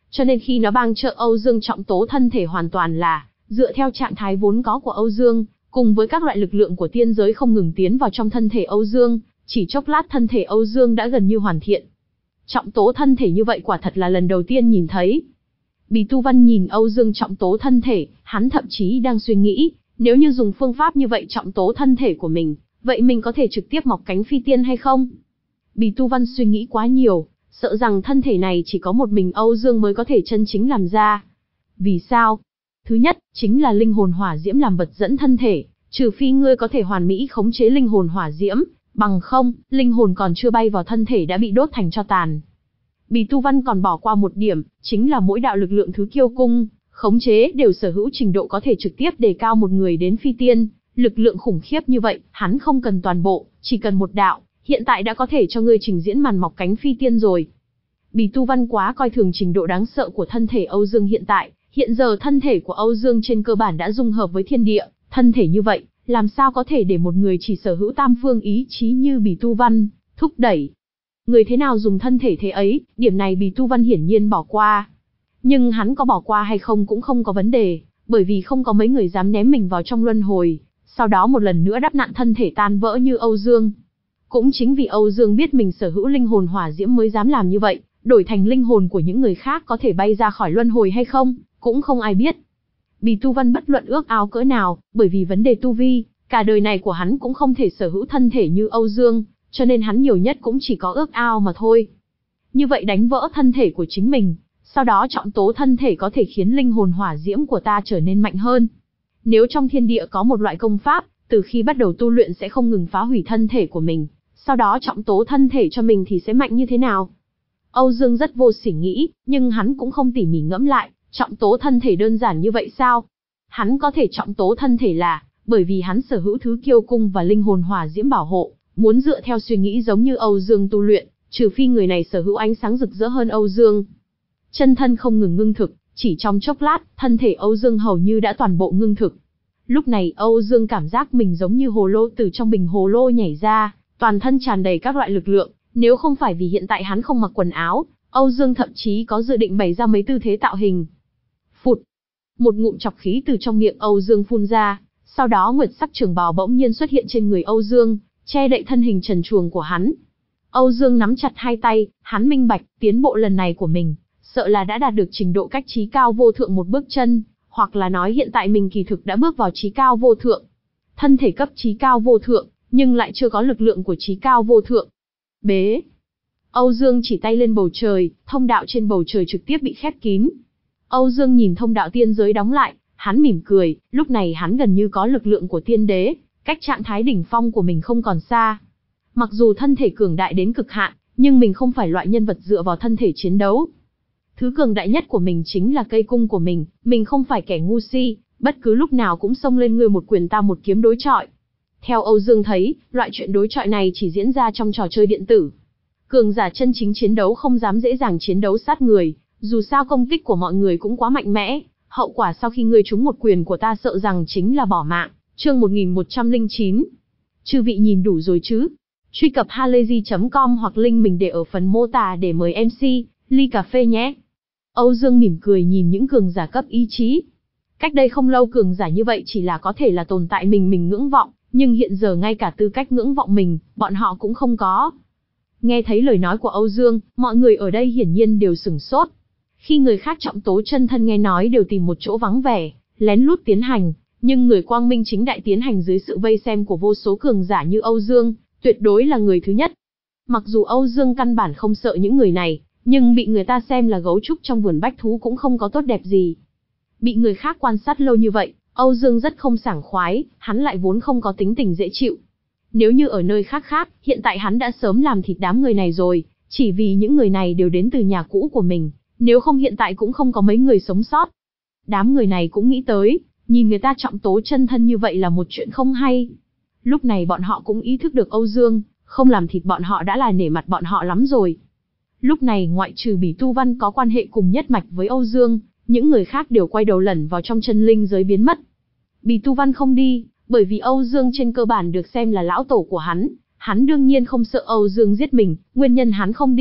Cho nên khi nó bang trợ Âu Dương trọng tố thân thể hoàn toàn là dựa theo trạng thái vốn có của Âu Dương, cùng với các loại lực lượng của tiên giới không ngừng tiến vào trong thân thể Âu Dương, chỉ chốc lát thân thể Âu Dương đã gần như hoàn thiện. Trọng tố thân thể như vậy quả thật là lần đầu tiên nhìn thấy. Bì Tu Văn nhìn Âu Dương trọng tố thân thể, hắn thậm chí đang suy nghĩ, nếu như dùng phương pháp như vậy trọng tố thân thể của mình, vậy mình có thể trực tiếp mọc cánh phi tiên hay không? Bì Tu Văn suy nghĩ quá nhiều, sợ rằng thân thể này chỉ có một mình Âu Dương mới có thể chân chính làm ra. Vì sao? Thứ nhất, chính là linh hồn hỏa diễm làm vật dẫn thân thể, trừ phi ngươi có thể hoàn mỹ khống chế linh hồn hỏa diễm, bằng không, linh hồn còn chưa bay vào thân thể đã bị đốt thành tro tàn. Bì Tu Văn còn bỏ qua một điểm, chính là mỗi đạo lực lượng thứ kiêu cung, khống chế đều sở hữu trình độ có thể trực tiếp đề cao một người đến phi tiên, lực lượng khủng khiếp như vậy, hắn không cần toàn bộ, chỉ cần một đạo, hiện tại đã có thể cho ngươi trình diễn màn mọc cánh phi tiên rồi. Bì Tu Văn quá coi thường trình độ đáng sợ của thân thể Âu Dương hiện tại, hiện giờ thân thể của Âu Dương trên cơ bản đã dung hợp với thiên địa, thân thể như vậy, làm sao có thể để một người chỉ sở hữu tam phương ý chí như Bì Tu Văn thúc đẩy. Người thế nào dùng thân thể thế ấy, điểm này Bì Tu Văn hiển nhiên bỏ qua. Nhưng hắn có bỏ qua hay không cũng không có vấn đề, bởi vì không có mấy người dám ném mình vào trong luân hồi, sau đó một lần nữa đắp nặn thân thể tan vỡ như Âu Dương. Cũng chính vì Âu Dương biết mình sở hữu linh hồn hỏa diễm mới dám làm như vậy, đổi thành linh hồn của những người khác có thể bay ra khỏi luân hồi hay không, cũng không ai biết. Bì Tu Văn bất luận ước ao cỡ nào, bởi vì vấn đề tu vi, cả đời này của hắn cũng không thể sở hữu thân thể như Âu Dương, cho nên hắn nhiều nhất cũng chỉ có ước ao mà thôi. Như vậy đánh vỡ thân thể của chính mình, sau đó trọng tố thân thể có thể khiến linh hồn hỏa diễm của ta trở nên mạnh hơn. Nếu trong thiên địa có một loại công pháp, từ khi bắt đầu tu luyện sẽ không ngừng phá hủy thân thể của mình, sau đó trọng tố thân thể cho mình thì sẽ mạnh như thế nào? Âu Dương rất vô sỉ nghĩ, nhưng hắn cũng không tỉ mỉ ngẫm lại, trọng tố thân thể đơn giản như vậy sao? Hắn có thể trọng tố thân thể là, bởi vì hắn sở hữu thứ kiêu cung và linh hồn hỏa diễm bảo hộ, muốn dựa theo suy nghĩ giống như Âu Dương tu luyện, trừ phi người này sở hữu ánh sáng rực rỡ hơn Âu Dương. Chân thân không ngừng ngưng thực, chỉ trong chốc lát, thân thể Âu Dương hầu như đã toàn bộ ngưng thực. Lúc này Âu Dương cảm giác mình giống như hồ lô từ trong bình hồ lô nhảy ra, toàn thân tràn đầy các loại lực lượng, nếu không phải vì hiện tại hắn không mặc quần áo, Âu Dương thậm chí có dự định bày ra mấy tư thế tạo hình. Phụt! Một ngụm chọc khí từ trong miệng Âu Dương phun ra, sau đó nguyệt sắc trường bào bỗng nhiên xuất hiện trên người Âu Dương, che đậy thân hình trần truồng của hắn. Âu Dương nắm chặt hai tay, hắn minh bạch, tiến bộ lần này của mình, sợ là đã đạt được trình độ cách trí cao vô thượng một bước chân, hoặc là nói hiện tại mình kỳ thực đã bước vào trí cao vô thượng. Thân thể cấp trí cao vô thượng, nhưng lại chưa có lực lượng của trí cao vô thượng. Bế! Âu Dương chỉ tay lên bầu trời, thông đạo trên bầu trời trực tiếp bị khép kín. Âu Dương nhìn thông đạo tiên giới đóng lại, hắn mỉm cười, lúc này hắn gần như có lực lượng của tiên đế, cách trạng thái đỉnh phong của mình không còn xa. Mặc dù thân thể cường đại đến cực hạn, nhưng mình không phải loại nhân vật dựa vào thân thể chiến đấu. Thứ cường đại nhất của mình chính là cây cung của mình, mình không phải kẻ ngu si, bất cứ lúc nào cũng xông lên ngươi một quyền ta một kiếm đối chọi. Theo Âu Dương thấy, loại chuyện đối chọi này chỉ diễn ra trong trò chơi điện tử. Cường giả chân chính chiến đấu không dám dễ dàng chiến đấu sát người, dù sao công kích của mọi người cũng quá mạnh mẽ, hậu quả sau khi ngươi trúng một quyền của ta sợ rằng chính là bỏ mạng. Chương một nghìn một trăm lẻ chín. Chư vị nhìn đủ rồi chứ? Truy cập halayzi chấm com hoặc link mình để ở phần mô tả để mời em xê, ly cà phê nhé. Âu Dương mỉm cười nhìn những cường giả cấp ý chí. Cách đây không lâu cường giả như vậy chỉ là có thể là tồn tại mình mình ngưỡng vọng, nhưng hiện giờ ngay cả tư cách ngưỡng vọng mình, bọn họ cũng không có. Nghe thấy lời nói của Âu Dương, mọi người ở đây hiển nhiên đều sửng sốt. Khi người khác trọng tố chân thân nghe nói đều tìm một chỗ vắng vẻ, lén lút tiến hành, nhưng người quang minh chính đại tiến hành dưới sự vây xem của vô số cường giả như Âu Dương, tuyệt đối là người thứ nhất. Mặc dù Âu Dương căn bản không sợ những người này, nhưng bị người ta xem là gấu trúc trong vườn bách thú cũng không có tốt đẹp gì. Bị người khác quan sát lâu như vậy, Âu Dương rất không sảng khoái, hắn lại vốn không có tính tình dễ chịu. Nếu như ở nơi khác khác, hiện tại hắn đã sớm làm thịt đám người này rồi, chỉ vì những người này đều đến từ nhà cũ của mình, nếu không hiện tại cũng không có mấy người sống sót. Đám người này cũng nghĩ tới, nhìn người ta trọng tố chân thân như vậy là một chuyện không hay. Lúc này bọn họ cũng ý thức được Âu Dương, không làm thịt bọn họ đã là nể mặt bọn họ lắm rồi. Lúc này ngoại trừ Bỉ Tu Văn có quan hệ cùng nhất mạch với Âu Dương, những người khác đều quay đầu lẩn vào trong chân linh giới biến mất. Bỉ Tu Văn không đi, bởi vì Âu Dương trên cơ bản được xem là lão tổ của hắn, hắn đương nhiên không sợ Âu Dương giết mình, nguyên nhân hắn không đi,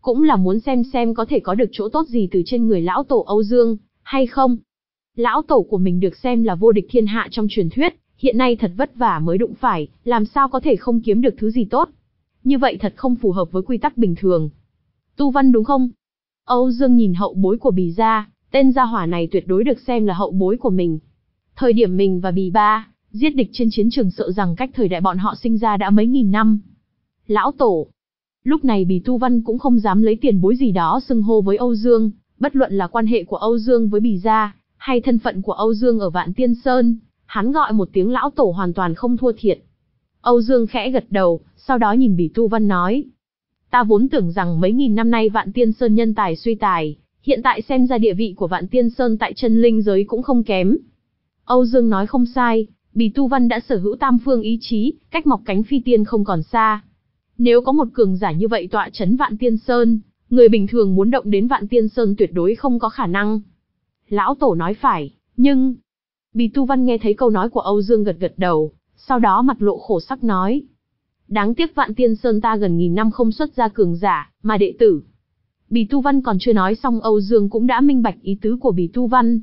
cũng là muốn xem xem có thể có được chỗ tốt gì từ trên người lão tổ Âu Dương, hay không. Lão tổ của mình được xem là vô địch thiên hạ trong truyền thuyết, hiện nay thật vất vả mới đụng phải, làm sao có thể không kiếm được thứ gì tốt. Như vậy thật không phù hợp với quy tắc bình thường. Tu Văn đúng không? Âu Dương nhìn hậu bối của Bì gia, tên gia hỏa này tuyệt đối được xem là hậu bối của mình. Thời điểm mình và Bì ba giết địch trên chiến trường sợ rằng cách thời đại bọn họ sinh ra đã mấy nghìn năm. Lão tổ. Lúc này Bì Tu Văn cũng không dám lấy tiền bối gì đó xưng hô với Âu Dương, bất luận là quan hệ của Âu Dương với Bì gia, hay thân phận của Âu Dương ở Vạn Tiên Sơn, hắn gọi một tiếng lão tổ hoàn toàn không thua thiệt. Âu Dương khẽ gật đầu, sau đó nhìn Bì Tu Văn nói. Ta vốn tưởng rằng mấy nghìn năm nay Vạn Tiên Sơn nhân tài suy tài, hiện tại xem ra địa vị của Vạn Tiên Sơn tại chân linh giới cũng không kém. Âu Dương nói không sai, Bì Tu Văn đã sở hữu tam phương ý chí, cách mọc cánh phi tiên không còn xa. Nếu có một cường giả như vậy tọa chấn Vạn Tiên Sơn, người bình thường muốn động đến Vạn Tiên Sơn tuyệt đối không có khả năng. Lão tổ nói phải, nhưng... Bì Tu Văn nghe thấy câu nói của Âu Dương gật gật đầu, sau đó mặt lộ khổ sắc nói. Đáng tiếc Vạn Tiên Sơn ta gần nghìn năm không xuất ra cường giả, mà đệ tử. Bì Tu Văn còn chưa nói xong Âu Dương cũng đã minh bạch ý tứ của Bì Tu Văn.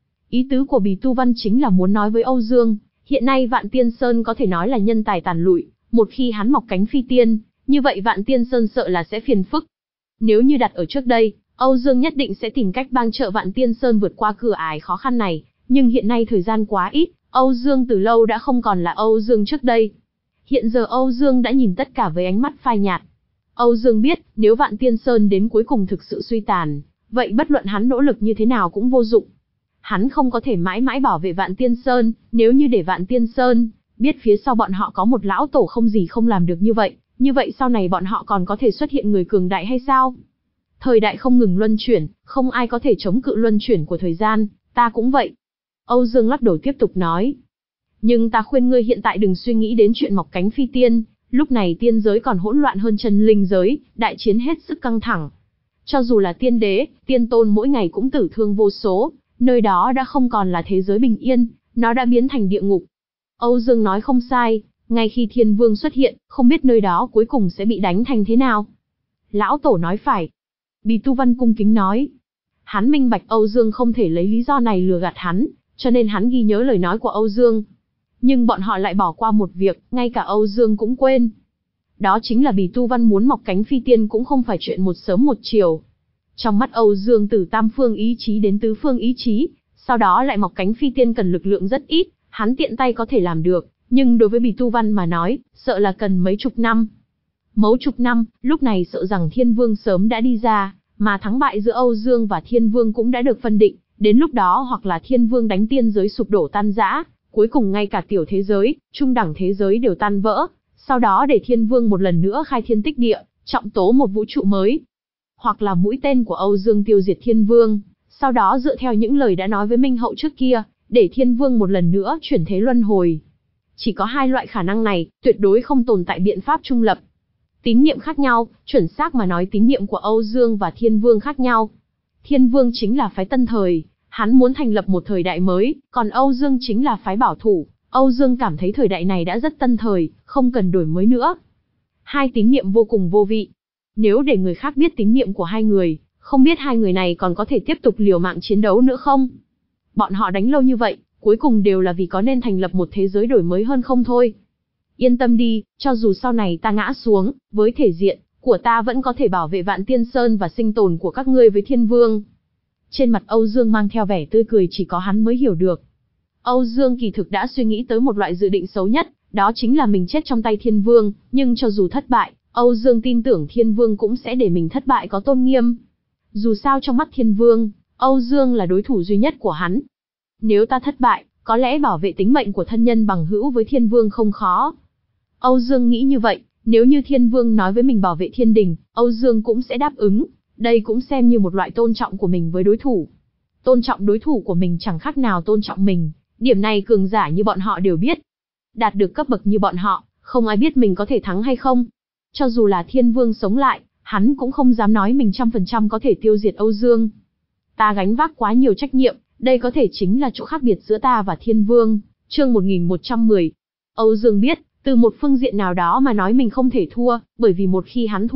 Ý tứ của Bì Tu Văn chính là muốn nói với Âu Dương, hiện nay Vạn Tiên Sơn có thể nói là nhân tài tàn lụi, một khi hắn mọc cánh phi tiên, như vậy Vạn Tiên Sơn sợ là sẽ phiền phức. Nếu như đặt ở trước đây, Âu Dương nhất định sẽ tìm cách bang trợ Vạn Tiên Sơn vượt qua cửa ải khó khăn này, nhưng hiện nay thời gian quá ít, Âu Dương từ lâu đã không còn là Âu Dương trước đây. Hiện giờ Âu Dương đã nhìn tất cả với ánh mắt phai nhạt. Âu Dương biết, nếu Vạn Tiên Sơn đến cuối cùng thực sự suy tàn, vậy bất luận hắn nỗ lực như thế nào cũng vô dụng. Hắn không có thể mãi mãi bảo vệ Vạn Tiên Sơn, nếu như để Vạn Tiên Sơn biết phía sau bọn họ có một lão tổ không gì không làm được như vậy, như vậy sau này bọn họ còn có thể xuất hiện người cường đại hay sao? Thời đại không ngừng luân chuyển, không ai có thể chống cự luân chuyển của thời gian, ta cũng vậy. Âu Dương lắc đầu tiếp tục nói. Nhưng ta khuyên ngươi hiện tại đừng suy nghĩ đến chuyện mọc cánh phi tiên, lúc này tiên giới còn hỗn loạn hơn chân linh giới, đại chiến hết sức căng thẳng. Cho dù là tiên đế, tiên tôn mỗi ngày cũng tử thương vô số, nơi đó đã không còn là thế giới bình yên, nó đã biến thành địa ngục. Âu Dương nói không sai, ngay khi Thiên Vương xuất hiện, không biết nơi đó cuối cùng sẽ bị đánh thành thế nào. Lão tổ nói phải. Bì Tu Văn cung kính nói. Hắn minh bạch Âu Dương không thể lấy lý do này lừa gạt hắn, cho nên hắn ghi nhớ lời nói của Âu Dương. Nhưng bọn họ lại bỏ qua một việc, ngay cả Âu Dương cũng quên. Đó chính là Bì Tu Văn muốn mọc cánh phi tiên cũng không phải chuyện một sớm một chiều. Trong mắt Âu Dương từ tam phương ý chí đến tứ phương ý chí, sau đó lại mọc cánh phi tiên cần lực lượng rất ít, hắn tiện tay có thể làm được, nhưng đối với Bì Tu Văn mà nói, sợ là cần mấy chục năm. Mấy chục năm, lúc này sợ rằng Thiên Vương sớm đã đi ra, mà thắng bại giữa Âu Dương và Thiên Vương cũng đã được phân định, đến lúc đó hoặc là Thiên Vương đánh tiên giới sụp đổ tan rã, cuối cùng ngay cả tiểu thế giới, trung đẳng thế giới đều tan vỡ, sau đó để Thiên Vương một lần nữa khai thiên tích địa, trọng tố một vũ trụ mới. Hoặc là mũi tên của Âu Dương tiêu diệt Thiên Vương, sau đó dựa theo những lời đã nói với Minh Hậu trước kia, để Thiên Vương một lần nữa chuyển thế luân hồi. Chỉ có hai loại khả năng này, tuyệt đối không tồn tại biện pháp trung lập. Tín niệm khác nhau, chuẩn xác mà nói tín niệm của Âu Dương và Thiên Vương khác nhau. Thiên Vương chính là phái tân thời, hắn muốn thành lập một thời đại mới, còn Âu Dương chính là phái bảo thủ. Âu Dương cảm thấy thời đại này đã rất tân thời, không cần đổi mới nữa. Hai tín niệm vô cùng vô vị. Nếu để người khác biết tín niệm của hai người, không biết hai người này còn có thể tiếp tục liều mạng chiến đấu nữa không? Bọn họ đánh lâu như vậy, cuối cùng đều là vì có nên thành lập một thế giới đổi mới hơn không thôi. Yên tâm đi, cho dù sau này ta ngã xuống, với thể diện của ta vẫn có thể bảo vệ Vạn Tiên Sơn và sinh tồn của các ngươi với Thiên Vương. Trên mặt Âu Dương mang theo vẻ tươi cười chỉ có hắn mới hiểu được. Âu Dương kỳ thực đã suy nghĩ tới một loại dự định xấu nhất, đó chính là mình chết trong tay Thiên Vương, nhưng cho dù thất bại, Âu Dương tin tưởng Thiên Vương cũng sẽ để mình thất bại có tôn nghiêm. Dù sao trong mắt Thiên Vương, Âu Dương là đối thủ duy nhất của hắn. Nếu ta thất bại, có lẽ bảo vệ tính mệnh của thân nhân bằng hữu với Thiên Vương không khó. Âu Dương nghĩ như vậy, nếu như Thiên Vương nói với mình bảo vệ thiên đình, Âu Dương cũng sẽ đáp ứng, đây cũng xem như một loại tôn trọng của mình với đối thủ. Tôn trọng đối thủ của mình chẳng khác nào tôn trọng mình, điểm này cường giả như bọn họ đều biết. Đạt được cấp bậc như bọn họ, không ai biết mình có thể thắng hay không. Cho dù là Thiên Vương sống lại, hắn cũng không dám nói mình trăm phần trăm có thể tiêu diệt Âu Dương. Ta gánh vác quá nhiều trách nhiệm, đây có thể chính là chỗ khác biệt giữa ta và Thiên Vương. Chương một nghìn một trăm mười. Âu Dương biết, từ một phương diện nào đó mà nói mình không thể thua, bởi vì một khi hắn thua,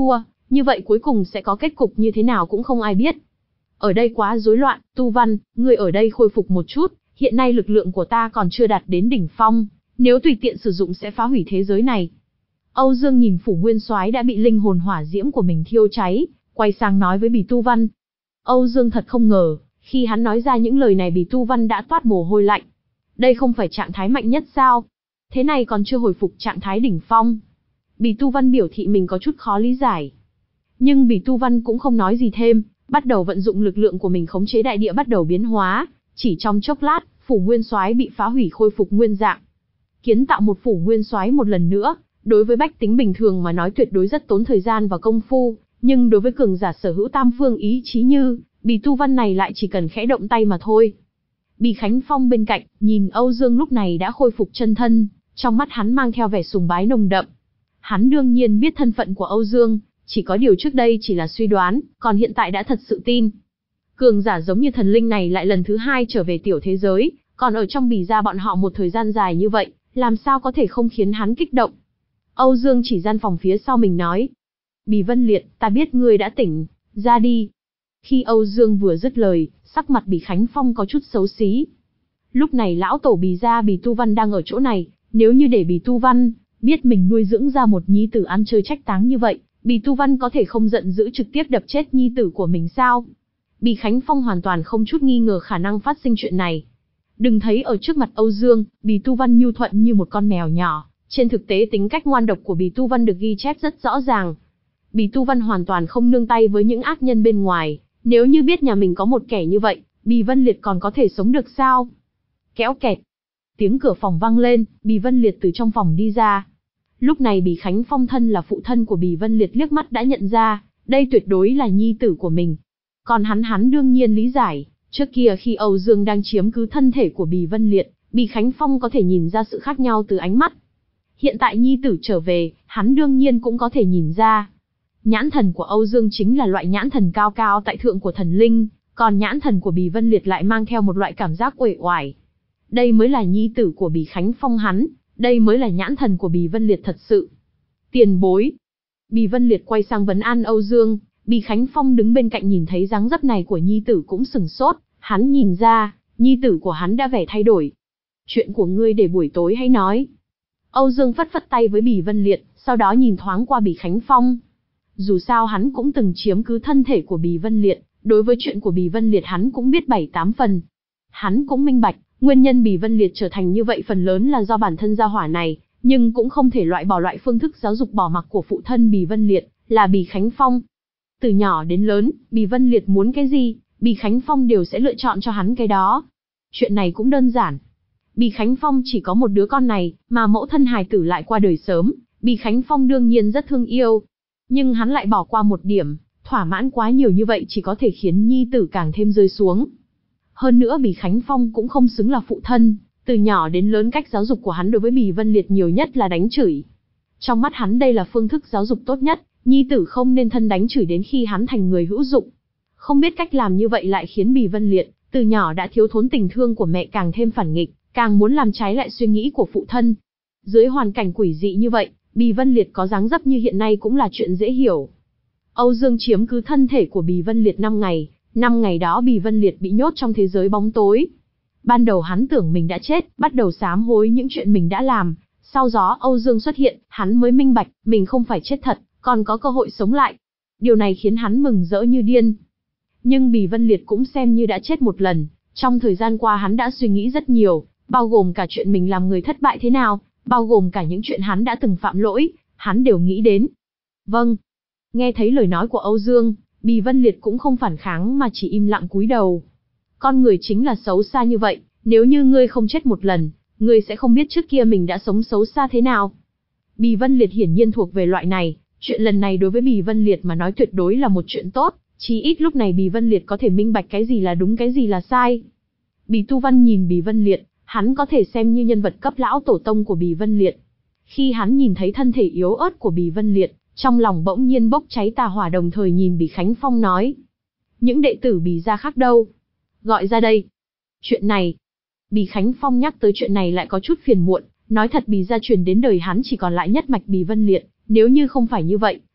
Như vậy cuối cùng sẽ có kết cục như thế nào cũng không ai biết. Ở đây quá rối loạn, Tu Văn, ngươi ở đây khôi phục một chút, hiện nay lực lượng của ta còn chưa đạt đến đỉnh phong, nếu tùy tiện sử dụng sẽ phá hủy thế giới này. Âu Dương nhìn Phủ Nguyên Soái đã bị linh hồn hỏa diễm của mình thiêu cháy, quay sang nói với Bì Tu Văn. Âu Dương thật không ngờ, khi hắn nói ra những lời này Bì Tu Văn đã toát mồ hôi lạnh. Đây không phải trạng thái mạnh nhất sao? Thế này còn chưa hồi phục trạng thái đỉnh phong. Bì Tu Văn biểu thị mình có chút khó lý giải. Nhưng Bì Tu Văn cũng không nói gì thêm, bắt đầu vận dụng lực lượng của mình khống chế đại địa bắt đầu biến hóa. Chỉ trong chốc lát, Phủ Nguyên Soái bị phá hủy khôi phục nguyên dạng. Kiến tạo một Phủ Nguyên Soái một lần nữa, đối với bách tính bình thường mà nói tuyệt đối rất tốn thời gian và công phu, nhưng đối với cường giả sở hữu tam phương ý chí như Bì Tu Văn này lại chỉ cần khẽ động tay mà thôi. Bì Khánh Phong bên cạnh, nhìn Âu Dương lúc này đã khôi phục chân thân, trong mắt hắn mang theo vẻ sùng bái nồng đậm. Hắn đương nhiên biết thân phận của Âu Dương, chỉ có điều trước đây chỉ là suy đoán, còn hiện tại đã thật sự tin. Cường giả giống như thần linh này lại lần thứ hai trở về tiểu thế giới, còn ở trong Bì gia bọn họ một thời gian dài như vậy, làm sao có thể không khiến hắn kích động. Âu Dương chỉ gian phòng phía sau mình nói. Bì Vân Liệt, ta biết ngươi đã tỉnh, ra đi. Khi Âu Dương vừa dứt lời, sắc mặt Bì Khánh Phong có chút xấu xí. Lúc này lão tổ Bì gia Bì Tu Văn đang ở chỗ này, nếu như để Bì Tu Văn biết mình nuôi dưỡng ra một nhi tử ăn chơi trách táng như vậy, Bì Tu Văn có thể không giận dữ trực tiếp đập chết nhi tử của mình sao? Bì Khánh Phong hoàn toàn không chút nghi ngờ khả năng phát sinh chuyện này. Đừng thấy ở trước mặt Âu Dương, Bì Tu Văn nhu thuận như một con mèo nhỏ, trên thực tế tính cách ngoan độc của Bì Tu Văn được ghi chép rất rõ ràng. Bì Tu Văn hoàn toàn không nương tay với những ác nhân bên ngoài, nếu như biết nhà mình có một kẻ như vậy, Bì Vân Liệt còn có thể sống được sao? Kéo kẹt. Tiếng cửa phòng vang lên, Bì Vân Liệt từ trong phòng đi ra. Lúc này Bì Khánh Phong thân là phụ thân của Bì Vân Liệt liếc mắt đã nhận ra, đây tuyệt đối là nhi tử của mình. Còn hắn hắn đương nhiên lý giải, trước kia khi Âu Dương đang chiếm cứ thân thể của Bì Vân Liệt, Bì Khánh Phong có thể nhìn ra sự khác nhau từ ánh mắt. Hiện tại nhi tử trở về, hắn đương nhiên cũng có thể nhìn ra. Nhãn thần của Âu Dương chính là loại nhãn thần cao cao tại thượng của thần linh, còn nhãn thần của Bì Vân Liệt lại mang theo một loại cảm giác uể oải. Đây mới là nhi tử của Bì Khánh Phong hắn, đây mới là nhãn thần của Bì Vân Liệt thật sự. Tiền bối. Bì Vân Liệt quay sang vấn an Âu Dương, Bì Khánh Phong đứng bên cạnh nhìn thấy dáng dấp này của nhi tử cũng sừng sốt, hắn nhìn ra, nhi tử của hắn đã vẻ thay đổi. Chuyện của ngươi để buổi tối hãy nói. Âu Dương phất phất tay với Bì Vân Liệt, sau đó nhìn thoáng qua Bì Khánh Phong. Dù sao hắn cũng từng chiếm cứ thân thể của Bì Vân Liệt, đối với chuyện của Bì Vân Liệt hắn cũng biết bảy tám phần. Hắn cũng minh bạch, nguyên nhân Bì Vân Liệt trở thành như vậy phần lớn là do bản thân gia hỏa này, nhưng cũng không thể loại bỏ loại phương thức giáo dục bỏ mặc của phụ thân Bì Vân Liệt, là Bì Khánh Phong. Từ nhỏ đến lớn, Bì Vân Liệt muốn cái gì, Bì Khánh Phong đều sẽ lựa chọn cho hắn cái đó. Chuyện này cũng đơn giản. Bì Khánh Phong chỉ có một đứa con này, mà mẫu thân hài tử lại qua đời sớm, Bì Khánh Phong đương nhiên rất thương yêu. Nhưng hắn lại bỏ qua một điểm, thỏa mãn quá nhiều như vậy chỉ có thể khiến nhi tử càng thêm rơi xuống. Hơn nữa Bì Khánh Phong cũng không xứng là phụ thân, từ nhỏ đến lớn cách giáo dục của hắn đối với Bì Vân Liệt nhiều nhất là đánh chửi. Trong mắt hắn đây là phương thức giáo dục tốt nhất, nhi tử không nên thân đánh chửi đến khi hắn thành người hữu dụng. Không biết cách làm như vậy lại khiến Bì Vân Liệt, từ nhỏ đã thiếu thốn tình thương của mẹ càng thêm phản nghịch, càng muốn làm trái lại suy nghĩ của phụ thân. Dưới hoàn cảnh quỷ dị như vậy, Bì Vân Liệt có dáng dấp như hiện nay cũng là chuyện dễ hiểu. Âu Dương chiếm cứ thân thể của Bì Vân Liệt năm ngày, năm ngày đó Bì Vân Liệt bị nhốt trong thế giới bóng tối. Ban đầu hắn tưởng mình đã chết, bắt đầu sám hối những chuyện mình đã làm. Sau đó Âu Dương xuất hiện, hắn mới minh bạch, mình không phải chết thật, còn có cơ hội sống lại. Điều này khiến hắn mừng rỡ như điên. Nhưng Bì Vân Liệt cũng xem như đã chết một lần, trong thời gian qua hắn đã suy nghĩ rất nhiều, bao gồm cả chuyện mình làm người thất bại thế nào, bao gồm cả những chuyện hắn đã từng phạm lỗi, hắn đều nghĩ đến. Vâng. Nghe thấy lời nói của Âu Dương, Bì Vân Liệt cũng không phản kháng mà chỉ im lặng cúi đầu. Con người chính là xấu xa như vậy, nếu như ngươi không chết một lần, ngươi sẽ không biết trước kia mình đã sống xấu xa thế nào. Bì Vân Liệt hiển nhiên thuộc về loại này, chuyện lần này đối với Bì Vân Liệt mà nói tuyệt đối là một chuyện tốt, chí ít lúc này Bì Vân Liệt có thể minh bạch cái gì là đúng cái gì là sai. Bì Tu Văn nhìn Bì Vân Liệt, hắn có thể xem như nhân vật cấp lão tổ tông của Bì Vân Liệt. Khi hắn nhìn thấy thân thể yếu ớt của Bì Vân Liệt, trong lòng bỗng nhiên bốc cháy tà hỏa, đồng thời nhìn Bì Khánh Phong nói. Những đệ tử Bì gia khác đâu? Gọi ra đây. Chuyện này. Bì Khánh Phong nhắc tới chuyện này lại có chút phiền muộn, nói thật Bì gia truyền đến đời hắn chỉ còn lại nhất mạch Bì Vân Liệt, nếu như không phải như vậy,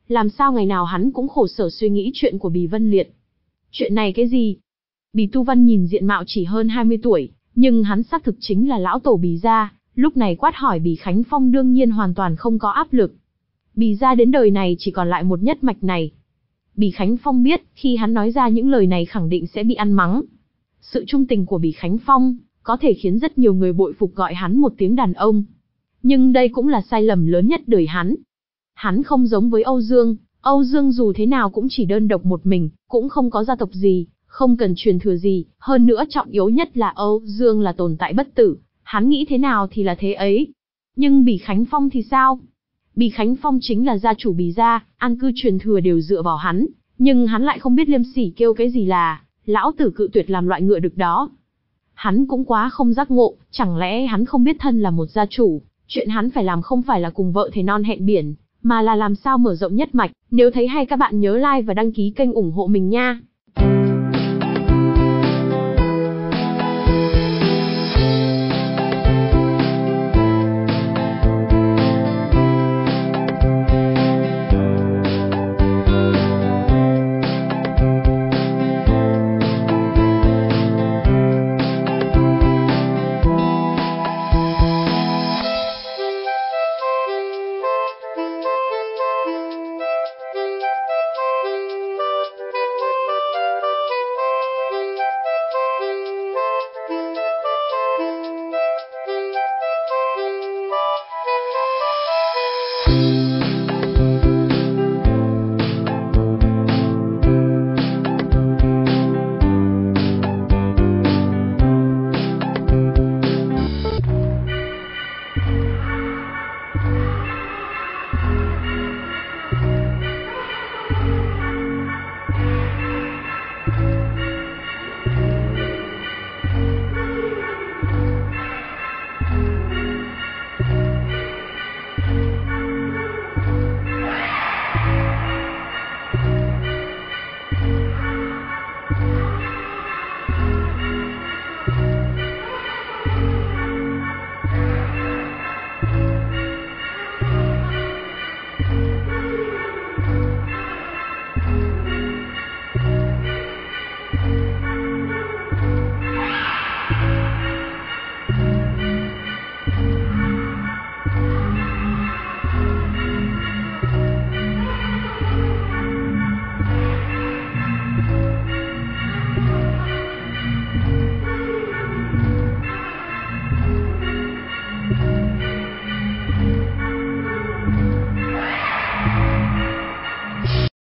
làm sao ngày nào hắn cũng khổ sở suy nghĩ chuyện của Bì Vân Liệt. Chuyện này cái gì? Bì Tu Văn nhìn diện mạo chỉ hơn hai mươi tuổi, nhưng hắn xác thực chính là lão tổ Bì gia, lúc này quát hỏi Bì Khánh Phong đương nhiên hoàn toàn không có áp lực. Bì gia đến đời này chỉ còn lại một nhất mạch này. Bì Khánh Phong biết, khi hắn nói ra những lời này khẳng định sẽ bị ăn mắng. Sự trung tình của Bì Khánh Phong có thể khiến rất nhiều người bội phục gọi hắn một tiếng đàn ông. Nhưng đây cũng là sai lầm lớn nhất đời hắn. Hắn không giống với Âu Dương, Âu Dương dù thế nào cũng chỉ đơn độc một mình, cũng không có gia tộc gì, không cần truyền thừa gì, hơn nữa trọng yếu nhất là Âu Dương là tồn tại bất tử, hắn nghĩ thế nào thì là thế ấy. Nhưng Bì Khánh Phong thì sao? Bì Khánh Phong chính là gia chủ Bì gia, an cư truyền thừa đều dựa vào hắn, nhưng hắn lại không biết liêm sỉ kêu cái gì là lão tử cự tuyệt làm loại ngựa đực đó. Hắn cũng quá không giác ngộ, chẳng lẽ hắn không biết thân là một gia chủ, chuyện hắn phải làm không phải là cùng vợ thề non hẹn biển, mà là làm sao mở rộng nhất mạch. Nếu thấy hay các bạn nhớ like và đăng ký kênh ủng hộ mình nha.